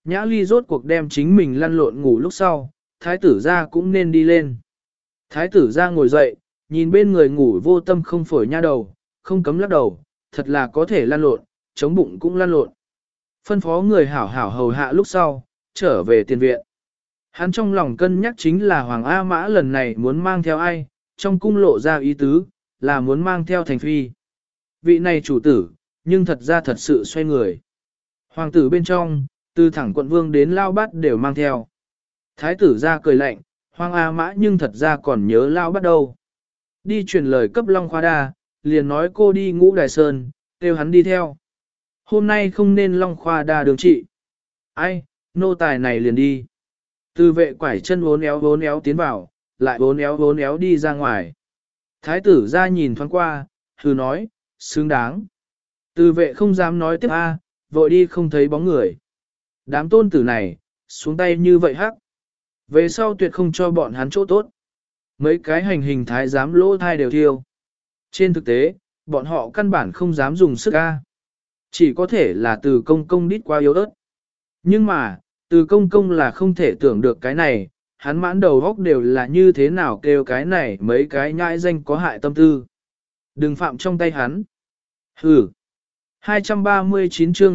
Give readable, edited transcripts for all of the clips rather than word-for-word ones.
Nhã Ly rốt cuộc đem chính mình lăn lộn ngủ lúc sau, thái tử ra cũng nên đi lên. Thái tử ra ngồi dậy, nhìn bên người ngủ vô tâm không phổi nha đầu, không cấm lắc đầu, thật là có thể lăn lộn, chống bụng cũng lăn lộn. Phân phó người hảo hảo hầu hạ lúc sau, trở về tiền viện. Hắn trong lòng cân nhắc chính là Hoàng A Mã lần này muốn mang theo ai, trong cung lộ ra ý tứ, là muốn mang theo thành phi. Vị này chủ tử, nhưng thật ra thật sự xoay người. Hoàng tử bên trong, từ thẳng quận vương đến lao bát đều mang theo. Thái tử ra cười lạnh, Hoàng A Mã nhưng thật ra còn nhớ lao bát đâu. Đi truyền lời cấp Long Khoa Đa, liền nói cô đi Ngũ Đài Sơn, kêu hắn đi theo. Hôm nay không nên Long Khoa Đa đường trị. Ai, nô tài này liền đi. Từ vệ quải chân vốn éo tiến vào, lại vốn éo đi ra ngoài. Thái tử ra nhìn thoáng qua, hừ nói, xứng đáng. Từ vệ không dám nói tiếp vội đi không thấy bóng người. Đám tôn tử này, xuống tay như vậy hắc. Về sau tuyệt không cho bọn hắn chỗ tốt. Mấy cái hành hình thái giám lỗ thai đều thiêu. Trên thực tế, bọn họ căn bản không dám dùng sức chỉ có thể là từ công công đít quá yếu ớt. Nhưng mà, từ công công là không thể tưởng được cái này, hắn mãn đầu góc đều là như thế nào kêu cái này mấy cái nhãi danh có hại tâm tư. Đừng phạm trong tay hắn. Hừ. 239 chương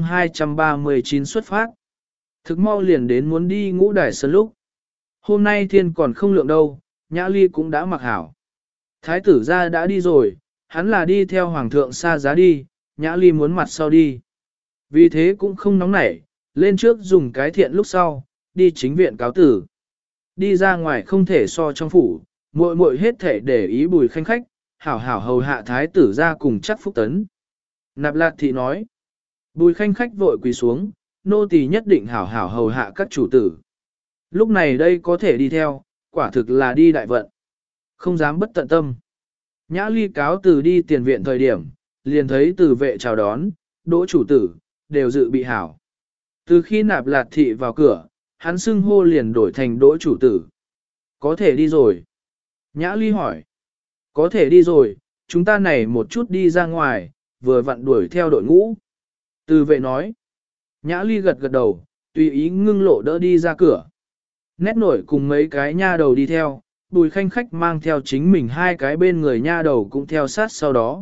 239 xuất phát. Thực mau liền đến muốn đi Ngũ Đài Sơn lúc. Hôm nay thiên còn không lượng đâu, Nhã Ly cũng đã mặc hảo. Thái tử gia đã đi rồi, hắn là đi theo hoàng thượng xa giá đi, Nhã Ly muốn mặt sau đi. Vì thế cũng không nóng nảy, lên trước dùng cái thiện lúc sau, đi chính viện cáo tử. Đi ra ngoài không thể so trong phủ, muội muội hết thể để ý Bùi Khanh khách, hảo hảo hầu hạ thái tử ra cùng chắc phúc tấn. Nạp Lạt Thị nói, Bùi Khanh khách vội quỳ xuống, nô tỳ nhất định hảo hảo hầu hạ các chủ tử. Lúc này đây có thể đi theo, quả thực là đi đại vận. Không dám bất tận tâm. Nhã Ly cáo từ đi tiền viện thời điểm, liền thấy từ vệ chào đón, đỗ chủ tử, đều dự bị hảo. Từ khi Nạp Lạt Thị vào cửa, hắn xưng hô liền đổi thành đỗ chủ tử. Có thể đi rồi. Nhã Ly hỏi. Có thể đi rồi, chúng ta này một chút đi ra ngoài, vừa vặn đuổi theo đội ngũ. Từ vệ nói. Nhã Ly gật gật đầu, tùy ý ngưng lộ đỡ đi ra cửa. Nét nổi cùng mấy cái nha đầu đi theo, Bùi Khanh khách mang theo chính mình hai cái bên người nha đầu cũng theo sát sau đó.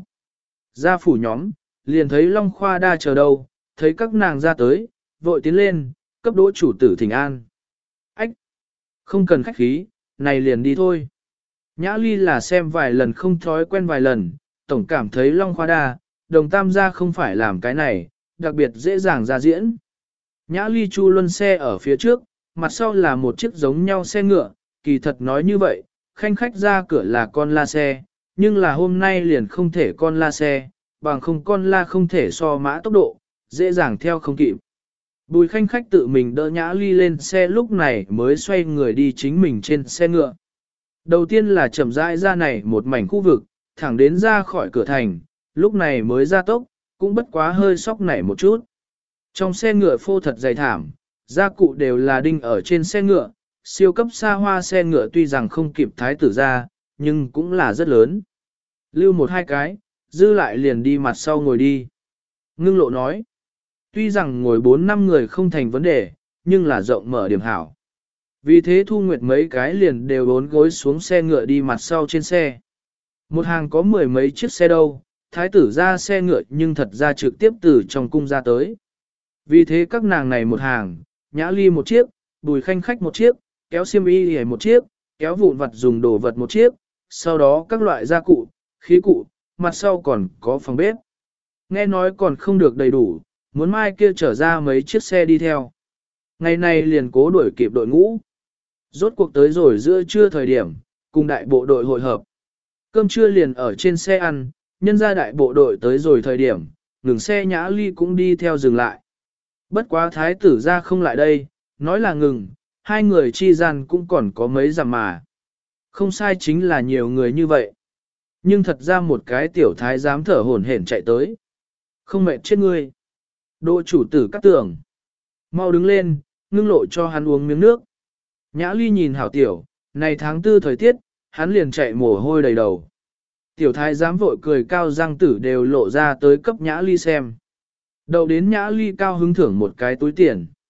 Ra phủ nhóm, liền thấy Long Khoa Đa chờ đâu, thấy các nàng ra tới, vội tiến lên, cấp đỗ chủ tử thỉnh an. Ách! Không cần khách khí, này liền đi thôi. Nhã Ly là xem vài lần không thói quen vài lần, tổng cảm thấy Long Khoa Đa, đồng tam gia không phải làm cái này, đặc biệt dễ dàng ra diễn. Nhã Ly chu luân xe ở phía trước, mặt sau là một chiếc giống nhau xe ngựa, kỳ thật nói như vậy, Khanh khách ra cửa là con la xe, nhưng là hôm nay liền không thể con la xe, bằng không con la không thể so mã tốc độ, dễ dàng theo không kịp. Bùi Khanh khách tự mình đỡ Nhã Ly lên xe lúc này mới xoay người đi chính mình trên xe ngựa. Đầu tiên là chậm rãi ra này một mảnh khu vực, thẳng đến ra khỏi cửa thành, lúc này mới ra tốc, cũng bất quá hơi sóc nảy một chút. Trong xe ngựa phô thật dày thảm, gia cụ đều là đinh ở trên xe ngựa, siêu cấp xa hoa xe ngựa tuy rằng không kịp thái tử ra, nhưng cũng là rất lớn. Lưu một hai cái, dư lại liền đi mặt sau ngồi đi. Ngưng lộ nói, tuy rằng ngồi 4-5 người không thành vấn đề, nhưng là rộng mở điểm hảo. Vì thế Thu Nguyệt mấy cái liền đều bốn gối xuống xe ngựa đi mặt sau trên xe. Một hàng có 10 mấy chiếc xe đâu, thái tử ra xe ngựa nhưng thật ra trực tiếp từ trong cung ra tới. Vì thế các nàng này một hàng, Nhã Ly một chiếc, Bùi Khanh khách một chiếc, kéo xiêm y một chiếc, kéo vụn vặt dùng đồ vật một chiếc, sau đó các loại gia cụ, khí cụ, mặt sau còn có phòng bếp. Nghe nói còn không được đầy đủ, muốn mai kia trở ra mấy chiếc xe đi theo. Ngày này liền cố đuổi kịp đội ngũ. Rốt cuộc tới rồi giữa trưa thời điểm, cùng đại bộ đội hội hợp. Cơm trưa liền ở trên xe ăn, nhân ra đại bộ đội tới rồi thời điểm, ngừng xe Nhã Ly cũng đi theo dừng lại. Bất quá thái tử ra không lại đây, nói là ngừng, hai người chi gian cũng còn có mấy dặm mà. Không sai chính là nhiều người như vậy. Nhưng thật ra một cái tiểu thái dám thở hổn hển chạy tới. Không mệt chết ngươi. Đỗ chủ tử cắt tưởng. Mau đứng lên, ngưng lộ cho hắn uống miếng nước. Nhã Ly nhìn hảo tiểu, này tháng 4 thời tiết, hắn liền chạy mồ hôi đầy đầu. Tiểu thái giám vội cười cao răng tử đều lộ ra tới cấp Nhã Ly xem. Đầu đến Nhã Ly cao hứng thưởng một cái túi tiền.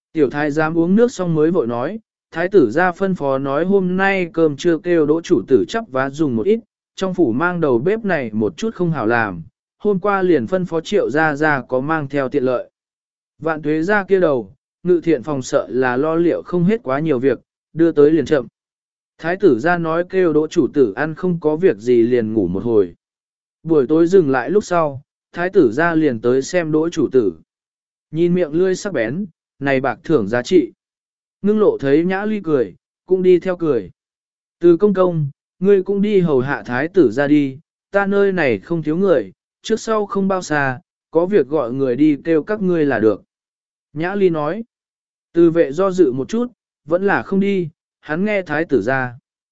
Tiểu thái giám uống nước xong mới vội nói, thái tử ra phân phó nói hôm nay cơm trưa kêu đỗ chủ tử chắp vá dùng một ít, trong phủ mang đầu bếp này một chút không hảo làm, hôm qua liền phân phó Triệu ra có mang theo tiện lợi. Vạn Tuế ra kia đầu, ngự thiện phòng sợ là lo liệu không hết quá nhiều việc, đưa tới liền chậm. Thái tử ra nói kêu đỗ chủ tử ăn không có việc gì liền ngủ một hồi. Buổi tối dừng lại lúc sau, thái tử ra liền tới xem đỗ chủ tử. Nhìn miệng lươi sắc bén, này bạc thưởng giá trị. Ngưng lộ thấy Nhã Ly cười, cũng đi theo cười. Từ công công, ngươi cũng đi hầu hạ thái tử ra đi, ta nơi này không thiếu người, trước sau không bao xa, có việc gọi người đi kêu các ngươi là được. Nhã Ly nói, từ vệ do dự một chút, vẫn là không đi, hắn nghe thái tử ra.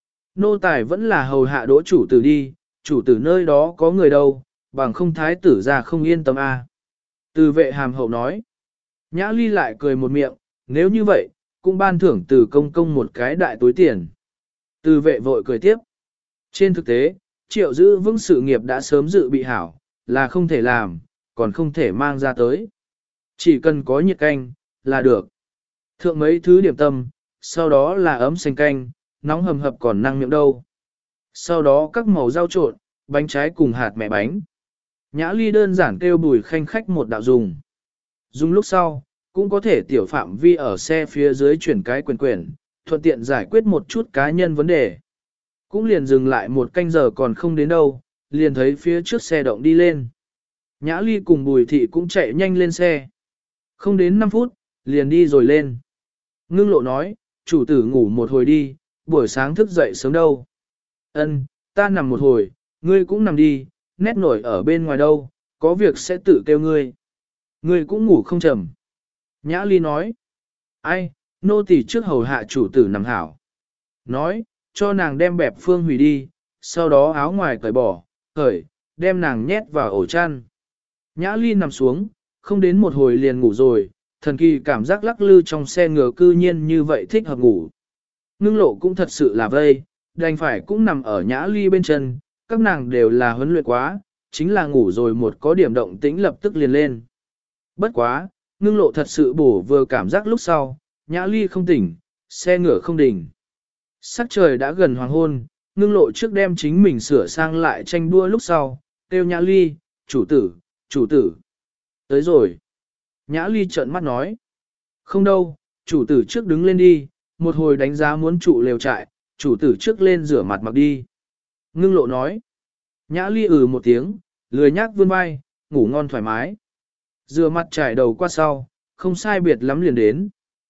Nô tài vẫn là hầu hạ đỗ chủ tử đi, chủ tử nơi đó có người đâu, bằng không thái tử ra không yên tâm a. Từ vệ hàm hậu nói, Nhã Ly lại cười một miệng, nếu như vậy, cũng ban thưởng từ công công một cái đại túi tiền. Từ vệ vội cười tiếp. Trên thực tế, Triệu giữ vững sự nghiệp đã sớm dự bị hảo, là không thể làm, còn không thể mang ra tới. Chỉ cần có nhiệt canh, là được. Thượng mấy thứ điểm tâm, sau đó là ấm xanh canh, nóng hầm hập còn năng miệng đâu. Sau đó các màu rau trộn, bánh trái cùng hạt mẹ bánh. Nhã Ly đơn giản kêu Bùi Khanh khách một đạo dùng. Dùng lúc sau, cũng có thể tiểu phạm vi ở xe phía dưới chuyển cái quyền, thuận tiện giải quyết một chút cá nhân vấn đề. Cũng liền dừng lại một canh giờ còn không đến đâu, liền thấy phía trước xe động đi lên. Nhã Ly cùng Bùi Thị cũng chạy nhanh lên xe. Không đến 5 phút, liền đi rồi lên. Ngưng lộ nói, chủ tử ngủ một hồi đi, buổi sáng thức dậy sớm đâu. Ân, ta nằm một hồi, ngươi cũng nằm đi, nét nổi ở bên ngoài đâu, có việc sẽ tự kêu ngươi. Ngươi cũng ngủ không chầm. Nhã Ly nói, ai, nô tỳ trước hầu hạ chủ tử nằm hảo. Nói, cho nàng đem bẹp phương hủy đi, sau đó áo ngoài cởi bỏ, đem nàng nhét vào ổ chăn. Nhã Ly nằm xuống, không đến một hồi liền ngủ rồi, thần kỳ cảm giác lắc lư trong xe ngựa cư nhiên như vậy thích hợp ngủ. Ngưng lộ cũng thật sự là vây, đành phải cũng nằm ở Nhã Ly bên chân, các nàng đều là huấn luyện quá, chính là ngủ rồi một có điểm động tĩnh lập tức liền lên. Bất quá, ngưng lộ thật sự bổ vừa cảm giác lúc sau, Nhã Ly không tỉnh, xe ngựa không đỉnh. Sắc trời đã gần hoàng hôn, ngưng lộ trước đem chính mình sửa sang lại tranh đua lúc sau, kêu Nhã Ly, chủ tử, tới rồi. Nhã Ly trợn mắt nói, không đâu, chủ tử trước đứng lên đi, một hồi đánh giá muốn trụ lều trại, chủ tử trước lên rửa mặt mặc đi. Ngưng lộ nói, Nhã Ly một tiếng, lười nhác vươn vai, ngủ ngon thoải mái. Rửa mặt trải đầu qua sau, không sai biệt lắm liền đến.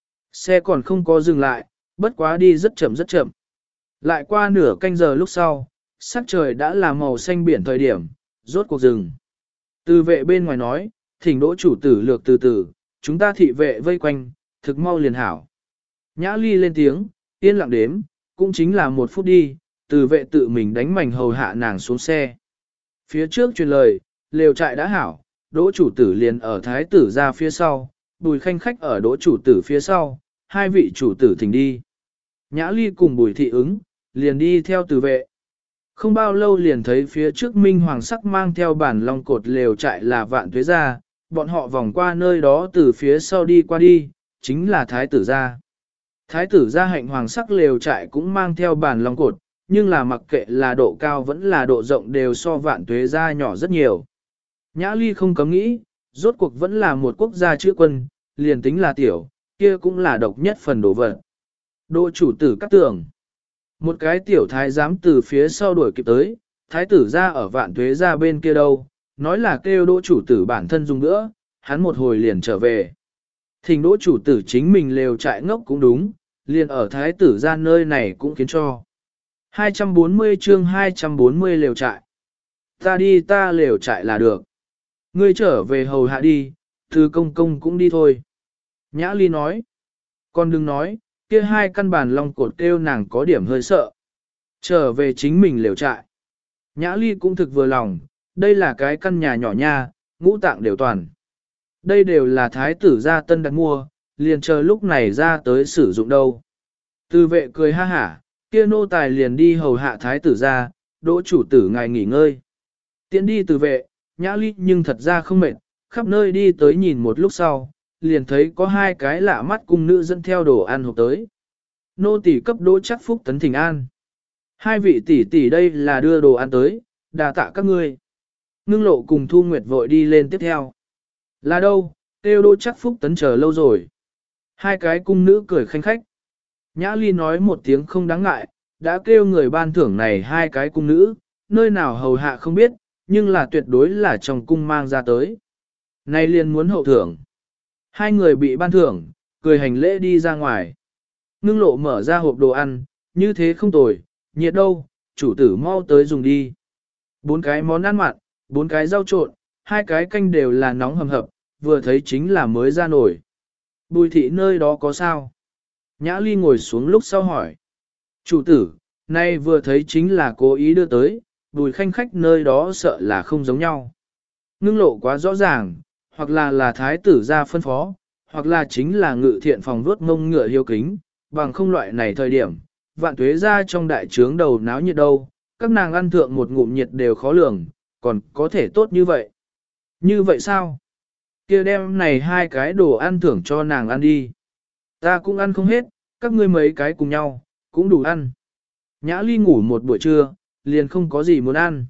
Xe còn không có dừng lại, bất quá đi rất chậm rất chậm. Lại qua nửa canh giờ lúc sau, sắc trời đã là màu xanh biển thời điểm, rốt cuộc dừng. Từ vệ bên ngoài nói, thỉnh đỗ chủ tử lược từ từ, chúng ta thị vệ vây quanh, thực mau liền hảo. Nhã Ly lên tiếng, yên lặng đếm, cũng chính là 1 phút đi, từ vệ tự mình đánh mảnh hầu hạ nàng xuống xe. Phía trước truyền lời, lều trại đã hảo, đỗ chủ tử liền ở thái tử ra phía sau, Bùi Khanh khách ở đỗ chủ tử phía sau, 2 vị chủ tử thỉnh đi. Nhã Ly cùng Bùi Thị ứng, liền đi theo từ vệ. Không bao lâu liền thấy phía trước Minh Hoàng sắc mang theo bản long cột lều trại là Vạn Tuế gia, bọn họ vòng qua nơi đó từ phía sau đi qua đi, chính là thái tử gia. Thái tử gia hạnh hoàng sắc lều trại cũng mang theo bản long cột, nhưng là mặc kệ là độ cao vẫn là độ rộng đều so Vạn Tuế gia nhỏ rất nhiều. Nhã Ly không cấm nghĩ, rốt cuộc vẫn là một quốc gia chữa quân, liền tính là tiểu, kia cũng là độc nhất phần đồ vật. Đỗ chủ tử cắt tưởng. Một cái tiểu thái giám từ phía sau đuổi kịp tới, thái tử ra ở Vạn Tuế ra bên kia đâu, nói là kêu đỗ chủ tử bản thân dùng nữa, hắn một hồi liền trở về. Thỉnh đỗ chủ tử chính mình lều trại ngốc cũng đúng, liền ở thái tử ra nơi này cũng khiến cho. 240 chương 240 lều trại. Ta đi ta lều trại là được. Ngươi trở về hầu hạ đi, thư công công cũng đi thôi. Nhã Ly nói. Con đừng nói, kia 2 căn bàn long cột kêu nàng có điểm hơi sợ. Trở về chính mình lều trại. Nhã Ly cũng thực vừa lòng, đây là cái căn nhà nhỏ nha, ngũ tạng đều toàn. Đây đều là thái tử gia tân đặt mua, liền chờ lúc này ra tới sử dụng đâu. Từ vệ cười ha hả, kia nô tài liền đi hầu hạ thái tử gia, đỗ chủ tử ngài nghỉ ngơi. Tiến đi từ vệ, Nhã Ly nhưng thật ra không mệt, khắp nơi đi tới nhìn một lúc sau, liền thấy có hai cái lạ mắt cung nữ dẫn theo đồ ăn hộp tới. Nô tỳ cấp Đỗ Chắc Phúc tấn thỉnh an. Hai vị tỷ tỷ đây là đưa đồ ăn tới, đà tạ các ngươi. Ngưng Lộ cùng Thu Nguyệt vội đi lên tiếp theo. Là đâu, kêu Đỗ Chắc Phúc tấn chờ lâu rồi. Hai cái cung nữ cười khanh khách. Nhã Ly nói một tiếng không đáng ngại, đã kêu người ban thưởng này hai cái cung nữ, nơi nào hầu hạ không biết, nhưng là tuyệt đối là trong cung mang ra tới. Nay liền muốn hậu thưởng. Hai người bị ban thưởng, cười hành lễ đi ra ngoài. Ngưng Lộ mở ra hộp đồ ăn, như thế không tồi, nhiệt đâu, chủ tử mau tới dùng đi. 4 cái món ăn mặn, 4 cái rau trộn, 2 cái canh đều là nóng hầm hập, vừa thấy chính là mới ra nổi. Bùi thị nơi đó có sao? Nhã Ly ngồi xuống lúc sau hỏi. Chủ tử, nay vừa thấy chính là cố ý đưa tới, Bùi khanh khách nơi đó sợ là không giống nhau. Ngưng Lộ quá rõ ràng, hoặc là thái tử ra phân phó, hoặc là chính là ngự thiện phòng vuốt mông ngựa hiếu kính, bằng không loại này thời điểm, vạn tuế ra trong đại trướng đầu náo nhiệt đâu, các nàng ăn thượng một ngụm nhiệt đều khó lường, còn có thể tốt như vậy. Như vậy sao? Kia đem này hai cái đồ ăn thưởng cho nàng ăn đi. Ta cũng ăn không hết, các ngươi mấy cái cùng nhau, cũng đủ ăn. Nhã Ly ngủ một buổi trưa, liền không có gì muốn ăn.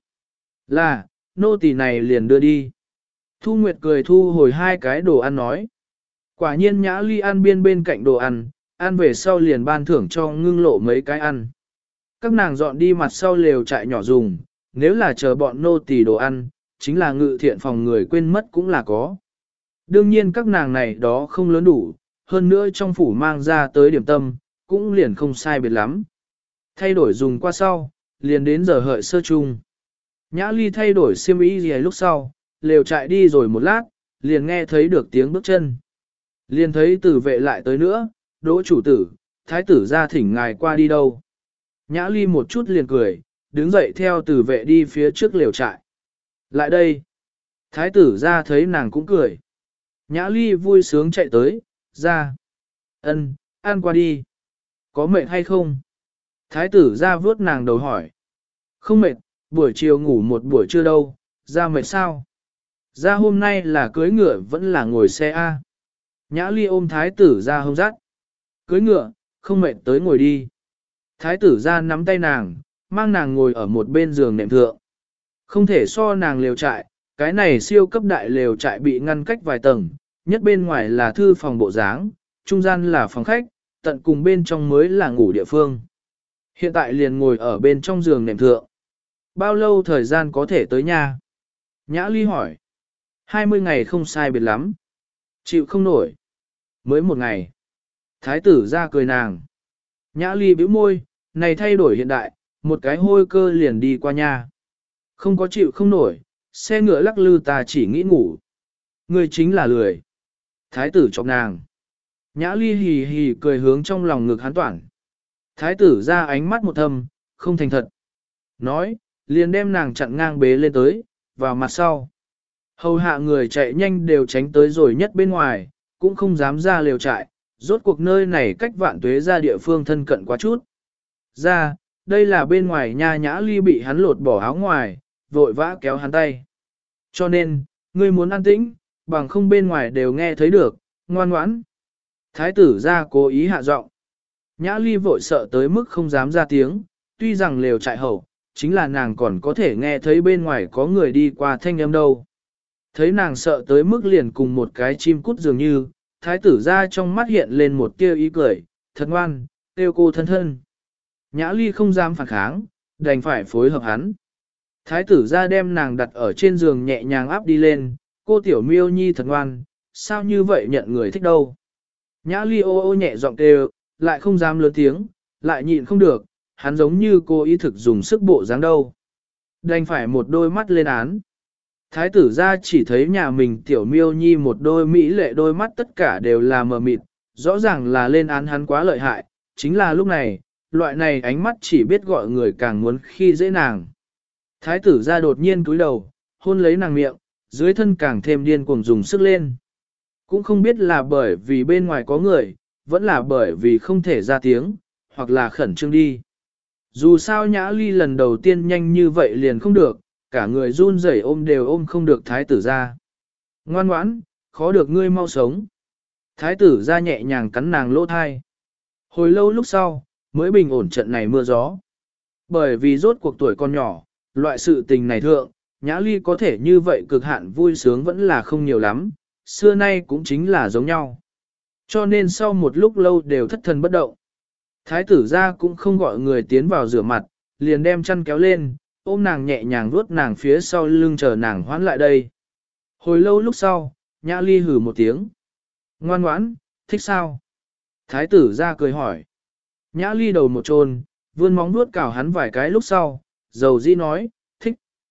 Là, nô tỳ này liền đưa đi. Thu Nguyệt cười thu hồi hai cái đồ ăn nói. Quả nhiên Nhã Ly ăn bên cạnh đồ ăn về sau liền ban thưởng cho Ngưng Lộ mấy cái ăn. Các nàng dọn đi mặt sau lều trại nhỏ dùng, nếu là chờ bọn nô tỳ đồ ăn, chính là ngự thiện phòng người quên mất cũng là có. Đương nhiên các nàng này đó không lớn đủ, hơn nữa trong phủ mang ra tới điểm tâm, cũng liền không sai biệt lắm. Thay đổi dùng qua sau, liền đến giờ hợi sơ chung. Nhã Ly thay đổi xiêm y gì lúc sau, lều trại đi rồi một lát, liền nghe thấy được tiếng bước chân. Liền thấy tử vệ lại tới nữa, Đỗ chủ tử, thái tử ra thỉnh ngài qua đi đâu. Nhã Ly một chút liền cười, đứng dậy theo tử vệ đi phía trước lều trại. Lại đây. Thái tử ra thấy nàng cũng cười. Nhã Ly vui sướng chạy tới, ra. Ân, ăn qua đi. Có mệt hay không? Thái tử ra vuốt nàng đầu hỏi. Không mệt, buổi chiều ngủ một buổi trưa đâu, ra mệt sao? Ra hôm nay là cưới ngựa vẫn là ngồi xe A. Nhã Ly ôm thái tử ra hông dắt. Cưới ngựa, không mệt tới ngồi đi. Thái tử ra nắm tay nàng, mang nàng ngồi ở một bên giường nệm thượng. Không thể so nàng lều trại, cái này siêu cấp đại lều trại bị ngăn cách vài tầng, nhất bên ngoài là thư phòng bộ dáng, trung gian là phòng khách, tận cùng bên trong mới là ngủ địa phương. Hiện tại liền ngồi ở bên trong giường nệm thượng. Bao lâu thời gian có thể tới nhà? Nhã Ly hỏi. 20 ngày không sai biệt lắm. Chịu không nổi. Mới một ngày. Thái tử ra cười nàng. Nhã Ly bĩu môi, này thay đổi hiện đại, một cái hôi cơ liền đi qua nhà. Không có chịu không nổi, xe ngựa lắc lư ta chỉ nghĩ ngủ. Người chính là lười. Thái tử chọc nàng. Nhã Ly hì hì cười hướng trong lòng ngực hắn toản. Thái tử ra ánh mắt một thầm, không thành thật. Nói, liền đem nàng chặn ngang bế lên tới, vào mặt sau. Hầu hạ người chạy nhanh đều tránh tới rồi nhất bên ngoài, cũng không dám ra liều trại, rốt cuộc nơi này cách vạn tuế ra địa phương thân cận quá chút. Ra, đây là bên ngoài nha. Nhã Ly bị hắn lột bỏ áo ngoài, vội vã kéo hắn tay. Cho nên, ngươi muốn an tĩnh, bằng không bên ngoài đều nghe thấy được, ngoan ngoãn. Thái tử ra cố ý hạ giọng. Nhã Ly vội sợ tới mức không dám ra tiếng, tuy rằng lều trại hậu, chính là nàng còn có thể nghe thấy bên ngoài có người đi qua thanh âm đâu. Thấy nàng sợ tới mức liền cùng một cái chim cút dường như, thái tử ra trong mắt hiện lên một tia ý cười, thật ngoan, kêu cô thân thân. Nhã Ly không dám phản kháng, đành phải phối hợp hắn. Thái tử ra đem nàng đặt ở trên giường nhẹ nhàng áp đi lên, cô tiểu miêu nhi thật ngoan, sao như vậy nhận người thích đâu. Nhã Ly ô ô nhẹ giọng kêu, lại không dám lớn tiếng, lại nhịn không được, hắn giống như cô ý thực dùng sức bộ dáng đâu. Đành phải một đôi mắt lên án. Thái tử ra chỉ thấy nhà mình tiểu miêu nhi một đôi mỹ lệ đôi mắt tất cả đều là mờ mịt, rõ ràng là lên án hắn quá lợi hại, chính là lúc này, loại này ánh mắt chỉ biết gọi người càng muốn khi dễ nàng. Thái tử ra đột nhiên cúi đầu, hôn lấy nàng miệng, dưới thân càng thêm điên cuồng dùng sức lên. Cũng không biết là bởi vì bên ngoài có người, vẫn là bởi vì không thể ra tiếng, hoặc là khẩn trương đi. Dù sao Nhã Ly lần đầu tiên nhanh như vậy liền không được, cả người run rẩy ôm đều ôm không được thái tử ra. Ngoan ngoãn, khó được ngươi mau sống. Thái tử ra nhẹ nhàng cắn nàng lỗ thai. Hồi lâu lúc sau, mới bình ổn trận này mưa gió. Bởi vì rốt cuộc tuổi con nhỏ, loại sự tình này thượng, Nhã Ly có thể như vậy cực hạn vui sướng vẫn là không nhiều lắm, xưa nay cũng chính là giống nhau. Cho nên sau một lúc lâu đều thất thần bất động. Thái tử ra cũng không gọi người tiến vào rửa mặt, liền đem chăn kéo lên, ôm nàng nhẹ nhàng vuốt nàng phía sau lưng chờ nàng hoán lại đây. Hồi lâu lúc sau, Nhã Ly hừ một tiếng. Ngoan ngoãn, thích sao? Thái tử ra cười hỏi. Nhã Ly đầu một trôn, vươn móng vuốt cào hắn vài cái lúc sau, dầu dĩ nói, thích.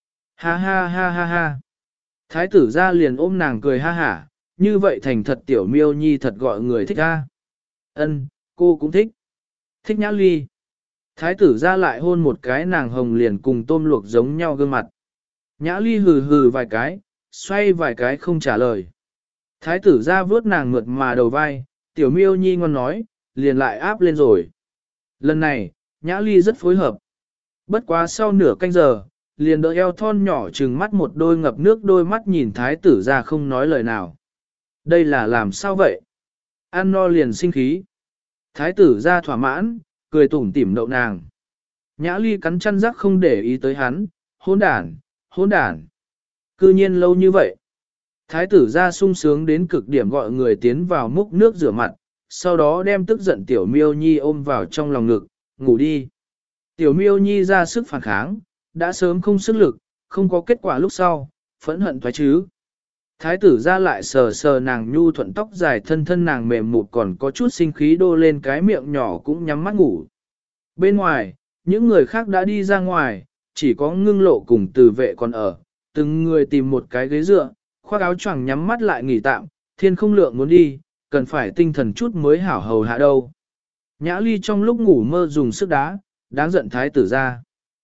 Ha ha ha ha ha. Thái tử ra liền ôm nàng cười ha hả, như vậy thành thật tiểu miêu nhi thật gọi người thích ha. Ân, cô cũng thích. Thích Nhã Ly. Thái tử ra lại hôn một cái nàng hồng liền cùng tôm luộc giống nhau gương mặt. Nhã Ly hừ hừ vài cái, xoay vài cái không trả lời. Thái tử ra vớt nàng mượt mà đầu vai, tiểu miêu nhi ngon nói, liền lại áp lên rồi. Lần này, Nhã Ly rất phối hợp. Bất quá sau nửa canh giờ, liền đỡ eo thon nhỏ trừng mắt một đôi ngập nước đôi mắt nhìn thái tử ra không nói lời nào. Đây là làm sao vậy? Ăn no liền sinh khí. Thái tử ra thỏa mãn, cười tủm tỉm đậu nàng. Nhã Ly cắn chăn rắc không để ý tới hắn, hỗn đản, hỗn đản. Cư nhiên lâu như vậy. Thái tử ra sung sướng đến cực điểm gọi người tiến vào múc nước rửa mặt, sau đó đem tức giận tiểu miêu nhi ôm vào trong lòng ngực, ngủ đi. Tiểu miêu nhi ra sức phản kháng, đã sớm không sức lực, không có kết quả lúc sau, phẫn hận thoái chứ. Thái tử ra lại sờ sờ nàng nhu thuận tóc dài thân thân nàng mềm mụt còn có chút sinh khí đô lên cái miệng nhỏ cũng nhắm mắt ngủ. Bên ngoài, những người khác đã đi ra ngoài, chỉ có Ngưng Lộ cùng Từ Vệ còn ở, từng người tìm một cái ghế dựa, khoác áo choàng nhắm mắt lại nghỉ tạm, thiên không lượng muốn đi, cần phải tinh thần chút mới hảo hầu hạ đâu. Nhã Ly trong lúc ngủ mơ dùng sức đá, đáng giận thái tử ra.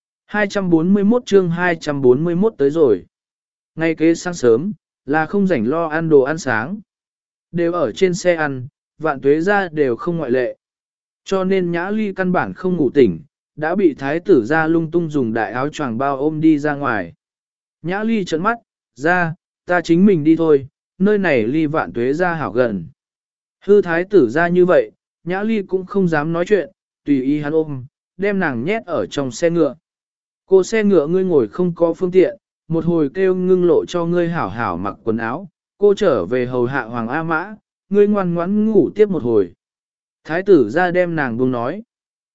241 chương 241 tới rồi. Ngay kế sáng sớm, là không rảnh lo ăn đồ ăn sáng. Đều ở trên xe ăn, Vạn Tuế ra đều không ngoại lệ. Cho nên Nhã Ly căn bản không ngủ tỉnh, đã bị thái tử ra lung tung dùng đại áo choàng bao ôm đi ra ngoài. Nhã Ly trợn mắt, ra, ta chính mình đi thôi, nơi này ly Vạn Tuế ra hảo gần. Hư thái tử ra như vậy, Nhã Ly cũng không dám nói chuyện, tùy ý hắn ôm, đem nàng nhét ở trong xe ngựa. Cô xe ngựa ngươi ngồi không có phương tiện, một hồi kêu Ngưng Lộ cho ngươi hảo hảo mặc quần áo, cô trở về hầu hạ Hoàng A Mã, ngươi ngoan ngoãn ngủ tiếp một hồi. Thái tử ra đem nàng buông nói.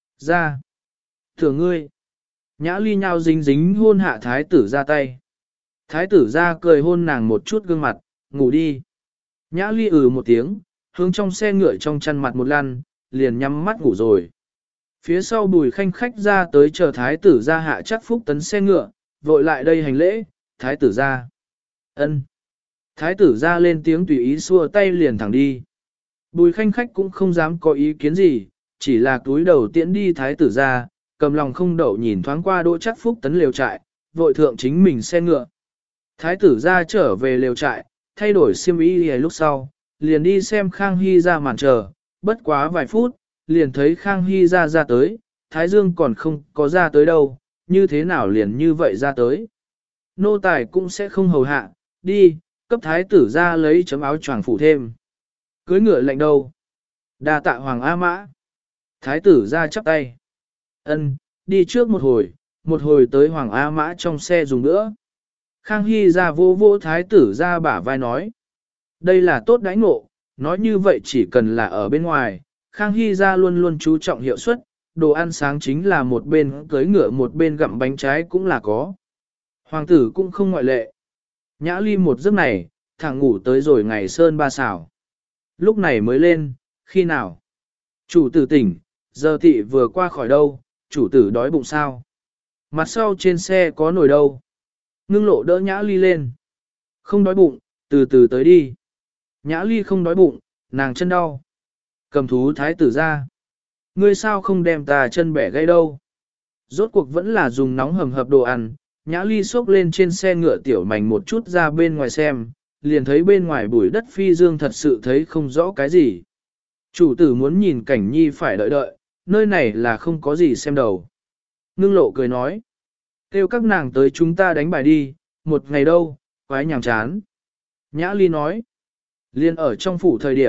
Ra. Thưởng ngươi. Nhã Ly nhao dính dính hôn hạ thái tử ra tay. Thái tử ra cười hôn nàng một chút gương mặt, ngủ đi. Nhã Ly một tiếng, hướng trong xe ngựa trong chăn mặt một lăn, liền nhắm mắt ngủ rồi. Phía sau Bùi Khanh khách ra tới chờ thái tử ra hạ chắc phúc tấn xe ngựa, vội lại đây hành lễ, thái tử ra. Ân. Thái tử ra lên tiếng tùy ý xua tay liền thẳng đi. Bùi Khanh khách cũng không dám có ý kiến gì, chỉ là túi đầu tiễn đi thái tử ra, cầm lòng không đậu nhìn thoáng qua Đỗ Chắc Phúc tấn lều trại, vội thượng chính mình xe ngựa. Thái tử ra trở về lều trại, thay đổi xiêm y lúc sau, liền đi xem Khang Hy ra màn chờ, bất quá vài phút, liền thấy Khang Hy ra tới, Thái Dương còn không có ra tới đâu, như thế nào liền như vậy ra tới. Nô tài cũng sẽ không hầu hạ, đi, cấp thái tử ra lấy chấm áo choàng phủ thêm. Cưới ngựa lệnh đâu? Đa tạ Hoàng A Mã. Thái tử ra chắp tay. Ân, đi trước một hồi tới Hoàng A Mã trong xe dùng nữa. Khang Hy ra vô vô thái tử ra bả vai nói. Đây là tốt đãi ngộ, nói như vậy chỉ cần là ở bên ngoài, Khang Hy ra luôn luôn chú trọng hiệu suất, đồ ăn sáng chính là một bên cưới ngựa một bên gặm bánh trái cũng là có. Hoàng tử cũng không ngoại lệ. Nhã Ly một giấc này, thẳng ngủ tới rồi ngày sơn ba xảo. Lúc này mới lên, khi nào? Chủ tử tỉnh, giờ thị vừa qua khỏi đâu, chủ tử đói bụng sao? Mặt sau trên xe có nồi đâu? Ngưng Lộ đỡ Nhã Ly lên. Không đói bụng, từ từ tới đi. Nhã Ly không đói bụng, nàng chân đau. Cầm thú thái tử ra. Ngươi sao không đem ta chân bẻ gãy đâu? Rốt cuộc vẫn là dùng nóng hầm hập đồ ăn. Nhã Ly xốc lên trên xe ngựa tiểu mảnh một chút ra bên ngoài xem, liền thấy bên ngoài bụi đất phi dương thật sự thấy không rõ cái gì. Chủ tử muốn nhìn cảnh nhi phải đợi đợi, nơi này là không có gì xem đầu. Ngưng Lộ cười nói. Kêu các nàng tới chúng ta đánh bài đi, một ngày đâu, quái nhàm chán. Nhã Ly nói. Liên ở trong phủ thời điểm,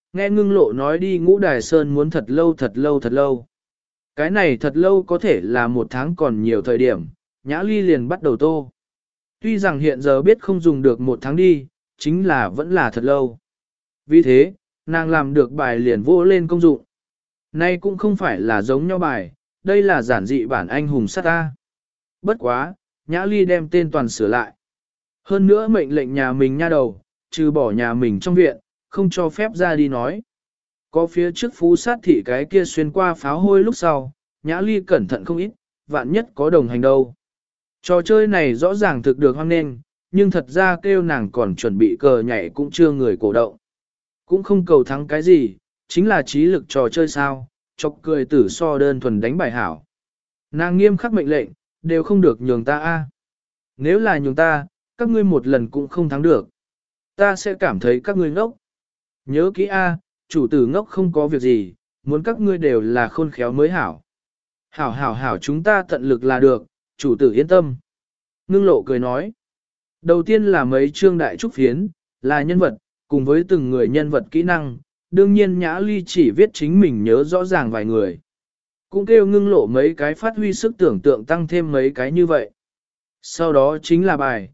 Nghe Ngưng Lộ nói đi Ngũ Đài Sơn muốn thật lâu thật lâu thật lâu. Cái này thật lâu có thể là 1 tháng còn nhiều thời điểm, Nhã Ly liền bắt đầu tô. Tuy rằng hiện giờ biết không dùng được 1 tháng đi, chính là vẫn là thật lâu. Vì thế, nàng làm được bài liền vô lên công dụng. Nay cũng không phải là giống nhau bài, đây là giản dị bản anh hùng sát ta. Bất quá, Nhã Ly đem tên toàn sửa lại. Hơn nữa mệnh lệnh nhà mình nha đầu, trừ bỏ nhà mình trong viện, không cho phép ra đi nói. Có phía trước phú sát thị cái kia xuyên qua pháo hôi lúc sau, Nhã Ly cẩn thận không ít, vạn nhất có đồng hành đâu. Trò chơi này rõ ràng thực được hoang nghênh, nhưng thật ra kêu nàng còn chuẩn bị cờ nhảy cũng chưa người cổ động. Cũng không cầu thắng cái gì, chính là trí lực trò chơi sao, chọc cười tử so đơn thuần đánh bài hảo. Nàng nghiêm khắc mệnh lệnh, đều không được nhường ta a. Nếu là nhường ta, các ngươi một lần cũng không thắng được. Ta sẽ cảm thấy các ngươi ngốc. Nhớ kỹ a, chủ tử ngốc không có việc gì, muốn các ngươi đều là khôn khéo mới hảo. Hảo hảo hảo chúng ta tận lực là được, chủ tử yên tâm. Ngưng Lộ cười nói. Đầu tiên là mấy chương đại trúc phiến, là nhân vật, cùng với từng người nhân vật kỹ năng, đương nhiên Nhã Ly chỉ viết chính mình nhớ rõ ràng vài người. Cũng kêu Ngưng Lộ mấy cái phát huy sức tưởng tượng tăng thêm mấy cái như vậy. Sau đó chính là bài,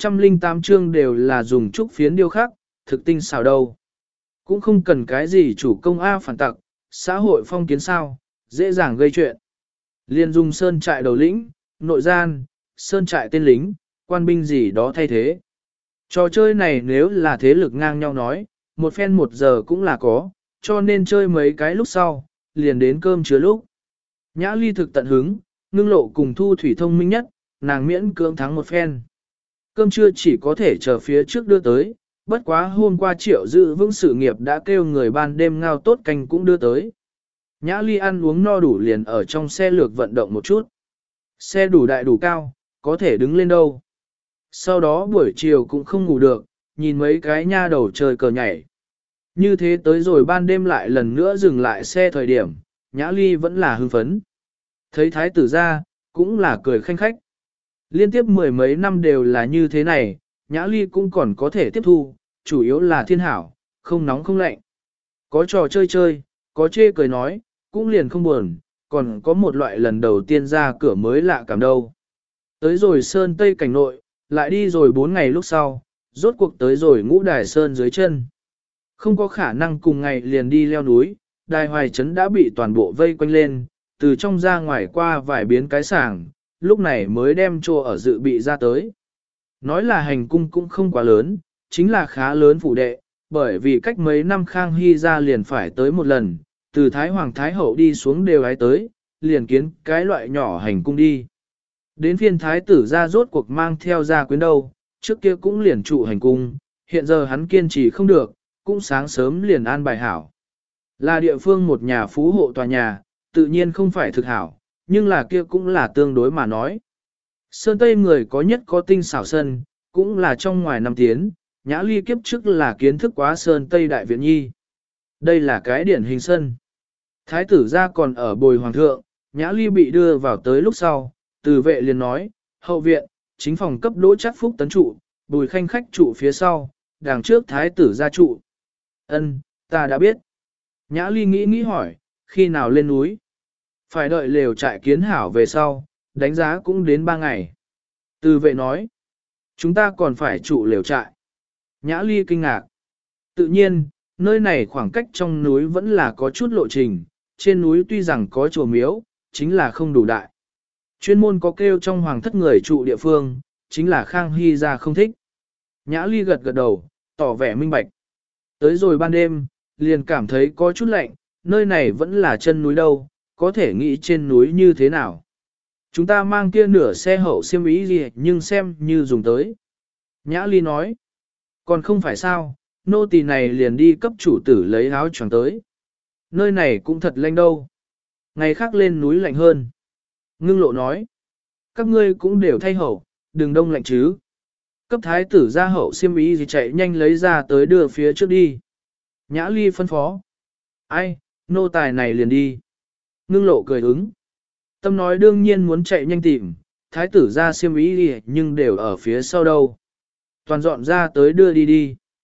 108 chương đều là dùng trúc phiến điêu khắc, thực tinh xảo đâu. Cũng không cần cái gì chủ công A phản tặc, xã hội phong kiến sao, dễ dàng gây chuyện. Liên dùng sơn trại đầu lĩnh, nội gian, sơn trại tên lính, quan binh gì đó thay thế. Trò chơi này nếu là thế lực ngang nhau nói, một phen 1 giờ cũng là có, cho nên chơi mấy cái lúc sau, liền đến cơm chứa lúc. Nhã Ly thực tận hứng, Ngưng Lộ cùng Thu Thủy thông minh nhất, nàng miễn cưỡng thắng một phen. Cơm trưa chỉ có thể chờ phía trước đưa tới, bất quá hôm qua Triệu giữ vững sự nghiệp đã kêu người ban đêm ngao tốt canh cũng đưa tới. Nhã Ly ăn uống no đủ liền ở trong xe lược vận động một chút. Xe đủ đại đủ cao, có thể đứng lên đâu. Sau đó buổi chiều cũng không ngủ được, nhìn mấy cái nha đầu chơi cờ nhảy. Như thế tới rồi ban đêm lại lần nữa dừng lại xe thời điểm, Nhã Ly vẫn là hưng phấn. Thấy thái tử ra, cũng là cười khanh khách. Liên tiếp 10 mấy năm đều là như thế này, Nhã Ly cũng còn có thể tiếp thu, chủ yếu là thiên hảo, không nóng không lạnh. Có trò chơi chơi, có chê cười nói, cũng liền không buồn, còn có một loại lần đầu tiên ra cửa mới lạ cảm đâu. Tới rồi Sơn Tây cảnh nội, lại đi rồi 4 ngày lúc sau, rốt cuộc tới rồi Ngũ Đài Sơn dưới chân. Không có khả năng cùng ngày liền đi leo núi, Đài Hoài Trấn đã bị toàn bộ vây quanh lên, từ trong ra ngoài qua vài biến cái sảng, lúc này mới đem chỗ ở dự bị ra tới. Nói là hành cung cũng không quá lớn, chính là khá lớn phủ đệ, bởi vì cách mấy năm Khang Hy ra liền phải tới một lần, từ Thái Hoàng Thái Hậu đi xuống đều hái tới, liền kiến cái loại nhỏ hành cung đi. Đến phiên Thái tử ra rốt cuộc mang theo ra quyến đâu, trước kia cũng liền trụ hành cung, hiện giờ hắn kiên trì không được, cũng sáng sớm liền an bài hảo. Là địa phương một nhà phú hộ tòa nhà, tự nhiên không phải thực hảo, nhưng là kia cũng là tương đối mà nói. Sơn Tây người có nhất có tinh xảo sân, cũng là trong ngoài năm tiến, Nhã Ly kiếp trước là kiến thức quá Sơn Tây Đại Viện Nhi. Đây là cái điển hình sân. Thái tử ra còn ở bồi hoàng thượng, Nhã Ly bị đưa vào tới lúc sau, từ vệ liền nói, hậu viện, chính phòng cấp đỗ chắc phúc tấn trụ, bùi khanh khách trụ phía sau, đằng trước thái tử ra trụ. Ân, ta đã biết. Nhã Ly nghĩ hỏi, khi nào lên núi? Phải đợi lều trại kiến hảo về sau, đánh giá cũng đến 3 ngày. Từ vệ nói, chúng ta còn phải trụ lều trại. Nhã Ly kinh ngạc. Tự nhiên, nơi này khoảng cách trong núi vẫn là có chút lộ trình, trên núi tuy rằng có chùa miếu, chính là không đủ đại. Chuyên môn có kêu trong hoàng thất người trụ địa phương, chính là Khang Hy ra không thích. Nhã Ly gật gật đầu, tỏ vẻ minh bạch. Tới rồi ban đêm, liền cảm thấy có chút lạnh, nơi này vẫn là chân núi đâu, có thể nghĩ trên núi như thế nào. Chúng ta mang kia nửa xe hậu xiêm ý gì nhưng xem như dùng tới. Nhã Ly nói, còn không phải sao, nô tỳ này liền đi cấp chủ tử lấy áo choàng tới. Nơi này cũng thật lạnh đâu. Ngày khác lên núi lạnh hơn. Ngưng Lộ nói, các ngươi cũng đều thay hậu, đừng đông lạnh chứ. Cấp thái tử ra hậu xiêm ý gì chạy nhanh lấy ra tới đưa phía trước đi. Nhã Ly phân phó. Ai, nô tài này liền đi. Ngưng Lộ cười ứng. Tâm nói đương nhiên muốn chạy nhanh tìm, thái tử ra xiêm ý đi nhưng đều ở phía sau đâu. Toàn dọn ra tới đưa đi đi.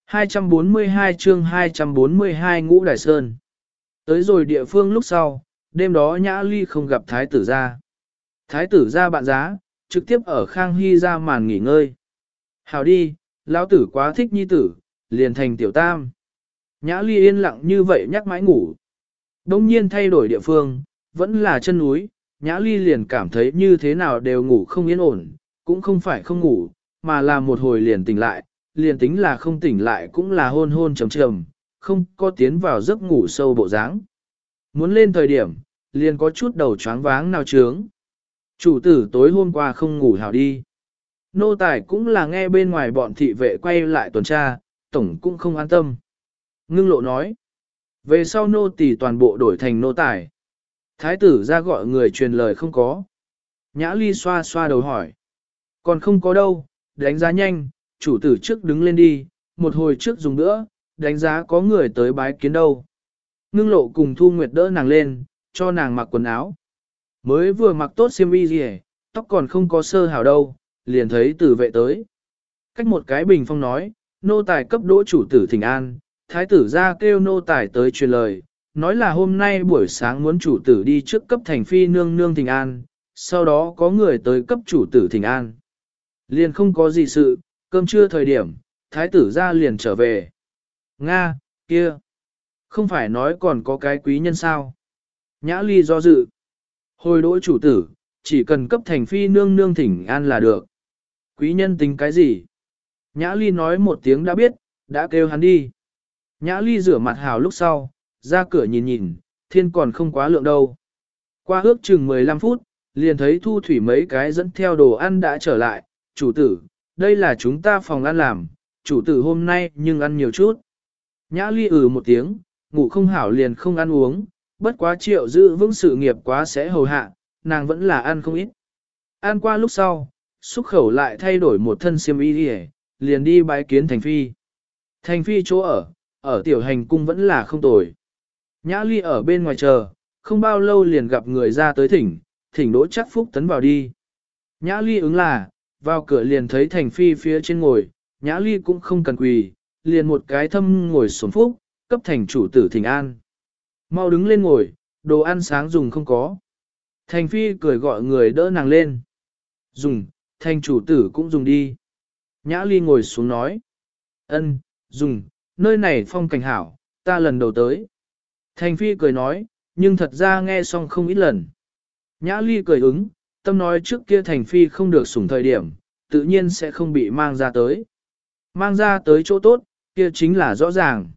242 chương 242 Ngũ Đài Sơn. Tới rồi địa phương lúc sau, đêm đó Nhã Ly không gặp Thái tử gia. Thái tử gia bạn giá, trực tiếp ở Khang Hy ra màn nghỉ ngơi. Hào đi, lão tử quá thích nhi tử, liền thành tiểu tam. Nhã Ly yên lặng như vậy nhắc mãi ngủ. Đông nhiên thay đổi địa phương, vẫn là chân núi, Nhã Ly liền cảm thấy như thế nào đều ngủ không yên ổn, cũng không phải không ngủ, mà là một hồi liền tỉnh lại, liền tính là không tỉnh lại cũng là hôn hôn trầm trầm, không có tiến vào giấc ngủ sâu bộ dáng. Muốn lên thời điểm, liền có chút đầu choáng váng nào trướng. Chủ tử tối hôm qua không ngủ hảo đi. Nô tài cũng là nghe bên ngoài bọn thị vệ quay lại tuần tra, tổng cũng không an tâm. Ngưng lộ nói, về sau nô tỳ toàn bộ đổi thành nô tài. Thái tử ra gọi người truyền lời không có. Nhã Ly xoa xoa đầu hỏi. Còn không có đâu, đánh giá nhanh, chủ tử trước đứng lên đi, một hồi trước dùng nữa, đánh giá có người tới bái kiến đâu. Ngưng lộ cùng Thu Nguyệt đỡ nàng lên, cho nàng mặc quần áo. Mới vừa mặc tốt xiêm y gì, tóc còn không có sơ hào đâu, liền thấy tử vệ tới. Cách một cái bình phong nói, nô tài cấp đỗ chủ tử thỉnh an, thái tử ra kêu nô tài tới truyền lời, nói là hôm nay buổi sáng muốn chủ tử đi trước cấp thành phi nương nương thỉnh an, sau đó có người tới cấp chủ tử thỉnh an. Liền không có gì sự, cơm trưa thời điểm, thái tử ra liền trở về. Nga, kia, không phải nói còn có cái quý nhân sao? Nhã Ly do dự. Hồi đỗ chủ tử, chỉ cần cấp thành phi nương nương thỉnh an là được. Quý nhân tính cái gì? Nhã Ly nói một tiếng đã biết, đã kêu hắn đi. Nhã Ly rửa mặt hào lúc sau, ra cửa nhìn nhìn, thiên còn không quá lượng đâu. Qua ước chừng 15 phút, liền thấy Thu Thủy mấy cái dẫn theo đồ ăn đã trở lại. Chủ tử, đây là chúng ta phòng ăn làm, chủ tử hôm nay nhưng ăn nhiều chút. Nhã Ly một tiếng, ngủ không hảo liền không ăn uống, bất quá Triệu giữ vững sự nghiệp quá sẽ hầu hạ, nàng vẫn là ăn không ít. Ăn qua lúc sau, xúc khẩu lại thay đổi một thân xiêm y đi, liền đi bái kiến Thành Phi. Thành Phi chỗ ở tiểu hành cung vẫn là không tồi. Nhã Ly ở bên ngoài chờ, không bao lâu liền gặp người ra tới thỉnh Đỗ Trác Phúc tấn vào đi. Nhã Ly ứng là, vào cửa liền thấy Thành Phi phía trên ngồi, Nhã Ly cũng không cần quỳ, liền một cái thâm ngồi xuống phúc, cấp thành chủ tử thỉnh an. Mau đứng lên ngồi, đồ ăn sáng dùng không có. Thành Phi cười gọi người đỡ nàng lên. Dùng, thành chủ tử cũng dùng đi. Nhã Ly ngồi xuống nói. Ân, dùng, nơi này phong cảnh hảo, ta lần đầu tới. Thành Phi cười nói, nhưng thật ra nghe xong không ít lần. Nhã Ly cười ứng, tâm nói trước kia Thành Phi không được sủng thời điểm, tự nhiên sẽ không bị mang ra tới. Mang ra tới chỗ tốt, kia chính là rõ ràng.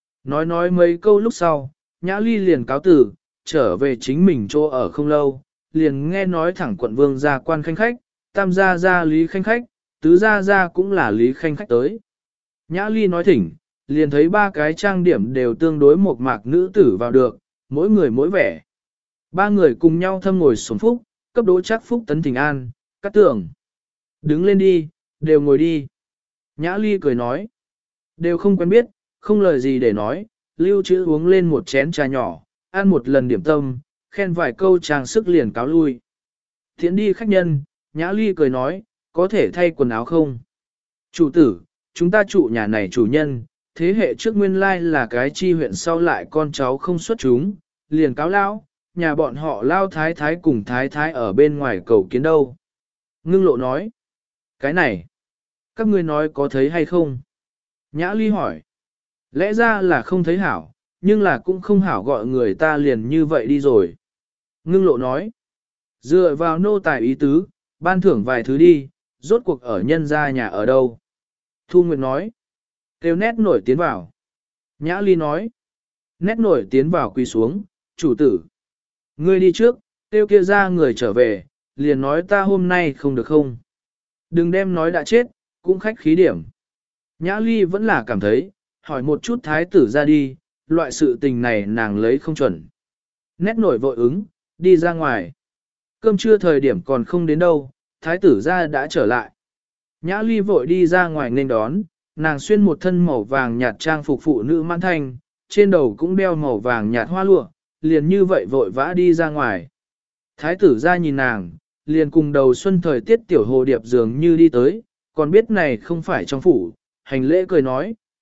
Nói mấy câu lúc sau, Nhã Ly liền cáo tử, trở về chính mình chỗ ở không lâu, liền nghe nói thẳng quận vương gia quan khanh khách, tam gia gia lý khanh khách, tứ gia gia cũng là lý khanh khách tới. Nhã Ly nói thỉnh, liền thấy ba cái trang điểm đều tương đối một mạc nữ tử vào được, mỗi người mỗi vẻ. Ba người cùng nhau thâm ngồi xuống phúc, cấp Đỗ Trác Phúc tấn thỉnh an, cắt tưởng. Đứng lên đi, đều ngồi đi. Nhã Ly cười nói, đều không quen biết, không lời gì để nói, lưu trữ uống lên một chén trà nhỏ, ăn một lần điểm tâm, khen vài câu trang sức liền cáo lui. Thiện đi khách nhân, Nhã Ly cười nói, có thể thay quần áo không? Chủ tử, chúng ta trụ nhà này chủ nhân, thế hệ trước nguyên lai là cái chi huyện sau lại con cháu không xuất chúng, liền cáo lao, nhà bọn họ lao thái thái cùng thái thái ở bên ngoài cầu kiến đâu. Ngưng lộ nói, cái này, các ngươi nói có thấy hay không? Nhã Ly hỏi, lẽ ra là không thấy hảo, nhưng là cũng không hảo gọi người ta liền như vậy đi rồi. Ngưng lộ nói, dựa vào nô tài ý tứ, ban thưởng vài thứ đi, rốt cuộc ở nhân gia nhà ở đâu. Thu Nguyệt nói, kêu nét nổi tiến vào. Nhã Ly nói, nét nổi tiến vào quỳ xuống, chủ tử. Ngươi đi trước, kêu kia ra người trở về, liền nói ta hôm nay không được không. Đừng đem nói đã chết, cũng khách khí điểm. Nhã Ly vẫn là cảm thấy, hỏi một chút thái tử ra đi, loại sự tình này nàng lấy không chuẩn. Nét nổi vội ứng, đi ra ngoài. Cơm trưa thời điểm còn không đến đâu, thái tử ra đã trở lại. Nhã Ly vội đi ra ngoài nên đón, nàng xuyên một thân màu vàng nhạt trang phục phụ nữ mãn thanh, trên đầu cũng đeo màu vàng nhạt hoa lụa, liền như vậy vội vã đi ra ngoài. Thái tử ra nhìn nàng, liền cùng đầu xuân thời tiết tiểu hồ điệp dường như đi tới, còn biết này không phải trong phủ, hành lễ cười nói,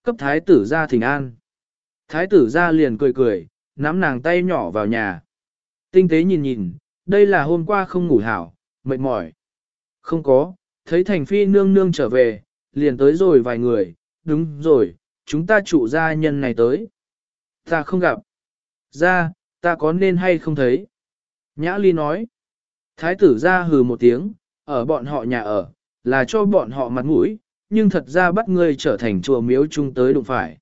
cấp thái tử ra thỉnh an. Thái tử ra liền cười cười, nắm nàng tay nhỏ vào nhà. Tinh tế nhìn nhìn, đây là hôm qua không ngủ hảo, mệt mỏi. Không có, thấy thành phi nương nương trở về, liền tới rồi vài người, đúng rồi, chúng ta trụ gia nhân này tới. Ta không gặp. Ra, ta có nên hay không thấy? Nhã Ly nói. Thái tử ra hừ một tiếng, ở bọn họ nhà ở, là cho bọn họ mặt mũi, nhưng thật ra bắt ngươi trở thành chùa miếu chung tới đụng phải.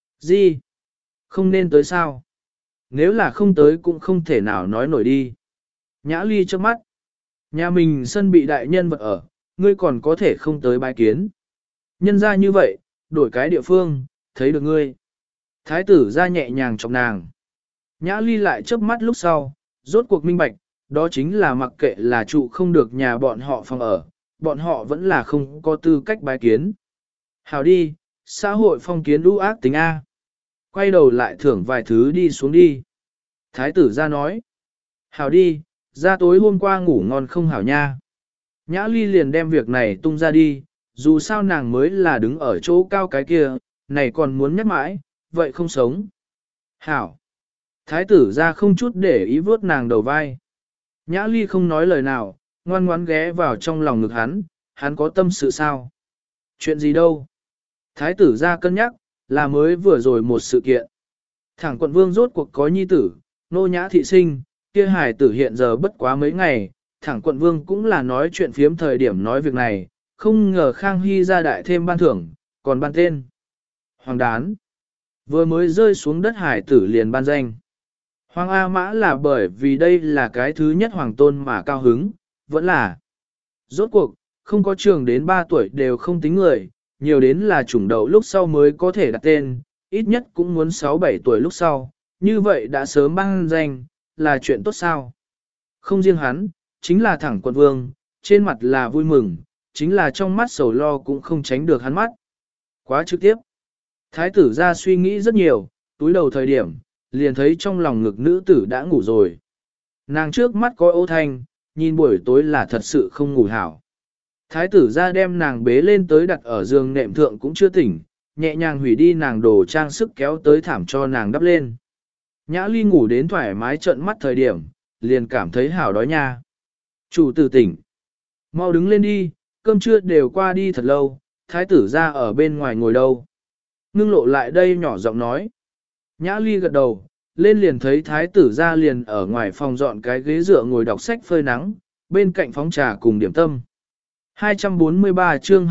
Gì? Không nên tới sao? Nếu là không tới cũng không thể nào nói nổi đi. Nhã Ly trước mắt. Nhà mình sân bị đại nhân vật ở, ngươi còn có thể không tới bái kiến. Nhân ra như vậy, đổi cái địa phương, thấy được ngươi. Thái tử ra nhẹ nhàng chọc nàng. Nhã Ly lại chớp mắt lúc sau, rốt cuộc minh bạch, đó chính là mặc kệ là trụ không được nhà bọn họ phòng ở, bọn họ vẫn là không có tư cách bái kiến. Hào đi, xã hội phong kiến lũ ác tính A. Quay đầu lại thưởng vài thứ đi xuống đi. Thái tử ra nói. Hào đi, ra tối hôm qua ngủ ngon không hảo nha. Nhã Ly liền đem việc này tung ra đi, dù sao nàng mới là đứng ở chỗ cao cái kia, này còn muốn nhắc mãi, vậy không sống. Hảo. Thái tử ra không chút để ý vuốt nàng đầu vai. Nhã Ly không nói lời nào, ngoan ngoãn ghé vào trong lòng ngực hắn có tâm sự sao? Chuyện gì đâu? Thái tử ra cân nhắc, là mới vừa rồi một sự kiện. Thẳng quận vương rốt cuộc có nhi tử, nô nhã thị sinh, kia hài tử hiện giờ bất quá mấy ngày, thẳng quận vương cũng là nói chuyện phiếm thời điểm nói việc này, không ngờ Khang Hy ra đại thêm ban thưởng, còn ban tên. Hoàng đán. Vừa mới rơi xuống đất hải tử liền ban danh. Hoàng A Mã là bởi vì đây là cái thứ nhất hoàng tôn mà cao hứng, vẫn là. Rốt cuộc, không có trường đến 3 tuổi đều không tính người, nhiều đến là chủng đậu lúc sau mới có thể đặt tên, ít nhất cũng muốn 6-7 tuổi lúc sau, như vậy đã sớm ban danh, là chuyện tốt sao. Không riêng hắn, chính là thẳng quận vương, trên mặt là vui mừng, chính là trong mắt sầu lo cũng không tránh được hắn mắt. Quá trực tiếp. Thái tử ra suy nghĩ rất nhiều, túi đầu thời điểm, liền thấy trong lòng ngực nữ tử đã ngủ rồi. Nàng trước mắt có ô thanh, nhìn buổi tối là thật sự không ngủ hảo. Thái tử ra đem nàng bế lên tới đặt ở giường nệm thượng cũng chưa tỉnh, nhẹ nhàng hủy đi nàng đồ trang sức kéo tới thảm cho nàng đắp lên. Nhã Ly ngủ đến thoải mái trợn mắt thời điểm, liền cảm thấy hảo đói nha. Chủ tử tỉnh. Mau đứng lên đi, cơm trưa đều qua đi thật lâu, thái tử ra ở bên ngoài ngồi đâu. Ngưng lộ lại đây nhỏ giọng nói. Nhã Ly gật đầu, lên liền thấy thái tử ra liền ở ngoài phòng dọn cái ghế dựa ngồi đọc sách phơi nắng, bên cạnh phóng trà cùng điểm tâm. 243 chương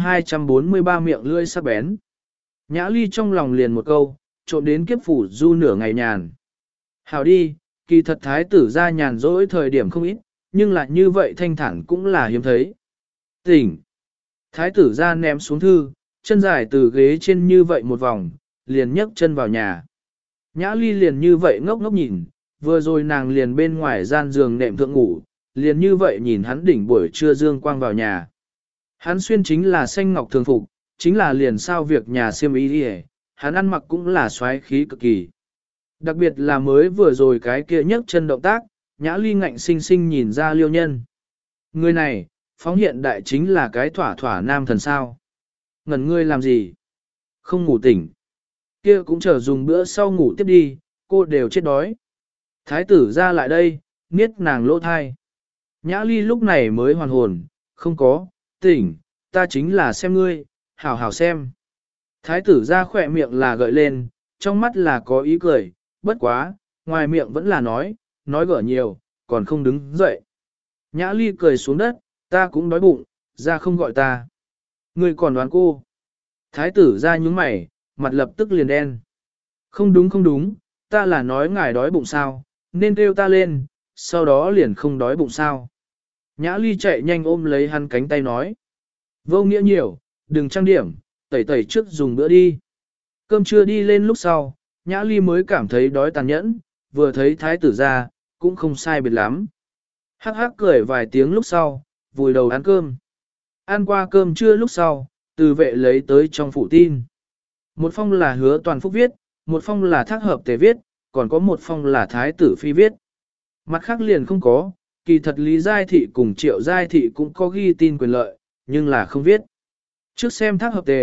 243 miệng lưỡi sắc bén. Nhã Ly trong lòng liền một câu, trộm đến kiếp phủ du nửa ngày nhàn. Hảo đi, kỳ thật thái tử ra nhàn rỗi thời điểm không ít, nhưng lại như vậy thanh thản cũng là hiếm thấy. Tỉnh. Thái tử ra ném xuống thư, chân dài từ ghế trên như vậy một vòng, liền nhấc chân vào nhà. Nhã Ly liền như vậy ngốc ngốc nhìn, vừa rồi nàng liền bên ngoài gian giường nệm thượng ngủ, liền như vậy nhìn hắn đỉnh buổi trưa dương quang vào nhà. Hắn xuyên chính là xanh ngọc thường phục, chính là liền sao việc nhà xiêm y đi, hắn ăn mặc cũng là xoáy khí cực kỳ. Đặc biệt là mới vừa rồi cái kia nhấc chân động tác, Nhã Ly ngạnh sinh sinh nhìn ra liêu nhân. Người này, phóng hiện đại chính là cái thỏa thỏa nam thần sao. Ngẩn ngươi làm gì? Không ngủ tỉnh. Kia cũng chờ dùng bữa sau ngủ tiếp đi, cô đều chết đói. Thái tử ra lại đây, niết nàng lỗ thai. Nhã Ly lúc này mới hoàn hồn, không có, tỉnh, ta chính là xem ngươi, hảo hảo xem. Thái tử ra khỏe miệng là gợi lên, trong mắt là có ý cười, bất quá, ngoài miệng vẫn là nói gở nhiều, còn không đứng dậy. Nhã Ly cười xuống đất, ta cũng đói bụng, ra không gọi ta. Ngươi còn đoán cô. Thái tử ra nhúng mày, mặt lập tức liền đen. Không đúng không đúng, ta là nói ngài đói bụng sao, nên kêu ta lên, sau đó liền không đói bụng sao. Nhã Ly chạy nhanh ôm lấy hắn cánh tay nói. Vô nghĩa nhiều, đừng trang điểm, tẩy tẩy trước dùng bữa đi. Cơm trưa đi lên lúc sau, Nhã Ly mới cảm thấy đói tàn nhẫn, vừa thấy thái tử ra, cũng không sai biệt lắm. Hắc hắc cười vài tiếng lúc sau, vùi đầu ăn cơm. Ăn qua cơm trưa lúc sau, từ vệ lấy tới trong phủ tin. Một phong là hứa toàn phúc viết, một phong là thác hợp tề viết, còn có một phong là thái tử phi viết. Mặt khác liền không có, kỳ thật Lý Giai Thị cùng Triệu Giai Thị cũng có ghi tin quyền lợi, nhưng là không viết. Trước xem thác hợp tề,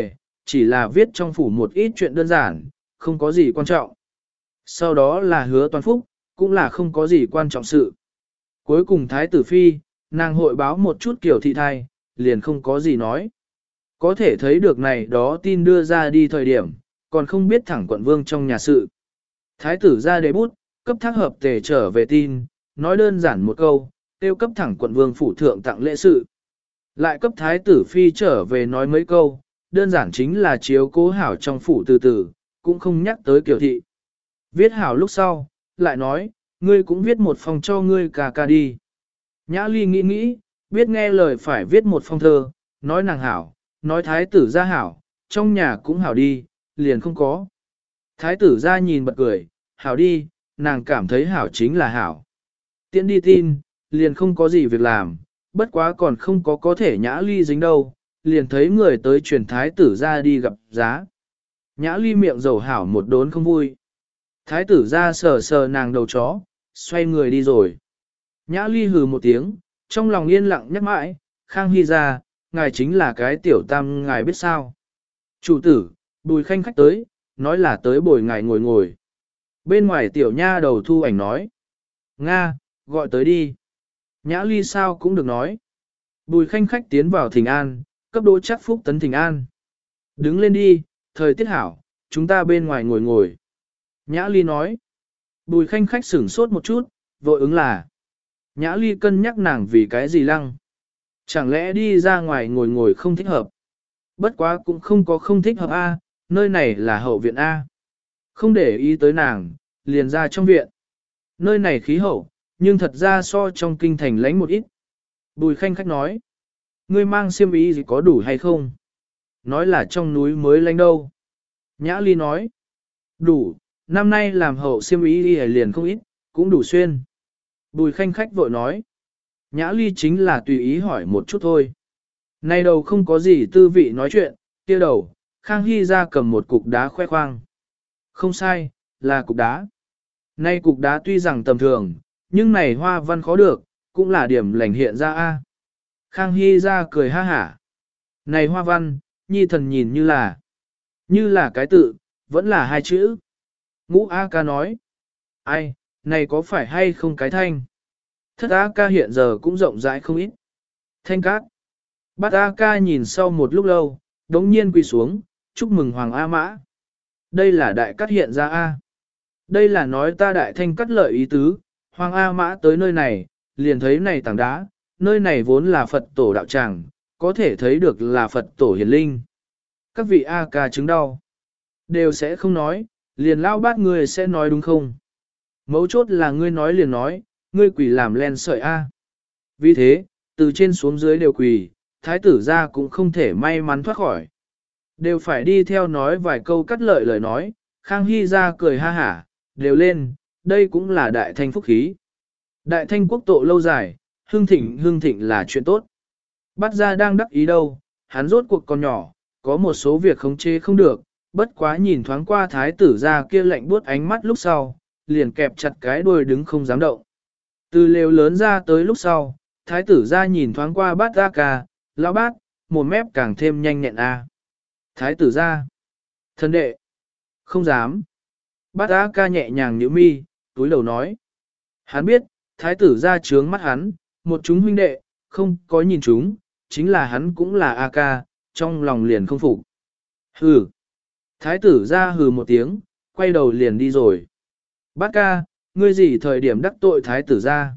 chỉ là viết trong phủ một ít chuyện đơn giản, không có gì quan trọng. Sau đó là hứa toàn phúc, cũng là không có gì quan trọng sự. Cuối cùng thái tử phi, nàng hội báo một chút kiểu thị thai, liền không có gì nói. Có thể thấy được này đó tin đưa ra đi thời điểm, còn không biết thẳng quận vương trong nhà sự. Thái tử ra đề bút, cấp thác hợp tề trở về tin, nói đơn giản một câu, tiêu cấp thẳng quận vương phủ thượng tặng lễ sự. Lại cấp thái tử phi trở về nói mấy câu, đơn giản chính là chiếu cố hảo trong phủ từ từ, cũng không nhắc tới kiểu thị. Viết hảo lúc sau, lại nói, ngươi cũng viết một phong cho ngươi ca ca đi. Nhã Ly nghĩ nghĩ, biết nghe lời phải viết một phong thơ, nói nàng hảo, nói thái tử ra hảo, trong nhà cũng hảo đi, liền không có. Thái tử ra nhìn bật cười, hảo đi, nàng cảm thấy hảo chính là hảo. Tiễn đi tin, liền không có gì việc làm, bất quá còn không có thể Nhã Ly dính đâu, liền thấy người tới truyền thái tử ra đi gặp giá. Nhã Ly miệng dầu hảo một đốn không vui. Thái tử ra sờ sờ nàng đầu chó, xoay người đi rồi. Nhã Ly hừ một tiếng, trong lòng yên lặng nhắc mãi, Khang Hy ra, ngài chính là cái tiểu tam ngài biết sao. Chủ tử, Bùi Khanh khách tới, nói là tới bồi ngài ngồi ngồi. Bên ngoài tiểu nha đầu thu ảnh nói. Nga, gọi tới đi. Nhã Ly sao cũng được nói. Bùi Khanh khách tiến vào thỉnh an, cấp đỗ chắc phúc tấn thỉnh an. Đứng lên đi, thời tiết hảo, chúng ta bên ngoài ngồi ngồi. Nhã Ly nói. Bùi Khanh khách sửng sốt một chút, vội ứng là. Nhã Ly cân nhắc nàng vì cái gì lăng. Chẳng lẽ đi ra ngoài ngồi ngồi không thích hợp. Bất quá cũng không có không thích hợp A, nơi này là hậu viện A. Không để ý tới nàng, liền ra trong viện. Nơi này khí hậu, nhưng thật ra so trong kinh thành lánh một ít. Bùi Khanh khách nói. Ngươi mang xiêm y gì có đủ hay không? Nói là trong núi mới lánh đâu. Nhã Ly nói. Đủ, năm nay làm hậu xiêm y liền không ít, cũng đủ xuyên. Bùi Khanh khách vội nói. Nhã Ly chính là tùy ý hỏi một chút thôi. Nay đầu không có gì tư vị nói chuyện, kia đầu, Khang Hy ra cầm một cục đá khoe khoang. Không sai, là cục đá. Nay cục đá tuy rằng tầm thường, nhưng này hoa văn khó được, cũng là điểm lành hiện ra a. Khang Hy ra cười ha hả. Này hoa văn, nhi thần nhìn như là cái tự, vẫn là hai chữ. Ngũ A ca nói. Ai, này có phải hay không cái thanh? Thất A ca hiện giờ cũng rộng rãi không ít. Thanh cát. Bát A ca nhìn sau một lúc lâu, đống nhiên quỳ xuống, chúc mừng Hoàng A Mã. Đây là đại cát hiện ra A. Đây là nói ta đại thanh cắt lợi ý tứ, Hoàng A Mã tới nơi này, liền thấy này tảng đá, nơi này vốn là Phật tổ đạo tràng, có thể thấy được là Phật tổ hiển linh. Các vị A ca chứng đau, đều sẽ không nói, liền lao bát người sẽ nói đúng không? Mấu chốt là ngươi nói liền nói, ngươi quỳ làm len sợi A. Vì thế, từ trên xuống dưới đều quỳ, thái tử ra cũng không thể may mắn thoát khỏi. Đều phải đi theo nói vài câu cắt lợi lời nói, Khang Hy ra cười ha hả, đều lên, đây cũng là đại thanh phúc khí. Đại thanh quốc tộ lâu dài, hương thịnh là chuyện tốt. Bát gia đang đắc ý đâu, hắn rốt cuộc còn nhỏ, có một số việc khống chế không được, bất quá nhìn thoáng qua thái tử ra kia lạnh buốt ánh mắt lúc sau, liền kẹp chặt cái đuôi đứng không dám động. Từ lều lớn ra tới lúc sau, thái tử ra nhìn thoáng qua bát gia ca, lão bát, một mép càng thêm nhanh nhẹn a. Thái tử ra, thân đệ, không dám. Bát gia ca nhẹ nhàng nhíu mi, túi đầu nói. Hắn biết, thái tử ra trướng mắt hắn, một chúng huynh đệ, không có nhìn chúng, chính là hắn cũng là A ca, trong lòng liền không phục. Hừ. Thái tử ra hừ một tiếng, quay đầu liền đi rồi. Bát ca, ngươi gì thời điểm đắc tội thái tử ra?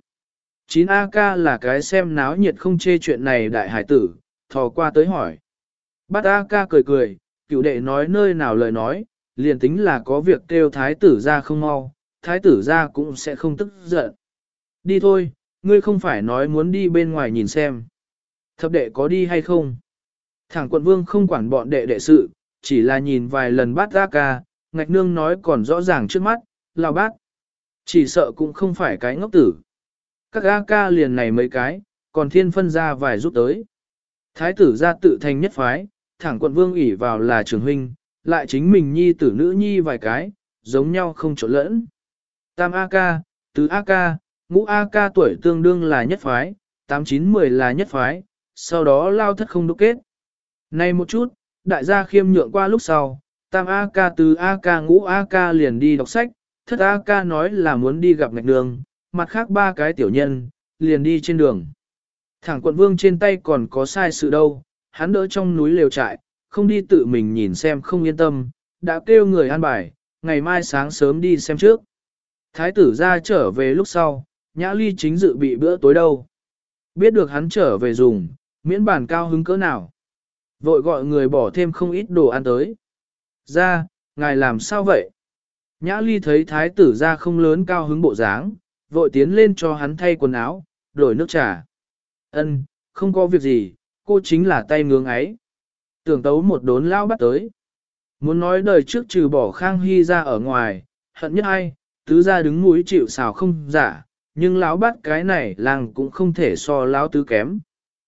9 A ca là cái xem náo nhiệt không chê chuyện này đại hải tử, thò qua tới hỏi. Bát A ca cười cười, cựu đệ nói nơi nào lời nói, liền tính là có việc kêu thái tử ra không mau, thái tử ra cũng sẽ không tức giận. Đi thôi, ngươi không phải nói muốn đi bên ngoài nhìn xem. Thập đệ có đi hay không? Thẳng quận vương không quản bọn đệ đệ sự, chỉ là nhìn vài lần bát A ca, ngạch nương nói còn rõ ràng trước mắt, lao bát. Chỉ sợ cũng không phải cái ngốc tử. Các A ca liền này mấy cái, còn thiên phân ra vài giúp tới. Thái tử ra tự thành nhất phái, thẳng quận vương ủy vào là trường huynh, lại chính mình nhi tử nữ nhi vài cái, giống nhau không trộn lẫn. Tam A ca, tứ A ca, ngũ A ca tuổi tương đương là nhất phái, 8, 9, 10 là nhất phái, sau đó lao thất không đúc kết. Này một chút, đại gia khiêm nhượng qua lúc sau, tam A ca tứ A ca ngũ A ca liền đi đọc sách, thất A ca nói là muốn đi gặp ngạch đường, mặt khác ba cái tiểu nhân, liền đi trên đường. Thẳng quận vương trên tay còn có sai sự đâu, hắn đỡ trong núi lều trại, không đi tự mình nhìn xem không yên tâm, đã kêu người an bài, ngày mai sáng sớm đi xem trước. Thái tử ra trở về lúc sau, Nhã Ly chính dự bị bữa tối đâu. Biết được hắn trở về dùng, miễn bản cao hứng cỡ nào. Vội gọi người bỏ thêm không ít đồ ăn tới. Ra, ngài làm sao vậy? Nhã Ly thấy thái tử ra không lớn cao hứng bộ dáng, vội tiến lên cho hắn thay quần áo, đổi nước trà. Ân, không có việc gì, cô chính là tay ngưỡng ấy. Tưởng tấu một đốn lao bắt tới. Muốn nói đời trước trừ bỏ Khang Hy ra ở ngoài, hận nhất ai, tứ ra đứng mũi chịu xào không giả, nhưng lão bắt cái này làng cũng không thể so lão tứ kém.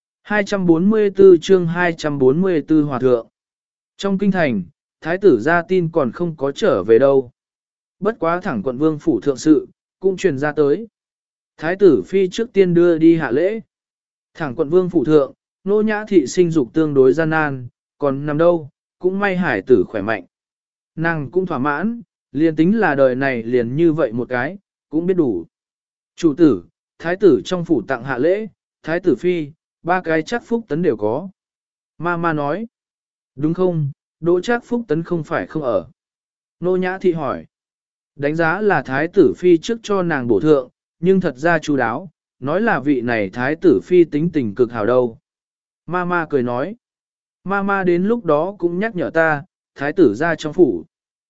244 chương 244 Hòa Thượng. Trong kinh thành, thái tử ra tin còn không có trở về đâu. Bất quá thẳng quận vương phủ thượng sự, cũng truyền ra tới. Thái tử phi trước tiên đưa đi hạ lễ. Thẳng quận vương phủ thượng, nô nhã thị sinh dục tương đối gian nan, còn nằm đâu, cũng may hải tử khỏe mạnh. Nàng cũng thỏa mãn, liền tính là đời này liền như vậy một cái, cũng biết đủ. Chủ tử, thái tử trong phủ tặng hạ lễ, thái tử phi, ba cái chắc phúc tấn đều có. Ma nói, đúng không, đỗ chắc phúc tấn không phải không ở. Nô nhã thị hỏi, đánh giá là thái tử phi trước cho nàng bổ thượng, nhưng thật ra chú đáo, nói là vị này thái tử phi tính tình cực hảo đâu. Ma cười nói, ma đến lúc đó cũng nhắc nhở ta, thái tử ra trong phủ.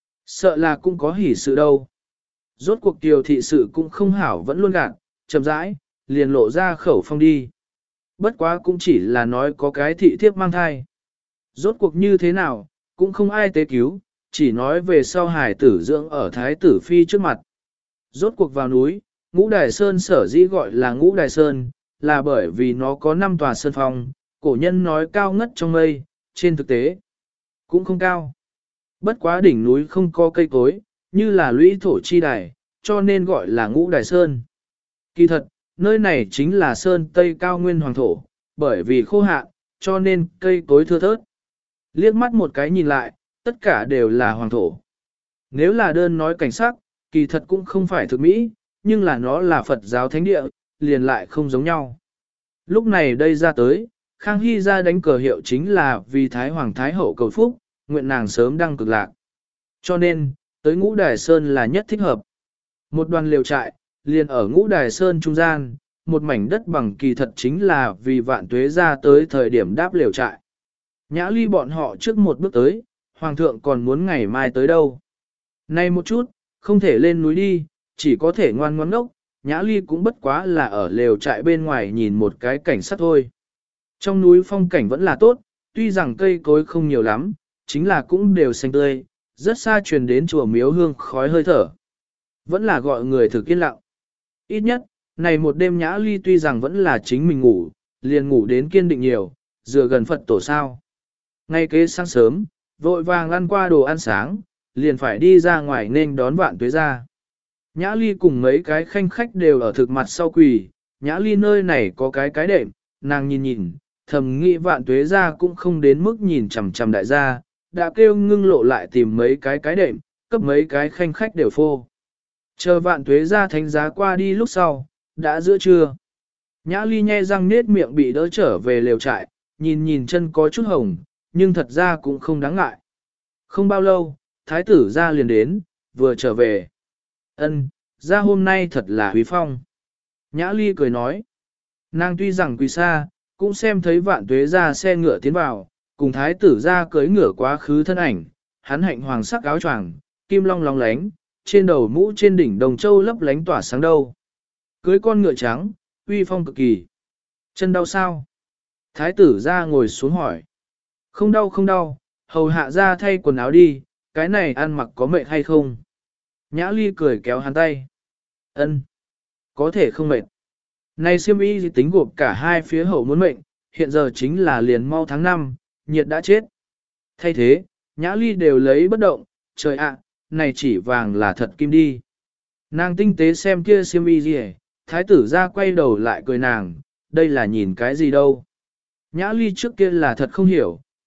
Sợ là cũng có hỉ sự đâu. Rốt cuộc kiều thị sự cũng không hảo vẫn luôn gạt, chậm rãi, liền lộ ra khẩu phong đi. Bất quá cũng chỉ là nói có cái thị thiếp mang thai. Rốt cuộc như thế nào, cũng không ai tế cứu, chỉ nói về sau hải tử dưỡng ở thái tử phi trước mặt. Rốt cuộc vào núi, Ngũ Đài Sơn sở dĩ gọi là Ngũ Đài Sơn, là bởi vì nó có 5 tòa sơn phong, cổ nhân nói cao ngất trong mây, trên thực tế cũng không cao. Bất quá đỉnh núi không có cây cối, như là lũy thổ chi đài, cho nên gọi là Ngũ Đài Sơn. Kỳ thật, nơi này chính là Sơn Tây cao nguyên hoàng thổ, bởi vì khô hạn, cho nên cây cối thưa thớt. Liếc mắt một cái nhìn lại, tất cả đều là hoàng thổ. Nếu là đơn nói cảnh sắc, kỳ thật cũng không phải thực mỹ, nhưng là nó là Phật giáo thánh địa, liền lại không giống nhau. Lúc này đây ra tới, Khang Hy ra đánh cờ hiệu chính là vì Thái Hoàng Thái Hậu cầu phúc, nguyện nàng sớm đăng cực lạc. Cho nên, tới Ngũ Đài Sơn là nhất thích hợp. Một đoàn liều trại, liền ở Ngũ Đài Sơn trung gian, một mảnh đất bằng kỳ thật chính là vì Vạn Tuế ra tới thời điểm đáp liều trại. Nhã Ly bọn họ trước một bước tới, Hoàng thượng còn muốn ngày mai tới đâu. Nay một chút, không thể lên núi đi, chỉ có thể ngoan ngoãn ngốc, Nhã Ly cũng bất quá là ở lều trại bên ngoài nhìn một cái cảnh sắc thôi. Trong núi phong cảnh vẫn là tốt, tuy rằng cây cối không nhiều lắm, chính là cũng đều xanh tươi, rất xa truyền đến chùa miếu hương khói hơi thở. Vẫn là gọi người thực yên lặng. Ít nhất, này một đêm Nhã Ly tuy rằng vẫn là chính mình ngủ, liền ngủ đến kiên định nhiều, dựa gần Phật tổ sao. Ngay kế sáng sớm, vội vàng ăn qua đồ ăn sáng, liền phải đi ra ngoài nên đón Vạn Tuế ra. Nhã Ly cùng mấy cái khanh khách đều ở thực mặt sau quỳ, Nhã Ly nơi này có cái đệm, nàng nhìn, thầm nghĩ Vạn Tuế ra cũng không đến mức nhìn chằm chằm đại gia, đã kêu ngưng lộ lại tìm mấy cái đệm, cấp mấy cái khanh khách đều phô. Chờ Vạn Tuế ra thánh giá qua đi lúc sau, đã giữa trưa. Nhã Ly nhe răng nết miệng bị đỡ trở về lều trại, nhìn chân có chút hồng, nhưng thật ra cũng không đáng ngại. Không bao lâu, thái tử ra liền đến, vừa trở về. Ân, ra hôm nay thật là huy phong. Nhã Ly cười nói. Nàng tuy rằng quỳ xa, cũng xem thấy Vạn Tuế ra xe ngựa tiến vào, cùng thái tử ra cưới ngựa quá khứ thân ảnh, hắn hạnh hoàng sắc áo choàng, kim long lóng lánh, trên đầu mũ trên đỉnh đồng châu lấp lánh tỏa sáng đâu. Cưới con ngựa trắng, uy phong cực kỳ. Chân đau sao? Thái tử ra ngồi xuống hỏi. Không đau, hầu hạ ra thay quần áo đi, cái này ăn mặc có mệt hay không? Nhã Ly cười kéo hắn tay. Ân, có thể không mệt. Này xiêm y tính gộp cả hai phía hậu muốn mệnh, hiện giờ chính là liền mau tháng 5, nhiệt đã chết. Thay thế, Nhã Ly đều lấy bất động, trời ạ, này chỉ vàng là thật kim đi. Nàng tinh tế xem kia xiêm y gì hết, thái tử ra quay đầu lại cười nàng, đây là nhìn cái gì đâu. Nhã Ly trước kia là thật không hiểu,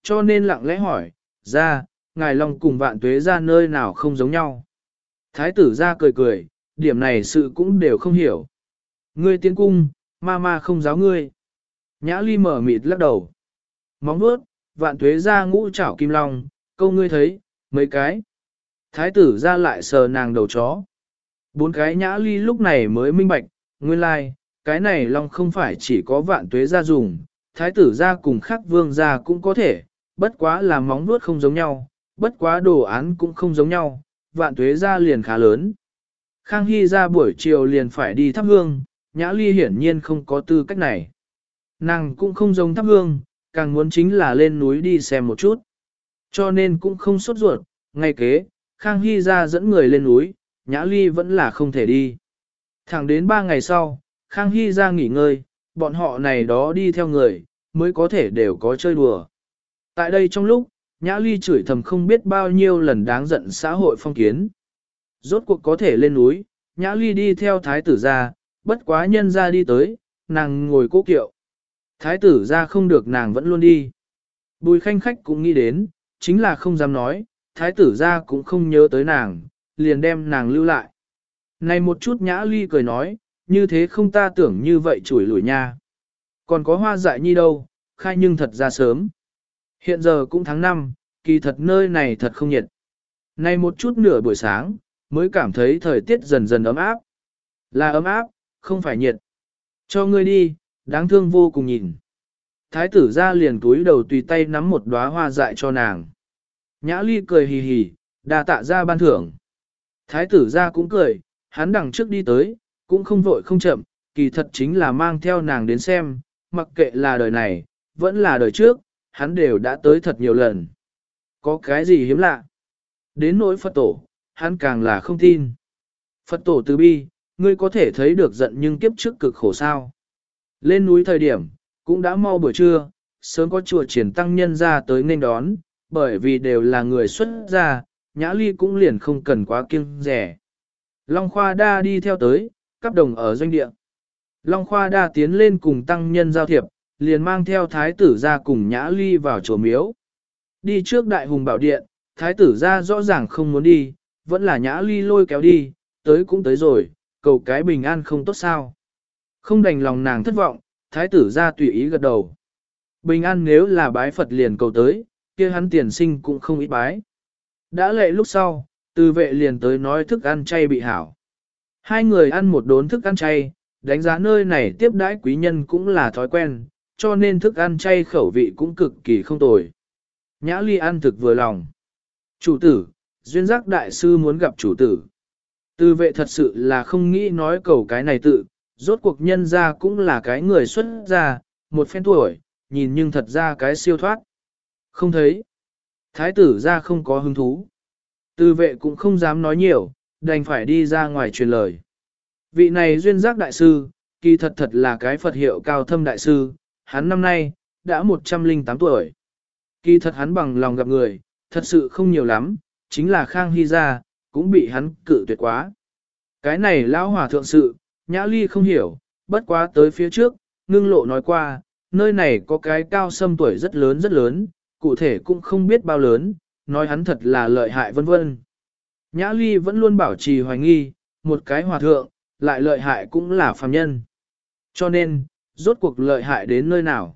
cho nên lặng lẽ hỏi, ra, ngài Long cùng Vạn Tuế ra nơi nào không giống nhau. Thái tử ra cười cười, điểm này sự cũng đều không hiểu. Ngươi tiến cung, ma không giáo ngươi. Nhã Ly mở mịt lắc đầu. Móng vuốt, Vạn Tuế ra ngũ trảo kim long, câu ngươi thấy, mấy cái. Thái tử ra lại sờ nàng đầu chó. 4 cái. Nhã Ly lúc này mới minh bạch, nguyên lai, like, cái này long không phải chỉ có Vạn Tuế ra dùng, thái tử ra cùng khác vương ra cũng có thể, bất quá là móng vuốt không giống nhau, bất quá đồ án cũng không giống nhau, Vạn Tuế ra liền khá lớn. Khang Hy ra buổi chiều liền phải đi thắp hương, Nhã Ly hiển nhiên không có tư cách này. Nàng cũng không giống thắp hương, càng muốn chính là lên núi đi xem một chút. Cho nên cũng không sốt ruột, ngay kế, Khang Hy ra dẫn người lên núi, Nhã Ly vẫn là không thể đi. Thẳng đến 3 ngày sau, Khang Hy ra nghỉ ngơi, bọn họ này đó đi theo người, mới có thể đều có chơi đùa. Tại đây trong lúc, Nhã Ly chửi thầm không biết bao nhiêu lần đáng giận xã hội phong kiến. Rốt cuộc có thể lên núi, Nhã Ly đi theo thái tử ra, bất quá nhân ra đi tới, nàng ngồi cố kiệu. Thái tử ra không được nàng vẫn luôn đi. Bùi Khanh Khách cũng nghĩ đến, chính là không dám nói, thái tử ra cũng không nhớ tới nàng, liền đem nàng lưu lại. Này một chút Nhã Ly cười nói, như thế không ta tưởng như vậy chủi lủi nha. Còn có Hoa Dại Nhi đâu, khai nhưng thật ra sớm. Hiện giờ cũng tháng 5, kỳ thật nơi này thật không nhiệt. Này một chút nửa buổi sáng, mới cảm thấy thời tiết dần dần ấm áp. Là ấm áp, không phải nhiệt. Cho ngươi đi, đáng thương vô cùng nhìn. Thái tử ra liền túi đầu tùy tay nắm một đóa hoa dại cho nàng. Nhã Ly cười hì hì, đà tạ ra ban thưởng. Thái tử ra cũng cười, hắn đằng trước đi tới, cũng không vội không chậm, kỳ thật chính là mang theo nàng đến xem, mặc kệ là đời này, vẫn là đời trước, hắn đều đã tới thật nhiều lần. Có cái gì hiếm lạ? Đến nỗi Phật tổ, hắn càng là không tin. Phật tổ từ bi, ngươi có thể thấy được giận nhưng kiếp trước cực khổ sao. Lên núi thời điểm, cũng đã mau buổi trưa, sớm có chùa triển tăng nhân ra tới nên đón, bởi vì đều là người xuất gia, Nhã Ly cũng liền không cần quá kiêng rẻ. Long Khoa Đa đi theo tới, cắp đồng ở doanh địa. Long Khoa Đa tiến lên cùng tăng nhân giao thiệp, liền mang theo thái tử ra cùng Nhã Ly vào chùa miếu. Đi trước đại hùng bảo điện, thái tử ra rõ ràng không muốn đi, vẫn là Nhã Ly lôi kéo đi, tới cũng tới rồi, cầu cái bình an không tốt sao. Không đành lòng nàng thất vọng, thái tử ra tùy ý gật đầu. Bình an nếu là bái Phật liền cầu tới, kia hắn tiền sinh cũng không ít bái. Đã lệ lúc sau, từ vệ liền tới nói thức ăn chay bị hảo. Hai người ăn một đốn thức ăn chay, đánh giá nơi này tiếp đãi quý nhân cũng là thói quen, cho nên thức ăn chay khẩu vị cũng cực kỳ không tồi. Nhã Ly ăn thực vừa lòng. Chủ tử, duyên giác đại sư muốn gặp chủ tử. Từ vệ thật sự là không nghĩ nói cầu cái này tự, rốt cuộc nhân ra cũng là cái người xuất gia, một phen tuổi, nhìn nhưng thật ra cái siêu thoát. Không thấy. Thái tử ra không có hứng thú. Từ vệ cũng không dám nói nhiều, đành phải đi ra ngoài truyền lời. Vị này duyên giác đại sư, kỳ thật thật là cái Phật hiệu cao thâm đại sư, hắn năm nay, đã 108 tuổi. Kỳ thật hắn bằng lòng gặp người, thật sự không nhiều lắm, chính là Khang Hy gia, cũng bị hắn cự tuyệt quá. Cái này lão hòa thượng sự, Nhã Ly không hiểu, bất quá tới phía trước, ngưng lộ nói qua, nơi này có cái cao sâm tuổi rất lớn, cụ thể cũng không biết bao lớn, nói hắn thật là lợi hại vân vân. Nhã Ly vẫn luôn bảo trì hoài nghi, một cái hòa thượng, lại lợi hại cũng là phàm nhân. Cho nên, rốt cuộc lợi hại đến nơi nào?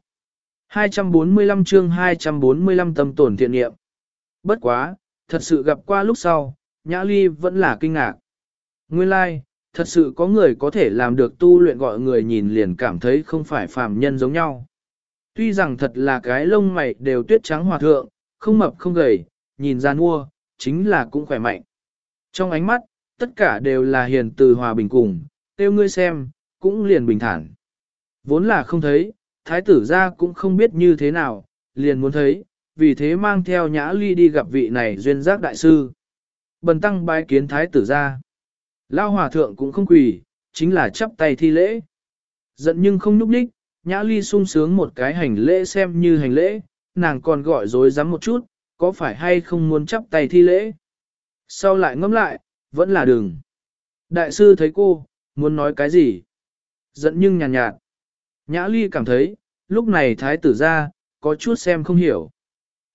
245 chương 245 tâm tổn thiện nghiệm. Bất quá, thật sự gặp qua lúc sau, Nhã Ly vẫn là kinh ngạc. Nguyên lai, like, thật sự có người có thể làm được tu luyện gọi người nhìn liền cảm thấy không phải phàm nhân giống nhau. Tuy rằng thật là cái lông mày đều tuyết trắng hòa thượng, không mập không gầy, nhìn ra mua, chính là cũng khỏe mạnh. Trong ánh mắt, tất cả đều là hiền từ hòa bình cùng, tiêu ngươi xem, cũng liền bình thản. Vốn là không thấy, thái tử ra cũng không biết như thế nào, liền muốn thấy, vì thế mang theo Nhã Ly đi gặp vị này duyên giác đại sư. Bần tăng bái kiến thái tử ra. Lao hòa thượng cũng không quỳ, chính là chắp tay thi lễ. Giận nhưng không núp đích, Nhã Ly sung sướng một cái hành lễ xem như hành lễ, nàng còn gọi dối rắm một chút, có phải hay không muốn chắp tay thi lễ. Sau lại ngẫm lại, vẫn là đừng. Đại sư thấy cô, muốn nói cái gì? Giận nhưng nhàn nhạt. Nhã Ly cảm thấy, lúc này thái tử ra, có chút xem không hiểu.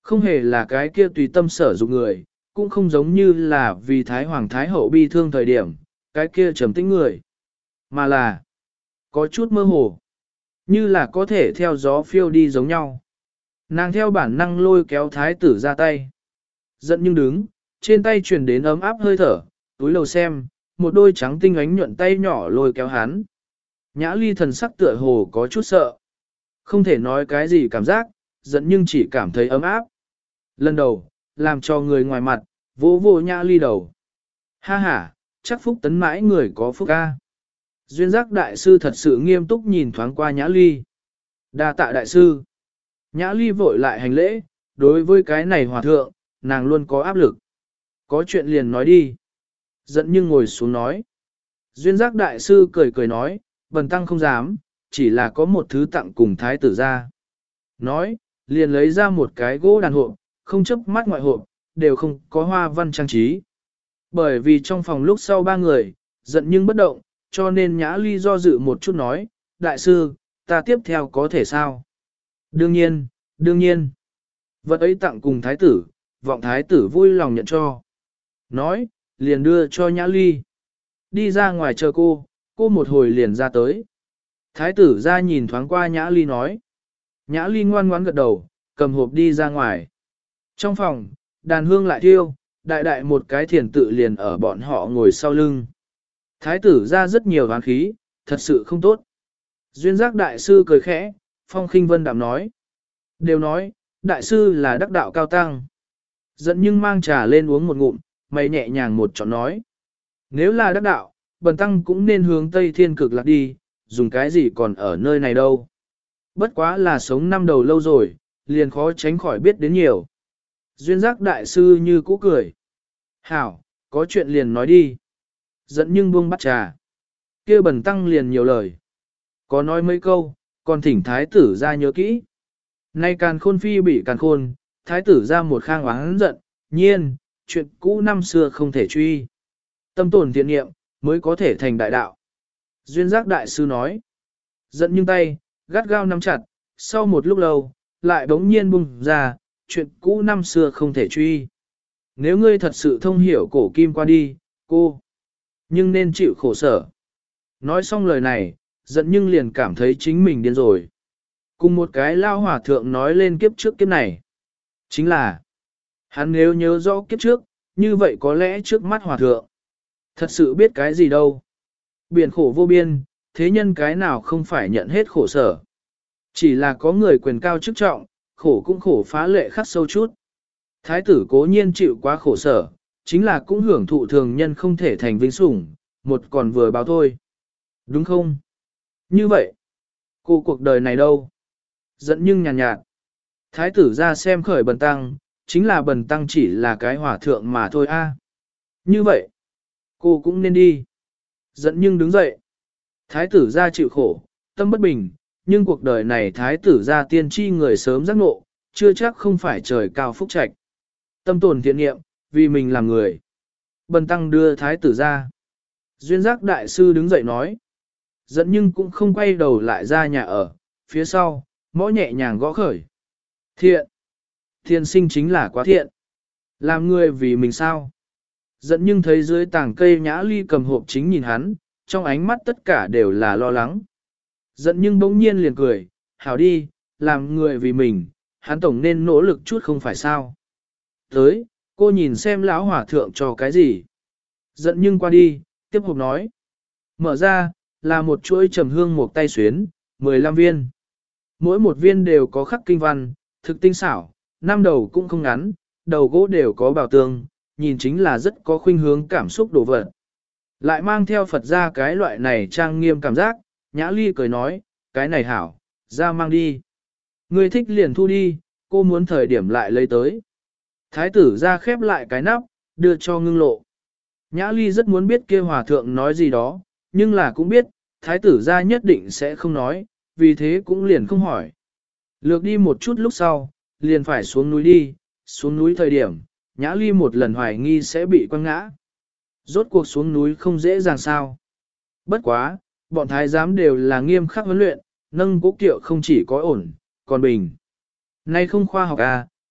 Không hề là cái kia tùy tâm sở dụng người, cũng không giống như là vì Thái Hoàng Thái Hậu bi thương thời điểm, cái kia trầm tĩnh người. Mà là, có chút mơ hồ, như là có thể theo gió phiêu đi giống nhau. Nàng theo bản năng lôi kéo thái tử ra tay. Giận nhưng đứng, trên tay truyền đến ấm áp hơi thở, túi lầu xem, một đôi trắng tinh ánh nhuận tay nhỏ lôi kéo hắn. Nhã ly thần sắc tựa hồ có chút sợ. Không thể nói cái gì cảm giác, giận nhưng chỉ cảm thấy ấm áp. Lần đầu, làm cho người ngoài mặt, vỗ vỗ nhã ly đầu. Ha ha, chắc phúc tấn mãi người có phúc ca. Duyên giác đại sư thật sự nghiêm túc nhìn thoáng qua nhã ly. Đa tạ đại sư. Nhã ly vội lại hành lễ, đối với cái này hòa thượng, nàng luôn có áp lực. Có chuyện liền nói đi. Giận nhưng ngồi xuống nói. Duyên giác đại sư cười cười nói, bần tăng không dám, chỉ là có một thứ tặng cùng thái tử ra. Nói, liền lấy ra một cái gỗ đàn hộp, không chấp mắt ngoại hộp, đều không có hoa văn trang trí. Bởi vì trong phòng lúc sau ba người, giận nhưng bất động, cho nên nhã ly do dự một chút nói, đại sư, ta tiếp theo có thể sao? Đương nhiên, đương nhiên. Vật ấy tặng cùng thái tử, vọng thái tử vui lòng nhận cho. Nói, liền đưa cho nhã ly. Đi ra ngoài chờ cô một hồi liền ra tới. Thái tử ra nhìn thoáng qua nhã ly nói. Nhã ly ngoan ngoãn gật đầu, cầm hộp đi ra ngoài. Trong phòng, đàn hương lại thiêu, đại đại một cái thiền tự liền ở bọn họ ngồi sau lưng. Thái tử ra rất nhiều oán khí, thật sự không tốt. Duyên giác đại sư cười khẽ, phong khinh vân đạm nói. Đều nói, đại sư là đắc đạo cao tăng. Giận nhưng mang trà lên uống một ngụm, mày nhẹ nhàng một chọn nói. Nếu là đắc đạo, bần tăng cũng nên hướng Tây Thiên Cực Lạc đi, dùng cái gì còn ở nơi này đâu. Bất quá là sống năm đầu lâu rồi, liền khó tránh khỏi biết đến nhiều. Duyên giác đại sư như cũ cười. Hảo, có chuyện liền nói đi. Giận nhưng buông bắt trà. Kia bần tăng liền nhiều lời. Có nói mấy câu, còn thỉnh thái tử ra nhớ kỹ. Nay càn khôn phi bị càn khôn, thái tử ra một khang oán giận, nhiên, chuyện cũ năm xưa không thể truy. Tâm tổn thiện niệm, mới có thể thành đại đạo. Duyên giác đại sư nói. Giận nhưng tay, gắt gao nắm chặt, sau một lúc lâu, lại bỗng nhiên bung ra, chuyện cũ năm xưa không thể truy. Nếu ngươi thật sự thông hiểu cổ kim qua đi, cô, nhưng nên chịu khổ sở. Nói xong lời này, giận nhưng liền cảm thấy chính mình điên rồi. Cùng một cái lao hòa thượng nói lên kiếp trước kiếp này. Chính là, hắn nếu nhớ rõ kiếp trước, như vậy có lẽ trước mắt hòa thượng. Thật sự biết cái gì đâu. Biển khổ vô biên, thế nhân cái nào không phải nhận hết khổ sở. Chỉ là có người quyền cao chức trọng, khổ cũng khổ phá lệ khắc sâu chút. Thái tử cố nhiên chịu quá khổ sở, chính là cũng hưởng thụ thường nhân không thể thành vinh sủng, một còn vừa báo thôi. Đúng không? Như vậy, cô cuộc đời này đâu? Giận nhưng nhàn nhạt. Thái tử ra xem khởi bần tăng, chính là bần tăng chỉ là cái hòa thượng mà thôi a. Như vậy, cô cũng nên đi. Giận nhưng đứng dậy. Thái tử ra chịu khổ, tâm bất bình, nhưng cuộc đời này thái tử ra tiên tri người sớm giác ngộ, chưa chắc không phải trời cao phúc trạch. Tâm tồn thiện nghiệm, vì mình làm người. Bần tăng đưa thái tử ra. Duyên giác đại sư đứng dậy nói. Giận nhưng cũng không quay đầu lại ra nhà ở, phía sau, mõ nhẹ nhàng gõ khởi. Thiện. Thiên sinh chính là quá thiện. Làm người vì mình sao? Giận nhưng thấy dưới tảng cây nhã ly cầm hộp chính nhìn hắn, trong ánh mắt tất cả đều là lo lắng. Giận nhưng bỗng nhiên liền cười, hảo đi, làm người vì mình, hắn tổng nên nỗ lực chút không phải sao. Tới, cô nhìn xem lão hỏa thượng cho cái gì. Giận nhưng qua đi, tiếp hộp nói. Mở ra, là một chuỗi trầm hương một tay xuyến, 15 viên. Mỗi một viên đều có khắc kinh văn, thực tinh xảo, năm đầu cũng không ngắn, đầu gỗ đều có bảo tường, nhìn chính là rất có khuynh hướng cảm xúc đồ vật. Lại mang theo Phật ra cái loại này trang nghiêm cảm giác, Nhã Ly cười nói, cái này hảo, ra mang đi. Người thích liền thu đi, cô muốn thời điểm lại lấy tới. Thái tử ra khép lại cái nắp, đưa cho Ngưng Lộ. Nhã Ly rất muốn biết kia hòa thượng nói gì đó, nhưng là cũng biết, thái tử ra nhất định sẽ không nói, vì thế cũng liền không hỏi. Lược đi một chút lúc sau, liền phải xuống núi đi, xuống núi thời điểm, Nhã Ly một lần hoài nghi sẽ bị quăng ngã. Rốt cuộc xuống núi không dễ dàng sao. Bất quá, bọn thái giám đều là nghiêm khắc huấn luyện, nâng cố kiệu không chỉ có ổn, còn bình. Nay không khoa học à,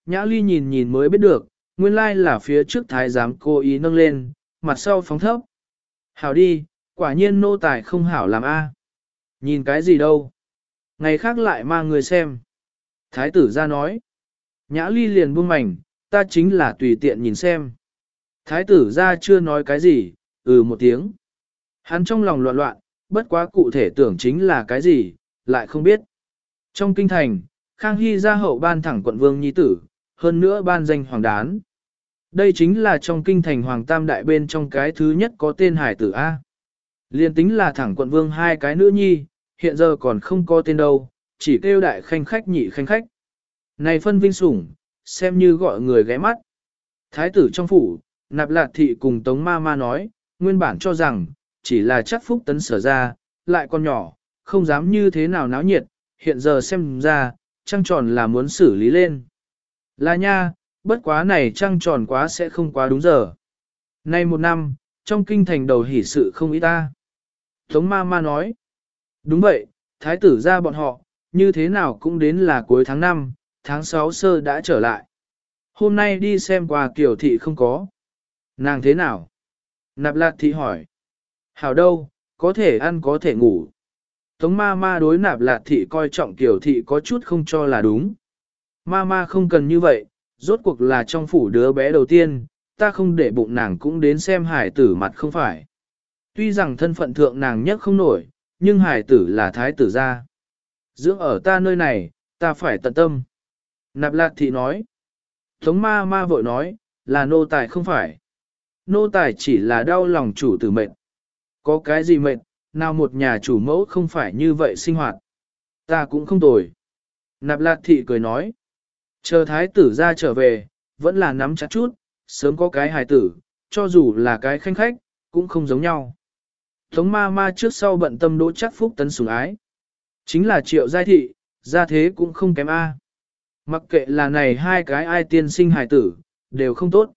Nhã Ly nhìn nhìn mới biết được, nguyên lai là phía trước thái giám cố ý nâng lên, mặt sau phóng thấp. Hảo đi, quả nhiên nô tài không hảo làm a. Nhìn cái gì đâu. Ngày khác lại mang người xem. Thái tử ra nói. Nhã Ly liền buông mảnh, ta chính là tùy tiện nhìn xem. Thái tử ra chưa nói cái gì, một tiếng. Hắn trong lòng loạn loạn, bất quá cụ thể tưởng chính là cái gì, lại không biết. Trong kinh thành, Khang Hy gia hậu ban thẳng quận vương nhi tử, hơn nữa ban danh hoàng đán. Đây chính là trong kinh thành hoàng tam đại bên trong cái thứ nhất có tên hải tử A. Liên tính là thẳng quận vương hai cái nữ nhi, hiện giờ còn không có tên đâu, chỉ kêu đại khanh khách nhị khanh khách. Này phân vinh sủng, xem như gọi người ghé mắt. Thái tử trong phủ, Nạp Lạt Thị cùng Tống Ma Ma nói, nguyên bản cho rằng, chỉ là chắc phúc tấn sở ra, lại còn nhỏ, không dám như thế nào náo nhiệt, hiện giờ xem ra, trăng tròn là muốn xử lý lên. Là nha, bất quá này trăng tròn quá sẽ không quá đúng giờ. Nay một năm, trong kinh thành đầu hỷ sự không ý ta. Tống Ma Ma nói, đúng vậy, thái tử ra bọn họ, như thế nào cũng đến là cuối tháng 5, tháng 6 sơ đã trở lại. Hôm nay đi xem qua Kiều Thị không có. Nàng thế nào? Nạp Lạt Thị hỏi. Hảo đâu, có thể ăn có thể ngủ. Tống Ma Ma đối Nạp Lạt Thị coi trọng Kiều Thị có chút không cho là đúng. Ma Ma không cần như vậy, rốt cuộc là trong phủ đứa bé đầu tiên, ta không để bụng nàng cũng đến xem hải tử mặt không phải. Tuy rằng thân phận thượng nàng nhất không nổi, nhưng hải tử là thái tử gia. Dưỡng ở ta nơi này, ta phải tận tâm. Nạp Lạt Thị nói. Tống Ma Ma vội nói, là nô tài không phải. Nô tài chỉ là đau lòng chủ tử mệnh. Có cái gì mệnh, nào một nhà chủ mẫu không phải như vậy sinh hoạt. Ta cũng không tồi. Nạp Lạt Thị cười nói. Chờ thái tử ra trở về, vẫn là nắm chặt chút, sớm có cái hài tử, cho dù là cái khanh khách, cũng không giống nhau. Tống Ma Ma trước sau bận tâm Đỗ Trác Phúc tấn sủng ái. Chính là Triệu Giai Thị, gia thế cũng không kém A. Mặc kệ là này hai cái ai tiên sinh hài tử, đều không tốt.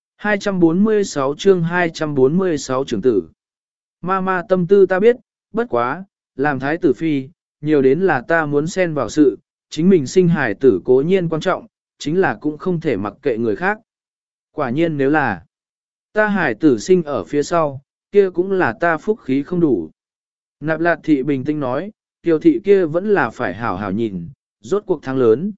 246 chương 246 trưởng tử. Ma Ma tâm tư ta biết, bất quá, làm thái tử phi, nhiều đến là ta muốn xen vào sự, chính mình sinh hài tử cố nhiên quan trọng, chính là cũng không thể mặc kệ người khác. Quả nhiên nếu là ta hài tử sinh ở phía sau, kia cũng là ta phúc khí không đủ. Nạp Lạt Thị bình tĩnh nói, Kiều Thị kia vẫn là phải hảo hảo nhìn, rốt cuộc thắng lớn.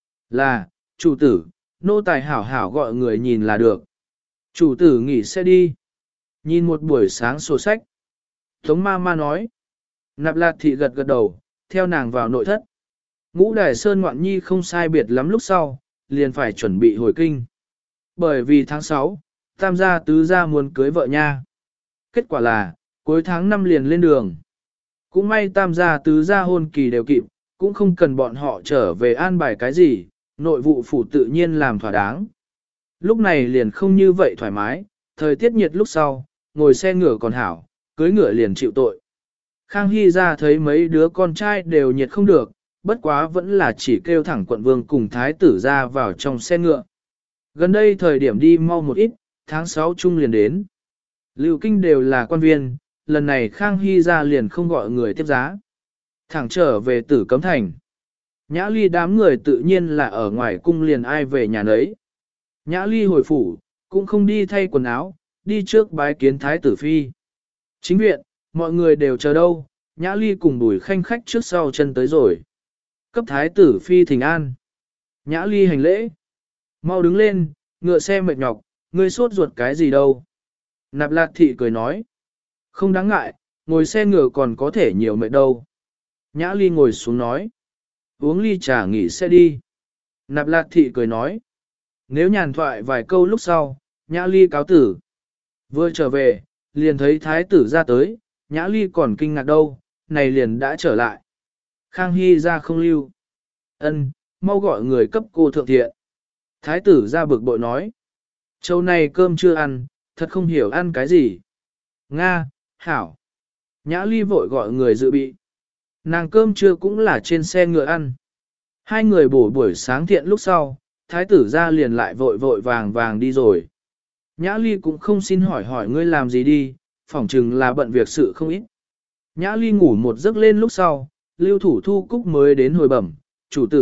Là, chủ tử, nô tài hảo hảo gọi người nhìn là được. Chủ tử nghỉ sẽ đi. Nhìn một buổi sáng sổ sách. Tống Ma Ma nói. Nạp Lạt Thị gật gật đầu, theo nàng vào nội thất. Ngũ Đài Sơn ngoạn nhi không sai biệt lắm lúc sau, liền phải chuẩn bị hồi kinh. Bởi vì tháng 6, tam gia tứ gia muốn cưới vợ nha. Kết quả là, cuối tháng 5 liền lên đường. Cũng may tam gia tứ gia hôn kỳ đều kịp, cũng không cần bọn họ trở về an bài cái gì, nội vụ phủ tự nhiên làm thỏa đáng. Lúc này liền không như vậy thoải mái, thời tiết nhiệt lúc sau, ngồi xe ngựa còn hảo, cưới ngựa liền chịu tội. Khang Hy ra thấy mấy đứa con trai đều nhiệt không được, bất quá vẫn là chỉ kêu thẳng quận vương cùng thái tử ra vào trong xe ngựa. Gần đây thời điểm đi mau một ít, tháng 6 chung liền đến. Lưu Kinh đều là quan viên, lần này Khang Hy ra liền không gọi người tiếp giá. Thẳng trở về Tử Cấm Thành. Nhã Ly đám người tự nhiên là ở ngoài cung liền ai về nhà nấy. Nhã Ly hồi phủ, cũng không đi thay quần áo, đi trước bái kiến thái tử phi. Chính viện, mọi người đều chờ đâu, Nhã Ly cùng Bùi Khanh khách trước sau chân tới rồi. Cấp thái tử phi thỉnh an. Nhã Ly hành lễ. Mau đứng lên, ngựa xe mệt nhọc, ngươi sốt ruột cái gì đâu. Nạp Lạt Thị cười nói. Không đáng ngại, ngồi xe ngựa còn có thể nhiều mệt đâu. Nhã Ly ngồi xuống nói. Uống ly trà nghỉ xe đi. Nạp Lạt Thị cười nói. Nếu nhàn thoại vài câu lúc sau, Nhã Ly cáo tử. Vừa trở về, liền thấy thái tử ra tới, Nhã Ly còn kinh ngạc đâu, này liền đã trở lại. Khang Hy ra không lưu. Ân, mau gọi người cấp cô thượng thiện. Thái tử ra bực bội nói. Châu này cơm chưa ăn, thật không hiểu ăn cái gì. Nga, hảo. Nhã Ly vội gọi người dự bị. Nàng cơm trưa cũng là trên xe ngựa ăn. Hai người bổ buổi sáng thiện lúc sau, thái tử ra liền lại vội vội vàng vàng đi rồi. Nhã Ly cũng không xin hỏi hỏi ngươi làm gì đi, phỏng chừng là bận việc sự không ít. Nhã Ly ngủ một giấc lên lúc sau, Lưu Thủ Thu Cúc mới đến hồi bẩm, chủ tử,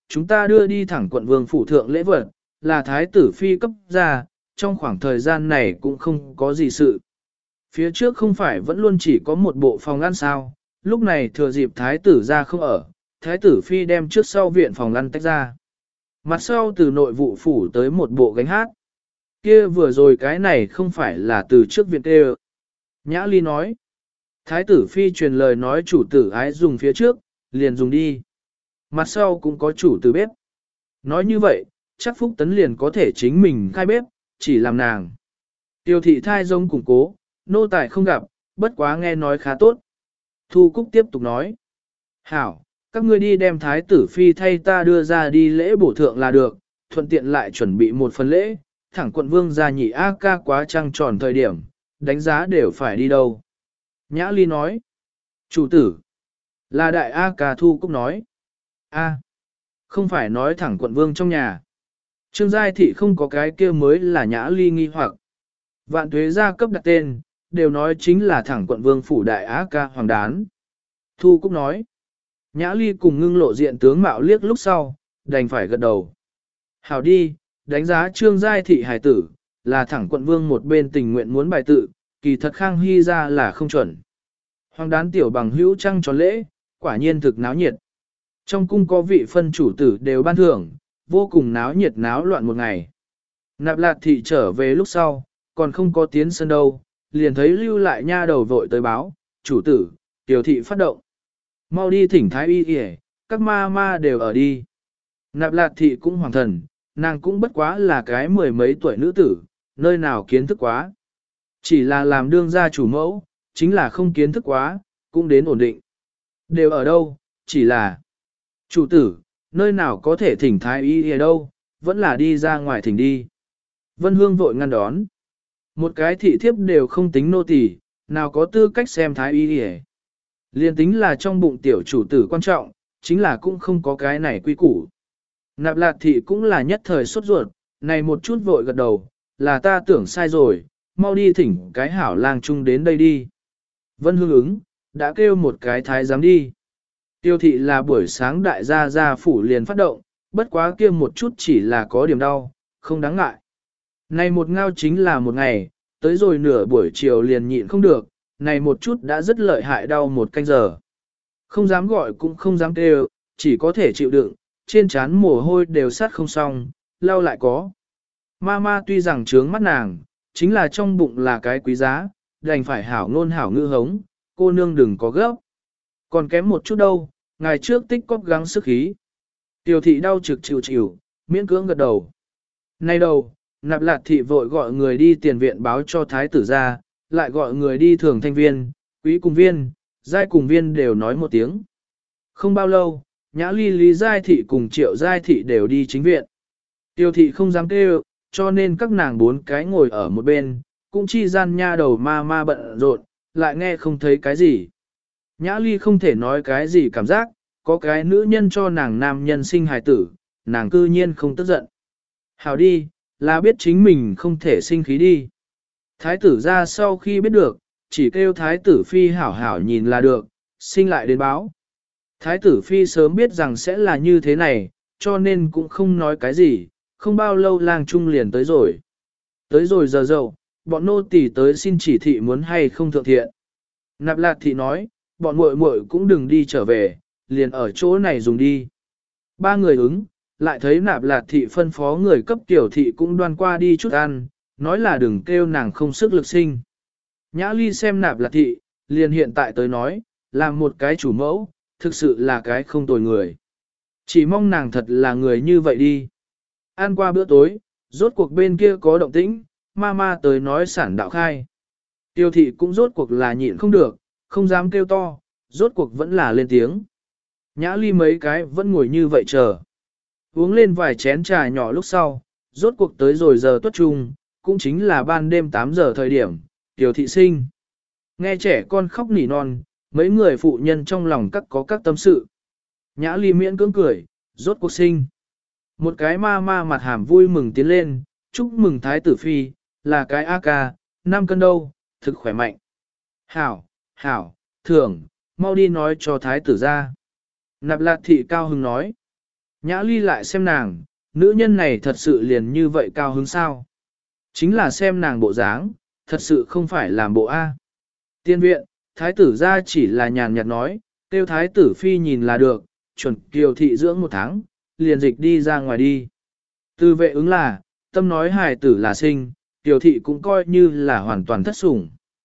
chúng ta đưa đi thẳng quận vương phủ thượng lễ vật, là thái tử phi cấp ra, trong khoảng thời gian này cũng không có gì sự. Phía trước không phải vẫn luôn chỉ có một bộ phòng ăn sao, lúc này thừa dịp thái tử ra không ở, thái tử phi đem trước sau viện phòng ăn tách ra. Mặt sau từ nội vụ phủ tới một bộ gánh hát. Kia vừa rồi cái này không phải là từ trước viện tê. Nhã Ly nói. Thái tử phi truyền lời nói chủ tử ái dùng phía trước, liền dùng đi. Mặt sau cũng có chủ tử bếp. Nói như vậy, chắc Phúc Tấn liền có thể chính mình khai bếp, chỉ làm nàng. Tiêu thị thai rông củng cố, nô tài không gặp, bất quá nghe nói khá tốt. Thu Cúc tiếp tục nói. Hảo, các ngươi đi đem thái tử phi thay ta đưa ra đi lễ bổ thượng là được, thuận tiện lại chuẩn bị một phần lễ, thẳng quận vương gia nhị A ca quá trăng tròn thời điểm, đánh giá đều phải đi đâu. Nhã Ly nói. Chủ tử. Là đại A ca. Thu Cúc nói. A. Không phải nói thẳng quận vương trong nhà. Trương Giai Thị không có cái kia mới là Nhã Ly nghi hoặc. Vạn thuế gia cấp đặt tên, đều nói chính là thẳng quận vương phủ đại A ca hoàng đán. Thu Cúc nói. Nhã Ly cùng ngưng lộ diện tướng mạo liếc lúc sau, đành phải gật đầu. Hảo đi, đánh giá Trương Giai Thị hài tử, là thẳng quận vương một bên tình nguyện muốn bài tự, kỳ thật Khang Hy ra là không chuẩn. Hoàng đán tiểu bằng hữu trăng tròn lễ, quả nhiên thực náo nhiệt. Trong cung có vị phân chủ tử đều ban thưởng, vô cùng náo nhiệt náo loạn một ngày. Nạp Lạt Thị trở về lúc sau, còn không có tiến sân đâu, liền thấy lưu lại nha đầu vội tới báo, chủ tử, tiểu thị phát động. Mau đi thỉnh thái y y, các ma ma đều ở đi. Nạp Lạt Thị cũng hoàng thần, nàng cũng bất quá là cái mười mấy tuổi nữ tử, nơi nào kiến thức quá. Chỉ là làm đương gia chủ mẫu, chính là không kiến thức quá, cũng đến ổn định. Đều ở đâu, chỉ là chủ tử, nơi nào có thể thỉnh thái y ở đâu, vẫn là đi ra ngoài thỉnh đi. Vân Hương vội ngăn đón. Một cái thị thiếp đều không tính nô tỳ, nào có tư cách xem thái y y. Liên tính là trong bụng tiểu chủ tử quan trọng, chính là cũng không có cái này quy củ. Nạp Lạt Thị cũng là nhất thời sốt ruột, này một chút vội gật đầu, là ta tưởng sai rồi, mau đi thỉnh cái hảo lang chung đến đây đi. Vân Hương ứng, đã kêu một cái thái giám đi. Tiêu thị là buổi sáng đại gia phủ liền phát động, bất quá kia một chút chỉ là có điểm đau, không đáng ngại. Này một ngao chính là một ngày, tới rồi nửa buổi chiều liền nhịn không được, này một chút đã rất lợi hại đau một canh giờ. Không dám gọi cũng không dám kêu, chỉ có thể chịu đựng, trên trán mồ hôi đều sát không xong, lau lại có. Ma tuy rằng trướng mắt nàng, chính là trong bụng là cái quý giá, đành phải hảo ngôn hảo ngữ hống, cô nương đừng có gấp. Còn kém một chút đâu, ngày trước tích cóp gắng sức khí. Tiểu thị đau trực chịu, miễn cưỡng gật đầu. Nay đầu, Nạp Lạt Thị vội gọi người đi tiền viện báo cho thái tử ra, lại gọi người đi thường thanh viên, quý cùng viên, giai cùng viên đều nói một tiếng. Không bao lâu, Nhã Ly Lý Giai Thị cùng Triệu Giai Thị đều đi chính viện. Tiêu thị không dám kêu, cho nên các nàng bốn cái ngồi ở một bên, cũng chi gian nha đầu ma bận rộn, lại nghe không thấy cái gì. Nhã Ly không thể nói cái gì cảm giác, có cái nữ nhân cho nàng nam nhân sinh hài tử, nàng cư nhiên không tức giận. Hảo đi, là biết chính mình không thể sinh khí đi. Thái tử ra sau khi biết được, chỉ kêu thái tử phi hảo hảo nhìn là được, sinh lại đến báo. Thái tử phi sớm biết rằng sẽ là như thế này, cho nên cũng không nói cái gì, không bao lâu lang trung liền tới rồi. Tới rồi giờ dậu, bọn nô tỳ tới xin chỉ thị muốn hay không thượng thiện. Nạp Lạt Thị nói, bọn muội muội cũng đừng đi trở về, liền ở chỗ này dùng đi. Ba người ứng, lại thấy Nạp Lạt Thị phân phó người cấp tiểu thị cũng đoan qua đi chút ăn, nói là đừng kêu nàng không sức lực sinh. Nhã Ly xem Nạp Lạt Thị, liền hiện tại tới nói, làm một cái chủ mẫu, thực sự là cái không tồi người. Chỉ mong nàng thật là người như vậy đi. Ăn qua bữa tối, rốt cuộc bên kia có động tĩnh, ma tới nói sản đạo khai. Tiêu thị cũng rốt cuộc là nhịn không được, không dám kêu to, rốt cuộc vẫn là lên tiếng. Nhã Ly mấy cái vẫn ngồi như vậy chờ. Uống lên vài chén trà nhỏ lúc sau, rốt cuộc tới rồi giờ tuất trung, cũng chính là ban đêm 8 giờ thời điểm, Tiêu thị sinh. Nghe trẻ con khóc nỉ non, mấy người phụ nhân trong lòng có các tâm sự. Nhã Ly miễn cưỡng cười, rốt cuộc sinh. Một cái ma mặt hàm vui mừng tiến lên, chúc mừng thái tử phi, là cái A ca, 5 cân đâu, thực khỏe mạnh. Hảo, thưởng, mau đi nói cho thái tử ra. Nạp Lạt Thị cao hứng nói. Nhã Ly lại xem nàng, nữ nhân này thật sự liền như vậy cao hứng sao. Chính là xem nàng bộ dáng, thật sự không phải làm bộ A. Tiên viện, thái tử ra chỉ là nhàn nhạt nói, tiêu thái tử phi nhìn là được, chuẩn kiều thị dưỡng 1 tháng, liền dịch đi ra ngoài đi. Từ vệ ứng là, tâm nói hài tử là sinh, kiều thị cũng coi như là hoàn toàn thất sủng.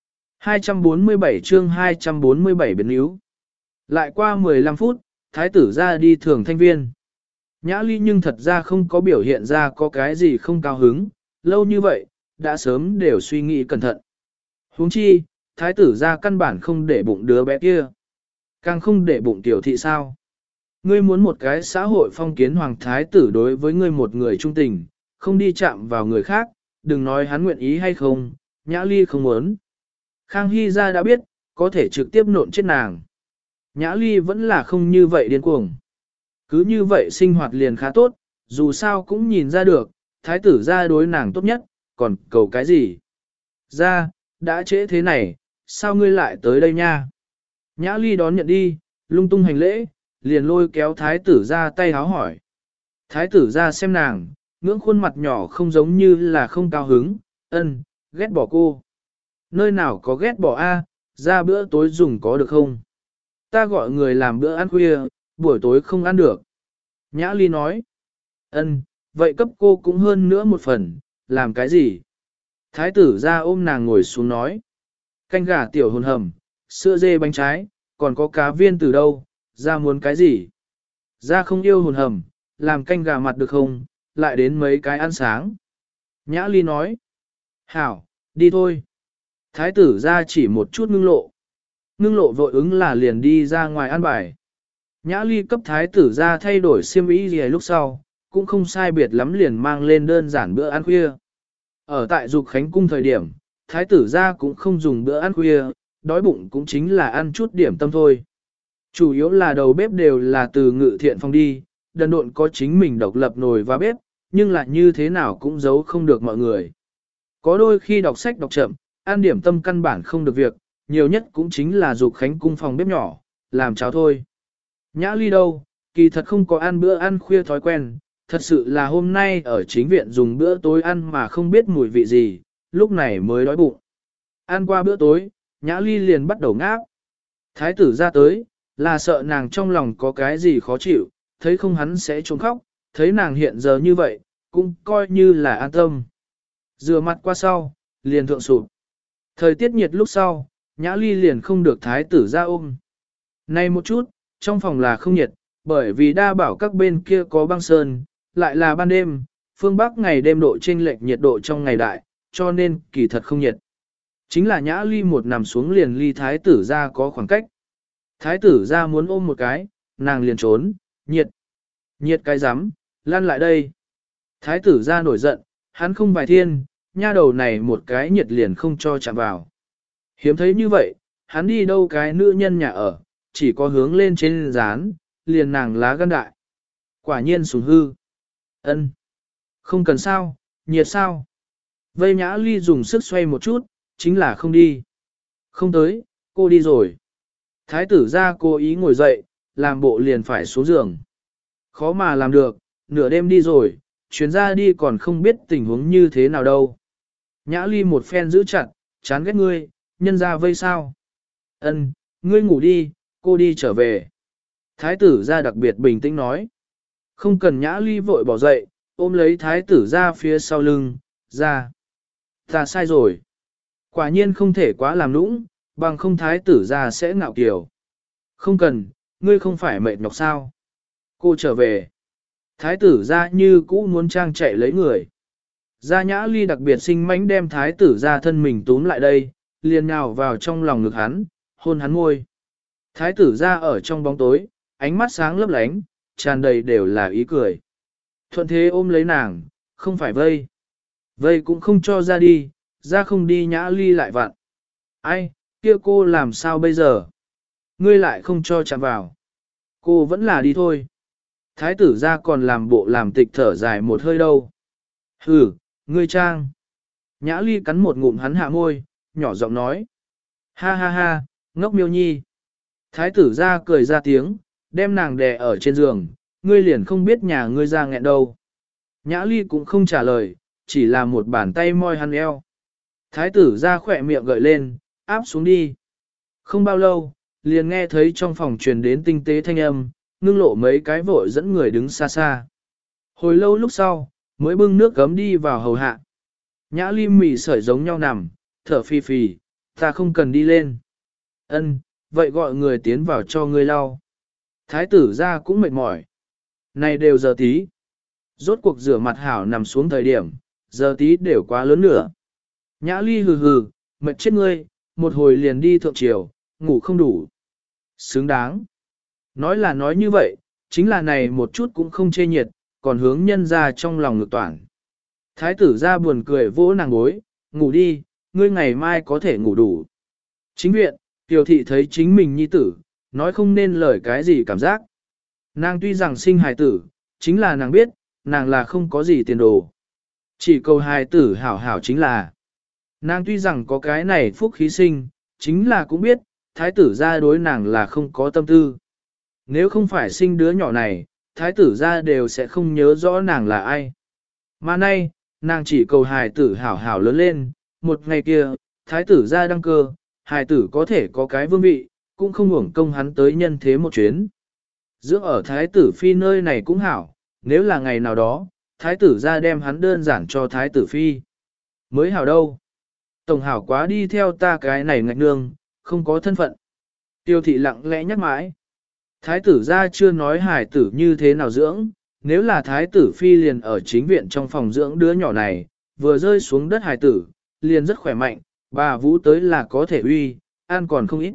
247 chương 247 biến yếu. Lại qua 15 phút, thái tử ra đi thường thanh viên. Nhã Ly nhưng thật ra không có biểu hiện ra có cái gì không cao hứng, lâu như vậy, đã sớm đều suy nghĩ cẩn thận. Huống chi, thái tử ra căn bản không để bụng đứa bé kia. Càng không để bụng tiểu thị sao. Ngươi muốn một cái xã hội phong kiến hoàng thái tử đối với ngươi một người trung tình, không đi chạm vào người khác, đừng nói hắn nguyện ý hay không, Nhã Ly không muốn. Khang Hy ra đã biết, có thể trực tiếp nộn chết nàng. Nhã Ly vẫn là không như vậy điên cuồng. Cứ như vậy sinh hoạt liền khá tốt, dù sao cũng nhìn ra được, thái tử ra đối nàng tốt nhất, còn cầu cái gì? Ra, đã trễ thế này, sao ngươi lại tới đây nha? Nhã Ly đón nhận đi, lung tung hành lễ, liền lôi kéo thái tử ra tay háo hỏi. Thái tử ra xem nàng, ngưỡng khuôn mặt nhỏ không giống như là không cao hứng, ghét bỏ cô. Nơi nào có ghét bỏ a, ra bữa tối dùng có được không? Ta gọi người làm bữa ăn khuya, buổi tối không ăn được. Nhã Ly nói. Vậy cấp cô cũng hơn nữa một phần, làm cái gì? Thái tử ra ôm nàng ngồi xuống nói. Canh gà tiểu hồn hầm, sữa dê bánh trái, còn có cá viên từ đâu, ra muốn cái gì? Ra không yêu hồn hầm, làm canh gà mặt được không, lại đến mấy cái ăn sáng. Nhã Ly nói. Hảo, đi thôi. Thái tử ra chỉ một chút ngưng lộ. Ngưng lộ vội ứng là liền đi ra ngoài ăn bài. Nhã Ly cấp thái tử ra thay đổi xiêm y gì lúc sau, cũng không sai biệt lắm liền mang lên đơn giản bữa ăn khuya. Ở tại Dục Khánh Cung thời điểm, thái tử ra cũng không dùng bữa ăn khuya, đói bụng cũng chính là ăn chút điểm tâm thôi. Chủ yếu là đầu bếp đều là từ Ngự Thiện Phòng đi, đần độn có chính mình độc lập nồi và bếp, nhưng lại như thế nào cũng giấu không được mọi người. Có đôi khi đọc sách đọc chậm, ăn điểm tâm căn bản không được việc, nhiều nhất cũng chính là Dục Khánh Cung phòng bếp nhỏ, làm cháo thôi. Nhã Ly đâu, kỳ thật không có ăn bữa ăn khuya thói quen, thật sự là hôm nay ở chính viện dùng bữa tối ăn mà không biết mùi vị gì, lúc này mới đói bụng. Ăn qua bữa tối, Nhã Ly liền bắt đầu ngáp. Thái tử ra tới, là sợ nàng trong lòng có cái gì khó chịu, thấy không hắn sẽ trốn khóc, thấy nàng hiện giờ như vậy, cũng coi như là an tâm. Rửa mặt qua sau, liền thượng sụp. Thời tiết nhiệt lúc sau, Nhã Ly liền không được thái tử ra ôm. Này một chút, trong phòng là không nhiệt, bởi vì đa bảo các bên kia có băng sơn, lại là ban đêm, phương Bắc ngày đêm độ chênh lệch nhiệt độ trong ngày đại, cho nên kỳ thật không nhiệt. Chính là Nhã Ly một nằm xuống liền ly thái tử ra có khoảng cách. Thái tử ra muốn ôm một cái, nàng liền trốn, nhiệt. Nhiệt cái rắm lăn lại đây. Thái tử ra nổi giận, hắn không vài thiên, nha đầu này một cái nhiệt liền không cho chạm vào. Hiếm thấy như vậy, hắn đi đâu cái nữ nhân nhà ở, chỉ có hướng lên trên rán, liền nàng lá gan đại. Quả nhiên sủng hư. Không cần sao, nhiệt sao. Vây Nhã Ly dùng sức xoay một chút, chính là không đi. Không tới, cô đi rồi. Thái tử ra cố ý ngồi dậy, làm bộ liền phải xuống giường. Khó mà làm được, nửa đêm đi rồi, chuyến ra đi còn không biết tình huống như thế nào đâu. Nhã Ly một phen giữ chặt, chán ghét ngươi, nhân ra vây sao. Ngươi ngủ đi, cô đi trở về. Thái tử ra đặc biệt bình tĩnh nói. Không cần Nhã Ly vội bỏ dậy, ôm lấy thái tử ra phía sau lưng, ra. Ta sai rồi. Quả nhiên không thể quá làm nũng, bằng không thái tử ra sẽ ngạo kiều. Không cần, ngươi không phải mệt nhọc sao. Cô trở về. Thái tử ra như cũ muốn trang chạy lấy người. Gia Nhã Ly đặc biệt sinh mánh đem thái tử ra thân mình túm lại đây, liền nhào vào trong lòng ngực hắn, hôn hắn môi. Thái tử ra ở trong bóng tối, ánh mắt sáng lấp lánh, tràn đầy đều là ý cười. Thuận thế ôm lấy nàng, không phải vây. Vây cũng không cho ra đi, ra không đi Nhã Ly lại vặn. Ai, kia cô làm sao bây giờ? Ngươi lại không cho chạm vào. Cô vẫn là đi thôi. Thái tử ra còn làm bộ làm tịch thở dài một hơi đâu. Hừ, ngươi trang. Nhã Ly cắn một ngụm hắn hạ môi, nhỏ giọng nói. Ha ha ha, ngốc miêu nhi. Thái tử ra cười ra tiếng, đem nàng đè ở trên giường, ngươi liền không biết nhà ngươi ra nghẹn đâu. Nhã Ly cũng không trả lời, chỉ là một bàn tay moi hắn eo. Thái tử ra khỏe miệng gợi lên, áp xuống đi. Không bao lâu, liền nghe thấy trong phòng truyền đến tinh tế thanh âm, ngưng lộ mấy cái vội dẫn người đứng xa xa. Hồi lâu lúc sau, mới bưng nước gấm đi vào hầu hạ. Nhã Ly mỉ sợi giống nhau nằm, thở phì phì, ta không cần đi lên. Ân, vậy gọi người tiến vào cho ngươi lau. Thái tử ra cũng mệt mỏi. Này đều giờ tí. Rốt cuộc rửa mặt hảo nằm xuống thời điểm, giờ tí đều quá lớn nữa. Nhã Ly hừ hừ, mệt chết ngươi, một hồi liền đi thượng triều, ngủ không đủ. Xứng đáng. Nói là nói như vậy, chính là này một chút cũng không chê nhiệt, còn hướng nhân ra trong lòng ngược toàn. Thái tử ra buồn cười vỗ nàng gối, ngủ đi, ngươi ngày mai có thể ngủ đủ. Chính viện, Tiểu thị thấy chính mình nhi tử, nói không nên lời cái gì cảm giác. Nàng tuy rằng sinh hài tử, chính là nàng biết, nàng là không có gì tiền đồ. Chỉ cầu hài tử hảo hảo chính là. Nàng tuy rằng có cái này phúc khí sinh, chính là cũng biết, thái tử ra đối nàng là không có tâm tư. Nếu không phải sinh đứa nhỏ này, thái tử ra đều sẽ không nhớ rõ nàng là ai. Mà nay, nàng chỉ cầu hài tử hảo hảo lớn lên, một ngày kia, thái tử ra đăng cơ, hài tử có thể có cái vương vị, cũng không uổng công hắn tới nhân thế một chuyến. Dưỡng ở thái tử phi nơi này cũng hảo, nếu là ngày nào đó, thái tử ra đem hắn đơn giản cho thái tử phi. Mới hảo đâu. Tổng hảo quá đi theo ta cái này ngạch nương, không có thân phận. Tiêu thị lặng lẽ nhắc mãi. Thái tử ra chưa nói hài tử như thế nào dưỡng, nếu là thái tử phi liền ở chính viện trong phòng dưỡng đứa nhỏ này, vừa rơi xuống đất hài tử, liền rất khỏe mạnh, bà Vũ tới là có thể uy, ăn còn không ít.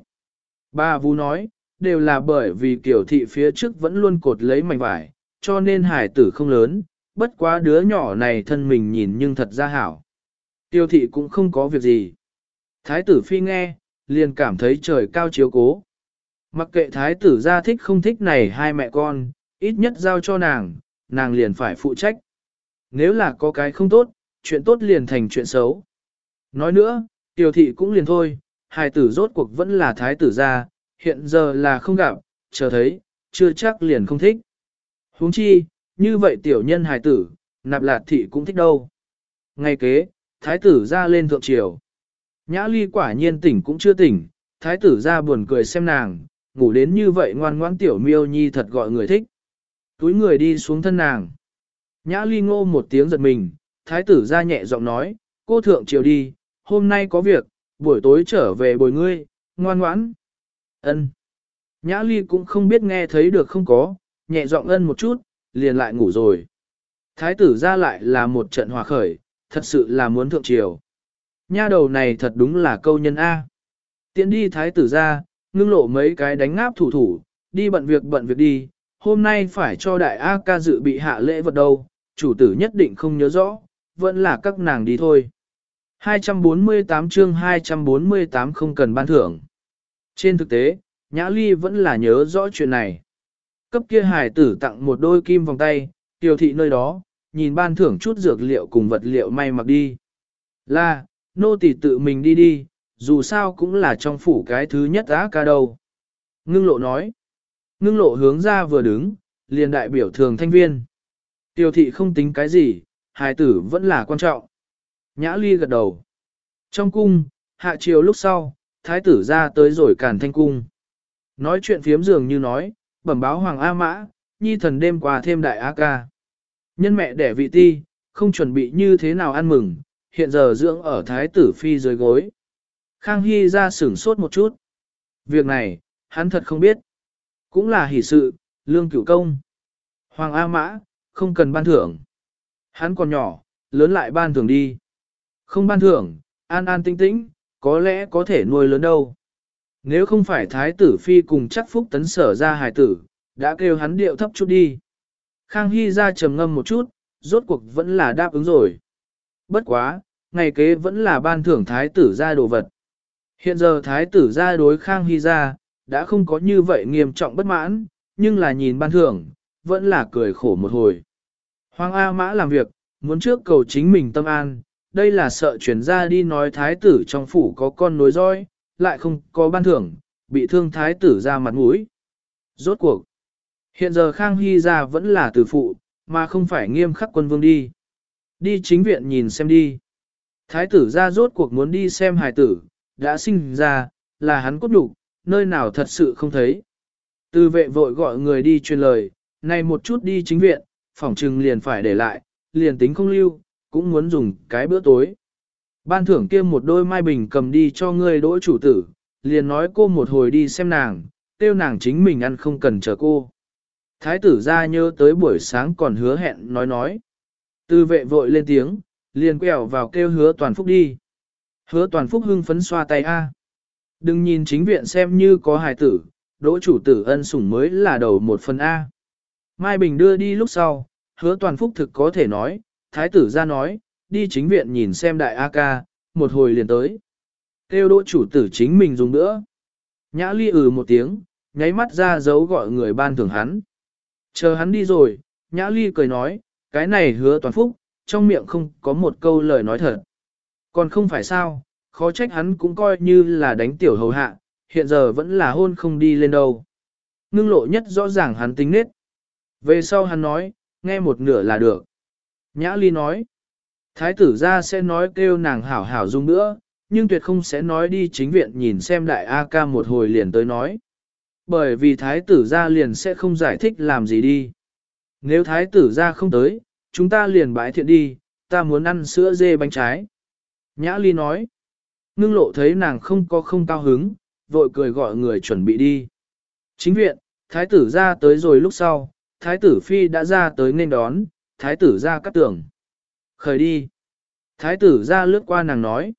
Bà Vũ nói, đều là bởi vì kiểu thị phía trước vẫn luôn cột lấy mảnh vải, cho nên hài tử không lớn, bất quá đứa nhỏ này thân mình nhìn nhưng thật ra hảo. Tiêu thị cũng không có việc gì. Thái tử phi nghe, liền cảm thấy trời cao chiếu cố. Mặc kệ thái tử ra thích không thích này hai mẹ con, ít nhất giao cho nàng, nàng liền phải phụ trách. Nếu là có cái không tốt, chuyện tốt liền thành chuyện xấu. Nói nữa, tiêu thị cũng liền thôi, hài tử rốt cuộc vẫn là thái tử ra, hiện giờ là không gặp, chờ thấy, chưa chắc liền không thích. Huống chi, như vậy tiểu nhân hài tử, nạp lạt thị cũng thích đâu. Ngay kế, thái tử ra lên thượng triều. Nhã Ly quả nhiên tỉnh cũng chưa tỉnh, thái tử ra buồn cười xem nàng, ngủ đến như vậy ngoan ngoãn tiểu miêu nhi thật gọi người thích. Túi người đi xuống thân nàng. Nhã Ly ngô một tiếng giật mình, thái tử ra nhẹ giọng nói, cô thượng triều đi, hôm nay có việc, buổi tối trở về bồi ngươi, ngoan ngoãn. Ân. Nhã Ly cũng không biết nghe thấy được không có, nhẹ giọng ân một chút, liền lại ngủ rồi. Thái tử ra lại là một trận hòa khởi, thật sự là muốn thượng triều. Nha đầu này thật đúng là câu nhân A. Tiến đi thái tử ra, ngưng lộ mấy cái đánh ngáp thủ thủ, đi bận việc đi, hôm nay phải cho đại A ca dự bị hạ lễ vật đâu, chủ tử nhất định không nhớ rõ, vẫn là các nàng đi thôi. 248 chương 248 không cần ban thưởng. Trên thực tế, Nhã Ly vẫn là nhớ rõ chuyện này. Cấp kia hài tử tặng một đôi kim vòng tay, tiểu thị nơi đó, nhìn ban thưởng chút dược liệu cùng vật liệu may mặc đi. Là, nô tỳ tự mình đi đi, dù sao cũng là trong phủ cái thứ nhất á ca đâu. Ngưng lộ nói. Ngưng lộ hướng ra vừa đứng, liền đại biểu thường thanh viên. Tiểu thị không tính cái gì, hài tử vẫn là quan trọng. Nhã Ly gật đầu. Trong cung, hạ chiều lúc sau, thái tử ra tới rồi Càn Thanh cung. Nói chuyện phiếm dường như nói, bẩm báo Hoàng A Mã, nhi thần đêm qua thêm đại A ca. Nhân mẹ đẻ vị ti, không chuẩn bị như thế nào ăn mừng, hiện giờ dưỡng ở thái tử phi dưới gối. Khang Hy ra sửng sốt một chút. Việc này, hắn thật không biết. Cũng là hỷ sự, lương cửu công. Hoàng A Mã, không cần ban thưởng. Hắn còn nhỏ, lớn lại ban thưởng đi. Không ban thưởng, an an tinh tĩnh, có lẽ có thể nuôi lớn đâu. Nếu không phải thái tử phi cùng chắc phúc tấn sở ra hài tử, đã kêu hắn điệu thấp chút đi. Khang Hy ra trầm ngâm một chút, rốt cuộc vẫn là đáp ứng rồi. Bất quá, ngày kế vẫn là ban thưởng thái tử ra đồ vật. Hiện giờ thái tử ra đối Khang Hy ra, đã không có như vậy nghiêm trọng bất mãn, nhưng là nhìn ban thưởng, vẫn là cười khổ một hồi. Hoàng A Mã làm việc, muốn trước cầu chính mình tâm an, đây là sợ chuyển ra đi nói thái tử trong phủ có con nối roi, lại không có ban thưởng, bị thương thái tử ra mặt mũi. Rốt cuộc, Hiện giờ Khang Hy gia vẫn là tử phụ, mà không phải nghiêm khắc quân vương đi. Đi chính viện nhìn xem đi. Thái tử ra rốt cuộc muốn đi xem hài tử, đã sinh ra, là hắn cốt đủ, nơi nào thật sự không thấy. Từ vệ vội gọi người đi truyền lời, này một chút đi chính viện, phỏng trừng liền phải để lại, liền tính không lưu, cũng muốn dùng cái bữa tối. Ban thưởng kia một đôi mai bình cầm đi cho ngươi đỗ chủ tử, liền nói cô một hồi đi xem nàng, tiêu nàng chính mình ăn không cần chờ cô. Thái tử ra nhớ tới buổi sáng còn hứa hẹn nói. Từ vệ vội lên tiếng, liền quẹo vào kêu hứa toàn phúc đi. Hứa toàn phúc hưng phấn xoa tay A. Đừng nhìn chính viện xem như có hài tử, đỗ chủ tử ân sủng mới là đầu một phần A. Mai Bình đưa đi lúc sau, hứa toàn phúc thực có thể nói, thái tử ra nói, đi chính viện nhìn xem đại A ca, một hồi liền tới. Kêu đỗ chủ tử chính mình dùng nữa. Nhã ly một tiếng, nháy mắt ra dấu gọi người ban thưởng hắn. Chờ hắn đi rồi, Nhã ly cười nói, cái này hứa toàn phúc, trong miệng không có một câu lời nói thật. Còn không phải sao, khó trách hắn cũng coi như là đánh tiểu hầu hạ, hiện giờ vẫn là hôn không đi lên đâu. Ngưng lộ nhất rõ ràng hắn tính nết. Về sau hắn nói, nghe một nửa là được. Nhã ly nói, thái tử ra sẽ nói kêu nàng hảo hảo dung nữa, nhưng tuyệt không sẽ nói đi chính viện nhìn xem đại A ca một hồi liền tới nói. Bởi vì thái tử ra liền sẽ không giải thích làm gì đi. Nếu thái tử ra không tới, chúng ta liền bãi thiện đi, ta muốn ăn sữa dê bánh trái. Nhã ly nói, ngưng lộ thấy nàng không cao hứng, vội cười gọi người chuẩn bị đi. Chính viện, thái tử ra tới rồi lúc sau, thái tử phi đã ra tới nên đón, thái tử ra cắt tưởng. Khởi đi. Thái tử ra lướt qua nàng nói,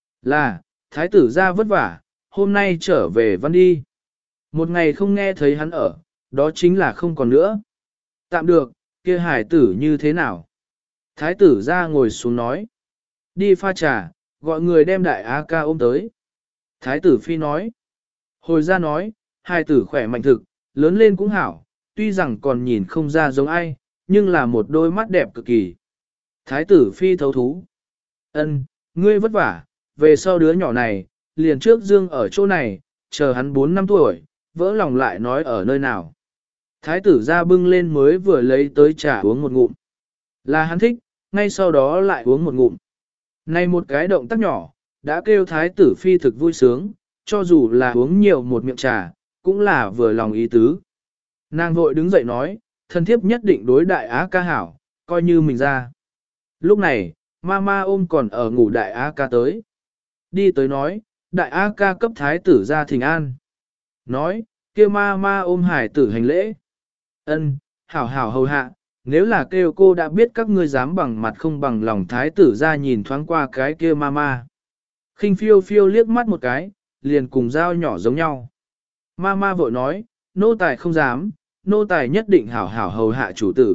là, thái tử ra vất vả, hôm nay trở về văn đi. Một ngày không nghe thấy hắn ở, đó chính là không còn nữa. Tạm được, kia hải tử như thế nào? Thái tử ra ngồi xuống nói. Đi pha trà, gọi người đem đại A ca ôm tới. Thái tử phi nói. Hồi ra nói, hải tử khỏe mạnh thực, lớn lên cũng hảo, tuy rằng còn nhìn không ra giống ai, nhưng là một đôi mắt đẹp cực kỳ. Thái tử phi thấu thú. Ân, ngươi vất vả, về sau đứa nhỏ này, liền trước dương ở chỗ này, chờ hắn 4 năm tuổi, vỡ lòng lại nói ở nơi nào. Thái tử ra bưng lên mới vừa lấy tới trà uống một ngụm. Là hắn thích, ngay sau đó lại uống một ngụm. Này một cái động tác nhỏ, đã kêu thái tử phi thực vui sướng, cho dù là uống nhiều một miệng trà, cũng là vừa lòng ý tứ. Nàng vội đứng dậy nói, thân thiếp nhất định đối đại á ca hảo, coi như mình ra. Lúc này, mama ôm còn ở ngủ đại á ca tới. Đi tới nói, đại á ca cấp thái tử ra thỉnh an. Nói, kêu mama ôm hải tử hành lễ. Ân, hảo hảo hầu hạ, nếu là kêu cô đã biết các ngươi dám bằng mặt không bằng lòng thái tử ra nhìn thoáng qua cái kia mama. Khinh phiêu phiêu liếc mắt một cái, liền cùng dao nhỏ giống nhau. Mama vội nói, nô tài không dám, nô tài nhất định hảo hảo hầu hạ chủ tử.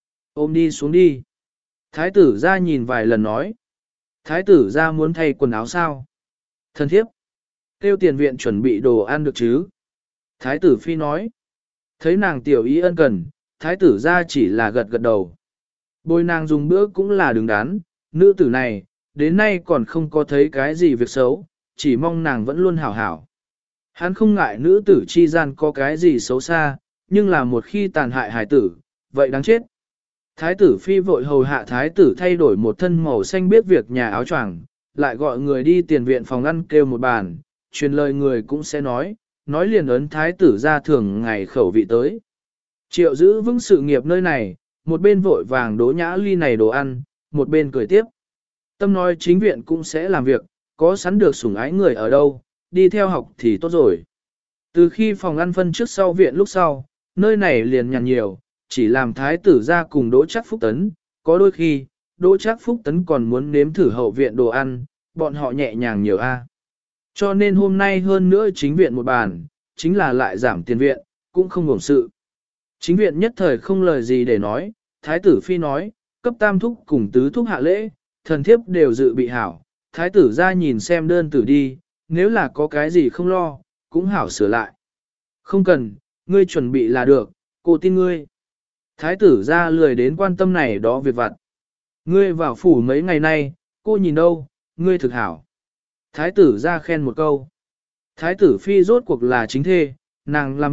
Ôm đi xuống đi. Thái tử ra nhìn vài lần nói. Thái tử ra muốn thay quần áo sao? Thân thiếp. Kêu tiền viện chuẩn bị đồ ăn được chứ? Thái tử phi nói. Thấy nàng tiểu ý ân cần, thái tử ra chỉ là gật gật đầu. Bồi nàng dùng bữa cũng là đứng đắn, nữ tử này, đến nay còn không có thấy cái gì việc xấu, chỉ mong nàng vẫn luôn hảo hảo. Hắn không ngại nữ tử chi gian có cái gì xấu xa, nhưng là một khi tàn hại hài tử, vậy đáng chết. Thái tử phi vội hầu hạ thái tử thay đổi một thân màu xanh biết việc nhà áo choàng, lại gọi người đi tiền viện phòng ăn kêu một bàn, truyền lời người cũng sẽ nói liền ấn thái tử ra thường ngày khẩu vị tới. Triệu giữ vững sự nghiệp nơi này, một bên vội vàng đố nhã ly này đồ ăn, một bên cười tiếp. Tâm nói chính viện cũng sẽ làm việc, có sẵn được sủng ái người ở đâu, đi theo học thì tốt rồi. Từ khi phòng ăn phân trước sau viện lúc sau, nơi này liền nhàn nhiều, chỉ làm thái tử ra cùng Đỗ Trác Phúc Tấn, có đôi khi, Đỗ Trác Phúc Tấn còn muốn nếm thử hậu viện đồ ăn, bọn họ nhẹ nhàng nhiều a. Cho nên hôm nay hơn nữa chính viện một bàn, chính là lại giảm tiền viện, cũng không hưởng sự. Chính viện nhất thời không lời gì để nói, thái tử phi nói, cấp tam thúc cùng tứ thúc hạ lễ, thần thiếp đều dự bị hảo, thái tử ra nhìn xem đơn tử đi, nếu là có cái gì không lo, cũng hảo sửa lại. Không cần, ngươi chuẩn bị là được, cô tin ngươi. Thái tử ra lười đến quan tâm này đó việc vặt. Ngươi vào phủ mấy ngày nay, cô nhìn đâu, ngươi thực hảo. Thái tử ra khen một câu. Thái tử phi rốt cuộc là chính thê, nàng làm việc,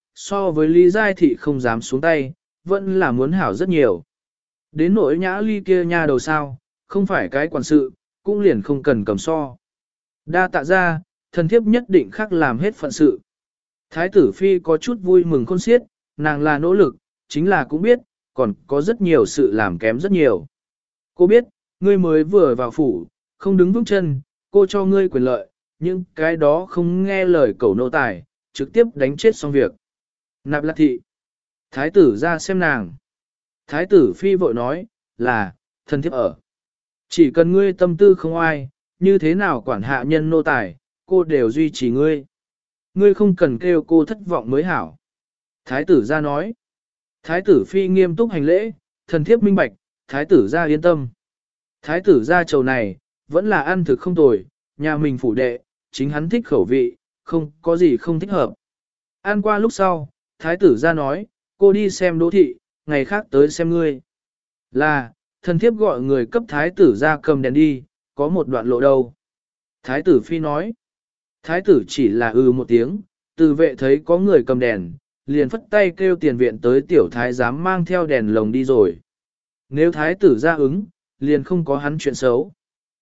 so với Lý Giai Thị không dám xuống tay, vẫn là muốn hảo rất nhiều. Đến nỗi Nhã Ly kia nha đầu sao, không phải cái quản sự, cũng liền không cần cầm so. Đa tạ ra, thần thiếp nhất định khắc làm hết phận sự. Thái tử phi có chút vui mừng khôn xiết, nàng là nỗ lực, chính là cũng biết, còn có rất nhiều sự làm kém rất nhiều. Cô biết, ngươi mới vừa vào phủ, không đứng vững chân, cô cho ngươi quyền lợi, nhưng cái đó không nghe lời cẩu nô tài, trực tiếp đánh chết xong việc. Nạp Lạc thị. Thái tử ra xem nàng. Thái tử phi vội nói, là, thần thiếp ở. Chỉ cần ngươi tâm tư không ai, như thế nào quản hạ nhân nô tài, cô đều duy trì ngươi. Ngươi không cần kêu cô thất vọng mới hảo. Thái tử ra nói. Thái tử phi nghiêm túc hành lễ, thần thiếp minh bạch, thái tử ra yên tâm. Thái tử ra chầu này, vẫn là ăn thực không tồi, nhà mình phủ đệ, chính hắn thích khẩu vị, không có gì không thích hợp. Ăn qua lúc sau, thái tử ra nói, cô đi xem Đỗ thị, ngày khác tới xem ngươi. Là, thần thiếp gọi người cấp thái tử ra cầm đèn đi, có một đoạn lộ đâu. Thái tử phi nói, thái tử chỉ là một tiếng, từ vệ thấy có người cầm đèn, liền phất tay kêu tiền viện tới tiểu thái giám mang theo đèn lồng đi rồi. Nếu thái tử ra ứng, liền không có hắn chuyện xấu.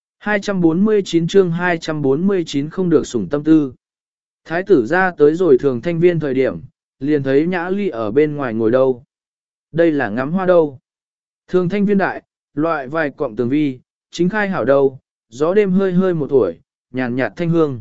249 chương 249 không được sủng tâm tư. Thái tử ra tới rồi thường thanh viên thời điểm, liền thấy Nhã Ly ở bên ngoài ngồi đâu. Đây là ngắm hoa đâu. Thường thanh viên đại, loại vài cọng tường vi, chính khai hảo đâu, gió đêm hơi hơi một tuổi, nhàn nhạt thanh hương.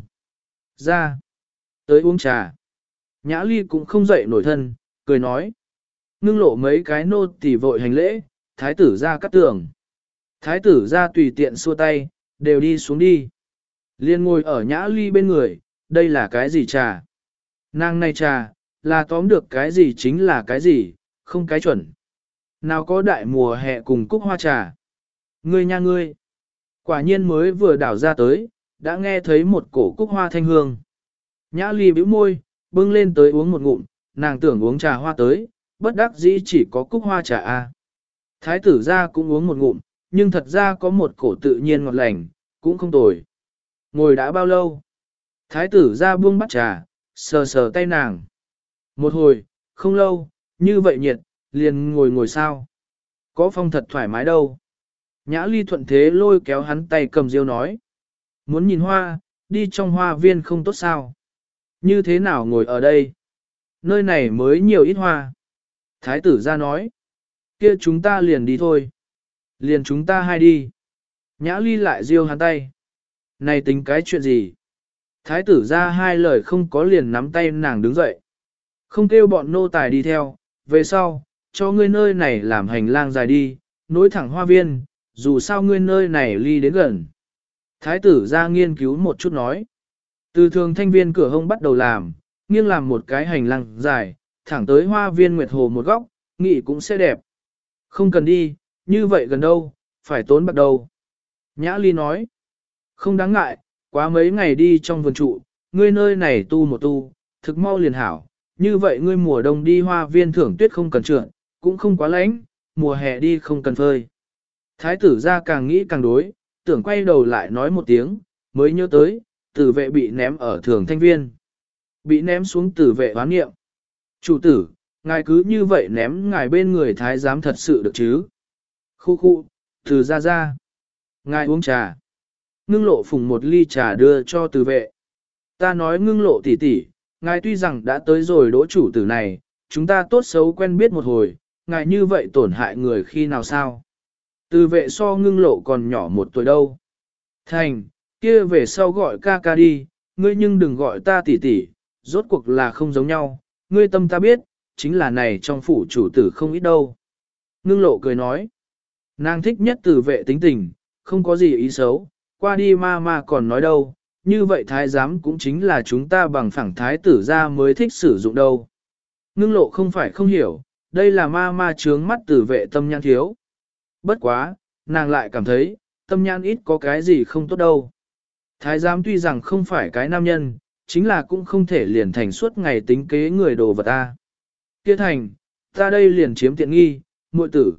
Ra, tới uống trà. Nhã Ly cũng không dậy nổi thân, cười nói. Ngưng lộ mấy cái nô tỳ vội hành lễ, thái tử ra cắt tường. Thái tử ra tùy tiện xua tay, đều đi xuống đi. Liên ngồi ở Nhã Ly bên người, đây là cái gì trà? Nàng này trà, là tóm được cái gì chính là cái gì, không cái chuẩn. Nào có đại mùa hè cùng cúc hoa trà. Ngươi nha ngươi. Quả nhiên mới vừa đảo ra tới, đã nghe thấy một cổ cúc hoa thanh hương. Nhã Ly bĩu môi, bưng lên tới uống một ngụm, nàng tưởng uống trà hoa tới, bất đắc dĩ chỉ có cúc hoa trà a. Thái tử ra cũng uống một ngụm, nhưng thật ra có một cổ tự nhiên ngọt lành, cũng không tồi. Ngồi đã bao lâu? Thái tử ra buông bắt trà, sờ sờ tay nàng. Một hồi, không lâu, như vậy nhiệt, liền ngồi sao. Có phong thật thoải mái đâu. Nhã Ly thuận thế lôi kéo hắn tay cầm diêu nói. Muốn nhìn hoa, đi trong hoa viên không tốt sao. Như thế nào ngồi ở đây? Nơi này mới nhiều ít hoa. Thái tử ra nói. Kia chúng ta liền đi thôi. Liền chúng ta hai đi. Nhã Ly lại diêu hắn tay. Này tính cái chuyện gì? Thái tử ra hai lời không có liền nắm tay nàng đứng dậy. Không kêu bọn nô tài đi theo, về sau, cho ngươi nơi này làm hành lang dài đi, nối thẳng hoa viên, dù sao ngươi nơi này ly đến gần. Thái tử ra nghiên cứu một chút nói. Từ thường thanh viên cửa hông bắt đầu làm, nghiêng làm một cái hành lang dài, thẳng tới hoa viên nguyệt hồ một góc, nghị cũng sẽ đẹp. Không cần đi, như vậy gần đâu, phải tốn bạc đâu. Nhã Ly nói. Không đáng ngại, quá mấy ngày đi trong vườn trụ, ngươi nơi này tu một tu, thực mau liền hảo. Như vậy ngươi mùa đông đi hoa viên thưởng tuyết không cần trượt, cũng không quá lạnh, mùa hè đi không cần phơi. Thái tử ra càng nghĩ càng đối, tưởng quay đầu lại nói một tiếng, mới nhớ tới, tử vệ bị ném ở thường thanh viên. Bị ném xuống tử vệ hoán nghiệm. Chủ tử, ngài cứ như vậy ném ngài bên người thái giám thật sự được chứ? Khu khu, từ ra. Ngài uống trà. Ngưng lộ phùng một ly trà đưa cho tử vệ. Ta nói ngưng lộ tỷ tỷ, ngài tuy rằng đã tới rồi đỗ chủ tử này, chúng ta tốt xấu quen biết một hồi, ngài như vậy tổn hại người khi nào sao? Từ vệ so ngưng lộ còn nhỏ một tuổi đâu. Thành, kia về sau gọi ca ca đi, ngươi nhưng đừng gọi ta tỷ tỷ, rốt cuộc là không giống nhau, ngươi tâm ta biết, chính là này trong phủ chủ tử không ít đâu. Ngưng lộ cười nói, nàng thích nhất từ vệ tính tình, không có gì ý xấu, qua đi ma còn nói đâu, như vậy thái giám cũng chính là chúng ta bằng phẳng thái tử ra mới thích sử dụng đâu. Ngưng lộ không phải không hiểu, đây là ma trướng mắt từ vệ tâm nhãn thiếu. Bất quá, nàng lại cảm thấy, tâm nhãn ít có cái gì không tốt đâu. Thái giám tuy rằng không phải cái nam nhân, chính là cũng không thể liền thành suốt ngày tính kế người đồ vật ta. Kia thành, ta đây liền chiếm tiện nghi, muội tử.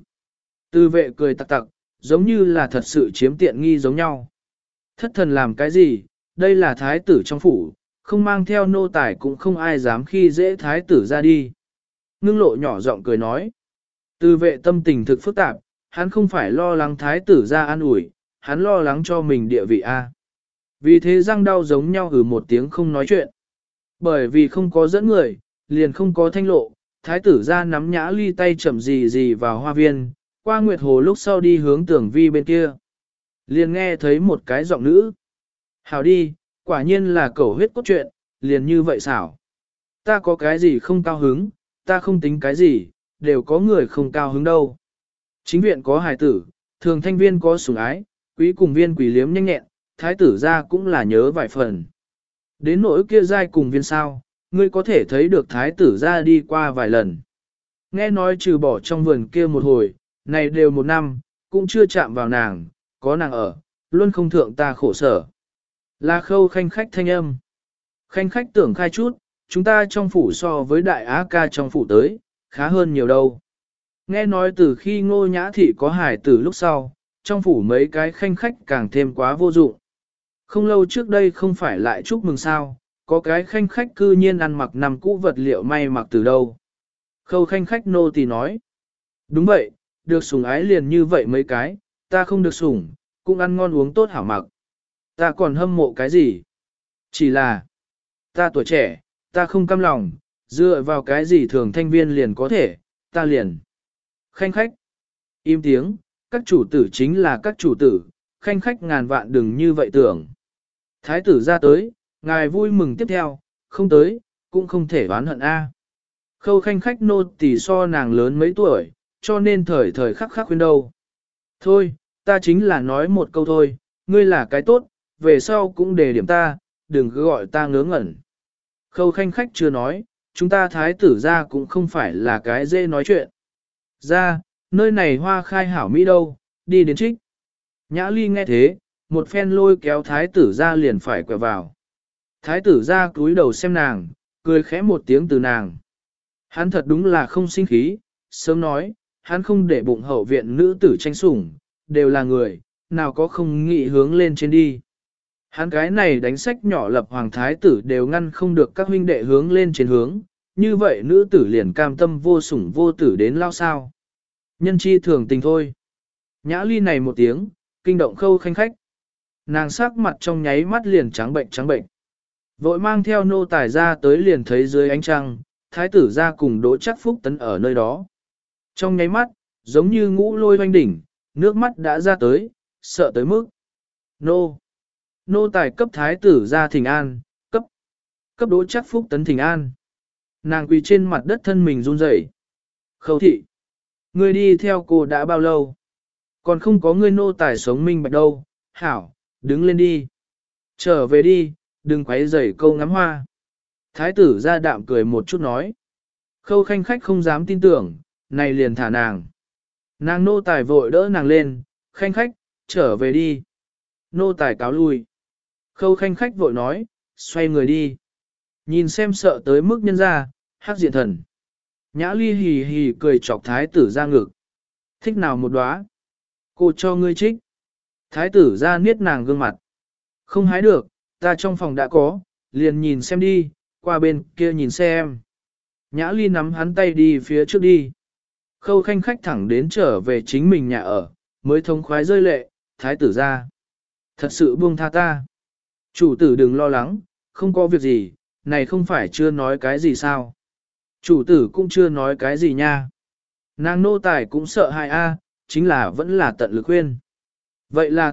Từ vệ cười tặc tặc, giống như là thật sự chiếm tiện nghi giống nhau. Thất thần làm cái gì, đây là thái tử trong phủ, không mang theo nô tài cũng không ai dám khi dễ thái tử ra đi. Ngưng lộ nhỏ giọng cười nói. Từ vệ tâm tình thực phức tạp, hắn không phải lo lắng thái tử ra an ủi, hắn lo lắng cho mình địa vị A. Vì thế răng đau giống nhau một tiếng không nói chuyện. Bởi vì không có dẫn người, liền không có thanh lộ, thái tử ra nắm Nhã Ly tay chậm gì vào hoa viên, qua nguyệt hồ lúc sau đi hướng Tưởng Vi bên kia. Liền nghe thấy một cái giọng nữ. Hảo đi, quả nhiên là cẩu huyết cốt truyện, liền như vậy xảo. Ta có cái gì không cao hứng, ta không tính cái gì, đều có người không cao hứng đâu. Chính viện có hài tử, thường thanh viên có sủng ái, quý cùng viên quỷ liếm nhanh nhẹn, thái tử ra cũng là nhớ vài phần. Đến nỗi kia giai cùng viên sao, ngươi có thể thấy được thái tử ra đi qua vài lần. Nghe nói trừ bỏ trong vườn kia một hồi, này đều một năm, cũng chưa chạm vào nàng, có nàng ở, luôn không thượng ta khổ sở. Là Khâu Khanh khách thanh âm. Khanh khách tưởng khai chút, chúng ta trong phủ so với đại á ca trong phủ tới, khá hơn nhiều đâu. Nghe nói từ khi Ngô Nhã Thị có hài tử lúc sau, trong phủ mấy cái khanh khách càng thêm quá vô dụng. Không lâu trước đây không phải lại chúc mừng sao, có cái khanh khách cư nhiên ăn mặc nằm cũ vật liệu may mặc từ đâu. Khâu khanh khách nô tỳ nói. Đúng vậy, được sủng ái liền như vậy mấy cái, ta không được sủng, cũng ăn ngon uống tốt hảo mặc. Ta còn hâm mộ cái gì? Chỉ là, ta tuổi trẻ, ta không cam lòng, dựa vào cái gì thường thanh viên liền có thể, ta liền. Khanh khách, im tiếng, các chủ tử chính là các chủ tử, khanh khách ngàn vạn đừng như vậy tưởng. Thái tử ra tới, ngài vui mừng tiếp theo, không tới, cũng không thể oán hận a. Khâu khanh khách nô tỳ so nàng lớn mấy tuổi, cho nên thời thời khắc khắc khuyên đâu. Thôi, ta chính là nói một câu thôi, ngươi là cái tốt, về sau cũng đề điểm ta, đừng cứ gọi ta ngớ ngẩn. Khâu khanh khách chưa nói, chúng ta thái tử ra cũng không phải là cái dễ nói chuyện. Ra, nơi này hoa khai hảo mỹ đâu, đi đến trích. Nhã Ly nghe thế, một phen lôi kéo thái tử ra liền phải quẹo vào. Thái tử ra cúi đầu xem nàng, cười khẽ một tiếng từ nàng. Hắn thật đúng là không sinh khí, sớm nói, hắn không để bụng hậu viện nữ tử tranh sủng, đều là người, nào có không nghĩ hướng lên trên đi. Hắn cái này đánh sách nhỏ lập hoàng thái tử đều ngăn không được các huynh đệ hướng lên trên hướng, như vậy nữ tử liền cam tâm vô sủng vô tử đến lao sao. Nhân chi thường tình thôi. Nhã Ly này một tiếng, kinh động Khâu khanh khách. Nàng sắc mặt trong nháy mắt liền trắng bệnh trắng bệnh. Vội mang theo nô tài ra tới liền thấy dưới ánh trăng, thái tử ra cùng Đỗ Chắc Phúc tấn ở nơi đó. Trong nháy mắt, giống như ngũ lôi oanh đỉnh, nước mắt đã ra tới, sợ tới mức. Nô tài cấp thái tử ra thỉnh an, cấp Đỗ Chắc Phúc tấn thỉnh an. Nàng quỳ trên mặt đất thân mình run rẩy. Khâu thị, ngươi đi theo cô đã bao lâu? Còn không có ngươi nô tài sống minh bạch đâu, hảo, đứng lên đi. Trở về đi, đừng quấy rầy câu ngắm hoa. Thái tử ra đạm cười một chút nói. Khâu khanh khách không dám tin tưởng, này liền thả nàng. Nàng nô tài vội đỡ nàng lên, khanh khách, trở về đi. Nô tài cáo lui. Khâu khanh khách vội nói, xoay người đi. Nhìn xem sợ tới mức nhân ra, hắc diện thần. Nhã Ly hì hì cười chọc thái tử ra ngực. Thích nào một đóa, cô cho ngươi trích. Thái tử ra niết nàng gương mặt. Không hái được, ta trong phòng đã có, liền nhìn xem đi, qua bên kia nhìn xem. Nhã Ly nắm hắn tay đi phía trước đi. Khâu khanh khách thẳng đến trở về chính mình nhà ở, mới thông khoái rơi lệ, thái tử ra. Thật sự buông tha ta. Chủ tử đừng lo lắng, không có việc gì, này không phải chưa nói cái gì sao. Chủ tử cũng chưa nói cái gì nha. Nàng nô tài cũng sợ hại a, chính là vẫn là tận lực khuyên. Vậy là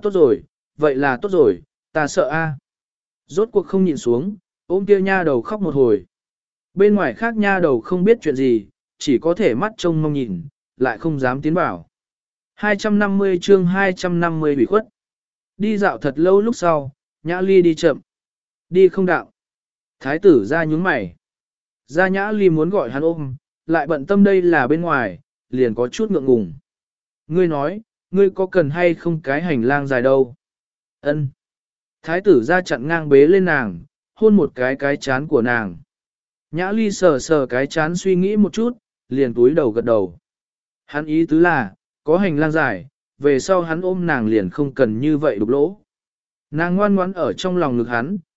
tốt rồi, ta sợ a. Rốt cuộc không nhịn xuống, ôm kia nha đầu khóc một hồi. Bên ngoài khác nha đầu không biết chuyện gì, chỉ có thể mắt trông mong nhìn, lại không dám tiến vào. 250 chương 250 bị khuất. Đi dạo thật lâu lúc sau, Nhã Ly đi chậm. Đi không đạo. Thái tử ra nhúng mày. Ra Nhã Ly muốn gọi hắn ôm, lại bận tâm đây là bên ngoài, liền có chút ngượng ngùng. Ngươi nói, ngươi có cần hay không cái hành lang dài đâu? Ân. Thái tử ra chặn ngang bế lên nàng, hôn một cái chán của nàng. Nhã Ly sờ sờ cái chán suy nghĩ một chút, liền túi đầu gật đầu. Hắn ý tứ là, có hành lang dài, về sau hắn ôm nàng liền không cần như vậy đục lỗ. Nàng ngoan ngoãn ở trong lòng ngực hắn,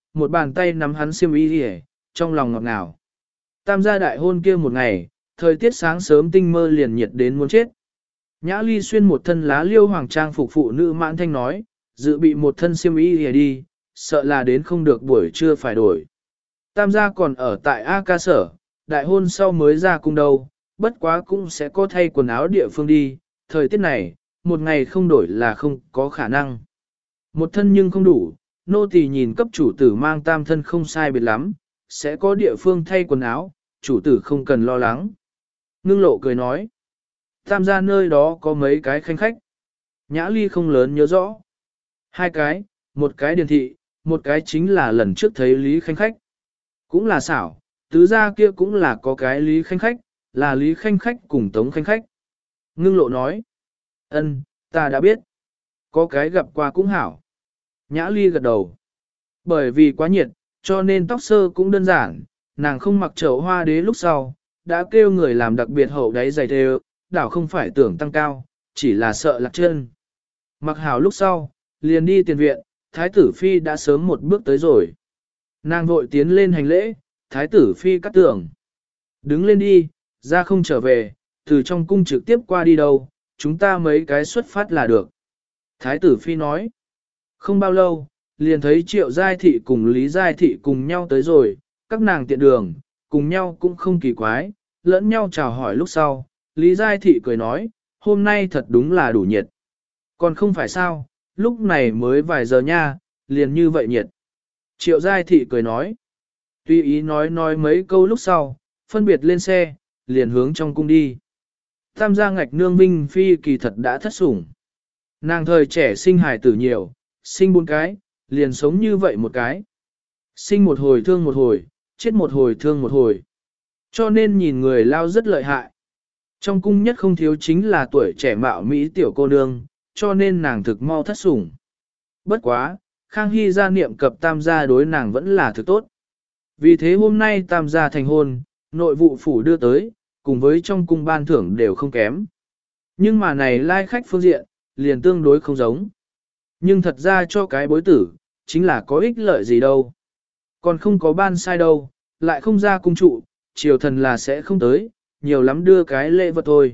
một bàn tay nắm hắn xiêm y đi, trong lòng ngọt ngào. Tam gia đại hôn kia một ngày, thời tiết sáng sớm tinh mơ liền nhiệt đến muốn chết. Nhã Ly xuyên một thân lá liêu hoàng trang phục phụ nữ mãn thanh nói, dự bị một thân xiêm y đi, sợ là đến không được buổi trưa phải đổi. Tam gia còn ở tại A ca sở, đại hôn sau mới ra cung đâu, bất quá cũng sẽ có thay quần áo địa phương đi, thời tiết này, một ngày không đổi là không có khả năng. Một thân nhưng không đủ, nô tỳ nhìn cấp chủ tử mang tam thân không sai biệt lắm, sẽ có địa phương thay quần áo, chủ tử không cần lo lắng. Ngưng lộ cười nói, tam gia nơi đó có mấy cái khanh khách. Nhã Ly không lớn nhớ rõ. Hai cái, một cái điền thị, một cái chính là lần trước thấy Lý Khanh khách. Cũng là xảo, tứ gia kia cũng là có cái Lý Khanh khách, là Lý Khanh khách cùng Tống Khanh khách. Ngưng lộ nói, ân, ta đã biết. Có cái gặp qua cũng hảo. Nhã Ly gật đầu. Bởi vì quá nhiệt, cho nên tóc sơ cũng đơn giản, nàng không mặc chậu hoa đế lúc sau, đã kêu người làm đặc biệt hậu đáy giày thêu, đảo không phải tưởng tăng cao, chỉ là sợ lạc chân. Mặc hảo lúc sau, liền đi tiền viện, Thái tử Phi đã sớm một bước tới rồi. Nàng vội tiến lên hành lễ, Thái tử Phi cắt tưởng. Đứng lên đi, ra không trở về, từ trong cung trực tiếp qua đi đâu, chúng ta mấy cái xuất phát là được. Thái tử Phi nói, không bao lâu, liền thấy Triệu Giai Thị cùng Lý Giai Thị cùng nhau tới rồi, các nàng tiện đường, cùng nhau cũng không kỳ quái, lẫn nhau chào hỏi lúc sau. Lý Giai Thị cười nói, hôm nay thật đúng là đủ nhiệt. Còn không phải sao, lúc này mới vài giờ nha, liền như vậy nhiệt. Triệu Giai Thị cười nói, tuy ý nói mấy câu lúc sau, phân biệt lên xe, liền hướng trong cung đi. Tam gia ngạch nương Vinh Phi kỳ thật đã thất sủng. Nàng thời trẻ sinh hài tử nhiều, sinh 4 cái, liền sống như vậy một cái. Sinh một hồi thương một hồi, chết một hồi thương một hồi. Cho nên nhìn người lao rất lợi hại. Trong cung nhất không thiếu chính là tuổi trẻ mạo Mỹ tiểu cô nương, cho nên nàng thực mau thất sủng. Bất quá, Khang Hy gia niệm cập tam gia đối nàng vẫn là thực tốt. Vì thế hôm nay tam gia thành hôn, nội vụ phủ đưa tới, cùng với trong cung ban thưởng đều không kém. Nhưng mà này lai khách phương diện, liền tương đối không giống. Nhưng thật ra cho cái bối tử, chính là có ích lợi gì đâu. Còn không có ban sai đâu, lại không ra cung trụ, triều thần là sẽ không tới, nhiều lắm đưa cái lễ vật thôi.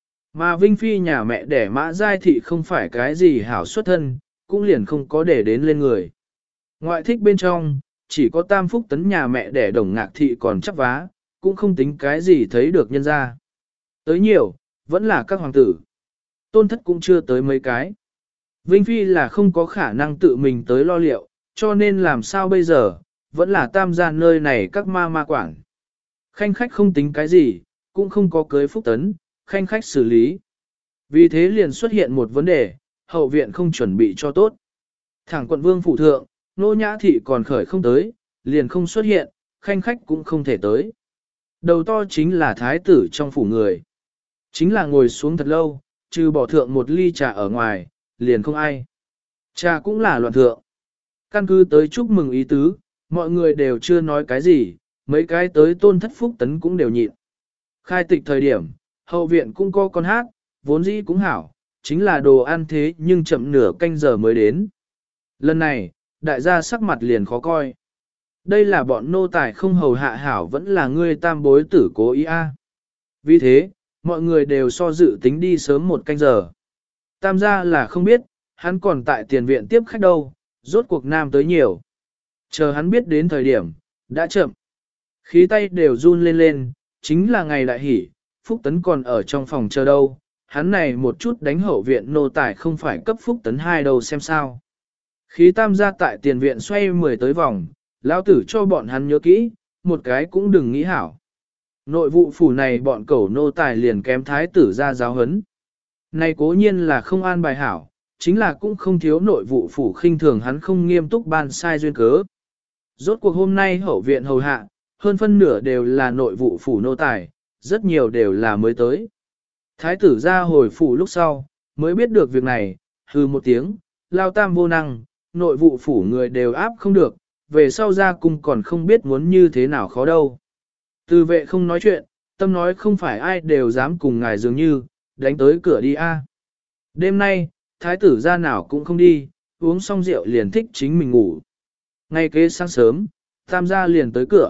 Mà Vinh Phi nhà mẹ đẻ Mã Giai Thị không phải cái gì hảo xuất thân, cũng liền không có để đến lên người. Ngoại thích bên trong, chỉ có Tam Phúc Tấn nhà mẹ đẻ Đồng Ngạc Thị còn chắc vá, cũng không tính cái gì thấy được nhân ra. Tới nhiều, vẫn là các hoàng tử. Tôn thất cũng chưa tới mấy cái. Vinh Phi là không có khả năng tự mình tới lo liệu, cho nên làm sao bây giờ, vẫn là tam gia nơi này các ma quản. Khanh khách không tính cái gì, cũng không có cưới Phúc Tấn, khanh khách xử lý. Vì thế liền xuất hiện một vấn đề, hậu viện không chuẩn bị cho tốt. Thẳng quận vương phụ thượng, Nô Nhã Thị còn khởi không tới, liền không xuất hiện, khanh khách cũng không thể tới. Đầu to chính là thái tử trong phủ người. Chính là ngồi xuống thật lâu, trừ bỏ thượng một ly trà ở ngoài, liền không ai. Trà cũng là loạn thượng. Căn cứ tới chúc mừng ý tứ, mọi người đều chưa nói cái gì, mấy cái tới Tôn Thất Phúc Tấn cũng đều nhịn. Khai tịch thời điểm, hậu viện cũng có con hát, vốn dĩ cũng hảo, chính là đồ ăn thế nhưng chậm nửa canh giờ mới đến. Lần này, đại gia sắc mặt liền khó coi. Đây là bọn nô tài không hầu hạ hảo vẫn là ngươi tam bối tử cố ý a. Vì thế, mọi người đều so dự tính đi sớm một canh giờ. Tam gia là không biết, hắn còn tại tiền viện tiếp khách đâu, rốt cuộc nam tới nhiều. Chờ hắn biết đến thời điểm, đã chậm. Khí tay đều run lên lên, chính là ngày đại hỷ, Phúc Tấn còn ở trong phòng chờ đâu, hắn này một chút đánh hậu viện nô tài không phải cấp Phúc Tấn 2 đâu xem sao. Khí tam gia tại tiền viện xoay 10 tới vòng, lão tử cho bọn hắn nhớ kỹ, một cái cũng đừng nghĩ hảo. Nội vụ phủ này bọn cẩu nô tài liền kém thái tử ra giáo hấn. Này cố nhiên là không an bài hảo, chính là cũng không thiếu nội vụ phủ khinh thường hắn không nghiêm túc ban sai duyên cớ. Rốt cuộc hôm nay hậu viện hầu hạ, hơn phân nửa đều là nội vụ phủ nô tài, rất nhiều đều là mới tới. Thái tử ra hồi phủ lúc sau, mới biết được việc này, hừ một tiếng, lao tam vô năng, nội vụ phủ người đều áp không được, về sau ra cung còn không biết muốn như thế nào khó đâu. Từ vệ không nói chuyện, tâm nói không phải ai đều dám cùng ngài dường như, đánh tới cửa đi a. Đêm nay, thái tử ra nào cũng không đi, uống xong rượu liền thích chính mình ngủ. Ngay kế sáng sớm, tam gia liền tới cửa.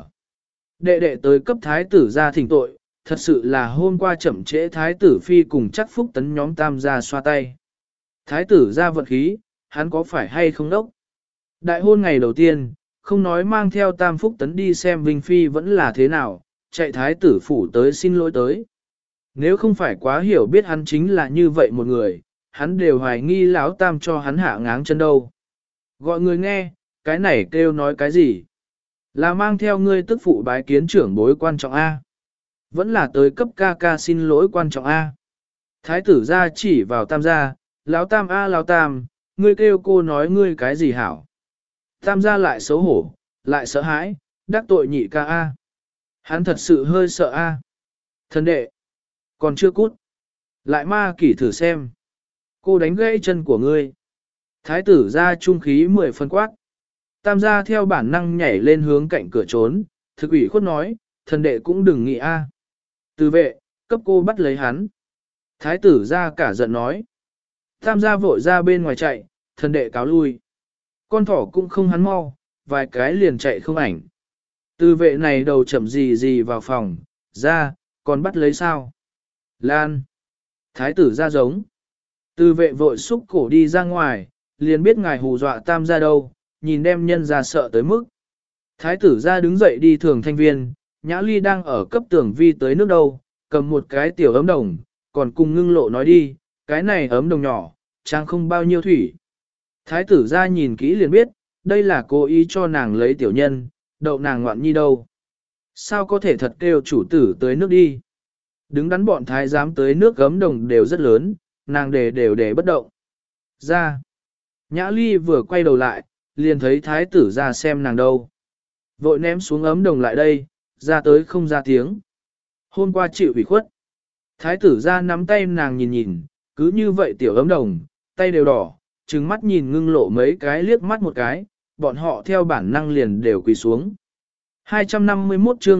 Đệ đệ tới cấp thái tử ra thỉnh tội, thật sự là hôm qua chậm trễ thái tử phi cùng chắc phúc tấn nhóm tam gia xoa tay. Thái tử ra vận khí, hắn có phải hay không đốc? Đại hôn ngày đầu tiên, không nói mang theo tam phúc tấn đi xem Vinh Phi vẫn là thế nào, chạy thái tử phủ tới xin lỗi tới. Nếu không phải quá hiểu biết hắn chính là như vậy một người, hắn đều hoài nghi lão tam cho hắn hạ ngáng chân đâu. Gọi người nghe, cái này kêu nói cái gì? Là mang theo ngươi tức phụ bái kiến trưởng bối quan trọng A. Vẫn là tới cấp ca ca xin lỗi quan trọng A. Thái tử ra chỉ vào tam gia, lão tam A lão tam, ngươi kêu cô nói ngươi cái gì hảo. Tam gia lại xấu hổ, lại sợ hãi, đắc tội nhị ca A. Hắn thật sự hơi sợ A. Thần đệ, còn chưa cút. Lại ma kỷ thử xem. Cô đánh gãy chân của ngươi. Thái tử ra trung khí 10 phân quát. Tam gia theo bản năng nhảy lên hướng cạnh cửa trốn, thực ủy khuất nói, thần đệ cũng đừng nghĩ A. Từ vệ, cấp cô bắt lấy hắn. Thái tử ra cả giận nói. Tam gia vội ra bên ngoài chạy, thần đệ cáo lui. Con thỏ cũng không hắn mau, vài cái liền chạy không ảnh. Từ vệ này đầu chậm gì vào phòng, ra, còn bắt lấy sao? Lan. Thái tử ra giống. Từ vệ vội xúc cổ đi ra ngoài, liền biết ngài hù dọa tam gia đâu, nhìn đem nhân ra sợ tới mức. Thái tử ra đứng dậy đi thường thanh viên, Nhã Ly đang ở cấp tường vi tới nước đâu, cầm một cái tiểu ấm đồng, còn cùng ngưng lộ nói đi, cái này ấm đồng nhỏ, trang không bao nhiêu thủy. Thái tử ra nhìn kỹ liền biết, đây là cố ý cho nàng lấy tiểu nhân, đậu nàng ngoạn nhi đâu. Sao có thể thật kêu chủ tử tới nước đi. Đứng đắn bọn thái giám tới nước gấm đồng đều rất lớn, nàng đều để bất động. Ra. Nhã Ly vừa quay đầu lại, liền thấy thái tử ra xem nàng đâu. Vội ném xuống ấm đồng lại đây, ra tới không ra tiếng. Hôm qua chịu ủy khuất. Thái tử ra nắm tay nàng nhìn nhìn, cứ như vậy tiểu ấm đồng, tay đều đỏ, trừng mắt nhìn ngưng lộ mấy cái liếc mắt một cái, bọn họ theo bản năng liền đều quỳ xuống. 251 chương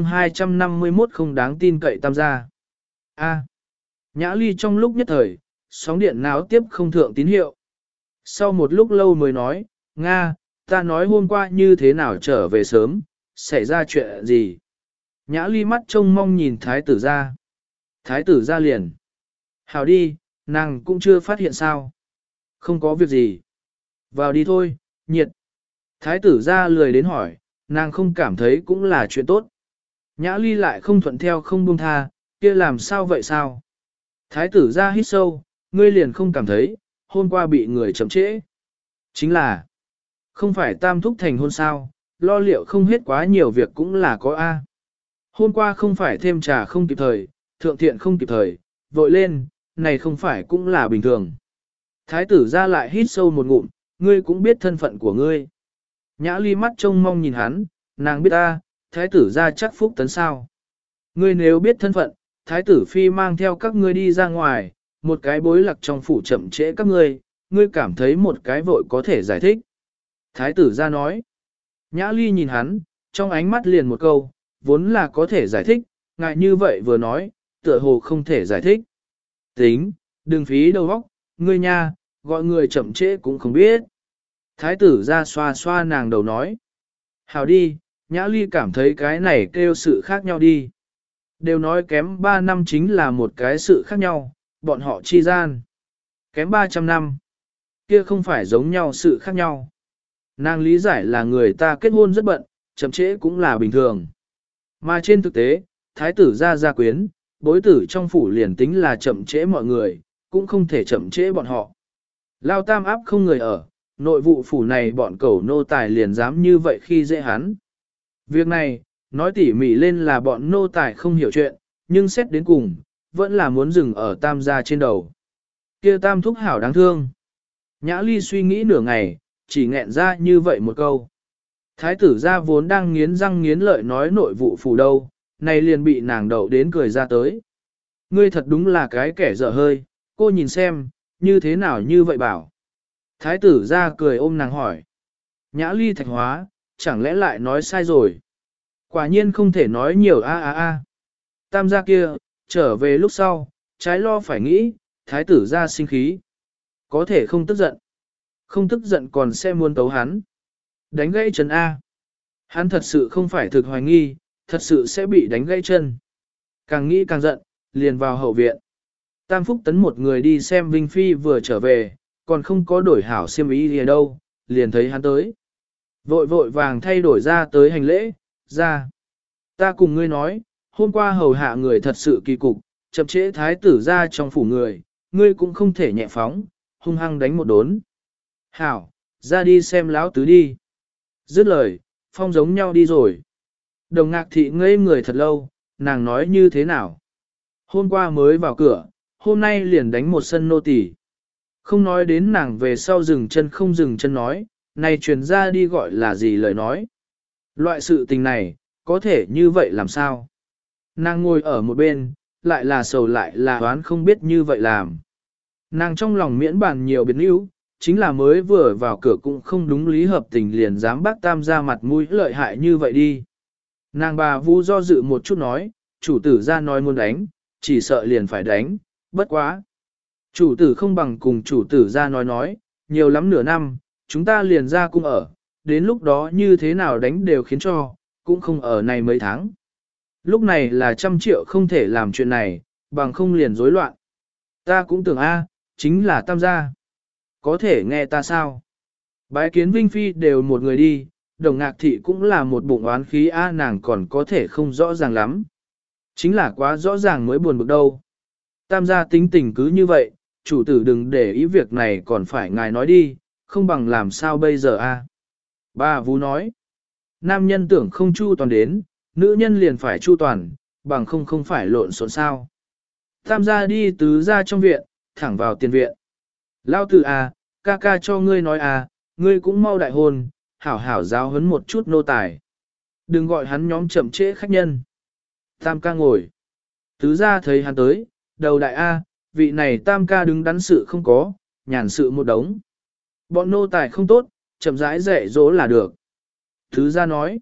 251 không đáng tin cậy tam gia. A. Nhã Ly trong lúc nhất thời, sóng điện náo tiếp không thượng tín hiệu. Sau một lúc lâu mới nói, Nga, ta nói hôm qua như thế nào trở về sớm, xảy ra chuyện gì. Nhã Ly mắt trông mong nhìn thái tử ra. Thái tử ra liền. Hảo đi, nàng cũng chưa phát hiện sao. Không có việc gì. Vào đi thôi, nhiệt. Thái tử ra lười đến hỏi, nàng không cảm thấy cũng là chuyện tốt. Nhã Ly lại không thuận theo không buông tha, kia làm sao vậy sao? Thái tử ra hít sâu, ngươi liền không cảm thấy, hôm qua bị người chậm trễ. Chính là, không phải tam thúc thành hôn sao, lo liệu không hết quá nhiều việc cũng là có A. Hôm qua không phải thêm trà không kịp thời, thượng thiện không kịp thời, vội lên, này không phải cũng là bình thường. Thái tử ra lại hít sâu một ngụm, ngươi cũng biết thân phận của ngươi. Nhã Ly mắt trông mong nhìn hắn, nàng biết ta, thái tử ra chắc phúc tấn sao. Ngươi nếu biết thân phận, thái tử phi mang theo các ngươi đi ra ngoài, một cái bối lạc trong phủ chậm trễ các ngươi, ngươi cảm thấy một cái vội có thể giải thích. Thái tử ra nói. Nhã Ly nhìn hắn, trong ánh mắt liền một câu, vốn là có thể giải thích, ngại như vậy vừa nói, tựa hồ không thể giải thích. Tính, đừng phí đầu óc, ngươi nha, gọi người chậm trễ cũng không biết. Thái tử ra xoa xoa nàng đầu nói. Hảo đi, Nhã Ly cảm thấy cái này kêu sự khác nhau đi. Đều nói kém 3 năm chính là một cái sự khác nhau, bọn họ chi gian. Kém 300 năm. Kia không phải giống nhau sự khác nhau. Nàng lý giải là người ta kết hôn rất bận, chậm trễ cũng là bình thường. Mà trên thực tế, thái tử gia quyến, bối tử trong phủ liền tính là chậm trễ mọi người, cũng không thể chậm trễ bọn họ. Lao tam áp không người ở, nội vụ phủ này bọn cẩu nô tài liền dám như vậy khi dễ hắn. Việc này, nói tỉ mỉ lên là bọn nô tài không hiểu chuyện, nhưng xét đến cùng, vẫn là muốn dừng ở tam gia trên đầu. Kia tam thúc hảo đáng thương. Nhã Ly suy nghĩ nửa ngày, chỉ nghẹn ra như vậy một câu. Thái tử gia vốn đang nghiến răng nghiến lợi nói nội vụ phủ đâu, này liền bị nàng đậu đến cười ra tới. Ngươi thật đúng là cái kẻ dở hơi, cô nhìn xem, như thế nào như vậy bảo. Thái tử gia cười ôm nàng hỏi. Nhã Ly thạch hóa, chẳng lẽ lại nói sai rồi. Quả nhiên không thể nói nhiều a. Tam gia kia, trở về lúc sau, trái lo phải nghĩ, thái tử gia sinh khí. Có thể không tức giận. Không tức giận còn sẽ muốn tấu hắn. Đánh gãy chân A. Hắn thật sự không phải thực hoài nghi, thật sự sẽ bị đánh gãy chân. Càng nghĩ càng giận, liền vào hậu viện. Tam Phúc Tấn một người đi xem Vinh Phi vừa trở về, còn không có đổi hảo xiêm y gì đâu, liền thấy hắn tới. Vội vội vàng thay đổi ra tới hành lễ, ra. Ta cùng ngươi nói, hôm qua hầu hạ người thật sự kỳ cục, chậm trễ thái tử ra trong phủ người, ngươi cũng không thể nhẹ phóng, hung hăng đánh một đốn. Hảo, ra đi xem lão tứ đi. Dứt lời, phong giống nhau đi rồi. Đồng Ngạc Thị ngây người thật lâu, nàng nói như thế nào? Hôm qua mới vào cửa, hôm nay liền đánh một sân nô tỳ. Không nói đến nàng về sau dừng chân không dừng chân nói, này truyền ra đi gọi là gì lời nói. Loại sự tình này, có thể như vậy làm sao? Nàng ngồi ở một bên, lại là sầu lại là đoán không biết như vậy làm. Nàng trong lòng miễn bàn nhiều biến yếu, chính là mới vừa vào cửa cũng không đúng lý hợp tình liền dám bác tam ra mặt mũi lợi hại như vậy đi. Nàng bà Vu do dự một chút nói, chủ tử ra nói muốn đánh, chỉ sợ liền phải đánh, bất quá. Chủ tử không bằng cùng chủ tử ra nói, nhiều lắm nửa năm, chúng ta liền ra cung ở, đến lúc đó như thế nào đánh đều khiến cho, cũng không ở này mấy tháng. Lúc này là 100 triệu không thể làm chuyện này, bằng không liền rối loạn. Ta cũng tưởng chính là tam gia. Có thể nghe ta sao? Bái kiến Vinh Phi đều một người đi, Đồng Ngạc Thị cũng là một bụng oán khí nàng còn có thể không rõ ràng lắm. Chính là quá rõ ràng mới buồn bực đâu. Tam gia tính tình cứ như vậy, chủ tử đừng để ý việc này còn phải ngài nói đi, không bằng làm sao bây giờ Bà Vú nói, nam nhân tưởng không chu toàn đến, nữ nhân liền phải chu toàn, bằng không phải lộn xộn sao. Tam gia đi tứ gia trong viện, thẳng vào tiền viện. Lao tử ca ca cho ngươi nói ngươi cũng mau đại hôn, hảo hảo giáo huấn một chút nô tài. Đừng gọi hắn nhóm chậm trễ khách nhân. Tam ca ngồi. Tứ gia thấy hắn tới, đầu đại vị này tam ca đứng đắn sự không có, nhàn sự một đống. Bọn nô tài không tốt, chậm rãi dạy dỗ là được. Tứ gia nói.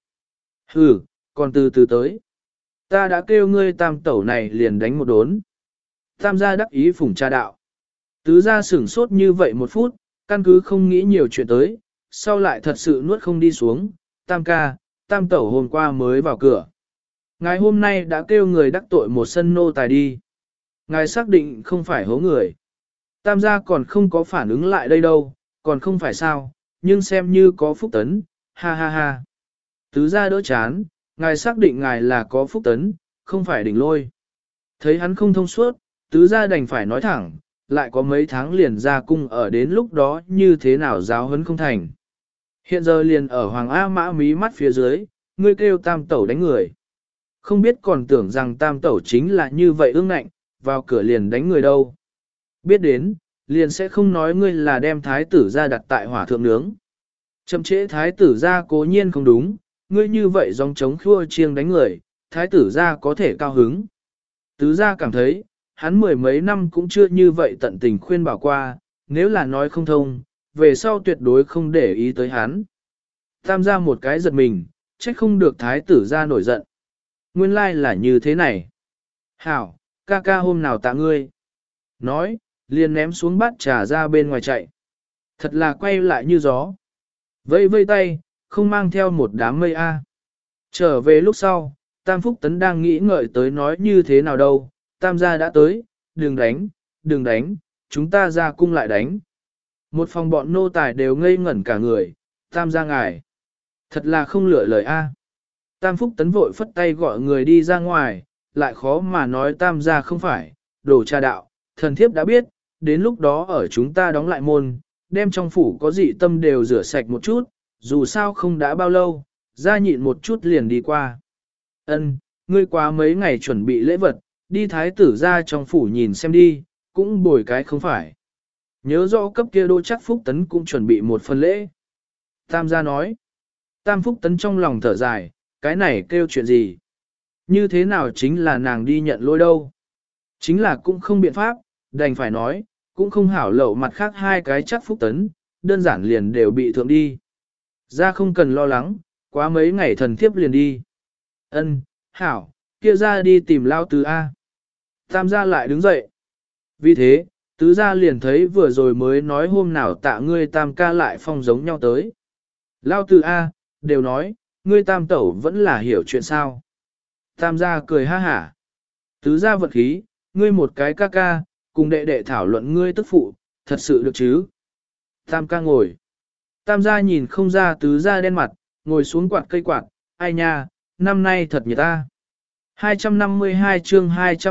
Còn từ từ tới. Ta đã kêu ngươi tam tẩu này liền đánh một đốn. Tam gia đắc ý phủng trà đạo. Tứ gia sửng sốt như vậy một phút, căn cứ không nghĩ nhiều chuyện tới, sau lại thật sự nuốt không đi xuống. Tam ca, tam tẩu hôm qua mới vào cửa. Ngài hôm nay đã kêu người đắc tội một sân nô tài đi. Ngài xác định không phải hố người. Tam gia còn không có phản ứng lại đây đâu, còn không phải sao, nhưng xem như có phúc tấn, ha ha ha. Tứ gia đỡ chán, ngài xác định ngài là có phúc tấn, không phải đỉnh lôi. Thấy hắn không thông suốt, tứ gia đành phải nói thẳng, lại có mấy tháng liền ra cung ở đến lúc đó như thế nào giáo huấn không thành. Hiện giờ liền ở Hoàng A Mã mí mắt phía dưới, ngươi kêu tam tẩu đánh người. Không biết còn tưởng rằng tam tẩu chính là như vậy ương ngạnh, vào cửa liền đánh người đâu. Biết đến, liền sẽ không nói ngươi là đem thái tử ra đặt tại hỏa thượng nướng. Chậm trễ thái tử ra cố nhiên không đúng, ngươi như vậy dòng chống khua chiêng đánh người, thái tử ra có thể cao hứng. Tứ gia cảm thấy, hắn mười mấy năm cũng chưa như vậy tận tình khuyên bảo qua, nếu là nói không thông, về sau tuyệt đối không để ý tới hắn. Tam gia một cái giật mình, trách không được thái tử ra nổi giận. Nguyên lai là như thế này. Hảo, ca ca hôm nào tạ ngươi. Nói, liền ném xuống bát trà ra bên ngoài chạy. Thật là quay lại như gió. Vây vây tay, không mang theo một đám mây Trở về lúc sau, Tam Phúc Tấn đang nghĩ ngợi tới nói như thế nào đâu. Tam gia đã tới, đừng đánh, chúng ta ra cung lại đánh. Một phòng bọn nô tài đều ngây ngẩn cả người, Tam gia ngài. Thật là không lựa lời Tam Phúc Tấn vội phất tay gọi người đi ra ngoài, lại khó mà nói Tam gia không phải, đồ trà đạo, thần thiếp đã biết, đến lúc đó ở chúng ta đóng lại môn, đem trong phủ có dị tâm đều rửa sạch một chút, dù sao không đã bao lâu, ra nhịn một chút liền đi qua. Ngươi quá mấy ngày chuẩn bị lễ vật, đi thái tử ra trong phủ nhìn xem đi, cũng bồi cái không phải. Nhớ rõ cấp kia đô chắc Phúc Tấn cũng chuẩn bị một phần lễ. Tam gia nói, Tam Phúc Tấn trong lòng thở dài, cái này kêu chuyện gì? Như thế nào chính là nàng đi nhận lôi đâu? Chính là cũng không biện pháp, đành phải nói, cũng không hảo lậu mặt khác hai cái chắc Phúc Tấn, đơn giản liền đều bị thượng đi. Ra không cần lo lắng, quá mấy ngày thần thiếp liền đi. Hảo, kia ra đi tìm lao tứ A. Tam gia lại đứng dậy. Vì thế, tứ gia liền thấy vừa rồi mới nói hôm nào tạ ngươi tam ca lại phong giống nhau tới. Lao Tử A, đều nói, ngươi tam tẩu vẫn là hiểu chuyện sao. Tam gia cười ha hả. Tứ gia vật khí, ngươi một cái ca ca, cùng đệ đệ thảo luận ngươi tức phụ, thật sự được chứ. Tam ca ngồi. Tam gia nhìn không ra tứ gia đen mặt, ngồi xuống quạt cây quạt, ai nha, năm nay thật nhiệt ta. 252 chương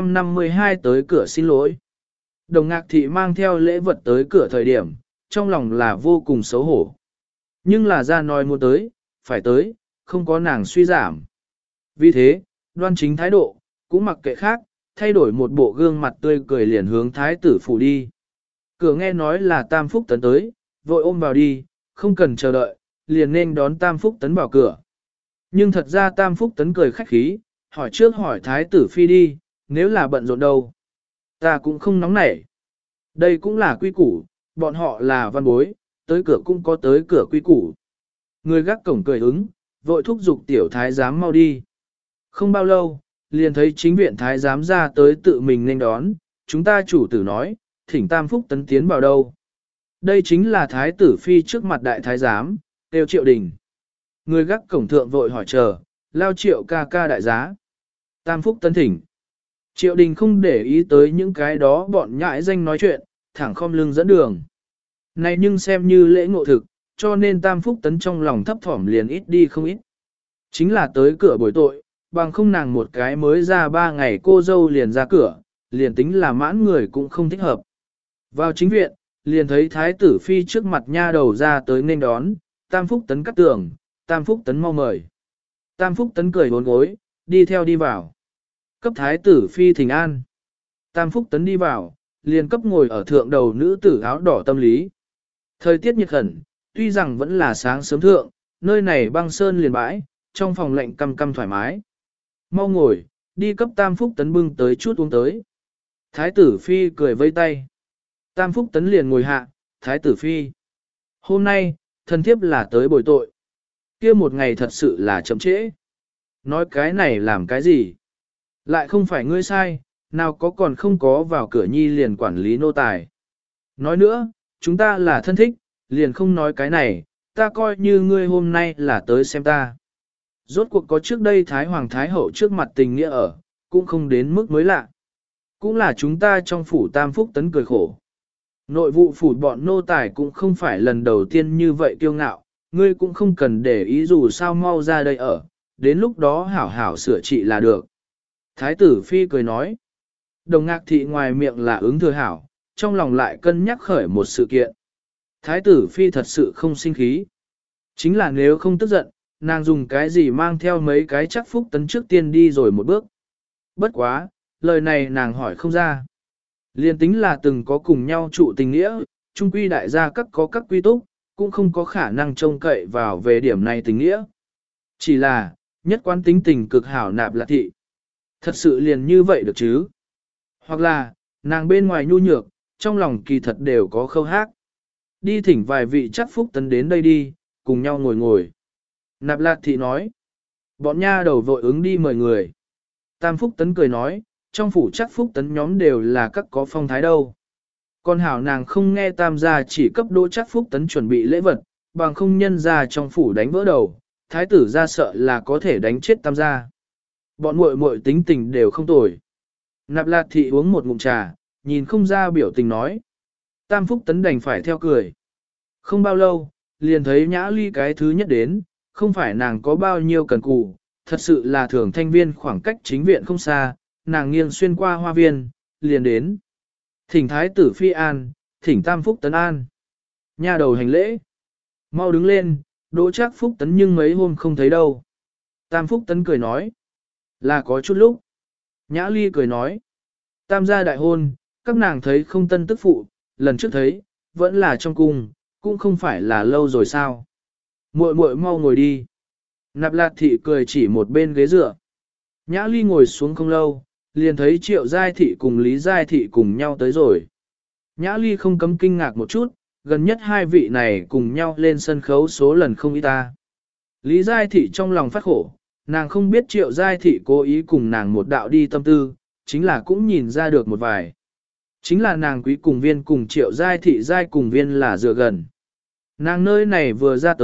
252 tới cửa xin lỗi. Đồng Ngạc Thị mang theo lễ vật tới cửa thời điểm, trong lòng là vô cùng xấu hổ. Nhưng là ra nói muốn tới, phải tới, không có nàng suy giảm. Vì thế, đoan chính thái độ, cũng mặc kệ khác, thay đổi một bộ gương mặt tươi cười liền hướng thái tử phủ đi. Cửa nghe nói là Tam Phúc Tấn tới, vội ôm vào đi, không cần chờ đợi, liền nên đón Tam Phúc Tấn vào cửa. Nhưng thật ra Tam Phúc Tấn cười khách khí, hỏi trước hỏi thái tử phi đi, nếu là bận rộn đâu. Ta cũng không nóng nảy. Đây cũng là quy củ, bọn họ là văn bối, tới cửa cũng có tới cửa quy củ. Người gác cổng cười ứng, vội thúc giục tiểu thái giám mau đi. Không bao lâu, liền thấy chính viện thái giám ra tới tự mình nên đón, chúng ta chủ tử nói, thỉnh Tam Phúc Tấn tiến vào đâu. Đây chính là thái tử phi trước mặt đại thái giám, Tiêu Triệu Đình. Người gác cổng thượng vội hỏi chờ, lao Triệu ca ca đại giá. Tam Phúc Tấn thỉnh. Triệu Đình không để ý tới những cái đó bọn nhãi danh nói chuyện, thẳng khom lưng dẫn đường. Này nhưng xem như lễ ngộ thực, cho nên Tam Phúc Tấn trong lòng thấp thỏm liền ít đi không ít. Chính là tới cửa bồi tội, bằng không nàng một cái mới ra 3 ngày cô dâu liền ra cửa, liền tính là mãn người cũng không thích hợp. Vào chính viện, liền thấy thái tử phi trước mặt nha đầu ra tới nên đón, Tam Phúc Tấn cắt tường, Tam Phúc Tấn mau mời. Tam Phúc Tấn cười bốn gối, đi theo đi vào. Cấp thái tử phi thỉnh an. Tam Phúc Tấn đi vào, liền cấp ngồi ở thượng đầu nữ tử áo đỏ tâm lý. Thời tiết nhiệt khẩn, tuy rằng vẫn là sáng sớm thượng, nơi này băng sơn liền bãi, trong phòng lạnh căm căm thoải mái. Mau ngồi, đi cấp Tam Phúc Tấn bưng tới chút uống tới. Thái tử phi cười vây tay. Tam Phúc Tấn liền ngồi hạ, thái tử phi. Hôm nay, thần thiếp là tới bồi tội. Kia một ngày thật sự là chậm trễ. Nói cái này làm cái gì? Lại không phải ngươi sai, nào có còn không có vào cửa nhi liền quản lý nô tài. Nói nữa, chúng ta là thân thích, liền không nói cái này, ta coi như ngươi hôm nay là tới xem ta. Rốt cuộc có trước đây Thái Hoàng Thái Hậu trước mặt tình nghĩa ở, cũng không đến mức mới lạ. Cũng là chúng ta trong phủ Tam Phúc Tấn cười khổ. Nội vụ phủ bọn nô tài cũng không phải lần đầu tiên như vậy kiêu ngạo, ngươi cũng không cần để ý dù sao mau ra đây ở, đến lúc đó hảo hảo sửa trị là được. Thái tử phi cười nói. Đồng Ngạc Thị ngoài miệng là ứng thừa hảo, trong lòng lại cân nhắc khởi một sự kiện. Thái tử phi thật sự không sinh khí. Chính là nếu không tức giận, nàng dùng cái gì mang theo mấy cái chắc Phúc Tấn trước tiên đi rồi một bước. Bất quá, lời này nàng hỏi không ra. Liên tính là từng có cùng nhau trụ tình nghĩa, chung quy đại gia các có các quy túc, cũng không có khả năng trông cậy vào về điểm này tình nghĩa. Chỉ là, nhất quán tính tình cực hảo Nạp Lạc Thị. Thật sự liền như vậy được chứ? Hoặc là, nàng bên ngoài nhu nhược, trong lòng kỳ thật đều có khâu hát. Đi thỉnh vài vị chắc Phúc Tấn đến đây đi, cùng nhau ngồi ngồi. Nạp Lạc Thị nói. Bọn nha đầu vội ứng đi mời người. Tam Phúc Tấn cười nói, trong phủ chắc Phúc Tấn nhóm đều là các có phong thái đâu. Còn hảo nàng không nghe Tam gia chỉ cấp đỗ chắc Phúc Tấn chuẩn bị lễ vật, bằng không nhân ra trong phủ đánh vỡ đầu, thái tử ra sợ là có thể đánh chết Tam gia. Bọn muội muội tính tình đều không tồi. Nạp Lạc Thị uống một ngụm trà, nhìn không ra biểu tình nói. Tam Phúc Tấn đành phải theo cười. Không bao lâu, liền thấy Nhã Ly cái thứ nhất đến, không phải nàng có bao nhiêu cần cù, thật sự là thường thanh viên khoảng cách chính viện không xa, nàng nghiêng xuyên qua hoa viên, liền đến. Thỉnh thái tử phi an, thỉnh Tam Phúc Tấn an. Nha đầu hành lễ. Mau đứng lên, đỗ chắc Phúc Tấn nhưng mấy hôm không thấy đâu. Tam Phúc Tấn cười nói. Là có chút lúc. Nhã Ly cười nói. Tam gia đại hôn, các nàng thấy không tân tức phụ, lần trước thấy, vẫn là trong cung, cũng không phải là lâu rồi sao. Muội muội mau ngồi đi. Nạp Lạc Thị cười chỉ một bên ghế dựa. Nhã Ly ngồi xuống không lâu, liền thấy Triệu Giai Thị cùng Lý Giai Thị cùng nhau tới rồi. Nhã Ly không cấm kinh ngạc một chút, gần nhất hai vị này cùng nhau lên sân khấu số lần không ít ta. Lý Giai Thị trong lòng phát khổ, nàng không biết Triệu Giai Thị cố ý cùng nàng một đạo đi tâm tư, chính là cũng nhìn ra được một vài. Chính là nàng quý cùng viên cùng Triệu Giai Thị Giai cùng viên là dựa gần. Nàng nơi này vừa ra tới,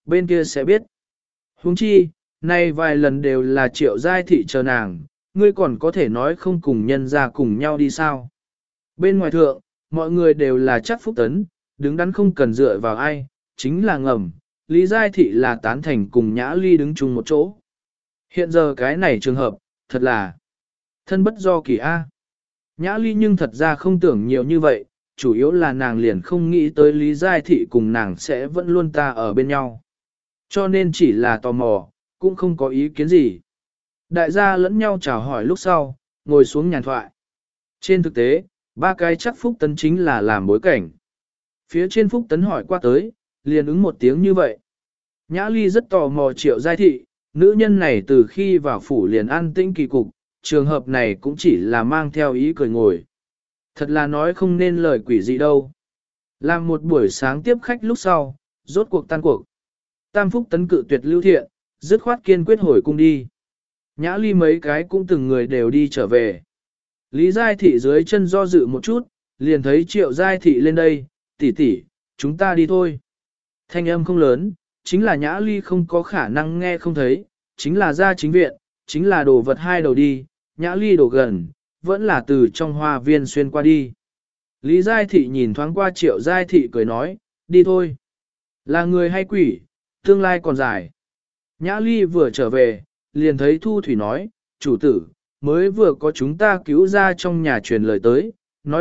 bên kia sẽ biết. Huống chi, nay vài lần đều là Triệu Giai Thị chờ nàng, ngươi còn có thể nói không cùng nhân ra cùng nhau đi sao. Bên ngoài thượng, mọi người đều là chắc phúc tấn, đứng đắn không cần dựa vào ai, chính là ngầm, Lý Giai Thị là tán thành cùng Nhã Ly đứng chung một chỗ. Hiện giờ cái này trường hợp, thật là thân bất do kỳ A. Nhã Ly nhưng thật ra không tưởng nhiều như vậy, chủ yếu là nàng liền không nghĩ tới Lý Giai Thị cùng nàng sẽ vẫn luôn ta ở bên nhau. Cho nên chỉ là tò mò, cũng không có ý kiến gì. Đại gia lẫn nhau chào hỏi lúc sau, ngồi xuống nhàn thoại. Trên thực tế, ba cái chắc Phúc Tấn chính là làm bối cảnh. Phía trên Phúc Tấn hỏi qua tới, liền ứng một tiếng như vậy. Nhã Ly rất tò mò Triệu Giai Thị, nữ nhân này từ khi vào phủ liền an tĩnh kỳ cục, trường hợp này cũng chỉ là mang theo ý cười ngồi. Thật là nói không nên lời quỷ gì đâu. Làm một buổi sáng tiếp khách lúc sau, rốt cuộc tan cuộc. Tam Phúc Tấn cự tuyệt lưu thiện, dứt khoát kiên quyết hồi cung đi. Nhã Ly mấy cái cũng từng người đều đi trở về. Lý Giai Thị dưới chân do dự một chút, liền thấy Triệu Giai Thị lên đây, tỷ tỷ, chúng ta đi thôi. Thanh âm không lớn, chính là Nhã Ly không có khả năng nghe không thấy, chính là ra chính viện, chính là đồ vật hai đầu đi, Nhã Ly đổ gần, vẫn là từ trong hoa viên xuyên qua đi. Lý Giai Thị nhìn thoáng qua Triệu Giai Thị cười nói, đi thôi. Là người hay quỷ, tương lai còn dài. Nhã Ly vừa trở về, liền thấy Thu Thủy nói, chủ tử, mới vừa có chúng ta cứu ra trong nhà truyền lời tới,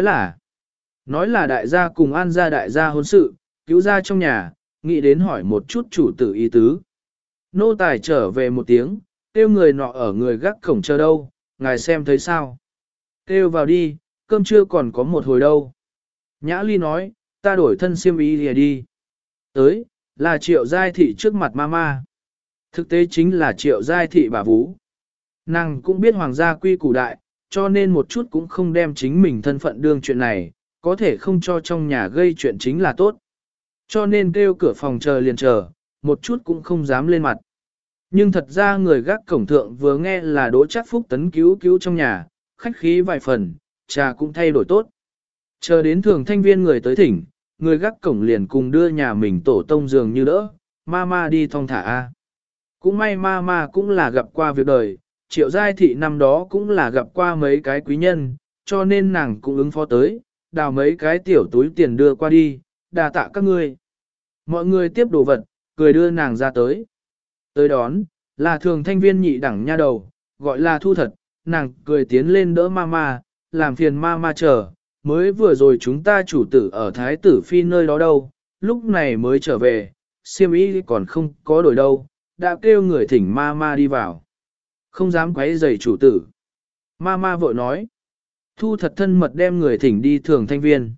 nói là đại gia cùng an gia đại gia hôn sự, cứu ra trong nhà, nghĩ đến hỏi một chút chủ tử ý tứ. Nô tài trở về một tiếng, kêu người nọ ở người gác cổng chờ đâu, ngài xem thấy sao. Kêu vào đi, cơm trưa còn có một hồi đâu. Nhã Ly nói, ta đổi thân xiêm y lìa đi. Tới, là Triệu Giai Thị trước mặt mama. Thực tế chính là Triệu Giai Thị bà vú. Nàng cũng biết hoàng gia quy củ đại, cho nên một chút cũng không đem chính mình thân phận đương chuyện này, có thể không cho trong nhà gây chuyện chính là tốt. Cho nên kêu cửa phòng chờ liền chờ, một chút cũng không dám lên mặt. Nhưng thật ra người gác cổng thượng vừa nghe là Đỗ Trác Phúc Tấn cứu trong nhà, khách khí vài phần, trà cũng thay đổi tốt. Chờ đến thường thanh viên người tới thỉnh, người gác cổng liền cùng đưa nhà mình tổ tông giường như đỡ, mama đi thong thả a. Cũng may mama cũng là gặp qua việc đời, Triệu Giai Thị năm đó cũng là gặp qua mấy cái quý nhân, cho nên nàng cũng ứng phó tới, đào mấy cái tiểu túi tiền đưa qua đi, đà tạ các ngươi. Mọi người tiếp đồ vật, cười đưa nàng ra tới. Tới đón, là thường thanh viên nhị đẳng nha đầu, gọi là Thu Thật, nàng cười tiến lên đỡ mama, làm phiền mama chờ, mới vừa rồi chúng ta chủ tử ở Thái tử Phi nơi đó đâu, lúc này mới trở về, xiêm y còn không có đổi đâu, đã kêu người thỉnh mama đi vào. Không dám quấy rầy chủ tử. Mama vội nói. Thu Thật thân mật đem người thỉnh đi thường thanh viên.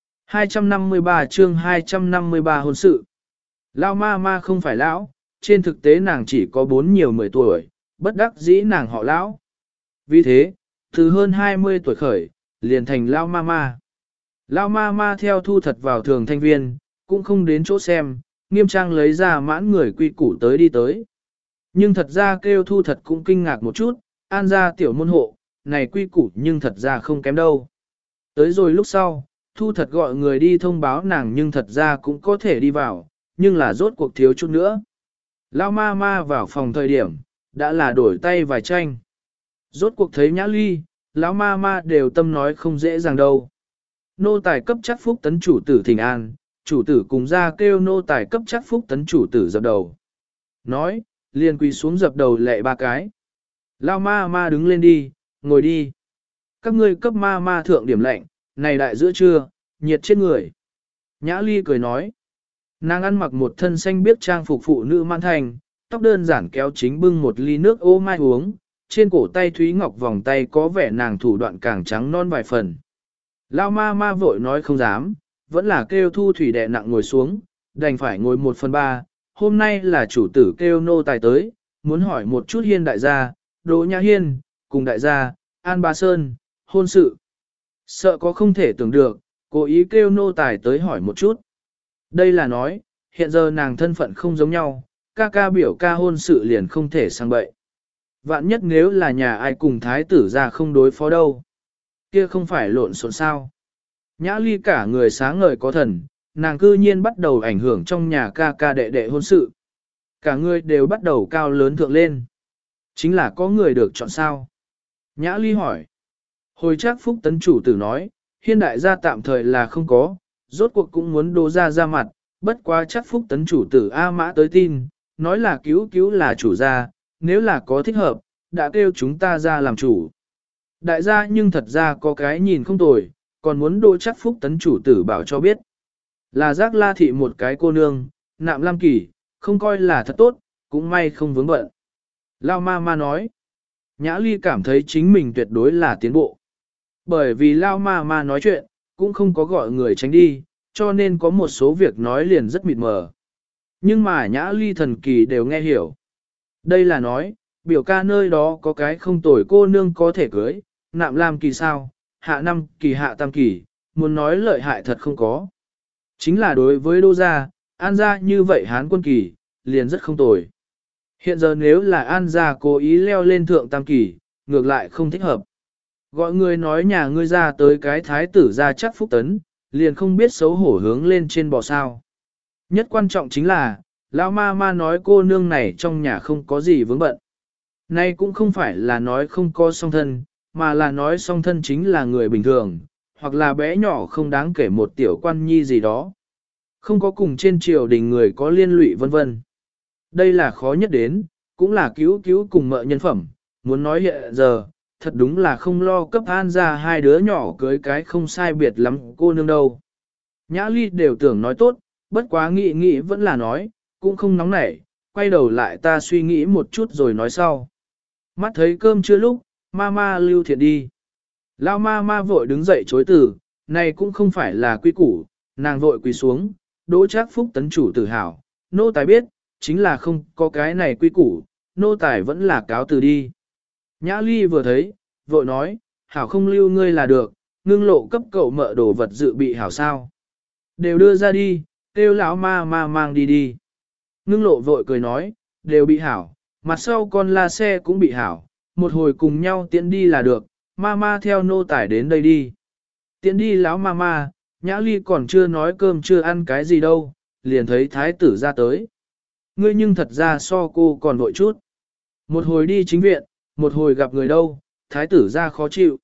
253 chương 253 hôn sự. Lão mama không phải lão, trên thực tế nàng chỉ có 4 nhiều 10 tuổi, bất đắc dĩ nàng họ lão. Vì thế, từ hơn 20 tuổi khởi, liền thành lão mama. Lão mama theo Thu Thật vào thường thanh viên, cũng không đến chỗ xem, nghiêm trang lấy ra mãn người quy củ tới đi tới. Nhưng thật ra kêu Thu Thật cũng kinh ngạc một chút, an ra tiểu môn hộ, này quy củ nhưng thật ra không kém đâu. Tới rồi lúc sau, Thu Thật gọi người đi thông báo nàng nhưng thật ra cũng có thể đi vào, nhưng là rốt cuộc thiếu chút nữa. Lão ma ma vào phòng thời điểm, đã là đổi tay vài tranh. Rốt cuộc thấy Nhã Ly, lão ma ma đều tâm nói không dễ dàng đâu. Nô tài cấp chắc Phúc Tấn chủ tử thỉnh an, chủ tử cùng ra kêu nô tài cấp chắc Phúc Tấn chủ tử dập đầu. Nói, liền quỳ xuống dập đầu lệ ba cái. Lão ma ma đứng lên đi, ngồi đi. Các ngươi cấp ma ma thượng điểm lệnh, này đại giữa trưa, nhiệt chết người. Nhã Ly cười nói. Nàng ăn mặc một thân xanh biếc trang phục phụ nữ man thành, tóc đơn giản kéo chính bưng một ly nước ô mai uống, trên cổ tay Thúy Ngọc vòng tay có vẻ nàng thủ đoạn càng trắng non vài phần. Lao ma ma vội nói không dám, vẫn là kêu Thu Thủy đè nặng ngồi xuống, đành phải ngồi 1/3, hôm nay là chủ tử kêu nô tài tới, muốn hỏi một chút Hiên đại gia, Đỗ Nhã Hiên, cùng đại gia, An Bá Sơn, hôn sự. Sợ có không thể tưởng được, cố ý kêu nô tài tới hỏi một chút. Đây là nói, hiện giờ nàng thân phận không giống nhau, ca ca biểu ca hôn sự liền không thể sang bậy. Vạn nhất nếu là nhà ai cùng thái tử ra không đối phó đâu. Kia không phải lộn xộn sao. Nhã Ly cả người sáng ngời có thần, nàng cư nhiên bắt đầu ảnh hưởng trong nhà ca ca đệ đệ hôn sự, Cả người đều bắt đầu cao lớn thượng lên. Chính là có người được chọn sao? Nhã Ly hỏi. Hồi Trác Phúc Tấn chủ tử nói, Hiên đại gia tạm thời là không có, rốt cuộc cũng muốn Đỗ gia ra mặt, bất quá Trác Phúc Tấn chủ tử A Mã tới tin, nói là cứu là chủ gia, nếu là có thích hợp, đã kêu chúng ta ra làm chủ. Đại gia nhưng thật ra có cái nhìn không tồi, còn muốn Đỗ Trác Phúc Tấn chủ tử bảo cho biết. Là Giác La thị một cái cô nương, Nạm Lam Kỳ, không coi là thật tốt, cũng may không vướng bận. Lao ma ma nói, Nhã Ly cảm thấy chính mình tuyệt đối là tiến bộ. Bởi vì Lao ma ma nói chuyện, cũng không có gọi người tránh đi, cho nên có một số việc nói liền rất mịt mờ. Nhưng mà Nhã Ly thần kỳ đều nghe hiểu. Đây là nói, biểu ca nơi đó có cái không tồi cô nương có thể cưới, Nạm Lam Kỳ sao, hạ năm kỳ hạ tam kỳ, muốn nói lợi hại thật không có. Chính là đối với Đỗ gia, An gia như vậy Hán quân kỳ, liền rất không tồi. Hiện giờ nếu là An gia cố ý leo lên thượng tam kỳ, ngược lại không thích hợp. Gọi người nói nhà ngươi ra tới cái thái tử ra chắc Phúc Tấn, liền không biết xấu hổ hướng lên trên bò sao. Nhất quan trọng chính là, lão ma ma nói cô nương này trong nhà không có gì vướng bận. Nay cũng không phải là nói không có song thân, mà là nói song thân chính là người bình thường, hoặc là bé nhỏ không đáng kể một tiểu quan nhi gì đó. Không có cùng trên triều đình người có liên lụy vân vân. Đây là khó nhất đến, cũng là cứu cùng mợ nhân phẩm, muốn nói hiện giờ, thật đúng là không lo cấp An ra hai đứa nhỏ cưới cái không sai biệt lắm cô nương đâu. Nhã Ly đều tưởng nói tốt, bất quá nghĩ vẫn là nói, cũng không nóng nảy, quay đầu lại ta suy nghĩ một chút rồi nói sau. Mắt thấy cơm chưa lúc, ma lưu thiện đi. Lao ma vội đứng dậy chối từ, này cũng không phải là quy củ, nàng vội quỳ xuống, Đỗ Trác Phúc Tấn chủ tử hảo, nô tài biết, chính là không có cái này quy củ, nô tài vẫn là cáo từ đi. Nhã Ly vừa thấy, vội nói, hảo không lưu ngươi là được, ngưng lộ cấp cậu mợ đồ vật dự bị hảo sao. Đều đưa ra đi, kêu lão ma mang đi đi. Ngưng lộ vội cười nói, đều bị hảo, mặt sau con la xe cũng bị hảo, một hồi cùng nhau tiễn đi là được, ma theo nô tải đến đây đi. Tiễn đi lão ma, Nhã Ly còn chưa nói cơm chưa ăn cái gì đâu, liền thấy thái tử ra tới. Ngươi nhưng thật ra so cô còn vội chút. Một hồi đi chính viện, một hồi gặp người đâu, thái tử ra khó chịu.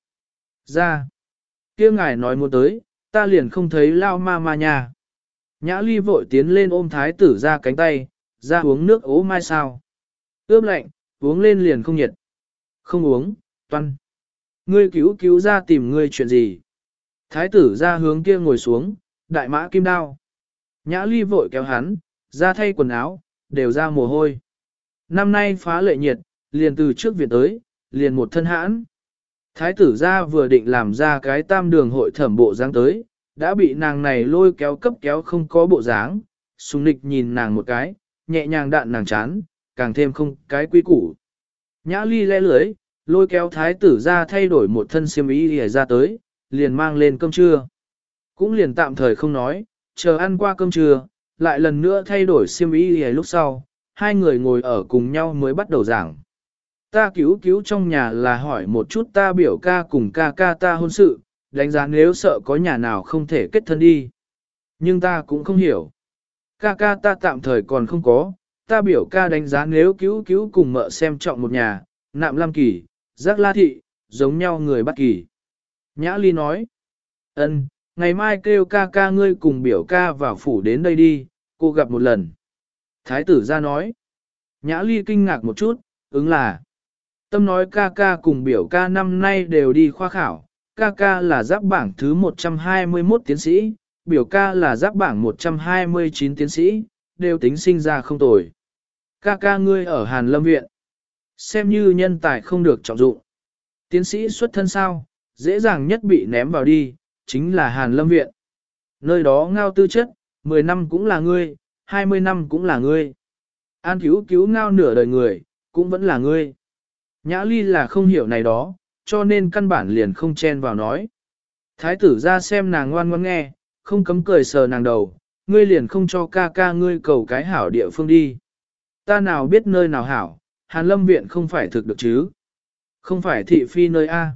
Ra. Kia ngài nói muốn tới, ta liền không thấy lao ma nhà. Nhã Ly vội tiến lên ôm thái tử ra cánh tay, ra uống nước ố mai sao. Ướp lạnh, uống lên liền không nhiệt. Không uống, toan. Ngươi cứu ra tìm ngươi chuyện gì. Thái tử ra hướng kia ngồi xuống, đại mã kim đao. Nhã Ly vội kéo hắn, ra thay quần áo, đều ra mồ hôi. Năm nay phá lệ nhiệt, liền từ trước viện tới, liền một thân hãn. Thái tử ra vừa định làm ra cái tam đường hội thẩm bộ dáng tới, đã bị nàng này lôi kéo cấp kéo không có bộ dáng, sùng nịch nhìn nàng một cái, nhẹ nhàng đạn nàng chán, càng thêm không cái quý củ. Nhã Ly le lưới, lôi kéo thái tử ra thay đổi một thân xiêm y để ra tới, liền mang lên cơm trưa. Cũng liền tạm thời không nói, chờ ăn qua cơm trưa, lại lần nữa thay đổi xiêm y để lúc sau, hai người ngồi ở cùng nhau mới bắt đầu giảng. Ta cứu trong nhà là hỏi một chút ta biểu ca cùng ca ta hôn sự, đánh giá nếu sợ có nhà nào không thể kết thân đi. Nhưng ta cũng không hiểu. Ca ta tạm thời còn không có, ta biểu ca đánh giá nếu cứu cùng mợ xem trọng một nhà, Nạm Lam Kỳ, Giác La Thị, giống nhau người bắt kỳ. Nhã Ly nói, ngày mai kêu ca ngươi cùng biểu ca vào phủ đến đây đi, cô gặp một lần. Thái tử ra nói, Nhã Ly kinh ngạc một chút, ứng là. Tâm nói ca cùng biểu ca năm nay đều đi khoa khảo, ca là giáp bảng thứ 121 tiến sĩ, biểu ca là giáp bảng 129 tiến sĩ, đều tính sinh ra không tồi. Ca ngươi ở Hàn Lâm Viện, xem như nhân tài không được trọng dụng. Tiến sĩ xuất thân sao, dễ dàng nhất bị ném vào đi, chính là Hàn Lâm Viện. Nơi đó ngao tư chất, 10 năm cũng là ngươi, 20 năm cũng là ngươi. An cứu ngao nửa đời người, cũng vẫn là ngươi. Nhã Ly là không hiểu này đó, cho nên căn bản liền không chen vào nói. Thái tử ra xem nàng ngoan ngoãn nghe, không cấm cười sờ nàng đầu, ngươi liền không cho ca ngươi cầu cái hảo địa phương đi. Ta nào biết nơi nào hảo, Hàn Lâm Viện không phải thực được chứ. Không phải thị phi nơi A.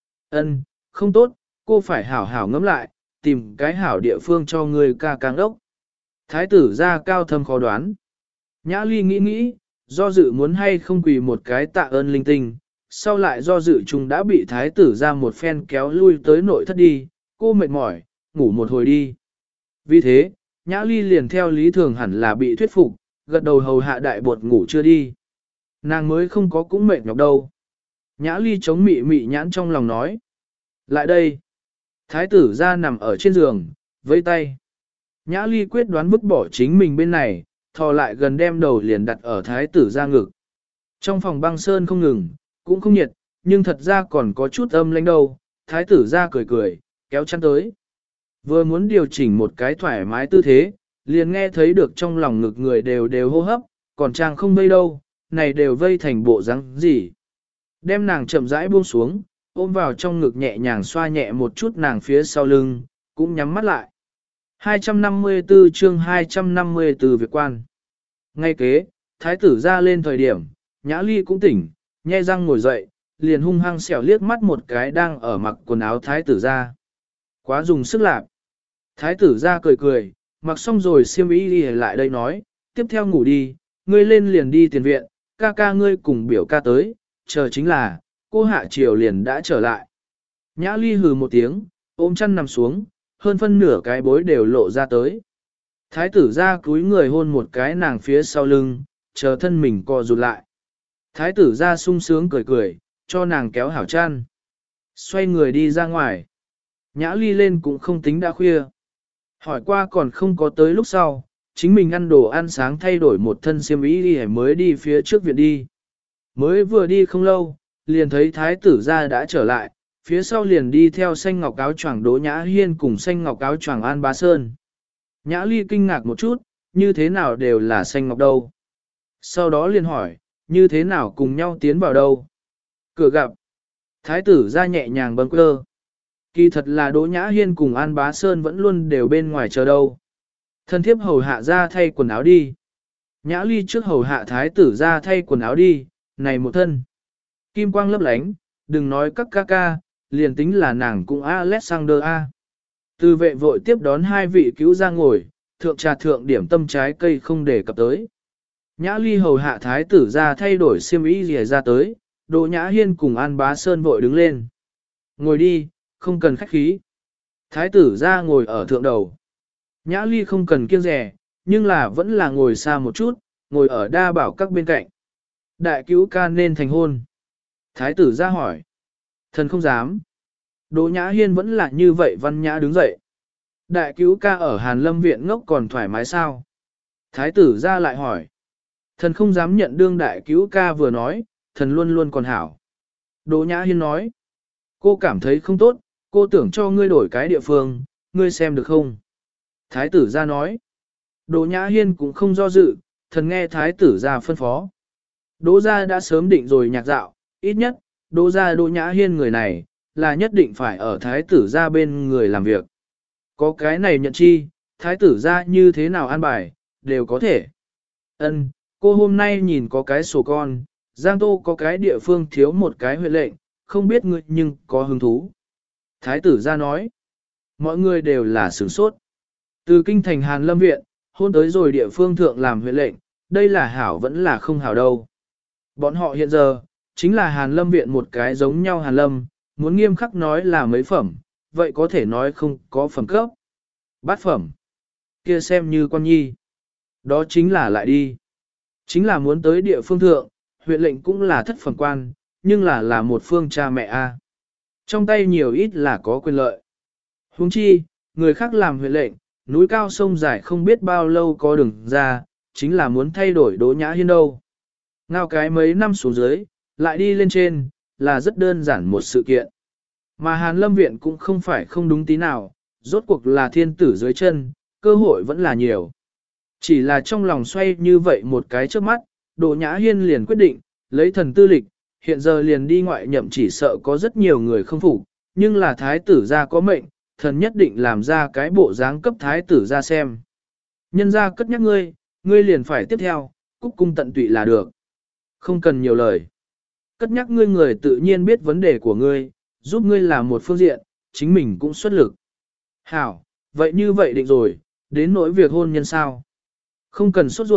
Không tốt, cô phải hảo ngẫm lại, tìm cái hảo địa phương cho ngươi ca ốc. Thái tử ra cao thâm khó đoán. Nhã Ly nghĩ nghĩ, do dự muốn hay không quỳ một cái tạ ơn linh tinh, sau lại do dự chúng đã bị thái tử ra một phen kéo lui tới nội thất đi, cô mệt mỏi, ngủ một hồi đi. Vì thế, Nhã Ly liền theo lý thường hẳn là bị thuyết phục, gật đầu hầu hạ đại bột ngủ chưa đi. Nàng mới không có cũng mệt nhọc đâu. Nhã Ly chống mị mị nhãn trong lòng nói. Lại đây. Thái tử ra nằm ở trên giường, vẫy tay. Nhã Ly quyết đoán vứt bỏ chính mình bên này, thò lại gần đem đầu liền đặt ở thái tử ra ngực. Trong phòng băng sơn không ngừng, cũng không nhiệt, nhưng thật ra còn có chút âm lãnh đâu. Thái tử ra cười cười, kéo chăn tới. Vừa muốn điều chỉnh một cái thoải mái tư thế, liền nghe thấy được trong lòng ngực người đều đều hô hấp, còn chàng không vây đâu, này đều vây thành bộ răng gì. Đem nàng chậm rãi buông xuống, ôm vào trong ngực nhẹ nhàng xoa nhẹ một chút nàng phía sau lưng, cũng nhắm mắt lại. 254 chương 254 Việc quan. Ngay kế, thái tử ra lên thời điểm, Nhã Ly cũng tỉnh, nhe răng ngồi dậy, liền hung hăng xẻo liếc mắt một cái đang ở mặc quần áo thái tử ra. Quá dùng sức lạc. Thái tử ra cười cười, mặc xong rồi xiêm y đi lại đây nói, tiếp theo ngủ đi, ngươi lên liền đi tiền viện, ca ca ngươi cùng biểu ca tới, chờ chính là, cô hạ triều liền đã trở lại. Nhã Ly hừ một tiếng, ôm chăn nằm xuống, hơn phân nửa cái bối đều lộ ra tới. Thái tử ra cúi người hôn một cái nàng phía sau lưng, chờ thân mình co rụt lại. Thái tử ra sung sướng cười cười, cho nàng kéo hảo chăn. Xoay người đi ra ngoài. Nhã Ly lên cũng không tính đã khuya. Hỏi qua còn không có tới lúc sau, chính mình ăn đồ ăn sáng thay đổi một thân xiêm y đi mới đi phía trước viện đi. Mới vừa đi không lâu, liền thấy thái tử ra đã trở lại, phía sau liền đi theo xanh ngọc áo choàng Đỗ Nhã Hiên cùng xanh ngọc áo choàng An Bá Sơn. Nhã Ly kinh ngạc một chút, như thế nào đều là xanh ngọc đâu. Sau đó liền hỏi, như thế nào cùng nhau tiến vào đâu. Cửa gặp, thái tử ra nhẹ nhàng bâng quơ. Kỳ thật là Đỗ Nhã Hiên cùng An Bá Sơn vẫn luôn đều bên ngoài chờ đâu. Thân thiếp hầu hạ ra thay quần áo đi. Nhã Ly trước hầu hạ thái tử ra thay quần áo đi, này một thân. Kim quang lấp lánh, đừng nói các ca ca, liền tính là nàng cũng Alexander A. Từ vệ vội tiếp đón hai vị cứu ra ngồi, thượng trà thượng điểm tâm trái cây không để cập tới. Nhã Ly hầu hạ thái tử ra thay đổi xiêm y rìa ra tới, Đỗ Nhã Hiên cùng An Bá Sơn vội đứng lên. Ngồi đi, không cần khách khí. Thái tử ra ngồi ở thượng đầu. Nhã Ly không cần kiêng rẻ, nhưng là vẫn là ngồi xa một chút, ngồi ở đa bảo các bên cạnh. Đại cứu ca nên thành hôn. Thái tử ra hỏi. Thần không dám. Đỗ Nhã Hiên vẫn là như vậy văn nhã đứng dậy. Đại cứu ca ở Hàn Lâm viện ngốc còn thoải mái sao? Thái tử ra lại hỏi. Thần không dám nhận đương đại cứu ca vừa nói, thần luôn luôn còn hảo. Đỗ Nhã Hiên nói. Cô cảm thấy không tốt, cô tưởng cho ngươi đổi cái địa phương, ngươi xem được không? Thái tử ra nói. Đỗ Nhã Hiên cũng không do dự, thần nghe thái tử ra phân phó. Đỗ gia đã sớm định rồi nhạc dạo, ít nhất, Đỗ gia Đỗ Nhã Hiên người này, là nhất định phải ở thái tử gia bên người làm việc. Có cái này nhận chi, thái tử gia như thế nào an bài, đều có thể. Ân, cô hôm nay nhìn có cái sổ con, Giang Tô có cái địa phương thiếu một cái huyện lệnh, không biết ngươi nhưng có hứng thú. Thái tử gia nói, mọi người đều là sửng sốt. Từ kinh thành Hàn Lâm viện, hôn tới rồi địa phương thượng làm huyện lệnh, đây là hảo vẫn là không hảo đâu. Bọn họ hiện giờ, chính là Hàn Lâm viện một cái giống nhau Hàn Lâm, muốn nghiêm khắc nói là mấy phẩm, vậy có thể nói không có phẩm cấp. Bát phẩm, kia xem như con nhi. Đó chính là lại đi. Chính là muốn tới địa phương thượng, huyện lệnh cũng là thất phẩm quan, nhưng là một phương cha mẹ a. Trong tay nhiều ít là có quyền lợi. Huống chi, người khác làm huyện lệnh, núi cao sông dài không biết bao lâu có đường ra, chính là muốn thay đổi Đỗ Nhã Hiên đâu. Ngao cái mấy năm xuống dưới, lại đi lên trên, là rất đơn giản một sự kiện. Mà Hàn Lâm viện cũng không phải không đúng tí nào, rốt cuộc là thiên tử dưới chân, cơ hội vẫn là nhiều. Chỉ là trong lòng xoay như vậy một cái trước mắt, Đỗ Nhã Hiên liền quyết định, lấy thần tư lịch, hiện giờ liền đi ngoại nhậm chỉ sợ có rất nhiều người không phục, nhưng là thái tử gia có mệnh, thần nhất định làm ra cái bộ dáng cấp thái tử gia xem. Nhân gia cất nhắc ngươi, ngươi liền phải tiếp theo, cúc cung tận tụy là được. Không cần nhiều lời. Cất nhắc ngươi người tự nhiên biết vấn đề của ngươi, giúp ngươi làm một phương diện, chính mình cũng xuất lực. Hảo, vậy như vậy định rồi, đến nỗi việc hôn nhân sao. Không cần sốt ruột,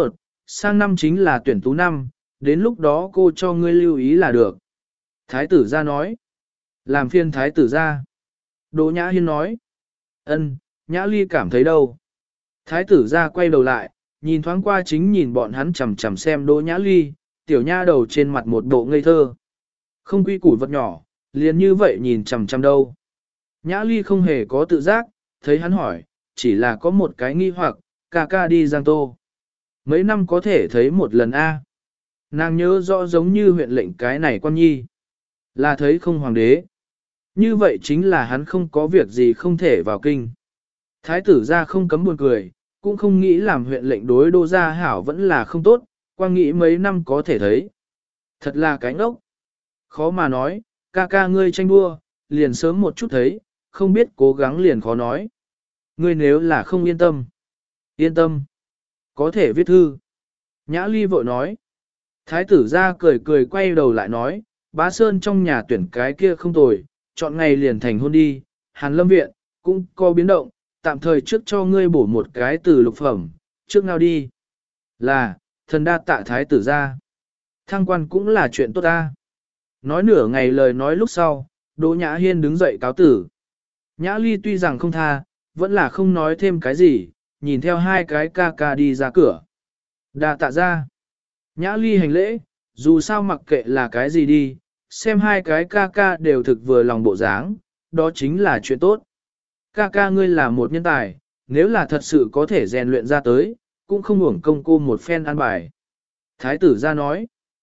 sang năm chính là tuyển tú năm, đến lúc đó cô cho ngươi lưu ý là được. Thái tử gia nói. Làm phiên thái tử gia. Đỗ Nhã Hiên nói. Ân, Nhã Ly cảm thấy đâu. Thái tử gia quay đầu lại, nhìn thoáng qua chính nhìn bọn hắn chằm chằm xem Đỗ Nhã Ly, tiểu nha đầu trên mặt một bộ ngây thơ. Không quy củ vật nhỏ, liền như vậy nhìn chằm chằm đâu. Nhã Ly không hề có tự giác, thấy hắn hỏi, chỉ là có một cái nghi hoặc, ca ca đi Giang Tô. Mấy năm có thể thấy một lần a. Nàng nhớ rõ giống như huyện lệnh cái này quan nhi. Là thấy không hoàng đế. Như vậy chính là hắn không có việc gì không thể vào kinh. Thái tử ra không cấm buồn cười, cũng không nghĩ làm huyện lệnh đối Đô Gia Hảo vẫn là không tốt, quan nghĩ mấy năm có thể thấy. Thật là cái ngốc. Khó mà nói, ca ca ngươi tranh đua, liền sớm một chút thấy, không biết cố gắng liền khó nói. Ngươi nếu là không yên tâm. Yên tâm. Có thể viết thư. Nhã Ly vội nói. Thái tử ra cười cười quay đầu lại nói, Bá Sơn trong nhà tuyển cái kia không tồi, chọn ngày liền thành hôn đi, Hàn Lâm Viện, cũng có biến động, tạm thời trước cho ngươi bổ một cái từ lục phẩm, trước ngao đi. Là, thần đa tạ thái tử ra. Thăng quan cũng là chuyện tốt ta. Nói nửa ngày lời nói lúc sau, Đỗ Nhã Hiên đứng dậy cáo tử. Nhã Ly tuy rằng không tha, vẫn là không nói thêm cái gì, nhìn theo hai cái ca ca đi ra cửa. Đa tạ ra. Nhã Ly hành lễ, dù sao mặc kệ là cái gì đi, xem hai cái ca ca đều thực vừa lòng bộ dáng, đó chính là chuyện tốt. Ca ca ngươi là một nhân tài, nếu là thật sự có thể rèn luyện ra tới, cũng không uổng công cô một phen ăn bài. Thái tử ra nói,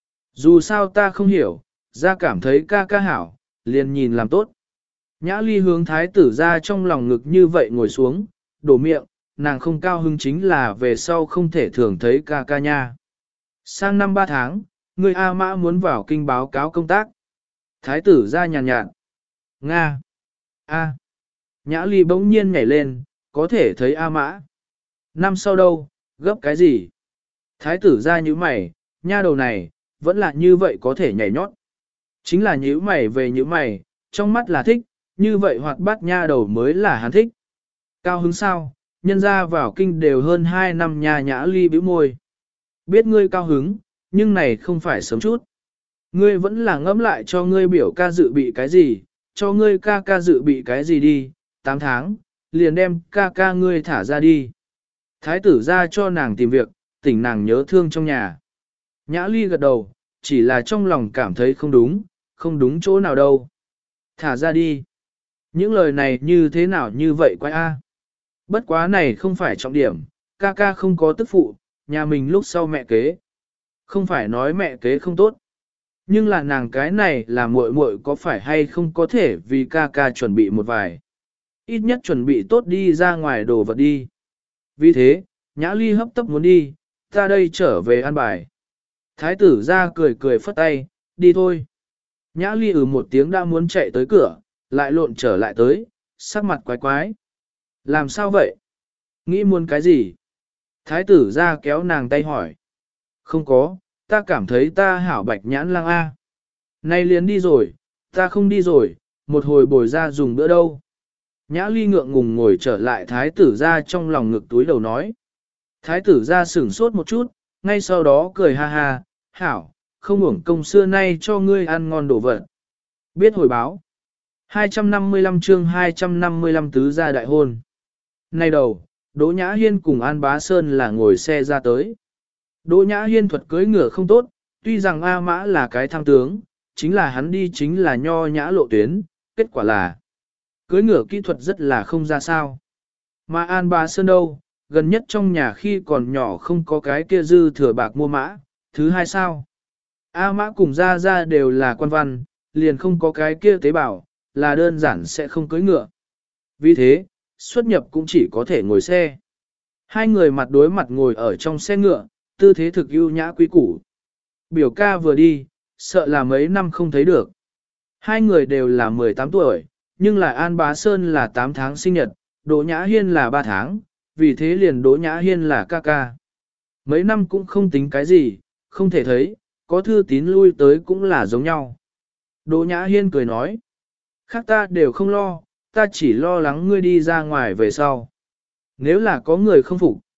dù sao ta không hiểu, ra cảm thấy ca ca hảo, liền nhìn làm tốt. Nhã Ly hướng thái tử ra trong lòng ngực như vậy ngồi xuống, đổ miệng, nàng không cao hứng chính là về sau không thể thường thấy ca ca nha. Sang năm 3 tháng, người A Mã muốn vào kinh báo cáo công tác. Thái tử ra nhàn nhạt. Nga. A. Nhã Ly bỗng nhiên nhảy lên, có thể thấy A Mã. Năm sau đâu, gấp cái gì? Thái tử ra như mày, nha đầu này, vẫn là như vậy có thể nhảy nhót. Chính là nhíu mày về nhíu mày, trong mắt là thích, như vậy hoạt bát nha đầu mới là hắn thích. Cao hứng sao, nhân ra vào kinh đều hơn 2 năm nha. Nhã Ly bĩu môi. Biết ngươi cao hứng, nhưng này không phải sớm chút. Ngươi vẫn là ngẫm lại cho ngươi biểu ca dự bị cái gì, cho ngươi ca ca dự bị cái gì đi, 8 tháng, liền đem ca ca ngươi thả ra đi. Thái tử ra cho nàng tìm việc, tỉnh nàng nhớ thương trong nhà. Nhã Ly gật đầu, chỉ là trong lòng cảm thấy không đúng chỗ nào đâu. Thả ra đi. Những lời này như thế nào như vậy quái a? Bất quá này không phải trọng điểm, ca ca không có tức phụ, nhà mình lúc sau mẹ kế. Không phải nói mẹ kế không tốt. Nhưng là nàng cái này là muội muội có phải hay không có thể vì ca ca chuẩn bị một vài. Ít nhất chuẩn bị tốt đi ra ngoài đồ vật đi. Vì thế, Nhã Ly hấp tấp muốn đi, ta đây trở về ăn bài. Thái tử ra cười cười phất tay, đi thôi. Nhã Ly một tiếng đã muốn chạy tới cửa, lại lộn trở lại tới, sắc mặt quái quái. Làm sao vậy? Nghĩ muốn cái gì? Thái tử ra kéo nàng tay hỏi. Không có, ta cảm thấy ta hảo bạch nhãn lang A. Nay liền đi rồi, ta không đi rồi, một hồi bồi ra dùng bữa đâu. Nhã Ly ngượng ngùng ngồi trở lại thái tử ra trong lòng ngực túi đầu nói. Thái tử ra sửng sốt một chút, ngay sau đó cười ha ha, hảo, không uổng công xưa nay cho ngươi ăn ngon đồ vật. Biết hồi báo. 255 chương 255 tứ gia đại hôn. Nay đầu, Đỗ Nhã Hiên cùng An Bá Sơn là ngồi xe ra tới. Đỗ Nhã Hiên thuật cưỡi ngựa không tốt, tuy rằng A Mã là cái tham tướng, chính là hắn đi chính là nho nhã lộ tuyến, kết quả là cưỡi ngựa kỹ thuật rất là không ra sao. Mà An Bá Sơn đâu, gần nhất trong nhà khi còn nhỏ không có cái kia dư thừa bạc mua mã, thứ hai sao. A Mã cùng Gia Gia đều là quan văn, liền không có cái kia tế bào, là đơn giản sẽ không cưỡi ngựa. Vì thế, xuất nhập cũng chỉ có thể ngồi xe. Hai người mặt đối mặt ngồi ở trong xe ngựa, tư thế thực ưu nhã quý củ. Biểu ca vừa đi, sợ là mấy năm không thấy được. Hai người đều là 18 tuổi, nhưng là An Bá Sơn là 8 tháng sinh nhật, Đỗ Nhã Hiên là 3 tháng, vì thế liền Đỗ Nhã Hiên là ca ca. Mấy năm cũng không tính cái gì, không thể thấy, có thư tín lui tới cũng là giống nhau. Đỗ Nhã Hiên cười nói, khác ta đều không lo, ta chỉ lo lắng ngươi đi ra ngoài về sau. Nếu là có người không phục,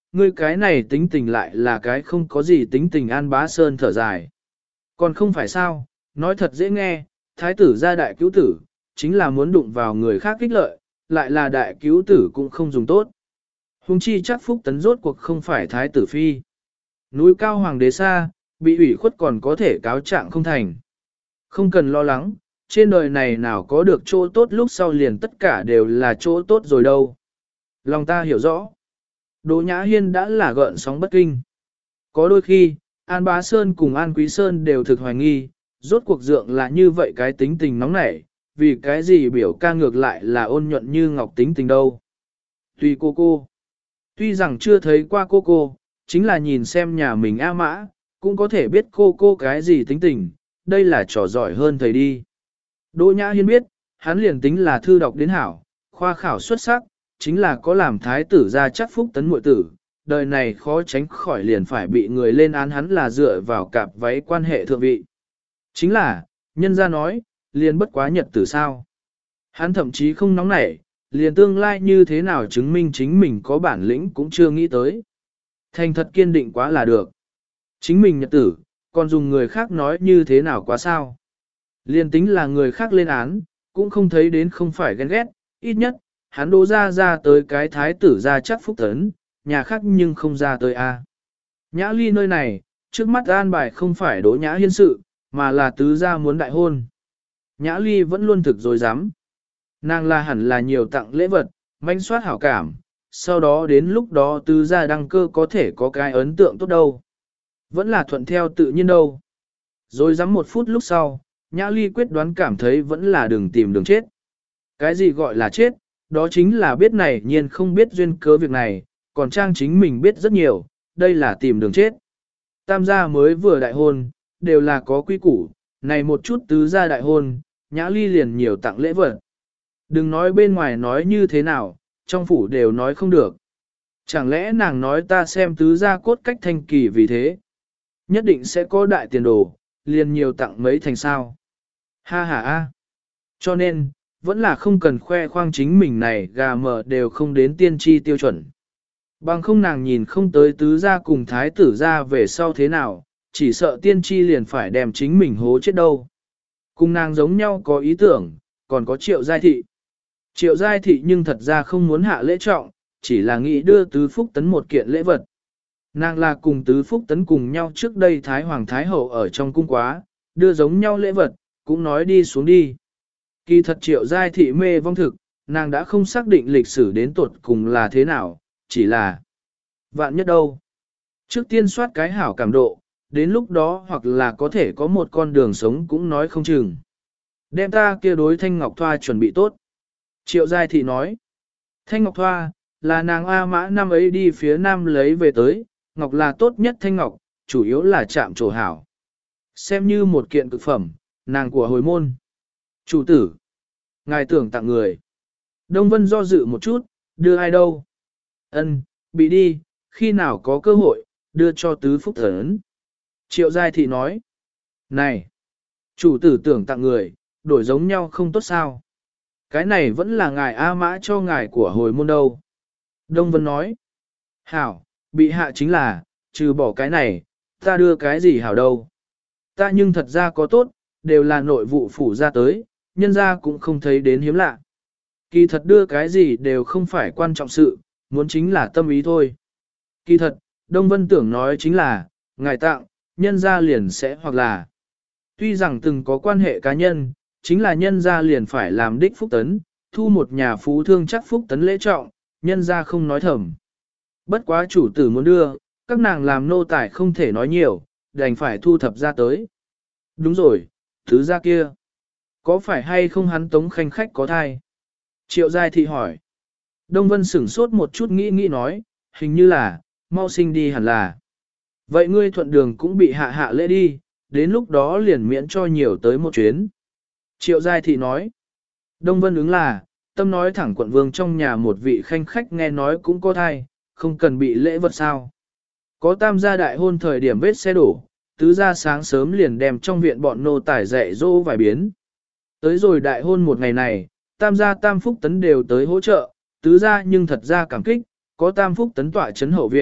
ngươi cái này tính tình lại là cái không có gì tính tình. An Bá Sơn thở dài. Còn không phải sao, nói thật dễ nghe, thái tử gia đại cứu tử, chính là muốn đụng vào người khác kích lợi, lại là đại cứu tử cũng không dùng tốt. Hùng chi chắc Phúc Tấn rốt cuộc không phải thái tử phi. Núi cao hoàng đế xa, bị ủy khuất còn có thể cáo trạng không thành. Không cần lo lắng, trên đời này nào có được chỗ tốt lúc sau liền tất cả đều là chỗ tốt rồi đâu. Lòng ta hiểu rõ. Đỗ Nhã Hiên đã là gợn sóng bất kinh. Có đôi khi, An Bá Sơn cùng An Quý Sơn đều thực hoài nghi, rốt cuộc dượng là như vậy cái tính tình nóng nảy, vì cái gì biểu ca ngược lại là ôn nhuận như ngọc tính tình đâu. Tuy cô. Tuy rằng chưa thấy qua cô, chính là nhìn xem nhà mình A Mã, cũng có thể biết cô cái gì tính tình, đây là trò giỏi hơn thầy đi. Đỗ Nhã Hiên biết, hắn liền tính là thư đọc đến hảo, khoa khảo xuất sắc, chính là có làm thái tử ra chắc Phúc Tấn muội tử, đời này khó tránh khỏi liền phải bị người lên án hắn là dựa vào cặp váy quan hệ thượng vị. Chính là, nhân gia nói, liền bất quá nhật tử sao. Hắn thậm chí không nóng nảy, liền tương lai như thế nào chứng minh chính mình có bản lĩnh cũng chưa nghĩ tới. Thành thật kiên định quá là được. Chính mình nhật tử, còn dùng người khác nói như thế nào quá sao. Liền tính là người khác lên án, cũng không thấy đến không phải ghen ghét, ít nhất, hắn đỗ ra tới cái thái tử ra chắc Phúc Tấn, nhà khác nhưng không ra tới a. Nhã Ly nơi này, trước mắt an bài không phải Đỗ Nhã Hiên sự, mà là tứ gia muốn đại hôn. Nhã Ly vẫn luôn thực dối dám. Nàng là hẳn là nhiều tặng lễ vật, manh soát hảo cảm, sau đó đến lúc đó tứ gia đăng cơ có thể có cái ấn tượng tốt đâu. Vẫn là thuận theo tự nhiên đâu. Rồi dám một phút lúc sau, Nhã Ly quyết đoán cảm thấy vẫn là đừng tìm đường chết. Cái gì gọi là chết, đó chính là biết này nhiên không biết duyên cớ việc này, còn Trang chính mình biết rất nhiều, đây là tìm đường chết. Tam gia mới vừa đại hôn, đều là có quy củ, này một chút tứ gia đại hôn, Nhã Ly liền nhiều tặng lễ vật. Đừng nói bên ngoài nói như thế nào, trong phủ đều nói không được. Chẳng lẽ nàng nói ta xem tứ gia cốt cách thanh kỳ vì thế? Nhất định sẽ có đại tiền đồ, liền nhiều tặng mấy thành sao. Ha ha ha. Cho nên, vẫn là không cần khoe khoang chính mình này gà mờ đều không đến tiên tri tiêu chuẩn. Bằng không nàng nhìn không tới tứ gia cùng thái tử gia về sau thế nào, chỉ sợ tiên tri liền phải đem chính mình hố chết đâu. Cùng nàng giống nhau có ý tưởng, còn có Triệu Giai Thị. Triệu Giai Thị nhưng thật ra không muốn hạ lễ trọng, chỉ là nghĩ đưa Tứ Phúc Tấn một kiện lễ vật. Nàng là cùng Tứ Phúc Tấn cùng nhau trước đây Thái Hoàng Thái Hậu ở trong cung quá, đưa giống nhau lễ vật, cũng nói đi xuống đi. Kỳ thật Triệu Giai Thị mê vong thực, nàng đã không xác định lịch sử đến tuột cùng là thế nào, chỉ là vạn nhất đâu. Trước tiên soát cái hảo cảm độ, đến lúc đó hoặc là có thể có một con đường sống cũng nói không chừng. Đem ta kia đối Thanh Ngọc Thoa chuẩn bị tốt. Triệu Giai Thị nói, Thanh Ngọc Thoa, là nàng A Mã năm ấy đi phía nam lấy về tới, Ngọc là tốt nhất Thanh Ngọc, chủ yếu là chạm trổ hảo. Xem như một kiện cực phẩm, nàng của hồi môn. Chủ tử, ngài tưởng tặng người. Đông Vân do dự một chút, đưa ai đâu? Ân, bị đi, khi nào có cơ hội, đưa cho Tứ Phúc Tấn. Triệu Giai Thị nói, này, chủ tử tưởng tặng người, đổi giống nhau không tốt sao? Cái này vẫn là ngài A Mã cho ngài của hồi môn đâu. Đông Vân nói, hảo, bị hạ chính là, trừ bỏ cái này, ta đưa cái gì hảo đâu. Ta nhưng thật ra có tốt, đều là nội vụ phủ ra tới, nhân ra cũng không thấy đến hiếm lạ. Kỳ thật đưa cái gì đều không phải quan trọng sự, muốn chính là tâm ý thôi. Kỳ thật, Đông Vân tưởng nói chính là, ngài tặng, nhân ra liền sẽ hoặc là. Tuy rằng từng có quan hệ cá nhân, chính là nhân ra liền phải làm đích Phúc Tấn, thu một nhà phú thương chắc Phúc Tấn lễ trọng, nhân ra không nói thầm. Bất quá chủ tử muốn đưa, các nàng làm nô tài không thể nói nhiều, đành phải thu thập ra tới. Đúng rồi, thứ ra kia. Có phải hay không hắn Tống Khanh khách có thai? Triệu Giai Thị hỏi. Đông Vân sửng sốt một chút nghĩ nói, hình như là, mau sinh đi hẳn là. Vậy ngươi thuận đường cũng bị hạ lễ đi, đến lúc đó liền miễn cho nhiều tới một chuyến. Triệu Giai Thị nói. Đông Vân ứng là, tâm nói thẳng quận vương trong nhà một vị khanh khách nghe nói cũng có thai, không cần bị lễ vật sao. Có tam gia đại hôn thời điểm vết xe đổ, tứ gia sáng sớm liền đem trong viện bọn nô tài dạy dỗ vài biến. Tới rồi đại hôn một ngày này, tam gia Tam Phúc Tấn đều tới hỗ trợ, tứ gia nhưng thật ra cảm kích, có Tam Phúc Tấn tọa chấn hậu viện,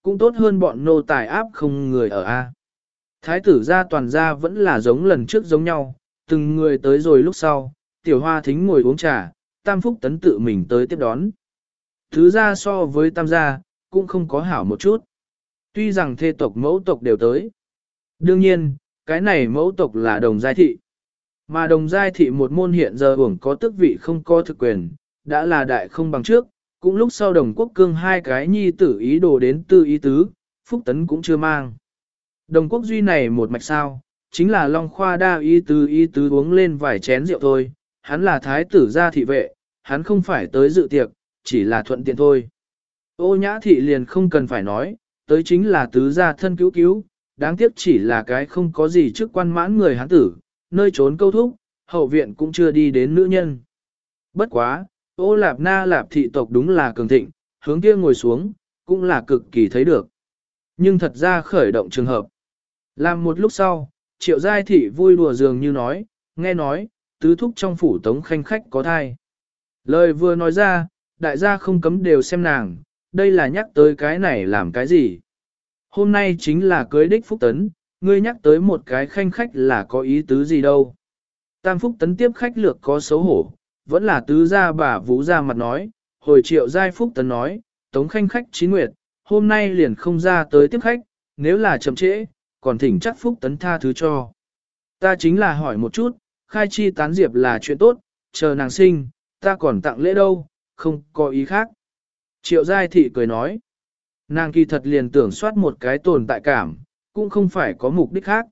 cũng tốt hơn bọn nô tài áp không người ở A. Thái tử gia toàn gia vẫn là giống lần trước giống nhau, từng người tới rồi lúc sau, tiểu hoa thính ngồi uống trà, Tam Phúc Tấn tự mình tới tiếp đón. Thứ gia so với Tam gia, cũng không có hảo một chút. Tuy rằng thê tộc mẫu tộc đều tới. Đương nhiên, cái này mẫu tộc là đồng giai thị. Mà đồng giai thị một môn hiện giờ hưởng có tước vị không có thực quyền, đã là đại không bằng trước, cũng lúc sau đồng quốc cương hai cái nhi tử ý đồ đến tư ý tứ, Phúc Tấn cũng chưa mang. Đồng quốc duy này một mạch sao, chính là Long Khoa đa ý tứ uống lên vài chén rượu thôi, hắn là thái tử gia thị vệ, hắn không phải tới dự tiệc, chỉ là thuận tiện thôi. Ô nhã thị liền không cần phải nói, tới chính là tứ gia thân cứu cứu, đáng tiếc chỉ là cái không có gì chức quan mãn người hắn tử, nơi trốn câu thúc, hậu viện cũng chưa đi đến nữ nhân. Bất quá, ô lạp na lạp thị tộc đúng là cường thịnh, hướng kia ngồi xuống, cũng là cực kỳ thấy được. Nhưng thật ra khởi động trường hợp. Làm một lúc sau, triệu giai thị vui đùa dường như nói, nghe nói, tứ thúc trong phủ tống khanh khách có thai. Lời vừa nói ra, đại gia không cấm đều xem nàng, đây là nhắc tới cái này làm cái gì. Hôm nay chính là cưới đích Phúc Tấn, ngươi nhắc tới một cái khanh khách là có ý tứ gì đâu. Tam Phúc Tấn tiếp khách lược có xấu hổ, vẫn là tứ gia bà vũ ra mặt nói, hồi triệu giai Phúc Tấn nói, tống khanh khách chín nguyệt, hôm nay liền không ra tới tiếp khách, nếu là chậm trễ, còn thỉnh chắc Phúc Tấn tha thứ cho. Ta chính là hỏi một chút, khai chi tán diệp là chuyện tốt, chờ nàng sinh, ta còn tặng lễ đâu, không có ý khác. Triệu giai thị cười nói, nàng kỳ thật liền tưởng soát một cái tồn tại cảm, cũng không phải có mục đích khác.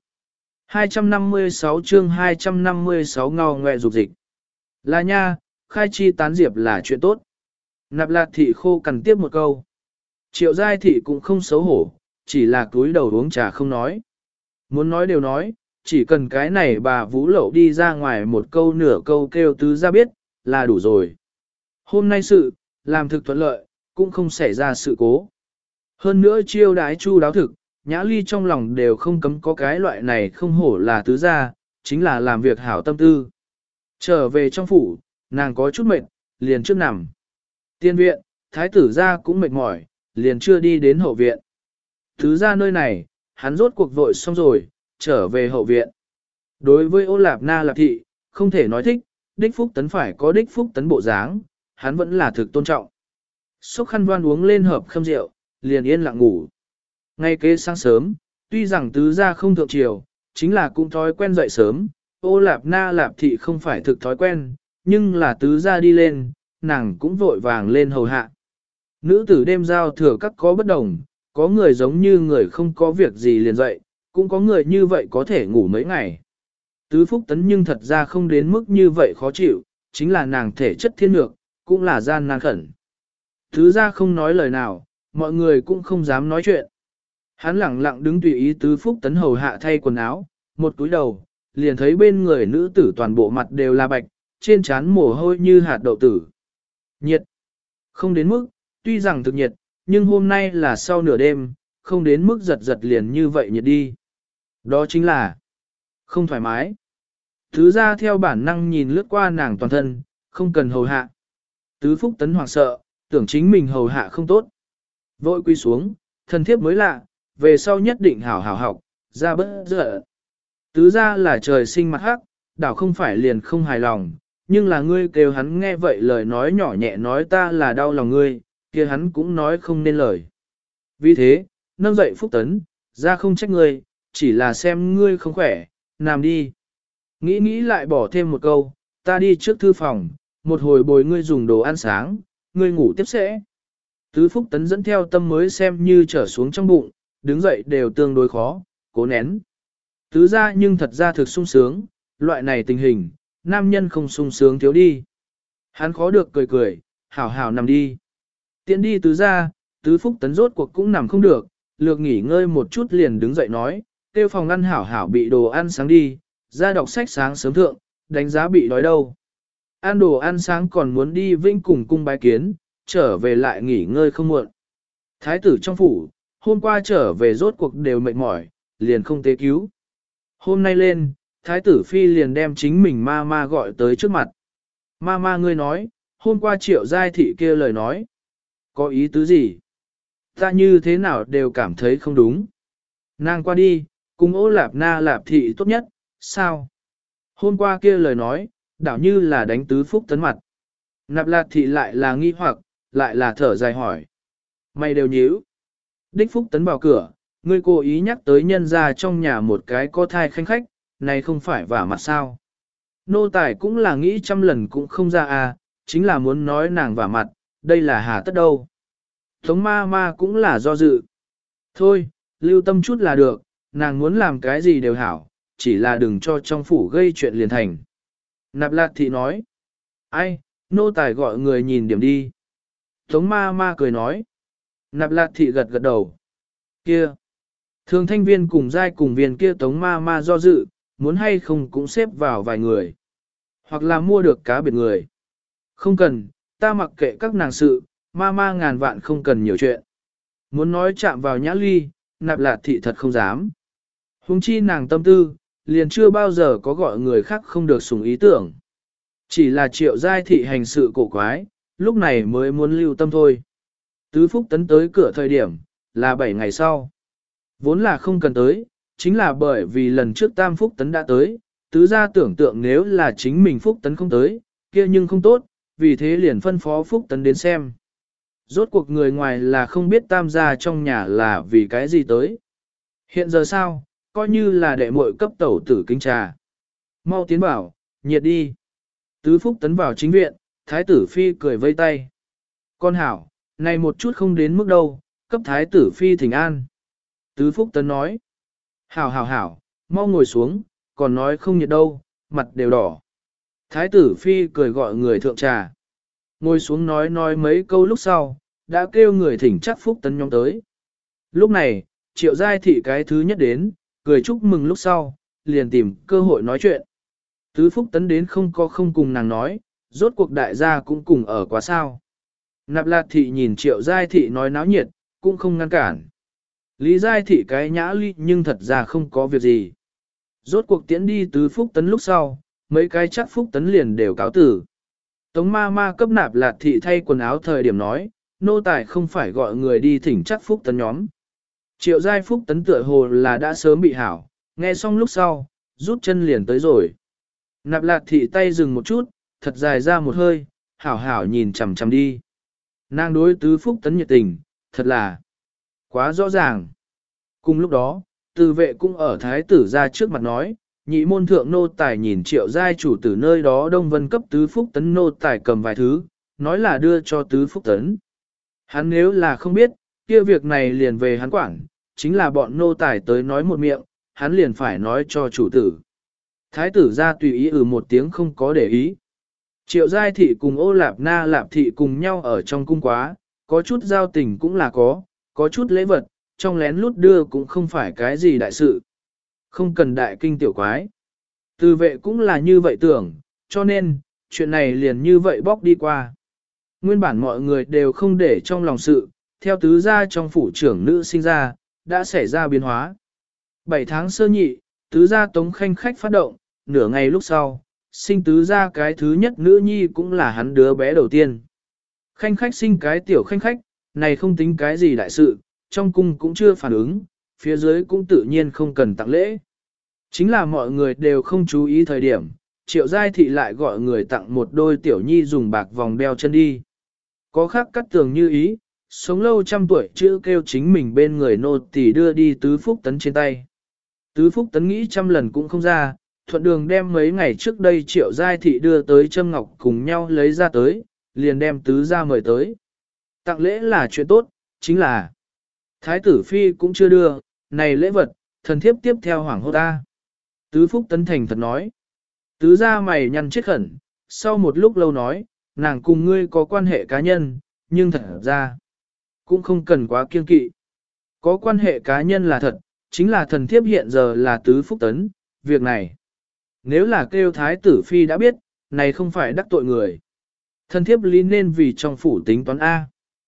256 chương 256 ngao ngoe dục dịch. Là nha, khai chi tán diệp là chuyện tốt. Nạp Lạt thị khô cằn tiếp một câu. Triệu giai thị cũng không xấu hổ, chỉ là cúi đầu uống trà không nói. Muốn nói đều nói, chỉ cần cái này bà Vũ Lậu đi ra ngoài một câu nửa câu kêu tứ ra biết, là đủ rồi. Hôm nay sự, làm thực thuận lợi, cũng không xảy ra sự cố. Hơn nữa chiêu đái chu đáo thực, Nhã Ly trong lòng đều không cấm có cái loại này không hổ là tứ gia, chính là làm việc hảo tâm tư. Trở về trong phủ, nàng có chút mệt, liền trước nằm. Tiên viện, thái tử gia cũng mệt mỏi, liền chưa đi đến hậu viện. Tứ gia nơi này, hắn rốt cuộc vội xong rồi, trở về hậu viện. Đối với Ô Lạp Na Lạp thị, không thể nói thích, đích Phúc Tấn phải có đích Phúc Tấn bộ dáng, hắn vẫn là thực tôn trọng. Xúc khăn voan uống lên hợp khâm rượu, liền yên lặng ngủ. Ngay kế sáng sớm, tuy rằng tứ gia không thượng triều, chính là cũng thói quen dậy sớm, Ô Lạp Na Lạp thị không phải thực thói quen, nhưng là tứ gia đi lên, nàng cũng vội vàng lên hầu hạ. Nữ tử đêm giao thừa các có bất đồng, có người giống như người không có việc gì liền dậy, cũng có người như vậy có thể ngủ mấy ngày. Tứ Phúc Tấn nhưng thật ra không đến mức như vậy khó chịu, chính là nàng thể chất thiên lược, cũng là gian nan khẩn. Tứ gia không nói lời nào, mọi người cũng không dám nói chuyện. Hắn lẳng lặng đứng tùy ý Tứ Phúc Tấn hầu hạ thay quần áo, một túi đầu, liền thấy bên người nữ tử toàn bộ mặt đều là bạch, trên trán mồ hôi như hạt đậu tử. Nhiệt. Không đến mức, tuy rằng thực nhiệt, nhưng hôm nay là sau nửa đêm, không đến mức giật giật liền như vậy nhiệt đi. Đó chính là không thoải mái. Tứ gia theo bản năng nhìn lướt qua nàng toàn thân, không cần hầu hạ. Tứ Phúc Tấn hoảng sợ, tưởng chính mình hầu hạ không tốt. Vội quy xuống, thân thiếp mới lạ, về sau nhất định hảo hảo học, ra bất dở. Tứ gia là trời sinh mặt hắc, đảo không phải liền không hài lòng, nhưng là ngươi kêu hắn nghe vậy lời nói nhỏ nhẹ nói ta là đau lòng ngươi, kia hắn cũng nói không nên lời. Vì thế, nâng dậy Phúc Tấn, ra không trách ngươi, chỉ là xem ngươi không khỏe, nằm đi. Nghĩ lại bỏ thêm một câu, ta đi trước thư phòng, một hồi bồi ngươi dùng đồ ăn sáng, ngươi ngủ tiếp sẽ. Tứ Phúc Tấn dẫn theo tâm mới xem như trở xuống trong bụng, đứng dậy đều tương đối khó, cố nén. Tứ ra nhưng thật ra thực sung sướng, loại này tình hình, nam nhân không sung sướng thiếu đi. Hắn khó được cười cười, hảo hảo nằm đi. Tiện đi tứ ra, Tứ Phúc Tấn rốt cuộc cũng nằm không được, lược nghỉ ngơi một chút liền đứng dậy nói, tiêu phòng ăn hảo hảo bị đồ ăn sáng đi, ra đọc sách sáng sớm thượng, đánh giá bị đói đâu. Ăn đồ ăn sáng còn muốn đi vinh cùng cung bái kiến, trở về lại nghỉ ngơi không muộn. Thái tử trong phủ, hôm qua trở về rốt cuộc đều mệt mỏi, liền không tế cứu. Hôm nay lên, thái tử phi liền đem chính mình ma ma gọi tới trước mặt. Ma ma ngươi nói, hôm qua triệu giai thị kia lời nói. Có ý tứ gì? Ta như thế nào đều cảm thấy không đúng. Nàng qua đi, cùng Ô Lạp Na Lạp thị tốt nhất, sao? Hôm qua kia lời nói, đảo như là đánh Tứ Phúc Tấn mặt. Nạp Lạp thị lại là nghi hoặc, lại là thở dài hỏi. Mày đều nhíu. Đích Phúc Tấn vào cửa, ngươi cố ý nhắc tới nhân ra trong nhà một cái có thai khanh khách, này không phải vả mặt sao. Nô tài cũng là nghĩ trăm lần cũng không ra à, chính là muốn nói nàng vả mặt, đây là hà tất đâu. Tống ma ma cũng là do dự. Thôi, lưu tâm chút là được, nàng muốn làm cái gì đều hảo, chỉ là đừng cho trong phủ gây chuyện liền thành. Nạp Lạt thị nói. Ai, nô tài gọi người nhìn điểm đi. Tống ma ma cười nói. Nạp Lạt thị gật gật đầu. Kia. Thường thanh viên cùng giai cùng viên kia tống ma ma do dự, muốn hay không cũng xếp vào vài người. Hoặc là mua được cá biệt người. Không cần, ta mặc kệ các nàng sự, ma ma ngàn vạn không cần nhiều chuyện. Muốn nói chạm vào nhã ly, Nạp Lạt thị thật không dám. Hùng chi nàng tâm tư, liền chưa bao giờ có gọi người khác không được sủng ý tưởng. Chỉ là Triệu giai thị hành sự cổ quái, lúc này mới muốn lưu tâm thôi. Tứ Phúc Tấn tới cửa thời điểm, là 7 ngày sau. Vốn là không cần tới, chính là bởi vì lần trước Tam Phúc Tấn đã tới, tứ gia tưởng tượng nếu là chính mình Phúc Tấn không tới, kia nhưng không tốt, vì thế liền phân phó Phúc Tấn đến xem. Rốt cuộc người ngoài là không biết Tam gia trong nhà là vì cái gì tới. Hiện giờ sao, coi như là đệ muội cấp tẩu tử kính trà. Mau tiến bảo, nhiệt đi. Tứ Phúc Tấn vào chính viện, Thái tử Phi cười vây tay. Con hảo, này một chút không đến mức đâu, cấp Thái tử Phi thỉnh an. Tứ Phúc Tấn nói. Hảo hảo hảo, mau ngồi xuống, còn nói không nhiệt đâu, mặt đều đỏ. Thái tử Phi cười gọi người thượng trà. Ngồi xuống nói mấy câu lúc sau, đã kêu người thỉnh chắc Phúc Tấn nhóm tới. Lúc này, Triệu giai thị cái thứ nhất đến, cười chúc mừng lúc sau, liền tìm cơ hội nói chuyện. Tứ Phúc Tấn đến không cùng nàng nói, rốt cuộc đại gia cũng cùng ở quá sao. Nạp Lạt thị nhìn Triệu giai thị nói náo nhiệt, cũng không ngăn cản. Lý giai thị cái nhã ly nhưng thật ra không có việc gì. Rốt cuộc tiễn đi Tứ Phúc Tấn lúc sau, mấy cái chắc Phúc Tấn liền đều cáo tử. Tống ma ma cấp Nạp Lạt thị thay quần áo thời điểm nói, nô tài không phải gọi người đi thỉnh chắc Phúc Tấn nhóm. Triệu giai Phúc Tấn tựa hồ là đã sớm bị hảo, nghe xong lúc sau, rút chân liền tới rồi. Nạp Lạt thị tay dừng một chút, thật dài ra một hơi, hảo hảo nhìn chằm chằm đi. Nàng đối Tứ Phúc Tấn nhiệt tình, thật là quá rõ ràng. Cùng lúc đó, Từ vệ cũng ở thái tử ra trước mặt nói, nhị môn thượng nô tài nhìn Triệu giai chủ tử nơi đó Đông Vân cấp Tứ Phúc Tấn nô tài cầm vài thứ, nói là đưa cho Tứ Phúc Tấn. Hắn nếu là không biết, kia việc này liền về hắn quản, chính là bọn nô tài tới nói một miệng, hắn liền phải nói cho chủ tử. Thái tử ra tùy ý một tiếng không có để ý. Triệu giai thị cùng Ô Lạp Na Lạp thị cùng nhau ở trong cung quá, có chút giao tình cũng là có chút lễ vật, trong lén lút đưa cũng không phải cái gì đại sự. Không cần đại kinh tiểu quái. Từ vệ cũng là như vậy tưởng, cho nên, chuyện này liền như vậy bóc đi qua. Nguyên bản mọi người đều không để trong lòng sự, theo tứ gia trong phủ trưởng nữ sinh ra, đã xảy ra biến hóa. 7 tháng sơ nhị, tứ gia Tống Khanh khách phát động, nửa ngày lúc sau, sinh tứ gia cái thứ nhất nữ nhi cũng là hắn đứa bé đầu tiên. Khanh khách sinh cái tiểu khanh khách, này không tính cái gì đại sự, trong cung cũng chưa phản ứng, phía dưới cũng tự nhiên không cần tặng lễ. Chính là mọi người đều không chú ý thời điểm, Triệu giai thị lại gọi người tặng một đôi tiểu nhi dùng bạc vòng đeo chân đi. Có khác cắt tường như ý, sống lâu trăm tuổi chữ kêu chính mình bên người nô tỳ đưa đi Tứ Phúc Tấn trên tay. Tứ Phúc Tấn nghĩ trăm lần cũng không ra, thuận đường đem mấy ngày trước đây Triệu giai thị đưa tới Trâm Ngọc cùng nhau lấy ra tới, liền đem tứ gia mời tới. Tặng lễ là chuyện tốt, chính là Thái tử Phi cũng chưa đưa, này lễ vật, thần thiếp tiếp theo hoảng hốt ta. Tứ Phúc Tấn thành thật nói. Tứ gia mày nhăn chết khẩn, sau một lúc lâu nói, nàng cùng ngươi có quan hệ cá nhân, nhưng thật ra cũng không cần quá kiêng kỵ. Có quan hệ cá nhân là thật, chính là thần thiếp hiện giờ là Tứ Phúc Tấn, việc này. Nếu là kêu Thái tử Phi đã biết, này không phải đắc tội người. Thần thiếp lý nên vì trong phủ tính toán A.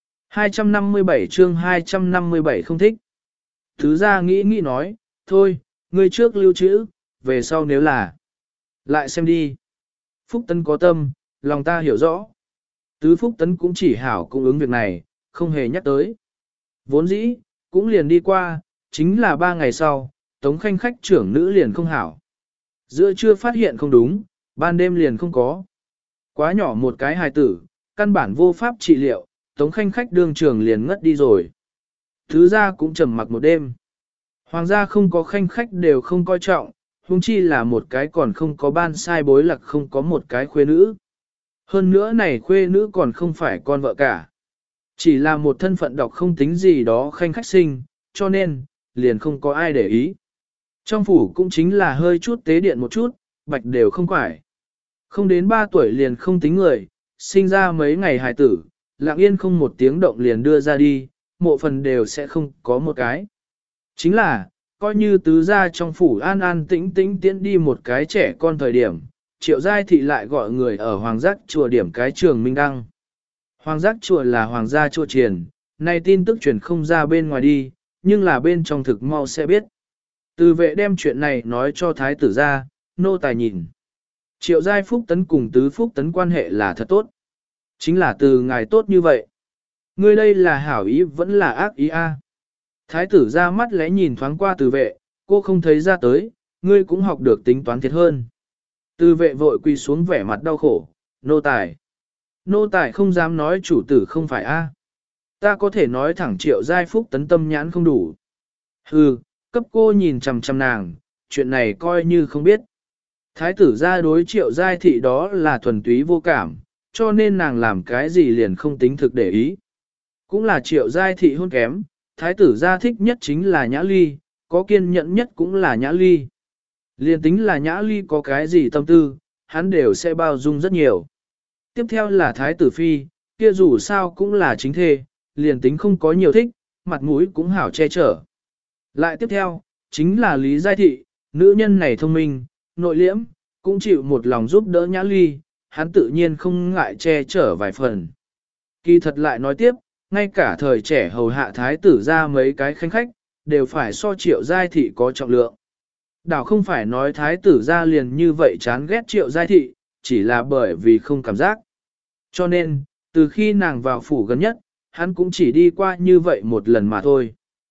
257 chương 257 không thích. Tứ gia nghĩ nói, thôi, ngươi trước lưu trữ, về sau nếu là. Lại xem đi. Phúc Tấn có tâm, lòng ta hiểu rõ. Tứ Phúc Tấn cũng chỉ hảo cung ứng việc này, không hề nhắc tới. Vốn dĩ, cũng liền đi qua, chính là 3 ngày sau, Tống Khanh khách trưởng nữ liền không hảo. Giữa trưa phát hiện không đúng, ban đêm liền không có. Quá nhỏ một cái hài tử, căn bản vô pháp trị liệu, Tống Khanh khách đương trường liền ngất đi rồi. Thứ ra cũng trầm mặc một đêm. Hoàng gia không có khanh khách đều không coi trọng, huống chi là một cái còn không có ban sai bối lạc không có một cái khuê nữ. Hơn nữa này khuê nữ còn không phải con vợ cả. Chỉ là một thân phận đọc không tính gì đó khanh khách sinh, cho nên, liền không có ai để ý. Trong phủ cũng chính là hơi chút tế điện một chút, bạch đều không phải. Không đến 3 tuổi liền không tính người, sinh ra mấy ngày hài tử, lặng yên không một tiếng động liền đưa ra đi, mộ phần đều sẽ không có một cái. Chính là, coi như tứ gia trong phủ an an tĩnh tĩnh tiễn đi một cái trẻ con thời điểm, Triệu Giai Thị lại gọi người ở Hoàng Giác chùa điểm cái trường Minh Đăng. Hoàng Giác chùa là Hoàng gia chùa triền, này tin tức truyền không ra bên ngoài đi, nhưng là bên trong thực mau sẽ biết. Từ vệ đem chuyện này nói cho thái tử ra, nô tài nhìn. Triệu Giai Phúc Tấn cùng Tứ Phúc Tấn quan hệ là thật tốt. Chính là từ ngài tốt như vậy. Ngươi đây là hảo ý vẫn là ác ý a. Thái tử ra mắt lẽ nhìn thoáng qua từ vệ, cô không thấy ra tới, ngươi cũng học được tính toán thiệt hơn. Từ vệ vội quỳ xuống vẻ mặt đau khổ, nô tài. Nô tài không dám nói chủ tử không phải a. Ta có thể nói thẳng Triệu Giai Phúc Tấn tâm nhãn không đủ. Hừ, cấp cô nhìn chằm chằm nàng, chuyện này coi như không biết. Thái tử ra đối Triệu Giai Thị đó là thuần túy vô cảm, cho nên nàng làm cái gì liền không tính thực để ý. Cũng là Triệu Giai Thị hôn kém, thái tử gia thích nhất chính là Nhã Ly, có kiên nhẫn nhất cũng là Nhã Ly. Liền tính là Nhã Ly có cái gì tâm tư, hắn đều sẽ bao dung rất nhiều. Tiếp theo là thái tử phi, kia dù sao cũng là chính thê, liền tính không có nhiều thích, mặt mũi cũng hảo che chở. Lại tiếp theo, chính là Lý Giai Thị, nữ nhân này thông minh, nội liễm, cũng chịu một lòng giúp đỡ Nhã Ly, hắn tự nhiên không ngại che chở vài phần. Kỳ thật lại nói tiếp, ngay cả thời trẻ hầu hạ thái tử ra mấy cái khanh khách, đều phải so Triệu Giai Thị có trọng lượng. Đảo không phải nói thái tử ra liền như vậy chán ghét Triệu Giai Thị, chỉ là bởi vì không cảm giác. Cho nên, từ khi nàng vào phủ gần nhất, hắn cũng chỉ đi qua như vậy một lần mà thôi.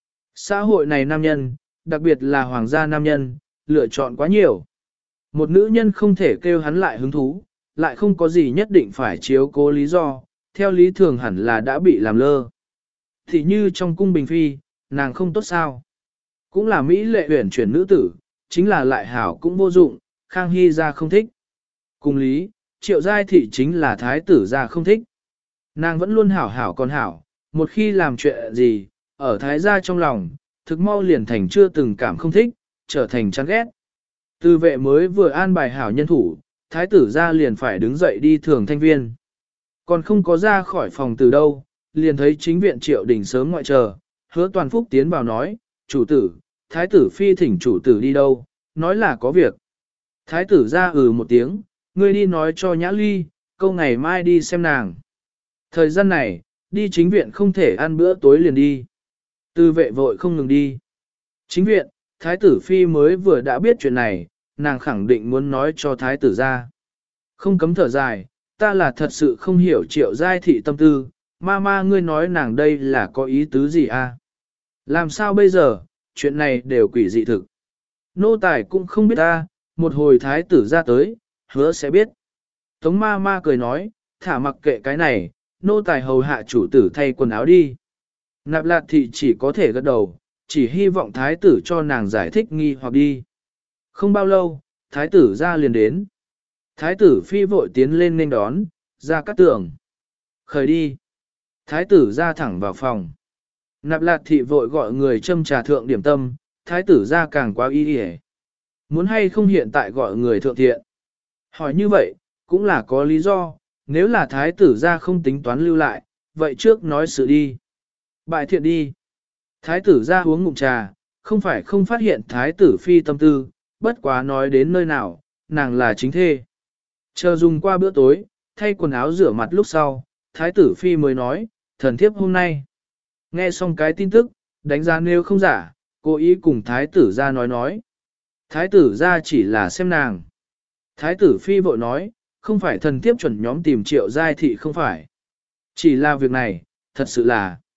Xã hội này nam nhân, đặc biệt là hoàng gia nam nhân, lựa chọn quá nhiều. Một nữ nhân không thể kêu hắn lại hứng thú, lại không có gì nhất định phải chiếu cố lý do, theo lý thường hẳn là đã bị làm lơ. Thì như trong cung Bình Phi, nàng không tốt sao. Cũng là Mỹ lệ huyển chuyển nữ tử, chính là lại hảo cũng vô dụng, Khang Hy ra không thích. Cùng lý, Triệu Giai Thị chính là thái tử ra không thích. Nàng vẫn luôn hảo hảo còn hảo, một khi làm chuyện gì, ở thái gia trong lòng, thực mau liền thành chưa từng cảm không thích, trở thành chán ghét. Từ vệ mới vừa an bài hảo nhân thủ, thái tử ra liền phải đứng dậy đi thường thanh viên. Còn không có ra khỏi phòng từ đâu, liền thấy chính viện Triệu Đình sớm ngoại chờ, Hứa Toàn Phúc tiến vào nói, chủ tử, thái tử phi thỉnh chủ tử đi đâu, nói là có việc. Thái tử ra một tiếng, ngươi đi nói cho Nhã Ly, câu ngày mai đi xem nàng. Thời gian này, đi chính viện không thể ăn bữa tối liền đi. Từ vệ vội không ngừng đi. Chính viện, thái tử phi mới vừa đã biết chuyện này, nàng khẳng định muốn nói cho thái tử ra. Không cấm thở dài, ta là thật sự không hiểu Triệu Giai Thị tâm tư, ma ngươi nói nàng đây là có ý tứ gì a? Làm sao bây giờ, chuyện này đều quỷ dị thực. Nô tài cũng không biết ta, một hồi thái tử ra tới, hứa sẽ biết. Tống ma cười nói, thả mặc kệ cái này, nô tài hầu hạ chủ tử thay quần áo đi. Nạp Lạt Thị chỉ có thể gật đầu, chỉ hy vọng thái tử cho nàng giải thích nghi hoặc đi. Không bao lâu, thái tử ra liền đến. Thái tử phi vội tiến lên nên đón, ra cắt tường. Khởi đi. Thái tử ra thẳng vào phòng. Nạp Lạt Thị vội gọi người châm trà thượng điểm tâm, thái tử ra càng quá y hề. Muốn hay không hiện tại gọi người thượng thiện. Hỏi như vậy, cũng là có lý do, nếu là thái tử ra không tính toán lưu lại, vậy trước nói sự đi. Bại thiện đi. Thái tử ra uống ngụm trà, không phải không phát hiện thái tử phi tâm tư, bất quá nói đến nơi nào, nàng là chính thê. Chờ dùng qua bữa tối, thay quần áo rửa mặt lúc sau, thái tử phi mới nói, thần thiếp hôm nay. Nghe xong cái tin tức, đánh giá nếu không giả, cố ý cùng thái tử ra nói. Thái tử ra chỉ là xem nàng. Thái tử phi vội nói, không phải thần thiếp chuẩn nhóm tìm Triệu Giai Thị không phải. Chỉ là việc này, thật sự là.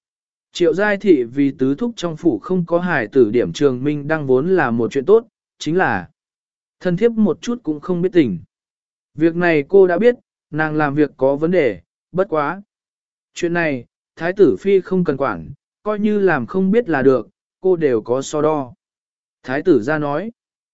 Triệu giai thị vì tứ thúc trong phủ không có hài tử điểm trường minh đang vốn là một chuyện tốt, chính là thân thiếp một chút cũng không biết tình. Việc này cô đã biết, nàng làm việc có vấn đề, bất quá. Chuyện này, thái tử phi không cần quản, coi như làm không biết là được, cô đều có so đo. Thái tử ra nói,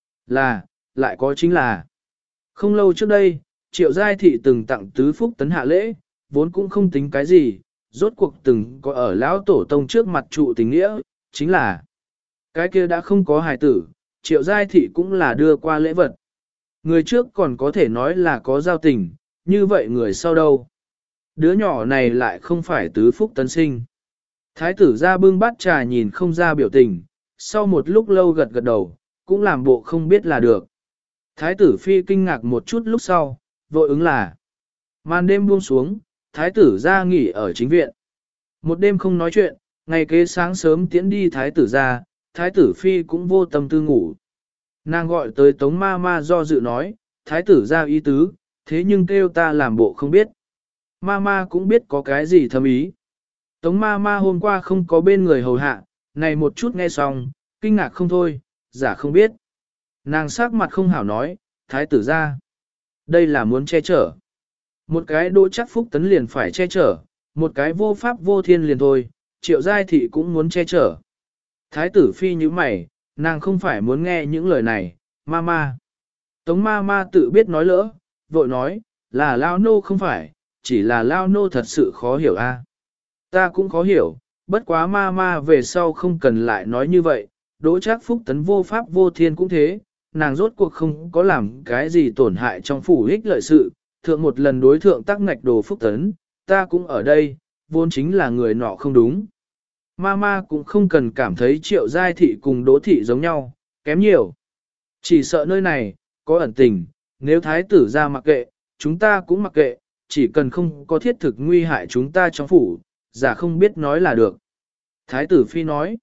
là, lại có chính là. Không lâu trước đây, Triệu Giai Thị từng tặng tứ phúc tấn hạ lễ, vốn cũng không tính cái gì, rốt cuộc từng có ở lão tổ tông trước mặt trụ tình nghĩa, chính là cái kia đã không có hài tử, Triệu Giai Thị cũng là đưa qua lễ vật. Người trước còn có thể nói là có giao tình, như vậy người sau đâu? Đứa nhỏ này lại không phải tứ phúc tấn sinh. Thái tử ra bưng bát trà nhìn không ra biểu tình, sau một lúc lâu gật gật đầu, cũng làm bộ không biết là được. Thái tử phi kinh ngạc một chút lúc sau, vội ứng là. Màn đêm buông xuống, thái tử ra nghỉ ở chính viện. Một đêm không nói chuyện, ngày kế sáng sớm tiễn đi thái tử ra, thái tử phi cũng vô tâm tư ngủ. Nàng gọi tới tống ma ma do dự nói, thái tử ra ý tứ, thế nhưng kêu ta làm bộ không biết. Ma ma cũng biết có cái gì thâm ý. Tống ma ma hôm qua không có bên người hầu hạ, này một chút nghe xong, kinh ngạc không thôi, giả không biết. Nàng sắc mặt không hảo nói, thái tử ra. Đây là muốn che chở. Một cái đỗ chắc phúc tấn liền phải che chở, một cái vô pháp vô thiên liền thôi, Triệu Giai Thị cũng muốn che chở. Thái tử phi như mày, nàng không phải muốn nghe những lời này, ma ma. Tống ma ma tự biết nói lỡ, vội nói, là lao nô không phải, chỉ là lao nô thật sự khó hiểu a. Ta cũng khó hiểu, bất quá ma ma về sau không cần lại nói như vậy, đỗ chắc phúc tấn vô pháp vô thiên cũng thế, nàng rốt cuộc không có làm cái gì tổn hại trong phủ ích lợi sự, thượng một lần đối thượng tác ngạch đồ phúc tấn, ta cũng ở đây, vốn chính là người nọ không đúng. Ma cũng không cần cảm thấy Triệu Giai Thị cùng Đỗ Thị giống nhau, kém nhiều. Chỉ sợ nơi này, có ẩn tình, nếu thái tử ra mặc kệ, chúng ta cũng mặc kệ, chỉ cần không có thiết thực nguy hại chúng ta trong phủ, giả không biết nói là được. Thái tử phi nói,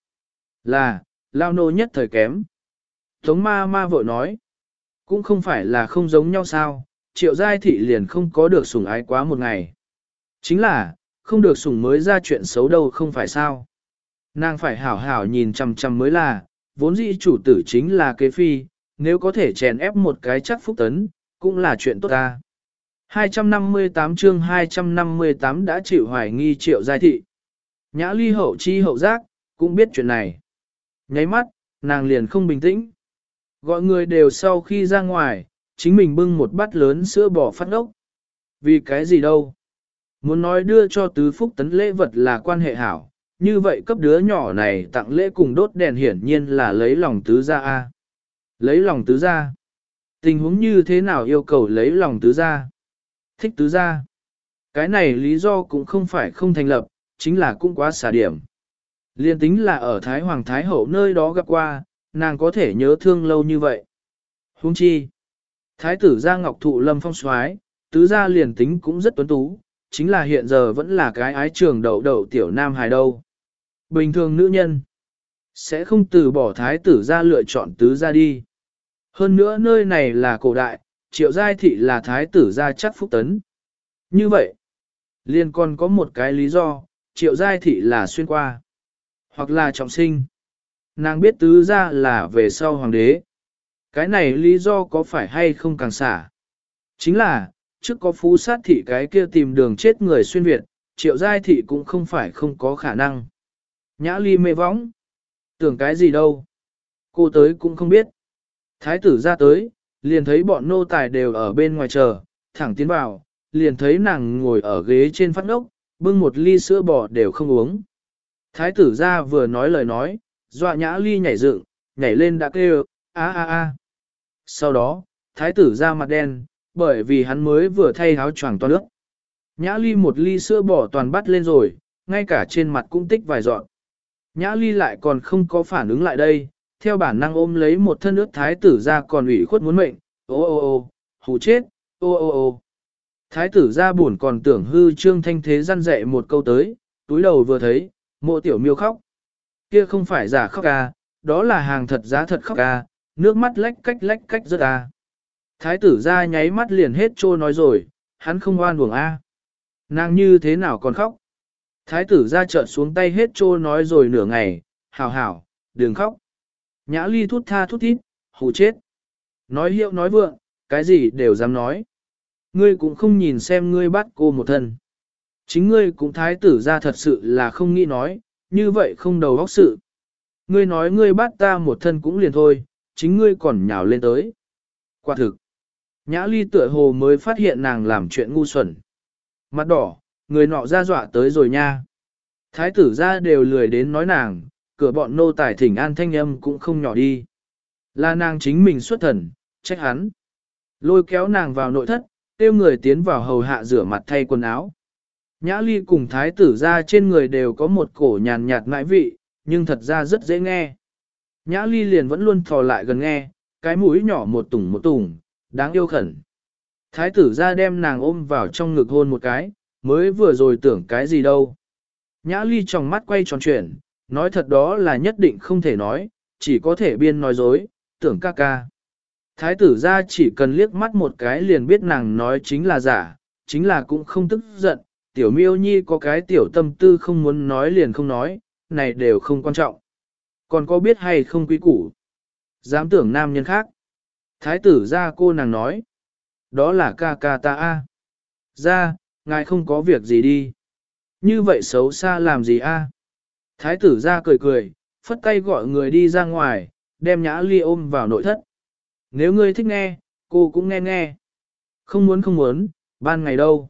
là, lao nô nhất thời kém. Tống ma vội nói, cũng không phải là không giống nhau sao, Triệu Giai Thị liền không có được sủng ái quá một ngày. Chính là, không được sủng mới ra chuyện xấu đâu không phải sao. Nàng phải hảo hảo nhìn chằm chằm mới là, vốn dĩ chủ tử chính là kế phi, nếu có thể chèn ép một cái chắc phúc tấn, cũng là chuyện tốt ta. 258 chương 258 đã chịu hoài nghi Triệu Giai Thị. Nhã ly hậu chi hậu giác, cũng biết chuyện này. Nháy mắt, nàng liền không bình tĩnh. Gọi người đều sau khi ra ngoài, chính mình bưng một bát lớn sữa bò phát ốc. Vì cái gì đâu? Muốn nói đưa cho tứ phúc tấn lễ vật là quan hệ hảo, như vậy cấp đứa nhỏ này tặng lễ cùng đốt đèn hiển nhiên là lấy lòng tứ gia a. Lấy lòng tứ gia. Tình huống như thế nào yêu cầu lấy lòng tứ gia? Thích tứ gia. Cái này lý do cũng không phải không thành lập, chính là cũng quá xả điểm. Liên tính là ở Thái Hoàng Thái Hậu nơi đó gặp qua, nàng có thể nhớ thương lâu như vậy. Huống chi. Thái tử gia ngọc thụ lâm phong soái, tứ gia liền tính cũng rất tuấn tú, chính là hiện giờ vẫn là cái ái trường đậu đậu tiểu nam hài đâu. Bình thường nữ nhân sẽ không từ bỏ thái tử gia lựa chọn tứ gia đi. Hơn nữa nơi này là cổ đại, Triệu Giai Thị là thái tử gia chắc phúc tấn. Như vậy, liền còn có một cái lý do, Triệu Giai Thị là xuyên qua, hoặc là trọng sinh. Nàng biết tứ gia là về sau hoàng đế. Cái này lý do có phải hay không càng xả? Chính là, trước có phú sát thị cái kia tìm đường chết người xuyên Việt, Triệu Giai Thị cũng không phải không có khả năng. Nhã ly mê võng. Tưởng cái gì đâu. Cô tới cũng không biết. Thái tử ra tới, liền thấy bọn nô tài đều ở bên ngoài chờ, thẳng tiến vào, liền thấy nàng ngồi ở ghế trên phát ốc, bưng một ly sữa bò đều không uống. Thái tử ra vừa nói lời nói, dọa nhã ly nhảy dựng, nhảy lên đã kêu, a a a. Sau đó, thái tử ra mặt đen, bởi vì hắn mới vừa thay áo choàng toan nước. Nhã ly một ly sữa bò toàn bắt lên rồi, ngay cả trên mặt cũng tích vài dọn. Nhã ly lại còn không có phản ứng lại đây, theo bản năng ôm lấy một thân ướt thái tử ra còn ủy khuất muốn mệnh, ô ô ô, hù chết, ô ô ô. Thái tử ra buồn còn tưởng hư trương thanh thế răn dạy một câu tới, túi đầu vừa thấy, mộ tiểu miêu khóc. Kia không phải giả khóc à, đó là hàng thật giá thật khóc à, nước mắt lách cách rớt à. Thái tử ra nháy mắt liền hết trô nói rồi, hắn không oan uổng a. Nàng như thế nào còn khóc? Thái tử ra trợn xuống tay hết trô nói rồi nửa ngày, hảo hảo, đừng khóc. Nhã ly thút tha thút thít, hù chết. Nói hiệu nói vượng, cái gì đều dám nói. Ngươi cũng không nhìn xem ngươi bắt cô một thân. Chính ngươi cũng thái tử ra thật sự là không nghĩ nói, như vậy không đầu óc sự. Ngươi nói ngươi bắt ta một thân cũng liền thôi, chính ngươi còn nhào lên tới. Quả thực, Nhã ly tựa hồ mới phát hiện nàng làm chuyện ngu xuẩn. Mặt đỏ, người nọ ra dọa tới rồi nha. Thái tử ra đều lười đến nói nàng, cửa bọn nô tài thỉnh an thanh âm cũng không nhỏ đi. Là nàng chính mình xuất thần, trách hắn. Lôi kéo nàng vào nội thất, tiêu người tiến vào hầu hạ rửa mặt thay quần áo. Nhã ly cùng thái tử ra trên người đều có một cổ nhàn nhạt ngại vị, nhưng thật ra rất dễ nghe. Nhã ly liền vẫn luôn thò lại gần nghe, cái mũi nhỏ một tủng, đáng yêu khẩn. Thái tử ra đem nàng ôm vào trong ngực hôn một cái, mới vừa rồi tưởng cái gì đâu. Nhã ly trong mắt quay tròn chuyển, nói thật đó là nhất định không thể nói, chỉ có thể biên nói dối, tưởng ca ca. Thái tử ra chỉ cần liếc mắt một cái liền biết nàng nói chính là giả, chính là cũng không tức giận, tiểu miêu nhi có cái tiểu tâm tư không muốn nói liền không nói, này đều không quan trọng. Còn có biết hay không quý củ? Dám tưởng nam nhân khác. Thái tử ra cô nàng nói. Đó là ca ca ta a. Ra, ngài không có việc gì đi. Như vậy xấu xa làm gì a? Thái tử ra cười cười, phất tay gọi người đi ra ngoài, đem Nhã ly ôm vào nội thất. Nếu ngươi thích nghe, cô cũng nghe nghe. Không muốn, ban ngày đâu.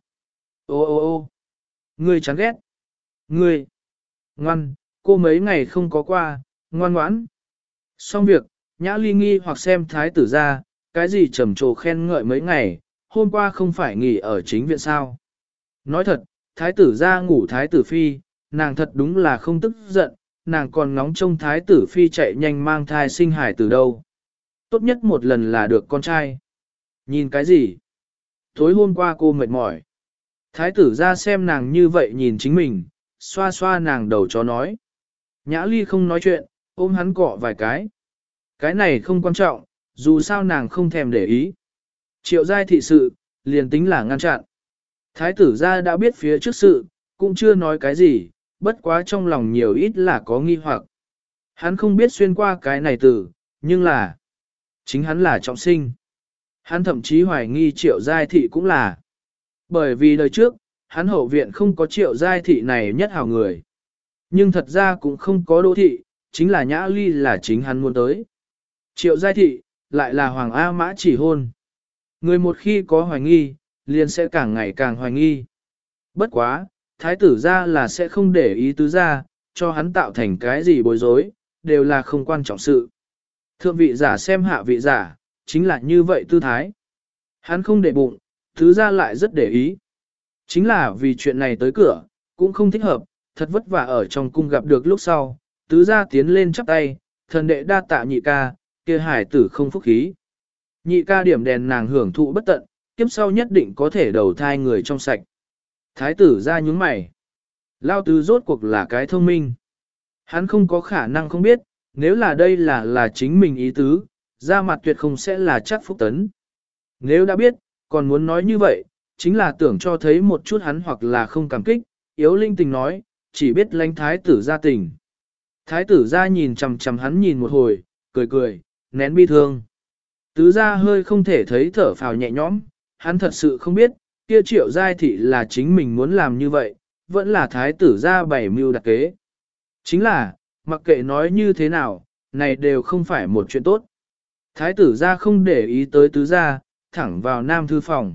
Ô, ngươi chán ghét. Ngươi, ngoan, cô mấy ngày không có qua, ngoan ngoãn. Xong việc, Nhã ly nghi hoặc xem thái tử ra, cái gì trầm trồ khen ngợi mấy ngày, hôm qua không phải nghỉ ở chính viện sao. Nói thật, thái tử ra ngủ thái tử phi, nàng thật đúng là không tức giận, nàng còn ngóng trông thái tử phi chạy nhanh mang thai sinh hải từ đâu. Tốt nhất một lần là được con trai. Nhìn cái gì? Tối hôm qua cô mệt mỏi. Thái tử ra xem nàng như vậy nhìn chính mình, xoa xoa nàng đầu chó nói. Nhã ly không nói chuyện, ôm hắn cọ vài cái. Cái này không quan trọng, dù sao nàng không thèm để ý. Triệu giai thị sự, liền tính là ngăn chặn. Thái tử ra đã biết phía trước sự, cũng chưa nói cái gì, bất quá trong lòng nhiều ít là có nghi hoặc. Hắn không biết xuyên qua cái này từ, nhưng là chính hắn là trọng sinh. Hắn thậm chí hoài nghi triệu giai thị cũng là. Bởi vì đời trước, hắn hậu viện không có triệu giai thị này nhất hảo người. Nhưng thật ra cũng không có đô thị, chính là Nhã ly là chính hắn muốn tới. Triệu giai thị, lại là Hoàng A Mã chỉ hôn. Người một khi có hoài nghi, liền sẽ càng ngày càng hoài nghi. Bất quá, thái tử ra là sẽ không để ý tứ ra, cho hắn tạo thành cái gì bối rối, đều là không quan trọng sự. Thượng vị giả xem hạ vị giả, chính là như vậy tư thái. Hắn không để bụng, tứ ra lại rất để ý. Chính là vì chuyện này tới cửa, cũng không thích hợp, thật vất vả ở trong cung gặp được lúc sau, tứ ra tiến lên chắp tay, thần đệ đa tạ nhị ca, kia hải tử không phúc khí. Nhị ca điểm đèn nàng hưởng thụ bất tận, kiếp sau nhất định có thể đầu thai người trong sạch. Thái tử ra nhúng mày. Lao tứ rốt cuộc là cái thông minh. Hắn không có khả năng không biết, nếu là đây là chính mình ý tứ, ra mặt tuyệt không sẽ là chắc phúc tấn. Nếu đã biết, còn muốn nói như vậy, chính là tưởng cho thấy một chút hắn hoặc là không cảm kích, yếu linh tình nói, chỉ biết lánh thái tử ra tình. Thái tử ra nhìn chằm chằm hắn nhìn một hồi, cười cười, nén bi thương. Tứ ra hơi không thể thấy thở phào nhẹ nhõm, hắn thật sự không biết, kia triệu giai thị là chính mình muốn làm như vậy, vẫn là thái tử ra bày mưu đặc kế. Chính là, mặc kệ nói như thế nào, này đều không phải một chuyện tốt. Thái tử ra không để ý tới tứ ra, thẳng vào nam thư phòng.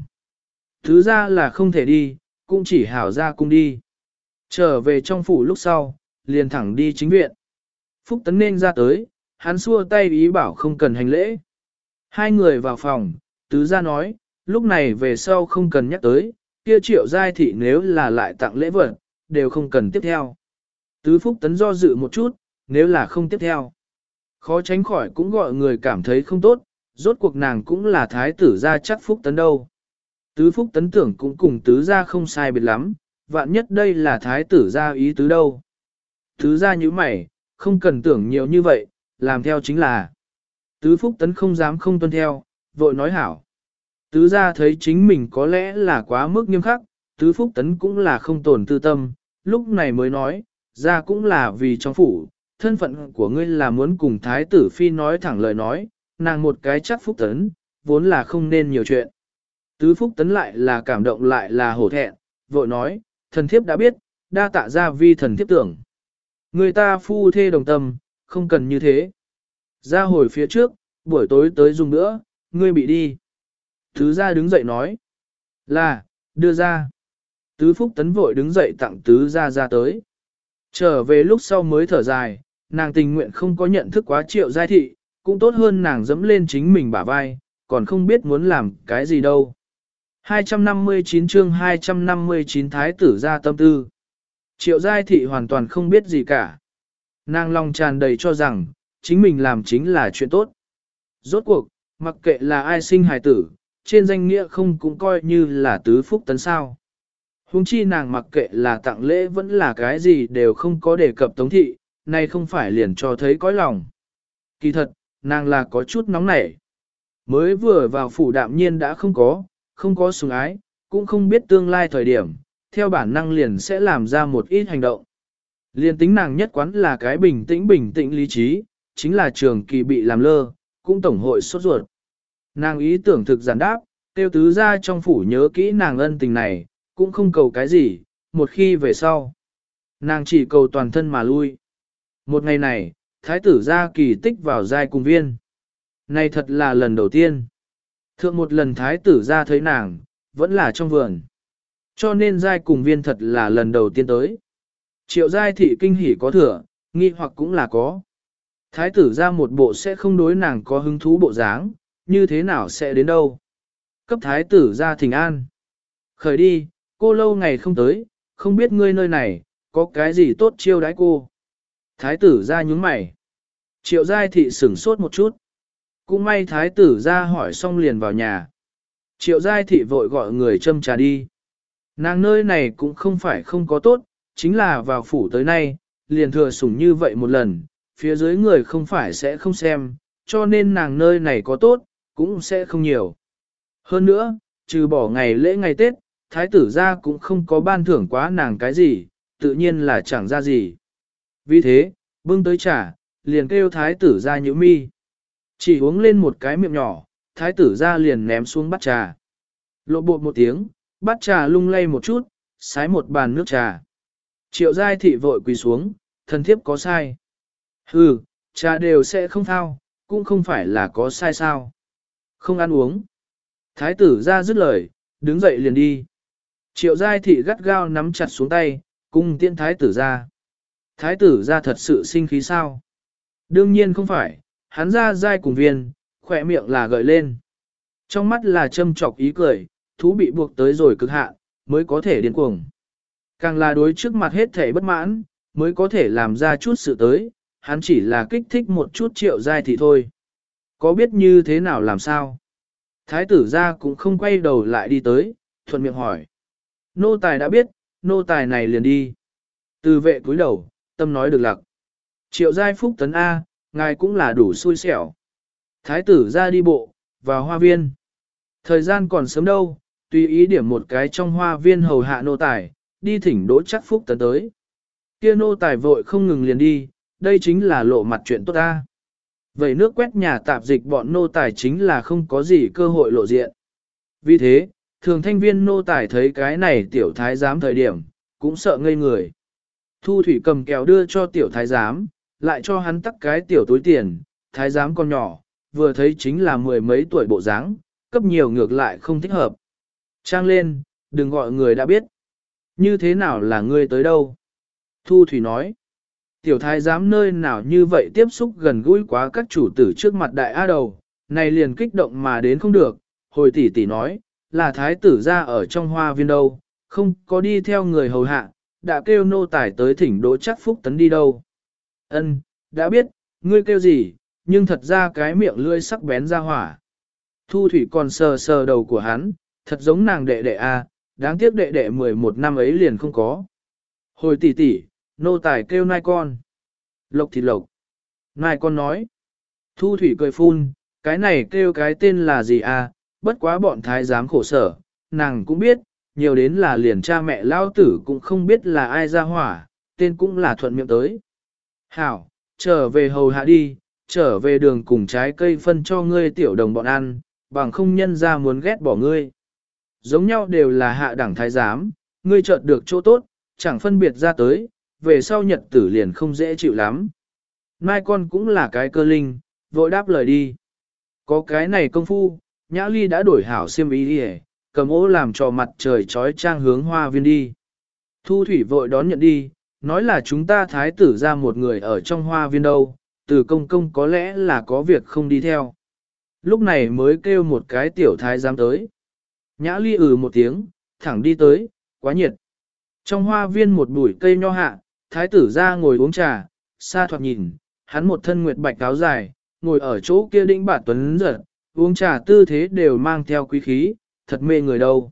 Tứ ra là không thể đi, cũng chỉ hảo ra cung đi. Trở về trong phủ lúc sau, liền thẳng đi chính viện. Phúc Tấn nên ra tới, hắn xua tay ý bảo không cần hành lễ. Hai người vào phòng, tứ ra nói, lúc này về sau không cần nhắc tới, kia triệu giai thị nếu là lại tặng lễ vật, đều không cần tiếp theo. Tứ Phúc Tấn do dự một chút, nếu là không tiếp theo. Khó tránh khỏi cũng gọi người cảm thấy không tốt, rốt cuộc nàng cũng là thái tử gia chắc Phúc Tấn đâu. Tứ Phúc Tấn tưởng cũng cùng tứ gia không sai biệt lắm, vạn nhất đây là thái tử gia ý tứ đâu. Tứ gia như mày, không cần tưởng nhiều như vậy, làm theo chính là. Tứ Phúc Tấn không dám không tuân theo, vội nói hảo. Tứ gia thấy chính mình có lẽ là quá mức nghiêm khắc, Tứ Phúc Tấn cũng là không tổn tư tâm, lúc này mới nói, ra cũng là vì trong phủ, thân phận của ngươi là muốn cùng thái tử phi nói thẳng lời nói, nàng một cái chắc Phúc Tấn, vốn là không nên nhiều chuyện. Tứ Phúc Tấn lại là cảm động lại là hổ thẹn, vội nói, thần thiếp đã biết, đa tạ ra vi thần thiếp tưởng. Người ta phu thê đồng tâm, không cần như thế. Ra hồi phía trước, buổi tối tới dùng nữa, ngươi bị đi. Tứ gia đứng dậy nói, là, đưa ra. Tứ Phúc Tấn vội đứng dậy tặng tứ gia ra tới. Trở về lúc sau mới thở dài, nàng tình nguyện không có nhận thức quá Triệu Giai Thị, cũng tốt hơn nàng dẫm lên chính mình bả vai, còn không biết muốn làm cái gì đâu. 259 chương 259 Thái tử ra tâm tư. Triệu Giai Thị hoàn toàn không biết gì cả. Nàng lòng tràn đầy cho rằng, chính mình làm chính là chuyện tốt. Rốt cuộc, mặc kệ là ai sinh hài tử, trên danh nghĩa không cũng coi như là tứ phúc tấn sao. Huống chi nàng mặc kệ là tặng lễ vẫn là cái gì đều không có đề cập Tống Thị, này không phải liền cho thấy cõi lòng. Kỳ thật, nàng là có chút nóng nảy. Mới vừa vào phủ đạm nhiên đã không có sủng ái, cũng không biết tương lai thời điểm, theo bản năng liền sẽ làm ra một ít hành động. Liên tính nàng nhất quán là cái bình tĩnh lý trí, chính là trường kỳ bị làm lơ, cũng tổng hội sốt ruột. Nàng ý tưởng thực giản đáp, tiêu tứ ra trong phủ nhớ kỹ nàng ân tình này, cũng không cầu cái gì, một khi về sau. Nàng chỉ cầu toàn thân mà lui. Một ngày này, thái tử ra kỳ tích vào giai cùng viên. Này thật là lần đầu tiên. Thượng một lần thái tử ra thấy nàng, vẫn là trong vườn. Cho nên giai cùng viên thật là lần đầu tiên tới. Triệu giai thị kinh hỉ có thừa, nghi hoặc cũng là có. Thái tử ra một bộ sẽ không đối nàng có hứng thú bộ dáng, như thế nào sẽ đến đâu. Cấp thái tử ra thỉnh an. Khởi đi, cô lâu ngày không tới, không biết ngươi nơi này, có cái gì tốt chiêu đãi cô. Thái tử ra nhúng mày. Triệu giai thị sửng sốt một chút. Cũng may thái tử ra hỏi xong liền vào nhà. Triệu giai thị vội gọi người châm trà đi. Nàng nơi này cũng không phải không có tốt, chính là vào phủ tới nay, liền thừa sủng như vậy một lần, phía dưới người không phải sẽ không xem, cho nên nàng nơi này có tốt, cũng sẽ không nhiều. Hơn nữa, trừ bỏ ngày lễ ngày Tết, thái tử ra cũng không có ban thưởng quá nàng cái gì, tự nhiên là chẳng ra gì. Vì thế, bưng tới trà, liền kêu thái tử ra nhíu mi. Chỉ uống lên một cái miệng nhỏ, thái tử ra liền ném xuống bát trà. Lộ bột một tiếng, bát trà lung lay một chút, sái một bàn nước trà. Triệu giai thị vội quỳ xuống, thần thiếp có sai. Hừ, trà đều sẽ không thao, cũng không phải là có sai sao. Không ăn uống. Thái tử ra dứt lời, đứng dậy liền đi. Triệu giai thị gắt gao nắm chặt xuống tay, cung tiễn thái tử ra. Thái tử ra thật sự sinh khí sao? Đương nhiên không phải, hắn ra giai cùng viên, khỏe miệng là gợi lên. Trong mắt là châm chọc ý cười, thú bị buộc tới rồi cực hạn, mới có thể điên cuồng. Càng là đối trước mặt hết thể bất mãn, mới có thể làm ra chút sự tới, hắn chỉ là kích thích một chút triệu giai thị thôi. Có biết như thế nào làm sao? Thái tử ra cũng không quay đầu lại đi tới, thuận miệng hỏi. Nô tài đã biết, nô tài này liền đi. Từ vệ cúi đầu, tâm nói được lặc. Triệu giai phúc tấn A, ngài cũng là đủ xui xẻo. Thái tử ra đi bộ, vào hoa viên. Thời gian còn sớm đâu, tùy ý điểm một cái trong hoa viên hầu hạ nô tài, đi thỉnh đỗ chắc phúc tấn tới. Kia nô tài vội không ngừng liền đi, đây chính là lộ mặt chuyện tốt ta. Vậy nước quét nhà tạp dịch bọn nô tài chính là không có gì cơ hội lộ diện. Vì thế, thường thanh viên nô tài thấy cái này tiểu thái giám thời điểm, cũng sợ ngây người. Thu thủy cầm kẹo đưa cho tiểu thái giám, lại cho hắn tắc cái tiểu túi tiền, thái giám con nhỏ, vừa thấy chính là mười mấy tuổi bộ dáng, cấp nhiều ngược lại không thích hợp. Trang lên, đừng gọi người đã biết. Như thế nào là ngươi tới đâu? Thu thủy nói. Tiểu thái giám nơi nào như vậy tiếp xúc gần gũi quá các chủ tử trước mặt đại á đầu, này liền kích động mà đến không được, hồi tỷ tỷ nói, là thái tử ra ở trong hoa viên đâu, không có đi theo người hầu hạ, đã kêu nô tài tới thỉnh đỗ chắc phúc tấn đi đâu. Ân, đã biết, ngươi kêu gì, nhưng thật ra cái miệng lưỡi sắc bén ra hỏa. Thu thủy còn sờ sờ đầu của hắn, thật giống nàng đệ đệ a, đáng tiếc đệ đệ 11 năm ấy liền không có. Hồi tỷ tỷ, nô tài kêu nai con. Lộc thịt lộc. Nai con nói. Thu thủy cười phun, cái này kêu cái tên là gì à, bất quá bọn thái giám khổ sở, nàng cũng biết, nhiều đến là liền cha mẹ lao tử cũng không biết là ai ra hỏa, tên cũng là thuận miệng tới. Hảo, trở về hầu hạ đi, trở về đường cùng trái cây phân cho ngươi tiểu đồng bọn ăn, bằng không nhân ra muốn ghét bỏ ngươi. Giống nhau đều là hạ đẳng thái giám, ngươi chợt được chỗ tốt, chẳng phân biệt ra tới, về sau nhật tử liền không dễ chịu lắm. Mai con cũng là cái cơ linh, vội đáp lời đi. Có cái này công phu, Nhã Ly đã đổi hảo xiêm y đi, cầm ố làm cho mặt trời trói trang hướng hoa viên đi. Thu Thủy vội đón nhận đi, nói là chúng ta thái tử ra một người ở trong hoa viên đâu, từ công công có lẽ là có việc không đi theo. Lúc này mới kêu một cái tiểu thái giám tới. Nhã Ly một tiếng, thẳng đi tới, quá nhiệt. Trong hoa viên một bụi cây nho hạ, thái tử ra ngồi uống trà, xa thoạt nhìn, hắn một thân nguyệt bạch áo dài, ngồi ở chỗ kia đĩnh bạt tuấn giật, uống trà tư thế đều mang theo quý khí, thật mê người đâu.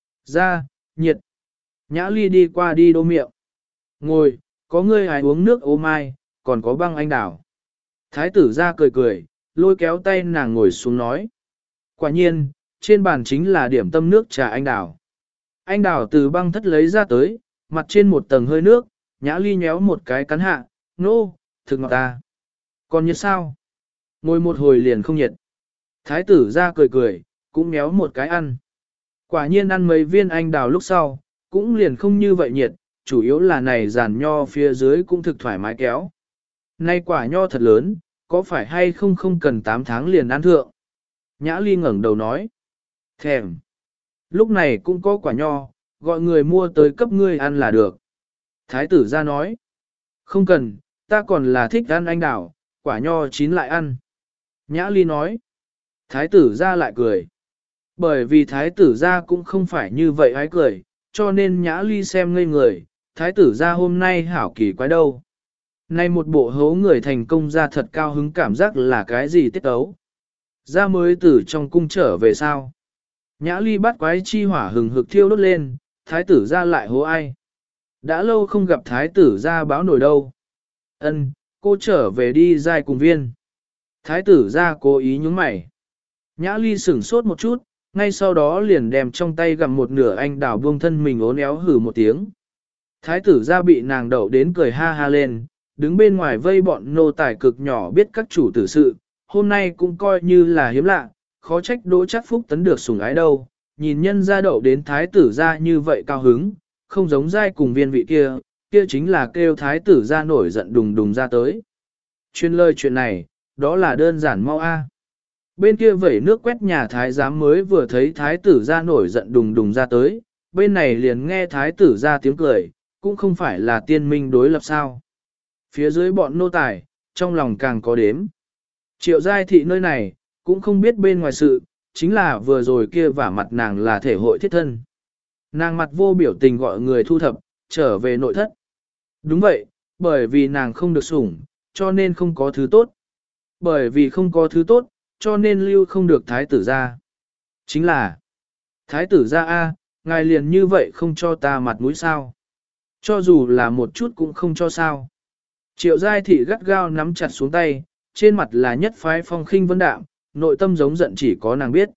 Ra, nhiệt. Nhã Ly đi qua đi đô miệng. Ngồi, có ngươi ai uống nước ô mai, còn có băng anh đào. Thái tử ra cười cười, lôi kéo tay nàng ngồi xuống nói. Quả nhiên, trên bàn chính là điểm tâm nước trà anh đào. Anh đào từ băng thất lấy ra tới, mặt trên một tầng hơi nước, Nhã Ly nhéo một cái cắn hạ, nô, thực ngọt ta. Còn nhiệt sao? Ngồi một hồi liền không nhiệt. Thái tử ra cười cười, cũng nhéo một cái ăn. Quả nhiên ăn mấy viên anh đào lúc sau, cũng liền không như vậy nhiệt, chủ yếu là này giàn nho phía dưới cũng thực thoải mái kéo. Nay quả nho thật lớn, có phải hay không không cần 8 tháng liền ăn thượng? Nhã Ly ngẩng đầu nói. Thèm. Lúc này cũng có quả nho, gọi người mua tới cấp ngươi ăn là được. Thái tử ra nói. Không cần, ta còn là thích ăn anh đào, quả nho chín lại ăn. Nhã Ly nói. Thái tử ra lại cười. Bởi vì thái tử ra cũng không phải như vậy hái cười, cho nên Nhã Ly xem ngây người, thái tử ra hôm nay hảo kỳ quái đâu. Nay một bộ hấu người thành công ra thật cao hứng cảm giác là cái gì tiết tấu. Ra mới từ trong cung trở về sao. Nhã Ly bắt quái chi hỏa hừng hực thiêu đốt lên, thái tử ra lại hố ai. Đã lâu không gặp thái tử ra báo nổi đâu. Ân, cô trở về đi giai cùng viên. Thái tử ra cố ý nhúng mày. Nhã Ly sửng sốt một chút, ngay sau đó liền đem trong tay gặm một nửa anh đào buông thân mình ốn éo hử một tiếng. Thái tử ra bị nàng đậu đến cười ha ha lên, đứng bên ngoài vây bọn nô tài cực nhỏ biết các chủ tử sự, hôm nay cũng coi như là hiếm lạ, khó trách Đỗ Trác Phúc tấn được sủng ái đâu, nhìn nhân ra đậu đến thái tử ra như vậy cao hứng, không giống giai cùng viên vị kia, kia chính là kêu thái tử ra nổi giận đùng đùng ra tới. Chuyên lời chuyện này, đó là đơn giản mau a. Bên kia vẩy nước quét nhà thái giám mới vừa thấy thái tử ra nổi giận đùng đùng ra tới, bên này liền nghe thái tử ra tiếng cười, cũng không phải là tiên minh đối lập sao. Phía dưới bọn nô tài, trong lòng càng có đếm. Triệu giai thị nơi này, cũng không biết bên ngoài sự, chính là vừa rồi kia vả mặt nàng là thể hội thiết thân. Nàng mặt vô biểu tình gọi người thu thập, trở về nội thất. Đúng vậy, bởi vì nàng không được sủng, cho nên không có thứ tốt. Bởi vì không có thứ tốt, cho nên lưu không được thái tử ra. Chính là, thái tử ra a, ngài liền như vậy không cho ta mặt mũi sao. Cho dù là một chút cũng không cho sao. Triệu giai thị gắt gao nắm chặt xuống tay, trên mặt là nhất phái phong khinh vân đạm, nội tâm giống giận chỉ có nàng biết.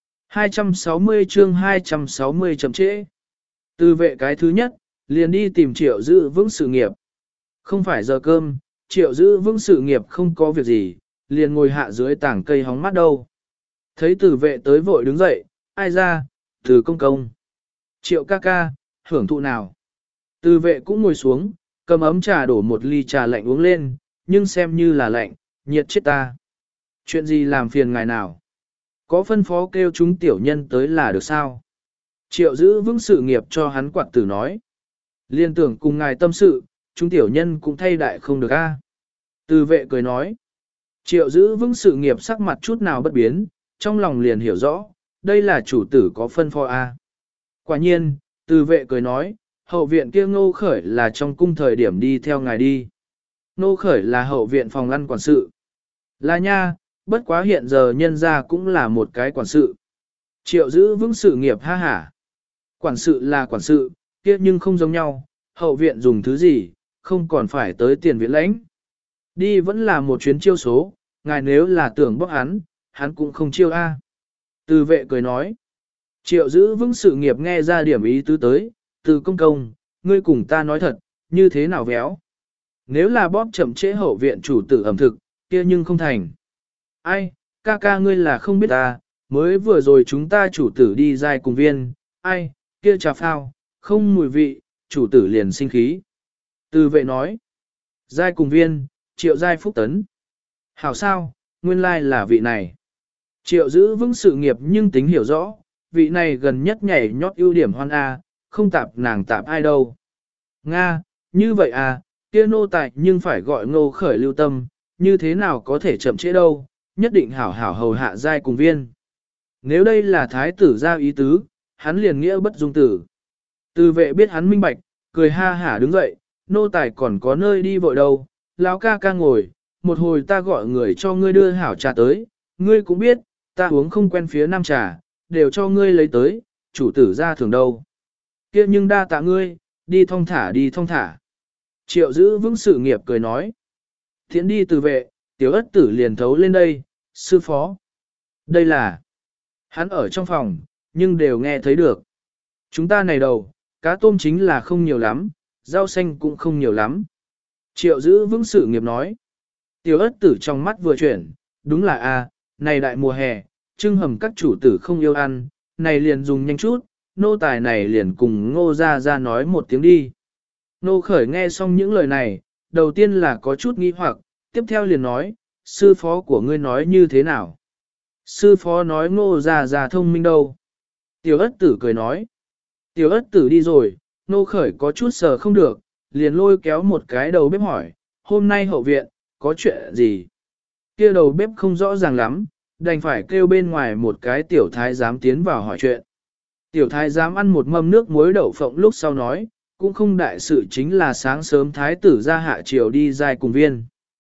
260 chương 260 chậm trễ. Từ vệ cái thứ nhất, liền đi tìm Triệu giữ vững sự nghiệp. Không phải giờ cơm, Triệu giữ vững sự nghiệp không có việc gì, liền ngồi hạ dưới tảng cây hóng mát đâu. Thấy từ vệ tới vội đứng dậy, ai ra, từ công công. Triệu ca ca, hưởng thụ nào. Từ vệ cũng ngồi xuống, cầm ấm trà đổ một ly trà lạnh uống lên, nhưng xem như là lạnh, nhiệt chết ta. Chuyện gì làm phiền ngài nào? Có phân phó kêu chúng tiểu nhân tới là được sao? Triệu giữ vững sự nghiệp cho hắn quạt tử nói. Liên tưởng cùng ngài tâm sự, chúng tiểu nhân cũng thay đại không được a. Từ vệ cười nói. Triệu giữ vững sự nghiệp sắc mặt chút nào bất biến, trong lòng liền hiểu rõ, đây là chủ tử có phân phó a. Quả nhiên, từ vệ cười nói, hậu viện kia Ngô Khởi là trong cung thời điểm đi theo ngài đi. Ngô Khởi là hậu viện phòng ăn quản sự. Là nha, bất quá hiện giờ nhân ra cũng là một cái quản sự. Triệu giữ vững sự nghiệp ha hả. Quản sự là quản sự, kia nhưng không giống nhau, hậu viện dùng thứ gì, không còn phải tới tiền viện lãnh. Đi vẫn là một chuyến chiêu số, ngài nếu là tưởng bóc hắn cũng không chiêu a. Từ vệ cười nói. Triệu giữ vững sự nghiệp nghe ra điểm ý tứ tới, từ công công, ngươi cùng ta nói thật, như thế nào véo. Nếu là bóp chậm trễ hậu viện chủ tử ẩm thực, kia nhưng không thành. Ai, ca ca ngươi là không biết ta, mới vừa rồi chúng ta chủ tử đi giai cùng viên, ai, kia trà phao, không mùi vị, chủ tử liền sinh khí. Từ vệ nói, giai cùng viên, triệu giai phúc tấn. Hảo sao, nguyên lai là vị này. Triệu giữ vững sự nghiệp nhưng tính hiểu rõ, vị này gần nhất nhảy nhót ưu điểm hoan A, không tạp nàng tạp ai đâu. Nga, như vậy à, kia nô tài nhưng phải gọi ngô khởi lưu tâm, như thế nào có thể chậm trễ đâu, nhất định hảo hảo hầu hạ giai cùng viên. Nếu đây là thái tử ra ý tứ, hắn liền nghĩa bất dung tử. Từ vệ biết hắn minh bạch, cười ha hả đứng dậy, nô tài còn có nơi đi vội đâu, lão ca ca ngồi, một hồi ta gọi người cho ngươi đưa hảo trà tới, ngươi cũng biết, ta uống không quen phía nam trà, đều cho ngươi lấy tới, chủ tử ra thường đâu. Kia nhưng đa tạ ngươi, đi thong thả đi thong thả. Triệu giữ vững sự nghiệp cười nói. Thiện đi từ vệ, tiểu ất tử liền thấu lên đây, sư phó. Đây là, hắn ở trong phòng, nhưng đều nghe thấy được. Chúng ta này đầu, cá tôm chính là không nhiều lắm, rau xanh cũng không nhiều lắm. Triệu giữ vững sự nghiệp nói. Tiểu ất tử trong mắt vừa chuyển, đúng là a, này đại mùa hè, trưng hầm các chủ tử không yêu ăn, này liền dùng nhanh chút, nô tài này liền cùng ngô ra nói một tiếng đi. Nô khởi nghe xong những lời này, đầu tiên là có chút nghi hoặc, tiếp theo liền nói, sư phó của ngươi nói như thế nào? Sư phó nói ngô ra thông minh đâu? Tiểu ất tử cười nói. Tiểu ất tử đi rồi, nô khởi có chút sờ không được, liền lôi kéo một cái đầu bếp hỏi, hôm nay hậu viện, có chuyện gì? Kia đầu bếp không rõ ràng lắm, đành phải kêu bên ngoài một cái tiểu thái giám tiến vào hỏi chuyện. Tiểu thái giám ăn một mâm nước muối đậu phộng lúc sau nói, cũng không đại sự, chính là sáng sớm thái tử ra hạ triều đi giai cùng viên.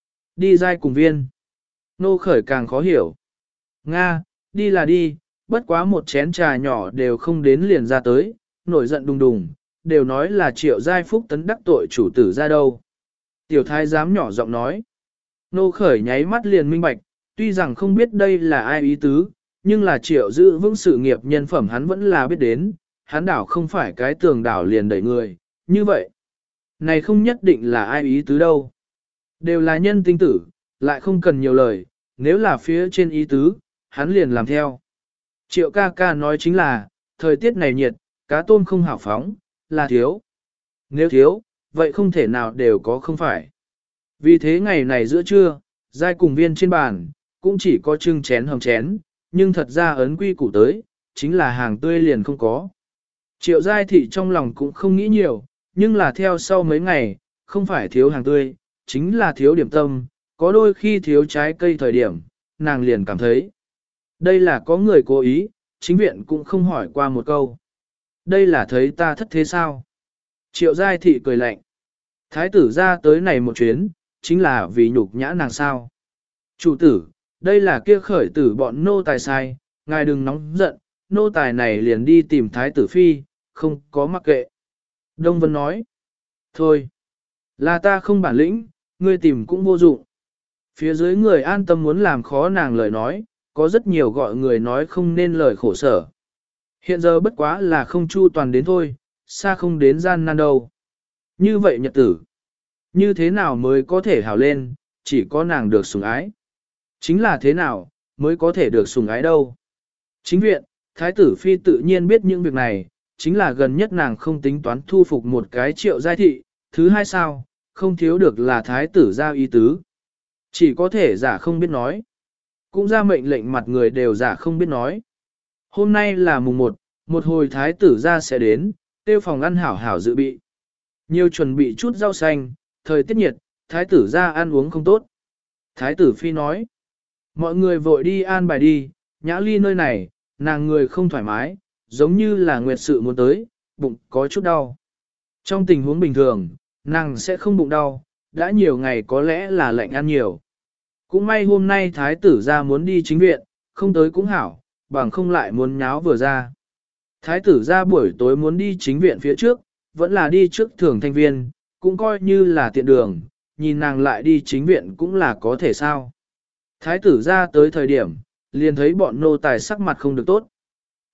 Đi giai cùng viên. Nô khởi càng khó hiểu. Nga, đi là đi, bất quá một chén trà nhỏ đều không đến liền ra tới, nổi giận đùng đùng, đều nói là triệu giai phúc tấn đắc tội chủ tử ra đâu. Tiểu thái giám nhỏ giọng nói. Nô khởi nháy mắt liền minh bạch, tuy rằng không biết đây là ai ý tứ, nhưng là triệu giữ vững sự nghiệp nhân phẩm hắn vẫn là biết đến, hắn đảo không phải cái tường đảo liền đẩy người, như vậy. Này không nhất định là ai ý tứ đâu. Đều là nhân tinh tử, lại không cần nhiều lời, nếu là phía trên ý tứ, hắn liền làm theo. Triệu ca ca nói chính là, thời tiết này nhiệt, cá tôm không hảo phóng, là thiếu. Nếu thiếu, vậy không thể nào đều có không phải. Vì thế ngày này giữa trưa, giai cùng viên trên bàn, cũng chỉ có trưng chén hầm chén, nhưng thật ra ấn quy củ tới, chính là hàng tươi liền không có. Triệu giai thị trong lòng cũng không nghĩ nhiều, nhưng là theo sau mấy ngày, không phải thiếu hàng tươi, chính là thiếu điểm tâm, có đôi khi thiếu trái cây thời điểm, nàng liền cảm thấy. Đây là có người cố ý, chính viện cũng không hỏi qua một câu. Đây là thấy ta thất thế sao? Triệu giai thị cười lạnh. Thái tử ra tới này một chuyến, chính là vì nhục nhã nàng sao. Chủ tử, đây là kia khởi tử bọn nô tài sai, ngài đừng nóng giận, nô tài này liền đi tìm thái tử phi, không có mặc kệ. Đông Vân nói, thôi, là ta không bản lĩnh, ngươi tìm cũng vô dụng. Phía dưới người an tâm muốn làm khó nàng lời nói, có rất nhiều gọi người nói không nên lời khổ sở. Hiện giờ bất quá là không chu toàn đến thôi, xa không đến gian nan đâu. Như vậy nhật tử, như thế nào mới có thể hào lên, chỉ có nàng được sủng ái. Chính là thế nào, mới có thể được sủng ái đâu. Chính viện, thái tử phi tự nhiên biết những việc này, chính là gần nhất nàng không tính toán thu phục một cái triệu giai thị, thứ hai sao, không thiếu được là thái tử giao ý tứ. Chỉ có thể giả không biết nói. Cũng ra mệnh lệnh mặt người đều giả không biết nói. Hôm nay là mùng 1, một hồi thái tử ra sẽ đến, tiêu phòng ăn hảo hảo dự bị. Nhiều chuẩn bị chút rau xanh, thời tiết nhiệt, thái tử ra ăn uống không tốt. Thái tử phi nói, mọi người vội đi an bài đi, nhã ly nơi này, nàng người không thoải mái, giống như là nguyệt sự muốn tới, bụng có chút đau. Trong tình huống bình thường, nàng sẽ không bụng đau, đã nhiều ngày có lẽ là lạnh ăn nhiều. Cũng may hôm nay thái tử ra muốn đi chính viện, không tới cũng hảo, bằng không lại muốn nháo vừa ra. Thái tử ra buổi tối muốn đi chính viện phía trước, vẫn là đi trước thường thanh viên, cũng coi như là tiện đường, nhìn nàng lại đi chính viện cũng là có thể sao. Thái tử ra tới thời điểm, liền thấy bọn nô tài sắc mặt không được tốt.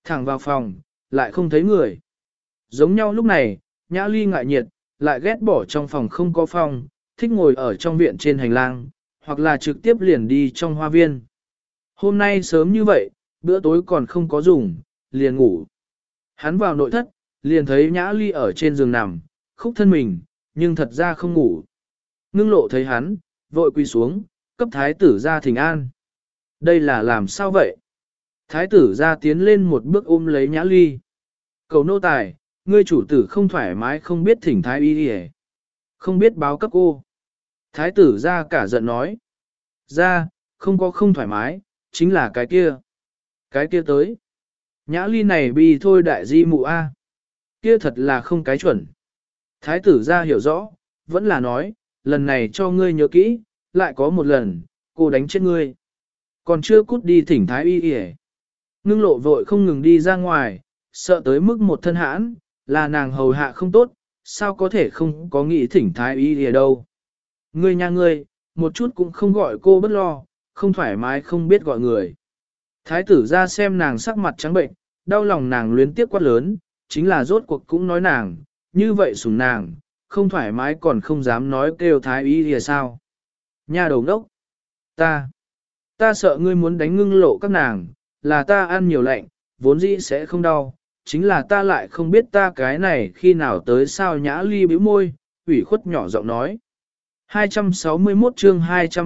Thẳng vào phòng, lại không thấy người. Giống nhau lúc này, Nhã Ly ngại nhiệt, lại ghét bỏ trong phòng không có phòng, thích ngồi ở trong viện trên hành lang, hoặc là trực tiếp liền đi trong hoa viên. Hôm nay sớm như vậy, bữa tối còn không có dùng, liền ngủ. Hắn vào nội thất, liền thấy Nhã Ly ở trên giường nằm, khúc thân mình, nhưng thật ra không ngủ. Ngưng lộ thấy hắn, vội quỳ xuống, cấp thái tử ra thỉnh an. Đây là làm sao vậy? Thái tử ra tiến lên một bước ôm lấy Nhã Ly. Cầu nô tài, ngươi chủ tử không thoải mái không biết thỉnh thái y đi, không biết báo cấp cô. Thái tử ra cả giận nói. Ra, không có không thoải mái, chính là cái kia. Cái kia tới. Nhã Ly này bi thôi đại di mụ a. Kia thật là không cái chuẩn. Thái tử ra hiểu rõ, vẫn là nói, lần này cho ngươi nhớ kỹ, lại có một lần, cô đánh chết ngươi. Còn chưa cút đi thỉnh thái y y. Ngưng lộ vội không ngừng đi ra ngoài, sợ tới mức một thân hãn, là nàng hầu hạ không tốt, sao có thể không có nghĩ thỉnh thái y y đâu. Ngươi nha ngươi, một chút cũng không gọi cô bất lo, không thoải mái không biết gọi người. Thái tử ra xem nàng sắc mặt trắng bệnh, đau lòng nàng luyến tiếc quát lớn, chính là rốt cuộc cũng nói nàng, như vậy sủng nàng, không thoải mái còn không dám nói kêu thái y thì sao. Nha đầu đốc, ta sợ ngươi muốn đánh ngưng lộ các nàng, là ta ăn nhiều lạnh, vốn dĩ sẽ không đau, chính là ta lại không biết ta cái này khi nào tới sao. Nhã Ly bĩu môi, ủy khuất nhỏ giọng nói. 261 chương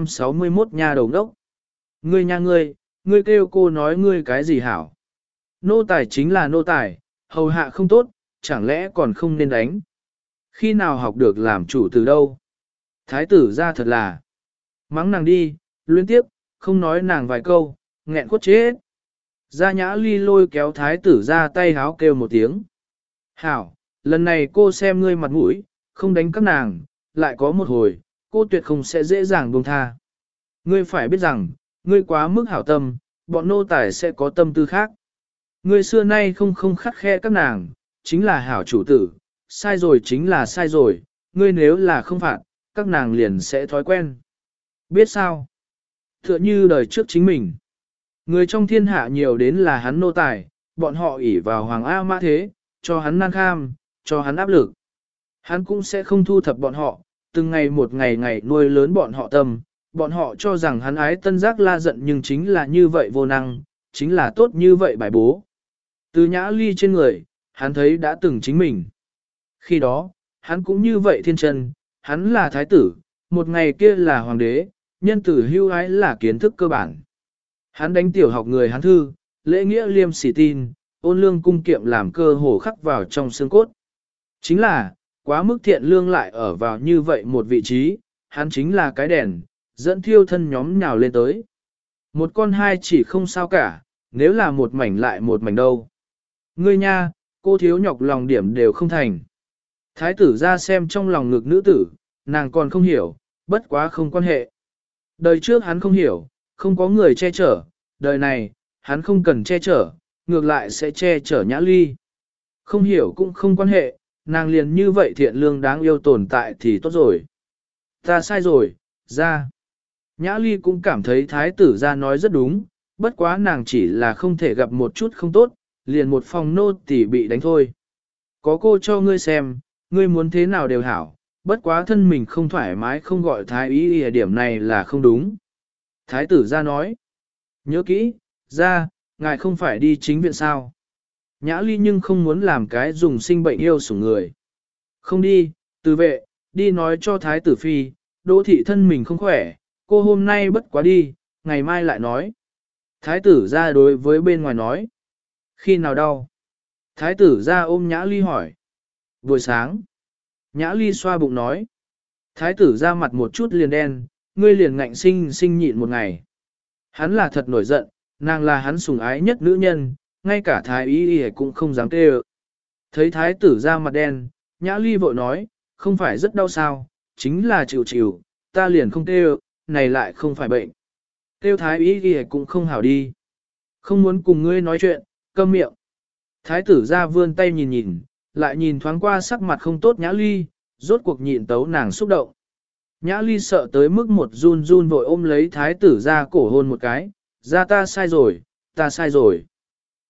261 nha đầu đốc. Ngươi nha ngươi kêu cô nói ngươi cái gì hảo. Nô tài chính là nô tài, hầu hạ không tốt, chẳng lẽ còn không nên đánh. Khi nào học được làm chủ từ đâu? Thái tử ra thật là. Mắng nàng đi, luyến tiếp, không nói nàng vài câu, nghẹn cốt chết. Gia Nhã Ly lôi kéo thái tử ra tay háo kêu một tiếng. Hảo, lần này cô xem ngươi mặt mũi, không đánh các nàng, lại có một hồi, cô tuyệt không sẽ dễ dàng buông tha. Ngươi phải biết rằng, ngươi quá mức hảo tâm, bọn nô tài sẽ có tâm tư khác. Ngươi xưa nay không khắt khe các nàng, chính là hảo chủ tử, sai rồi chính là sai rồi, ngươi nếu là không phạt, các nàng liền sẽ thói quen. Biết sao? Tựa như đời trước chính mình. Người trong thiên hạ nhiều đến là hắn nô tài, bọn họ ỷ vào hoàng A mã thế, cho hắn nan kham, cho hắn áp lực. Hắn cũng sẽ không thu thập bọn họ, từng ngày một ngày ngày nuôi lớn bọn họ tâm, bọn họ cho rằng hắn ái tân giác la giận nhưng chính là như vậy vô năng, chính là tốt như vậy bài bố. Từ Nhã Ly trên người, hắn thấy đã từng chính mình. Khi đó, hắn cũng như vậy thiên chân, hắn là thái tử, một ngày kia là hoàng đế, nhân tử hưu ái là kiến thức cơ bản. Hắn đánh tiểu học người hắn thư, lễ nghĩa liêm sỉ tin, ôn lương cung kiệm làm cơ hồ khắc vào trong xương cốt. Chính là, quá mức thiện lương lại ở vào như vậy một vị trí, hắn chính là cái đèn, dẫn thiêu thân nhóm nhào lên tới. Một con hai chỉ không sao cả, nếu là một mảnh lại một mảnh đâu. Ngươi nha, cô thiếu nhọc lòng điểm đều không thành. Thái tử ra xem trong lòng ngực nữ tử, nàng còn không hiểu, bất quá không quan hệ. Đời trước hắn không hiểu, không có người che chở, đời này, hắn không cần che chở, ngược lại sẽ che chở Nhã Ly. Không hiểu cũng không quan hệ, nàng liền như vậy thiện lương đáng yêu tồn tại thì tốt rồi. Ta sai rồi, ra. Nhã Ly cũng cảm thấy thái tử ra nói rất đúng, bất quá nàng chỉ là không thể gặp một chút không tốt, liền một phòng nô tỳ bị đánh thôi. Có cô cho ngươi xem, ngươi muốn thế nào đều hảo, bất quá thân mình không thoải mái không gọi thái y ở điểm này là không đúng. Thái tử ra nói, nhớ kỹ, ra, ngài không phải đi chính viện sao. Nhã Ly nhưng không muốn làm cái dùng sinh bệnh yêu sủng người. Không đi, từ vệ, đi nói cho thái tử phi, đỗ thị thân mình không khỏe, cô hôm nay bất quá đi, ngày mai lại nói. Thái tử ra đối với bên ngoài nói. Khi nào đau? Thái tử ra ôm Nhã Ly hỏi. Buổi sáng. Nhã Ly xoa bụng nói. Thái tử ra mặt một chút liền đen, ngươi liền ngạnh sinh nhịn một ngày. Hắn là thật nổi giận, nàng là hắn sủng ái nhất nữ nhân, ngay cả thái y cũng không dám kêu. Thấy thái tử ra mặt đen, Nhã Ly vội nói, không phải rất đau sao, chính là chịu, ta liền không kêu, này lại không phải bệnh. Kêu thái y cũng không hảo đi. Không muốn cùng ngươi nói chuyện, câm miệng. Thái tử ra vươn tay nhìn nhìn, lại nhìn thoáng qua sắc mặt không tốt Nhã Ly, rốt cuộc nhịn tấu nàng xúc động. Nhã Ly sợ tới mức một run vội ôm lấy thái tử ra cổ hôn một cái, ra ta sai rồi, ta sai rồi.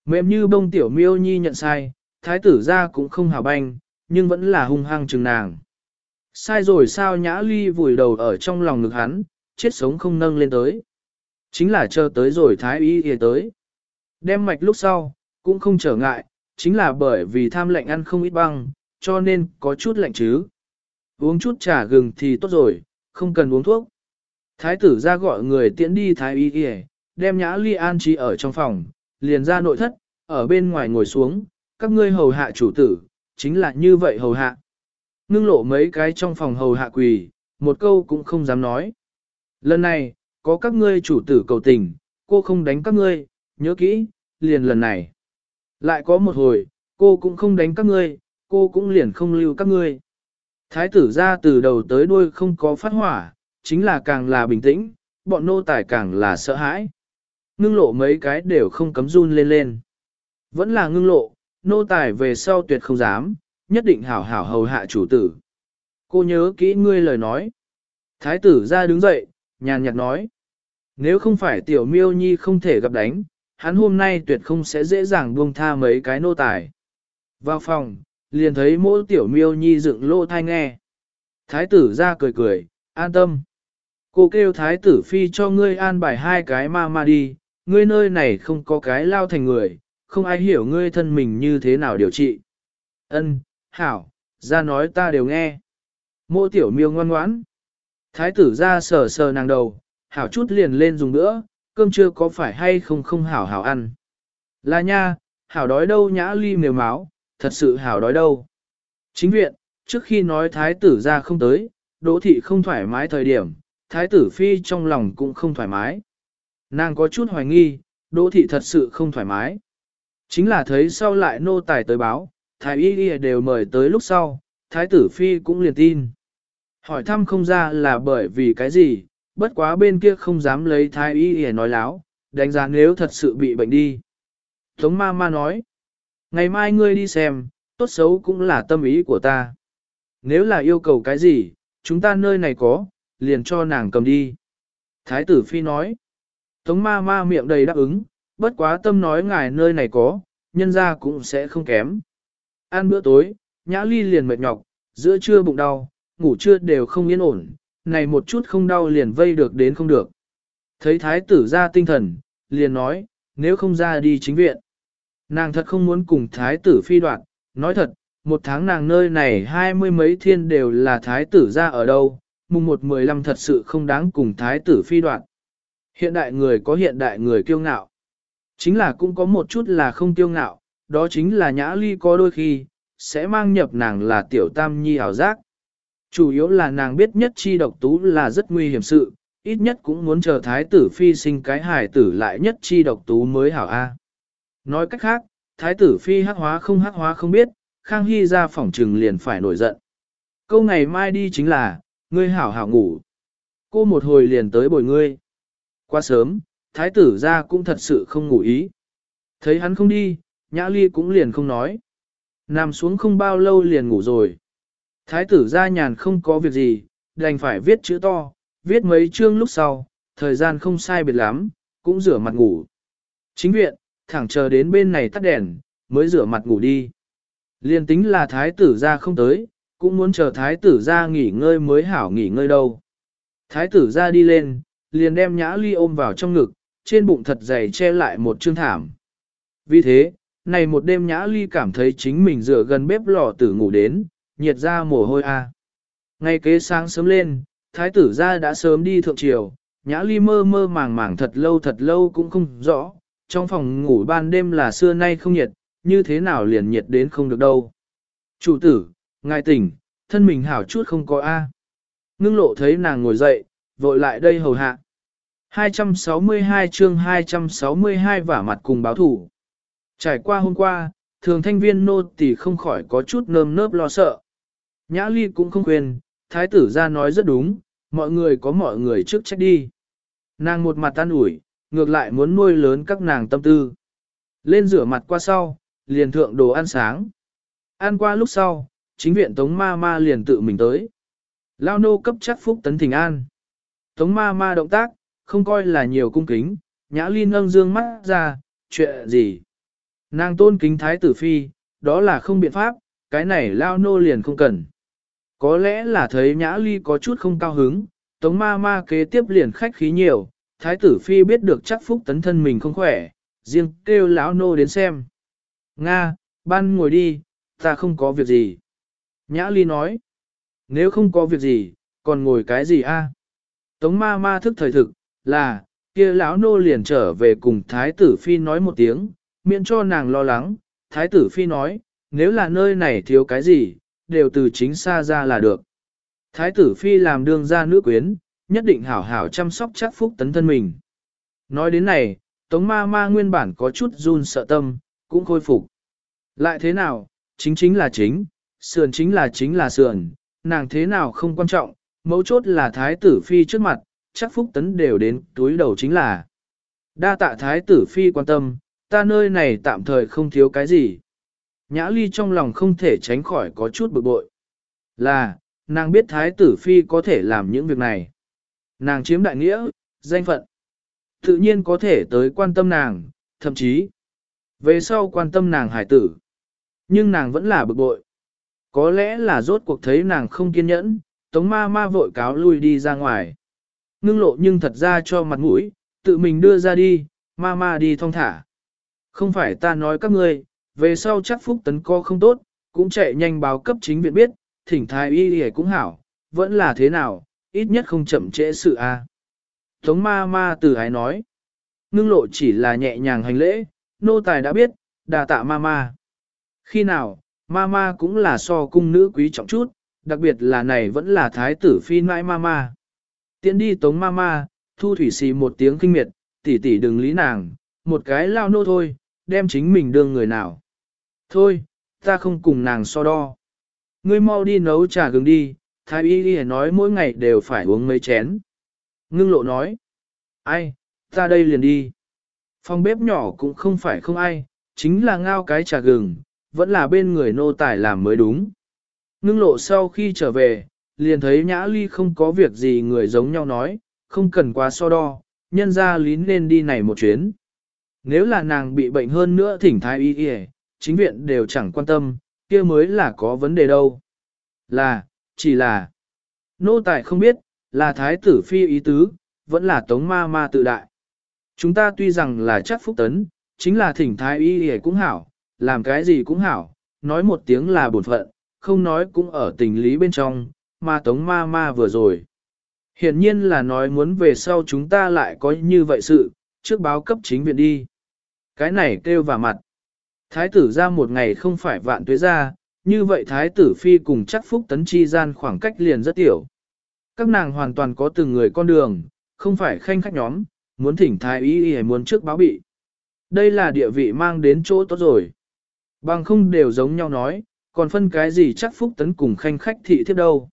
Mềm như bông tiểu miêu nhi nhận sai, thái tử ra cũng không hảo banh, nhưng vẫn là hung hăng chừng nàng. Sai rồi sao Nhã Ly vùi đầu ở trong lòng ngực hắn, chết sống không nâng lên tới. Chính là chờ tới rồi thái y y tới. Đem mạch lúc sau, cũng không trở ngại, chính là bởi vì tham lạnh ăn không ít băng, cho nên có chút lạnh chứ. Uống chút trà gừng thì tốt rồi, không cần uống thuốc. Thái tử ra gọi người tiễn đi thái y y, đem Nhã Ly an trí ở trong phòng, liền ra nội thất, ở bên ngoài ngồi xuống, các ngươi hầu hạ chủ tử, chính là như vậy hầu hạ. Ngưng lộ mấy cái trong phòng hầu hạ quỳ, một câu cũng không dám nói. Lần này, có các ngươi chủ tử cầu tình, cô không đánh các ngươi, nhớ kỹ, liền lần này. Lại có một hồi, cô cũng không đánh các ngươi, cô cũng liền không lưu các ngươi. Thái tử ra từ đầu tới đuôi không có phát hỏa, chính là càng là bình tĩnh, bọn nô tài càng là sợ hãi. Ngưng lộ mấy cái đều không cấm run lên lên. Vẫn là ngưng lộ, nô tài về sau tuyệt không dám, nhất định hảo hảo hầu hạ chủ tử. Cô nhớ kỹ ngươi lời nói. Thái tử ra đứng dậy, nhàn nhạt nói. Nếu không phải tiểu miêu nhi không thể gặp đánh, hắn hôm nay tuyệt không sẽ dễ dàng buông tha mấy cái nô tài. Vào phòng, liền thấy mỗi tiểu miêu nhi dựng lô thai nghe. Thái tử ra cười cười, an tâm. Cô kêu thái tử phi cho ngươi an bài hai cái ma đi, ngươi nơi này không có cái lao thành người, không ai hiểu ngươi thân mình như thế nào điều trị. Ân, hảo, ra nói ta đều nghe. Mô tiểu miêu ngoan ngoãn. Thái tử ra sờ sờ nàng đầu, hảo chút liền lên dùng nữa, cơm trưa có phải hay không không hảo hảo ăn. Là nha, hảo đói đâu Nhã Ly mềm máu, thật sự hảo đói đâu. Chính viện, trước khi nói thái tử ra không tới, đỗ thị không thoải mái thời điểm, thái tử phi trong lòng cũng không thoải mái. Nàng có chút hoài nghi, đỗ thị thật sự không thoải mái. Chính là thấy sau lại nô tài tới báo, thái y đều mời tới lúc sau, thái tử phi cũng liền tin. Hỏi thăm không ra là bởi vì cái gì, bất quá bên kia không dám lấy thái y nói láo, đánh giá nếu thật sự bị bệnh đi. Tống ma ma nói, ngày mai ngươi đi xem, tốt xấu cũng là tâm ý của ta. Nếu là yêu cầu cái gì, chúng ta nơi này có, liền cho nàng cầm đi. Thái tử phi nói, Tống ma ma miệng đầy đáp ứng, bất quá tâm nói ngài nơi này có, nhân ra cũng sẽ không kém. Ăn bữa tối, Nhã Ly liền mệt nhọc, giữa trưa bụng đau, ngủ trưa đều không yên ổn, này một chút không đau liền vây được đến không được. Thấy thái tử ra tinh thần, liền nói, nếu không ra đi chính viện. Nàng thật không muốn cùng thái tử phi đoạn, nói thật, một tháng nàng nơi này 20 mấy thiên đều là thái tử ra ở đâu, mùng 1-15 thật sự không đáng cùng thái tử phi đoạn. Hiện đại người có hiện đại người kiêu ngạo. Chính là cũng có một chút là không kiêu ngạo, đó chính là Nhã Ly có đôi khi, sẽ mang nhập nàng là tiểu tam nhi ảo giác. Chủ yếu là nàng biết nhất chi độc tú là rất nguy hiểm sự, ít nhất cũng muốn chờ thái tử phi sinh cái hài tử lại nhất chi độc tú mới hảo A. Nói cách khác, thái tử phi hắc hóa không biết, Khang Hy ra phỏng trừng liền phải nổi giận. Câu ngày mai đi chính là, ngươi hảo hảo ngủ. Cô một hồi liền tới bồi ngươi. Quá sớm, thái tử ra cũng thật sự không ngủ ý. Thấy hắn không đi, Nhã Ly cũng liền không nói. Nằm xuống không bao lâu liền ngủ rồi. Thái tử ra nhàn không có việc gì, đành phải viết chữ to, viết mấy chương lúc sau, thời gian không sai biệt lắm, cũng rửa mặt ngủ. Chính viện, thẳng chờ đến bên này tắt đèn, mới rửa mặt ngủ đi. Liên tính là thái tử ra không tới, cũng muốn chờ thái tử ra nghỉ ngơi mới hảo nghỉ ngơi đâu. Thái tử ra đi lên, liền đem Nhã Ly ôm vào trong ngực, trên bụng thật dày che lại một chương thảm. Vì thế, này một đêm Nhã Ly cảm thấy chính mình dựa gần bếp lò tử ngủ đến, nhiệt ra mồ hôi a. Ngay kế sáng sớm lên, thái tử ra đã sớm đi thượng triều, Nhã Ly mơ mơ màng màng thật lâu cũng không rõ, trong phòng ngủ ban đêm là xưa nay không nhiệt, như thế nào liền nhiệt đến không được đâu. Chủ tử, ngài tỉnh, thân mình hảo chút không có a. Ngưng lộ thấy nàng ngồi dậy, vội lại đây hầu hạ. 262 chương 262 vả mặt cùng báo thủ. Trải qua hôm qua, thường thanh viên nô tỳ không khỏi có chút nơm nớp lo sợ. Nhã Ly cũng không quên, thái tử ra nói rất đúng, mọi người có mọi người trước trách đi. Nàng một mặt tan ủi, ngược lại muốn nuôi lớn các nàng tâm tư. Lên rửa mặt qua sau, liền thượng đồ ăn sáng. Ăn qua lúc sau, chính viện Tống ma ma liền tự mình tới. Lao nô cấp chắc phúc tấn thỉnh an. Tống ma ma động tác, không coi là nhiều cung kính, Nhã Ly nâng dương mắt ra, chuyện gì? Nàng tôn kính thái tử phi, đó là không biện pháp, cái này lao nô liền không cần. Có lẽ là thấy Nhã Ly có chút không cao hứng, Tống ma ma kế tiếp liền khách khí nhiều, thái tử phi biết được chắc Phúc Tấn thân mình không khỏe, riêng kêu lão nô đến xem. Nga, ban ngồi đi, ta không có việc gì. Nhã Ly nói, nếu không có việc gì, còn ngồi cái gì a? Tống ma ma thức thời thực, là, kia lão nô liền trở về cùng thái tử phi nói một tiếng, miễn cho nàng lo lắng. Thái tử phi nói, nếu là nơi này thiếu cái gì, đều từ chính xa ra là được. Thái tử phi làm đương gia nữ quyến, nhất định hảo hảo chăm sóc chắc Phúc Tấn thân mình. Nói đến này, Tống ma ma nguyên bản có chút run sợ tâm, cũng khôi phục. Lại thế nào, chính là chính là sườn, nàng thế nào không quan trọng, mấu chốt là thái tử phi trước mặt, chắc Phúc Tấn đều đến túi đầu chính là. Đa tạ thái tử phi quan tâm, ta nơi này tạm thời không thiếu cái gì. Nhã Ly trong lòng không thể tránh khỏi có chút bực bội. Là, nàng biết thái tử phi có thể làm những việc này. Nàng chiếm đại nghĩa, danh phận. Tự nhiên có thể tới quan tâm nàng, thậm chí về sau quan tâm nàng hải tử. Nhưng nàng vẫn là bực bội. Có lẽ là rốt cuộc thấy nàng không kiên nhẫn, Tống ma ma vội cáo lui đi ra ngoài. Ngưng lộ nhưng thật ra cho mặt mũi, tự mình đưa ra đi, ma ma đi thong thả. Không phải ta nói các ngươi, về sau chắc Phúc Tấn co không tốt, cũng chạy nhanh báo cấp chính viện biết, thỉnh thái y y cũng hảo, vẫn là thế nào, ít nhất không chậm trễ sự a. Tống ma ma từ ái nói, ngưng lộ chỉ là nhẹ nhàng hành lễ, nô tài đã biết, đà tạ ma ma. Khi nào, ma ma cũng là so cung nữ quý trọng chút, đặc biệt là này vẫn là thái tử phi nãi ma ma. Tiến đi Tống ma ma, Thu Thủy xì một tiếng kinh miệt, tỷ tỷ đừng lý nàng, một cái lao nô thôi, đem chính mình đương người nào. Thôi, ta không cùng nàng so đo. Ngươi mau đi nấu trà gừng đi, thái y đi nói mỗi ngày đều phải uống mấy chén. Ngưng lộ nói, ai, ta đây liền đi. Phòng bếp nhỏ cũng không phải không ai, chính là ngao cái trà gừng, vẫn là bên người nô tài làm mới đúng. Ngưng lộ sau khi trở về, liền thấy Nhã Ly không có việc gì người giống nhau nói, không cần quá so đo, nhân ra lý nên đi này một chuyến. Nếu là nàng bị bệnh hơn nữa thỉnh thái y y, chính viện đều chẳng quan tâm, kia mới là có vấn đề đâu. Chỉ là, nô tài không biết, là thái tử phi ý tứ, vẫn là Tống ma ma tự đại. Chúng ta tuy rằng là chắc Phúc Tấn, chính là thỉnh thái y y cũng hảo, làm cái gì cũng hảo, nói một tiếng là bổn phận, không nói cũng ở tình lý bên trong, mà Tống ma ma vừa rồi. Hiển nhiên là nói muốn về sau chúng ta lại có như vậy sự, trước báo cấp chính viện đi. Cái này kêu vào mặt. Thái tử ra một ngày không phải vạn tuế ra, như vậy thái tử phi cùng chắc Phúc Tấn chi gian khoảng cách liền rất tiểu. Các nàng hoàn toàn có từng người con đường, không phải khanh khách nhóm, muốn thỉnh thái y hay muốn trước báo bị. Đây là địa vị mang đến chỗ tốt rồi. Bằng không đều giống nhau nói, còn phân cái gì chắc Phúc Tấn cùng khanh khách thị thiếp đâu.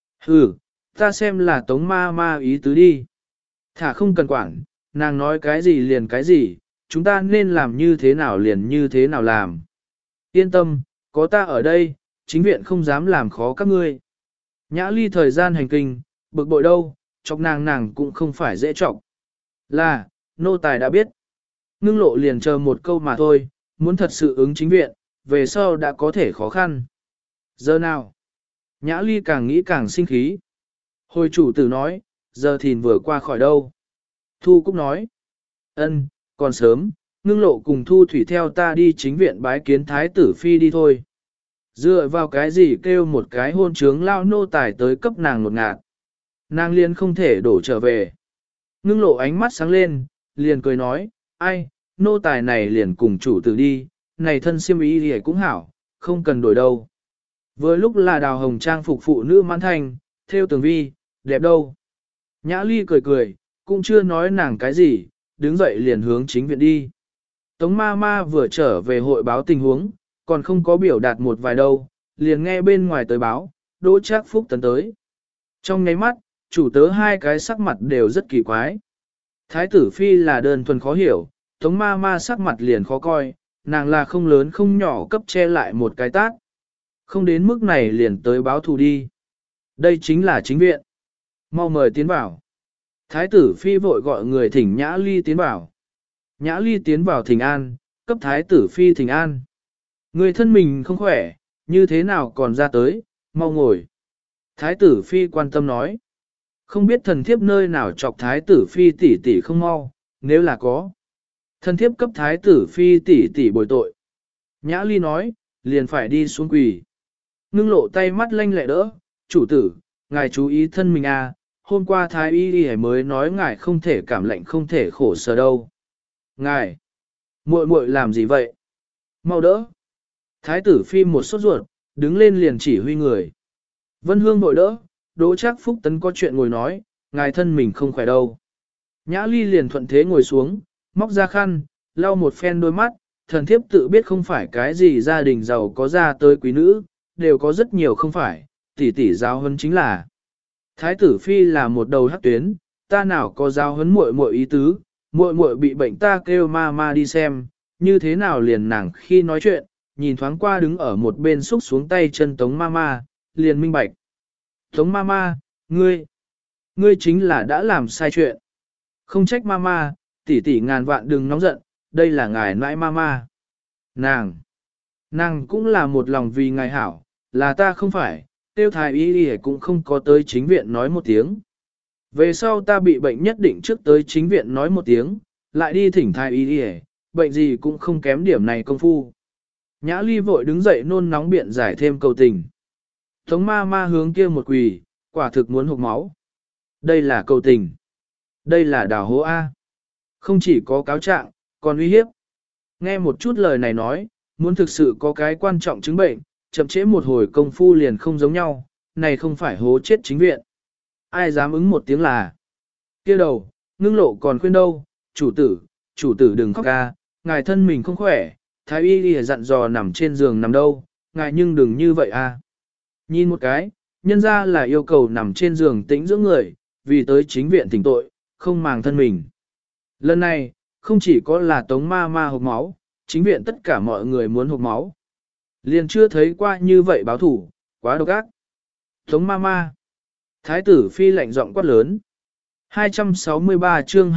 Ta xem là Tống ma ma ý tứ đi. Thả không cần quản, nàng nói cái gì liền cái gì, chúng ta nên làm như thế nào liền như thế nào làm. Yên tâm, có ta ở đây, chính viện không dám làm khó các ngươi. Nhã Ly thời gian hành kinh, bực bội đâu, chọc nàng cũng không phải dễ chọc. Nô tài đã biết. Ngưng lộ liền chờ một câu mà thôi, muốn thật sự ứng chính viện, về sau đã có thể khó khăn. Giờ nào? Nhã Ly càng nghĩ càng sinh khí. Hồi chủ tử nói, giờ thìn vừa qua khỏi đâu. Thu Cúc nói, còn sớm, ngưng lộ cùng Thu Thủy theo ta đi chính viện bái kiến thái tử phi đi thôi. Dựa vào cái gì kêu một cái hôn trướng lao nô tài tới cấp nàng nột ngạt. Nàng liền không thể đổ trở về. Ngưng lộ ánh mắt sáng lên, liền cười nói, ai, nô tài này liền cùng chủ tử đi, này thân siêm ý thì cũng hảo, không cần đổi đâu. Vừa lúc là đào hồng trang phục phụ nữ mãn thành, theo tường vi, đẹp đâu. Nhã Ly cười cười, cũng chưa nói nàng cái gì, đứng dậy liền hướng chính viện đi. Tống ma ma vừa trở về hội báo tình huống, còn không có biểu đạt một vài đâu, liền nghe bên ngoài tới báo, Đỗ Trác Phúc Tấn tới. Trong nháy mắt, chủ tớ hai cái sắc mặt đều rất kỳ quái. Thái tử phi là đơn thuần khó hiểu, Tống ma ma sắc mặt liền khó coi, nàng là không lớn không nhỏ cấp che lại một cái tát. Không đến mức này liền tới báo thù đi. Đây chính là chính viện. Mau mời tiến vào. Thái tử phi vội gọi người thỉnh Nhã Ly tiến vào. Nhã Ly tiến vào thỉnh an, cấp thái tử phi thỉnh an. Người thân mình không khỏe, như thế nào còn ra tới, mau ngồi. Thái tử phi quan tâm nói. Không biết thần thiếp nơi nào chọc thái tử phi tỷ tỷ không mau, nếu là có. Thần thiếp cấp thái tử phi tỷ tỷ bồi tội. Nhã ly nói, liền phải đi xuống quỳ. Ngưng lộ tay mắt lanh lẹ đỡ, chủ tử, ngài chú ý thân mình à, hôm qua thái y đi mới nói ngài không thể cảm lạnh không thể khổ sở đâu. Ngài, muội muội làm gì vậy? Mau đỡ. Thái tử phi một sốt ruột, đứng lên liền chỉ huy người. Vân Hương vội đỡ, Đỗ Trác Phúc Tấn có chuyện ngồi nói, ngài thân mình không khỏe đâu. Nhã ly liền thuận thế ngồi xuống, móc ra khăn, lau một phen đôi mắt, thần thiếp tự biết không phải cái gì gia đình giàu có ra tới quý nữ, đều có rất nhiều không phải, tỷ tỷ giáo huấn chính là. Thái tử phi là một đầu hắc tuyến, ta nào có giáo huấn muội muội ý tứ, muội muội bị bệnh ta kêu ma ma đi xem, như thế nào liền nàng khi nói chuyện, nhìn thoáng qua đứng ở một bên xúc xuống tay chân Tống ma ma, liền minh bạch. Tống ma ma, ngươi chính là đã làm sai chuyện. Không trách ma ma, tỷ tỷ ngàn vạn đừng nóng giận, đây là ngài nãi ma ma. Nàng cũng là một lòng vì ngài hảo, là ta không phải, tiêu thái y đi cũng không có tới chính viện nói một tiếng. Về sau ta bị bệnh nhất định trước tới chính viện nói một tiếng, lại đi thỉnh thái y đi, bệnh gì cũng không kém điểm này công phu. Nhã ly vội đứng dậy nôn nóng biện giải thêm cầu tình. Tống ma ma hướng kia một quỳ, quả thực muốn hụt máu. Đây là cầu tình. Đây là đào hố A. Không chỉ có cáo trạng, còn uy hiếp. Nghe một chút lời này nói, muốn thực sự có cái quan trọng chứng bệnh, chậm trễ một hồi công phu liền không giống nhau, này không phải hố chết chính viện. Ai dám ứng một tiếng là. Kia đầu, ngưng lộ còn khuyên đâu, chủ tử đừng khóc ca, ngài thân mình không khỏe, thái y đi dặn dò nằm trên giường nằm đâu, ngài nhưng đừng như vậy a. Nhìn một cái, nhân ra là yêu cầu nằm trên giường tĩnh dưỡng người, vì tới chính viện tỉnh tội, không màng thân mình. Lần này, không chỉ có là Tống ma ma hộc máu, chính viện tất cả mọi người muốn hộc máu. Liền chưa thấy qua như vậy báo thủ, quá độc ác. Tống ma ma. Thái tử phi lạnh giọng quát lớn. 263 chương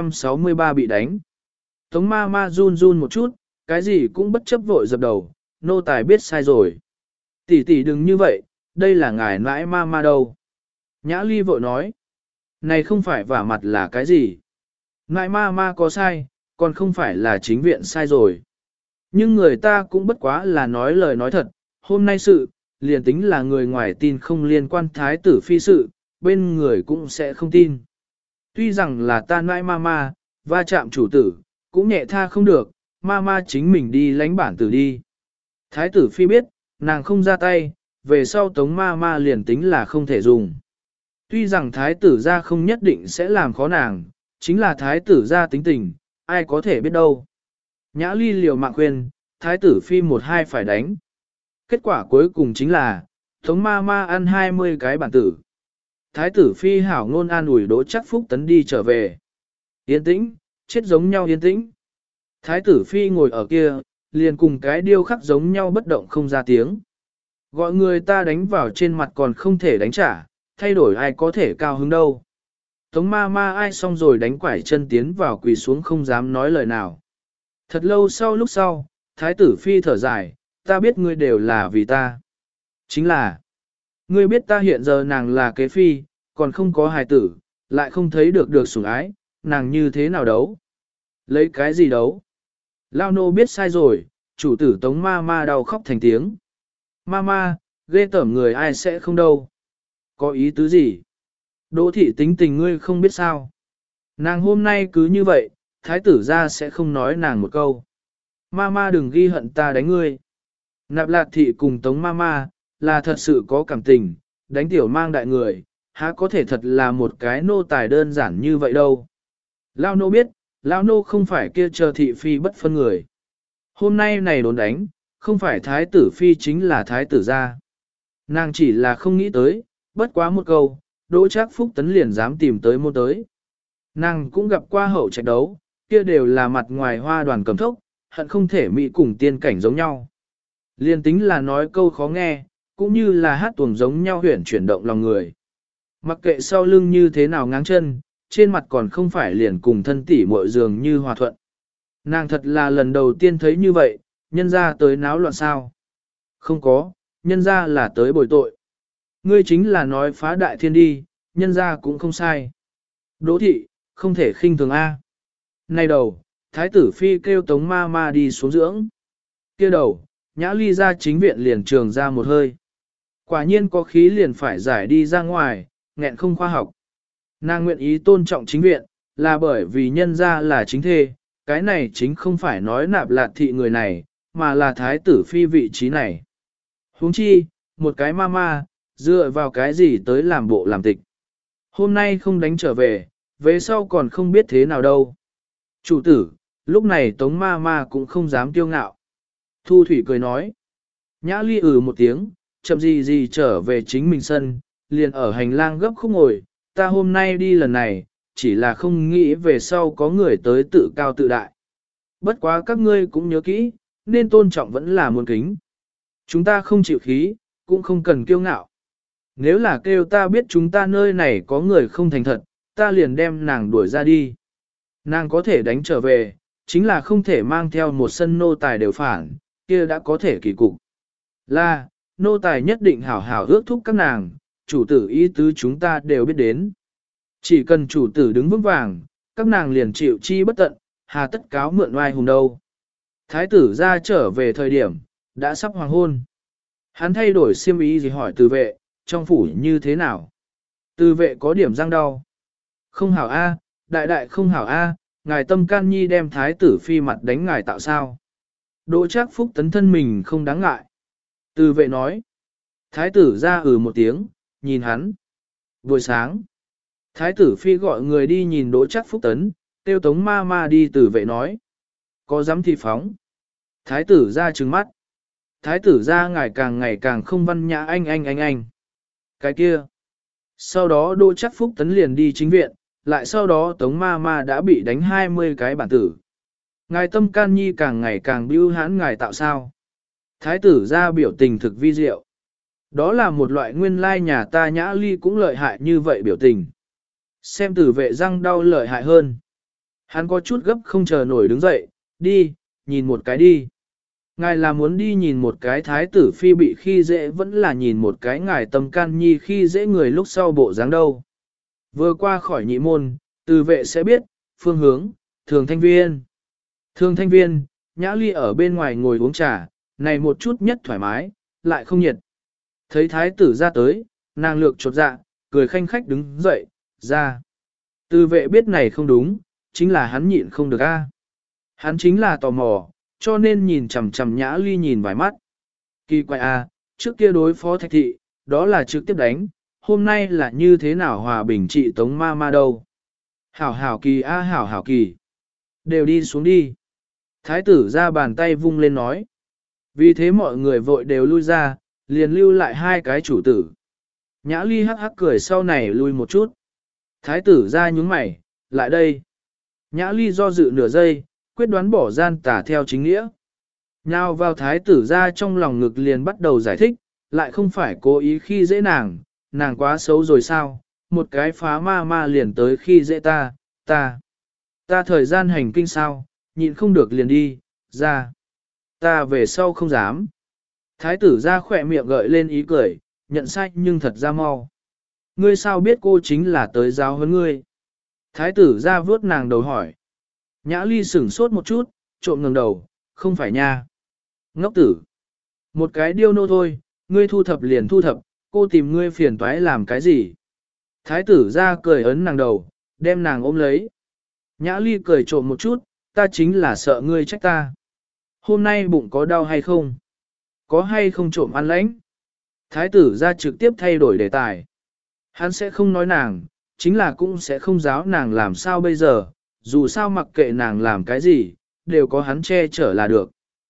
263 bị đánh. Tống ma ma run run một chút, cái gì cũng bất chấp vội dập đầu, nô tài biết sai rồi. Tỷ tỷ đừng như vậy, đây là ngài nãi ma ma đâu. Nhã ly vội nói. Này không phải vả mặt là cái gì. Nãi ma ma có sai, còn không phải là chính viện sai rồi. Nhưng người ta cũng bất quá là nói lời nói thật, hôm nay sự, liền tính là người ngoài tin không liên quan thái tử phi sự, bên người cũng sẽ không tin. Tuy rằng là ta nãi ma ma, va chạm chủ tử, cũng nhẹ tha không được, ma ma chính mình đi lánh bản tử đi. Thái tử phi biết, nàng không ra tay, về sau tống ma ma liền tính là không thể dùng. Tuy rằng thái tử gia không nhất định sẽ làm khó nàng, chính là thái tử gia tính tình, ai có thể biết đâu. Nhã ly liều mạng khuyên, thái tử phi một hai phải đánh. Kết quả cuối cùng chính là, tống ma ma ăn 20 cái bản tử. Thái tử phi hảo ngôn an ủi Đỗ Trác Phúc Tấn đi trở về. Yên tĩnh, chết giống nhau yên tĩnh. Thái tử phi ngồi ở kia, liền cùng cái điêu khắc giống nhau bất động không ra tiếng. Gọi người ta đánh vào trên mặt còn không thể đánh trả, thay đổi ai có thể cao hứng đâu. Tống ma ma ai xong rồi đánh quải chân tiến vào quỳ xuống không dám nói lời nào. Thật lâu sau lúc sau, thái tử phi thở dài, ta biết ngươi đều là vì ta. Chính là, ngươi biết ta hiện giờ nàng là kế phi, còn không có hài tử, lại không thấy được sủng ái, nàng như thế nào đấu? Lấy cái gì đấu? Lao nô biết sai rồi, chủ tử tống ma ma đau khóc thành tiếng. Ma ma, ghê tởm người ai sẽ không đâu. Có ý tứ gì? Đỗ thị tính tình ngươi không biết sao. Nàng hôm nay cứ như vậy, thái tử ra sẽ không nói nàng một câu. Ma ma đừng ghi hận ta đánh ngươi. Nạp Lạc thị cùng tống ma ma, là thật sự có cảm tình, đánh tiểu mang đại người, há có thể thật là một cái nô tài đơn giản như vậy đâu. Lao nô biết, Lao nô không phải kia chờ thị phi bất phân người. Hôm nay này đốn đánh, không phải thái tử phi chính là thái tử gia. Nàng chỉ là không nghĩ tới, bất quá một câu, Đỗ Trác Phúc Tấn liền dám tìm tới môn tới. Nàng cũng gặp qua hậu trạch đấu, kia đều là mặt ngoài hoa đoàn cầm thốc, hận không thể mỹ cùng tiên cảnh giống nhau. Liên tính là nói câu khó nghe, cũng như là hát tuồng giống nhau huyển chuyển động lòng người. Mặc kệ sau lưng như thế nào ngáng chân, trên mặt còn không phải liền cùng thân tỷ muội dường như hòa thuận. Nàng thật là lần đầu tiên thấy như vậy, nhân ra tới náo loạn sao. Không có, nhân ra là tới bồi tội. Ngươi chính là nói phá đại thiên đi, nhân ra cũng không sai. Đỗ thị, không thể khinh thường A. Nay đầu, thái tử phi kêu tống ma ma đi xuống dưỡng. Kia đầu, nhã ly ra chính viện liền trường ra một hơi. Quả nhiên có khí liền phải giải đi ra ngoài, nghẹn không khoa học. Nàng nguyện ý tôn trọng chính viện, là bởi vì nhân ra là chính thê, cái này chính không phải nói nạp lạt thị người này, mà là thái tử phi vị trí này. Huống chi, một cái ma dựa vào cái gì tới làm bộ làm tịch. Hôm nay không đánh trở về, về sau còn không biết thế nào đâu. Chủ tử, lúc này tống ma cũng không dám kiêu ngạo. Thu Thủy cười nói. Nhã ly một tiếng, chậm gì trở về chính mình sân, liền ở hành lang gấp khúc ngồi, ta hôm nay đi lần này, chỉ là không nghĩ về sau có người tới tự cao tự đại. Bất quá các ngươi cũng nhớ kỹ, nên tôn trọng vẫn là muôn kính. Chúng ta không chịu khí, cũng không cần kiêu ngạo. Nếu là kêu ta biết chúng ta nơi này có người không thành thật, ta liền đem nàng đuổi ra đi. Nàng có thể đánh trở về, chính là không thể mang theo một sân nô tài đều phản, kia đã có thể kỳ cục. Là, nô tài nhất định hảo hảo ước thúc các nàng, chủ tử ý tứ chúng ta đều biết đến. Chỉ cần chủ tử đứng vững vàng, các nàng liền chịu chi bất tận, hà tất cáo mượn oai hùng đâu. Thái tử ra trở về thời điểm, đã sắp hoàng hôn. Hắn thay đổi xiêm ý gì hỏi từ vệ, trong phủ như thế nào? Từ vệ có điểm răng đau. Không hảo A, đại đại không hảo A, ngài tâm can nhi đem thái tử phi mặt đánh ngài tạo sao? Đỗ Trác Phúc tấn thân mình không đáng ngại. Từ vệ nói. Thái tử ra một tiếng, nhìn hắn. Buổi sáng, thái tử phi gọi người đi nhìn Đỗ Trác Phúc tấn, tiêu tống ma đi từ vệ nói. Có dám thì phóng. Thái tử ra trừng mắt. Thái tử ra ngày càng không văn nhã anh. Cái kia. Sau đó Đỗ Trác Phúc tấn liền đi chính viện, lại sau đó tống ma đã bị đánh 20 cái bản tử. Ngài tâm can nhi càng ngày càng bưu hãn ngài tạo sao. Thái tử ra biểu tình thực vi diệu. Đó là một loại nguyên lai nhà ta nhã ly cũng lợi hại như vậy biểu tình. Xem tử vệ răng đau lợi hại hơn. Hắn có chút gấp không chờ nổi đứng dậy, đi, nhìn một cái đi. Ngài là muốn đi nhìn một cái thái tử phi bị khi dễ vẫn là nhìn một cái ngài tâm can nhi khi dễ người lúc sau bộ dáng đâu. Vừa qua khỏi nhị môn, tử vệ sẽ biết, phương hướng, thường thanh viên. Thường thanh viên, nhã ly ở bên ngoài ngồi uống trà, này một chút nhất thoải mái, lại không nhiệt. Thấy thái tử ra tới, nàng lược chột dạ, cười khanh khách đứng dậy, ra. Từ vệ biết này không đúng, chính là hắn nhịn không được a. Hắn chính là tò mò, cho nên nhìn chằm chằm nhã ly nhìn vài mắt. Kỳ quái a, trước kia đối phó thạch thị, đó là trực tiếp đánh, hôm nay là như thế nào hòa bình trị tống ma đâu. Hảo hảo kỳ a hảo hảo kỳ. Đều đi xuống đi. Thái tử ra bàn tay vung lên nói. Vì thế mọi người vội đều lui ra, liền lưu lại hai cái chủ tử. Nhã ly hắc hắc cười sau này lui một chút. Thái tử ra nhúng mày, lại đây. Nhã ly do dự nửa giây, quyết đoán bỏ gian tả theo chính nghĩa. Nhào vào thái tử ra trong lòng ngực liền bắt đầu giải thích, lại không phải cố ý khi dễ nàng quá xấu rồi sao, một cái phá ma liền tới khi dễ ta thời gian hành kinh sao, nhịn không được liền đi, ra. Ta về sau không dám. Thái tử ra khỏe miệng gợi lên ý cười, nhận sai nhưng thật ra mau. Ngươi sao biết cô chính là tới giáo huấn ngươi? Thái tử ra vớt nàng đầu hỏi. Nhã ly sửng sốt một chút, trộm ngẩng đầu, không phải nha. Ngốc tử. Một cái điêu nô thôi, ngươi thu thập liền thu thập, cô tìm ngươi phiền toái làm cái gì? Thái tử ra cười ấn nàng đầu, đem nàng ôm lấy. Nhã ly cười trộm một chút, ta chính là sợ ngươi trách ta. Hôm nay bụng có đau hay không? Có hay không trộm ăn lãnh? Thái tử ra trực tiếp thay đổi đề tài. Hắn sẽ không nói nàng, chính là cũng sẽ không giáo nàng làm sao bây giờ, dù sao mặc kệ nàng làm cái gì, đều có hắn che chở là được.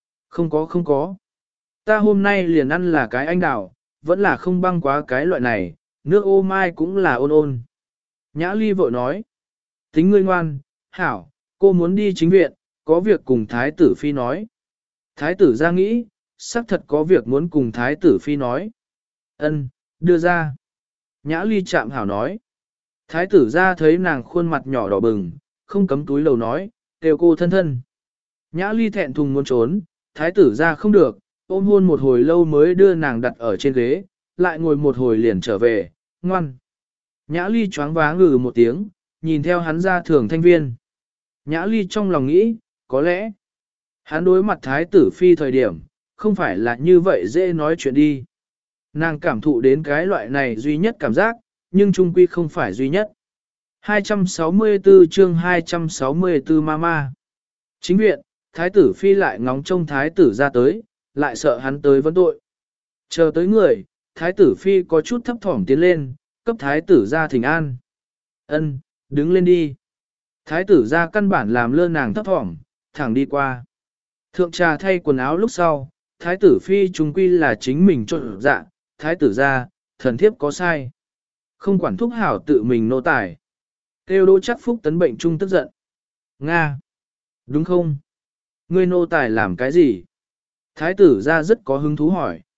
Không có. Ta hôm nay liền ăn là cái anh đào, vẫn là không băng quá cái loại này, nước ô mai cũng là ôn. Nhã ly vội nói. Tính ngươi ngoan, hảo, cô muốn đi chính viện, có việc cùng thái tử phi nói. Thái tử ra nghĩ, xác thật có việc muốn cùng thái tử phi nói. Ân, đưa ra. Nhã ly chạm hảo nói. Thái tử ra thấy nàng khuôn mặt nhỏ đỏ bừng, không cấm túi lầu nói, kêu cô thân. Nhã ly thẹn thùng muốn trốn, thái tử ra không được, ôm hôn một hồi lâu mới đưa nàng đặt ở trên ghế, lại ngồi một hồi liền trở về, ngoan. Nhã ly choáng váng ngừ một tiếng, nhìn theo hắn ra thường thanh viên. Nhã ly trong lòng nghĩ, có lẽ, hắn đối mặt thái tử phi thời điểm, không phải là như vậy dễ nói chuyện đi. Nàng cảm thụ đến cái loại này duy nhất cảm giác, nhưng trung quy không phải duy nhất. 264 chương 264 Mama. Chính viện, thái tử phi lại ngóng trông thái tử ra tới, lại sợ hắn tới vấn tội. Chờ tới người, thái tử phi có chút thấp thỏm tiến lên, cấp thái tử ra thỉnh an. Ân, đứng lên đi. Thái tử ra căn bản làm lơ nàng thấp thỏm, thẳng đi qua. Thượng trà thay quần áo lúc sau, thái tử phi trung quy là chính mình trộn dạ, thái tử ra, thần thiếp có sai. Không quản thúc hảo tự mình nô tài. Kêu Đỗ Chắc Phúc tấn bệnh trung tức giận. Nga! Đúng không? Ngươi nô tài làm cái gì? Thái tử ra rất có hứng thú hỏi.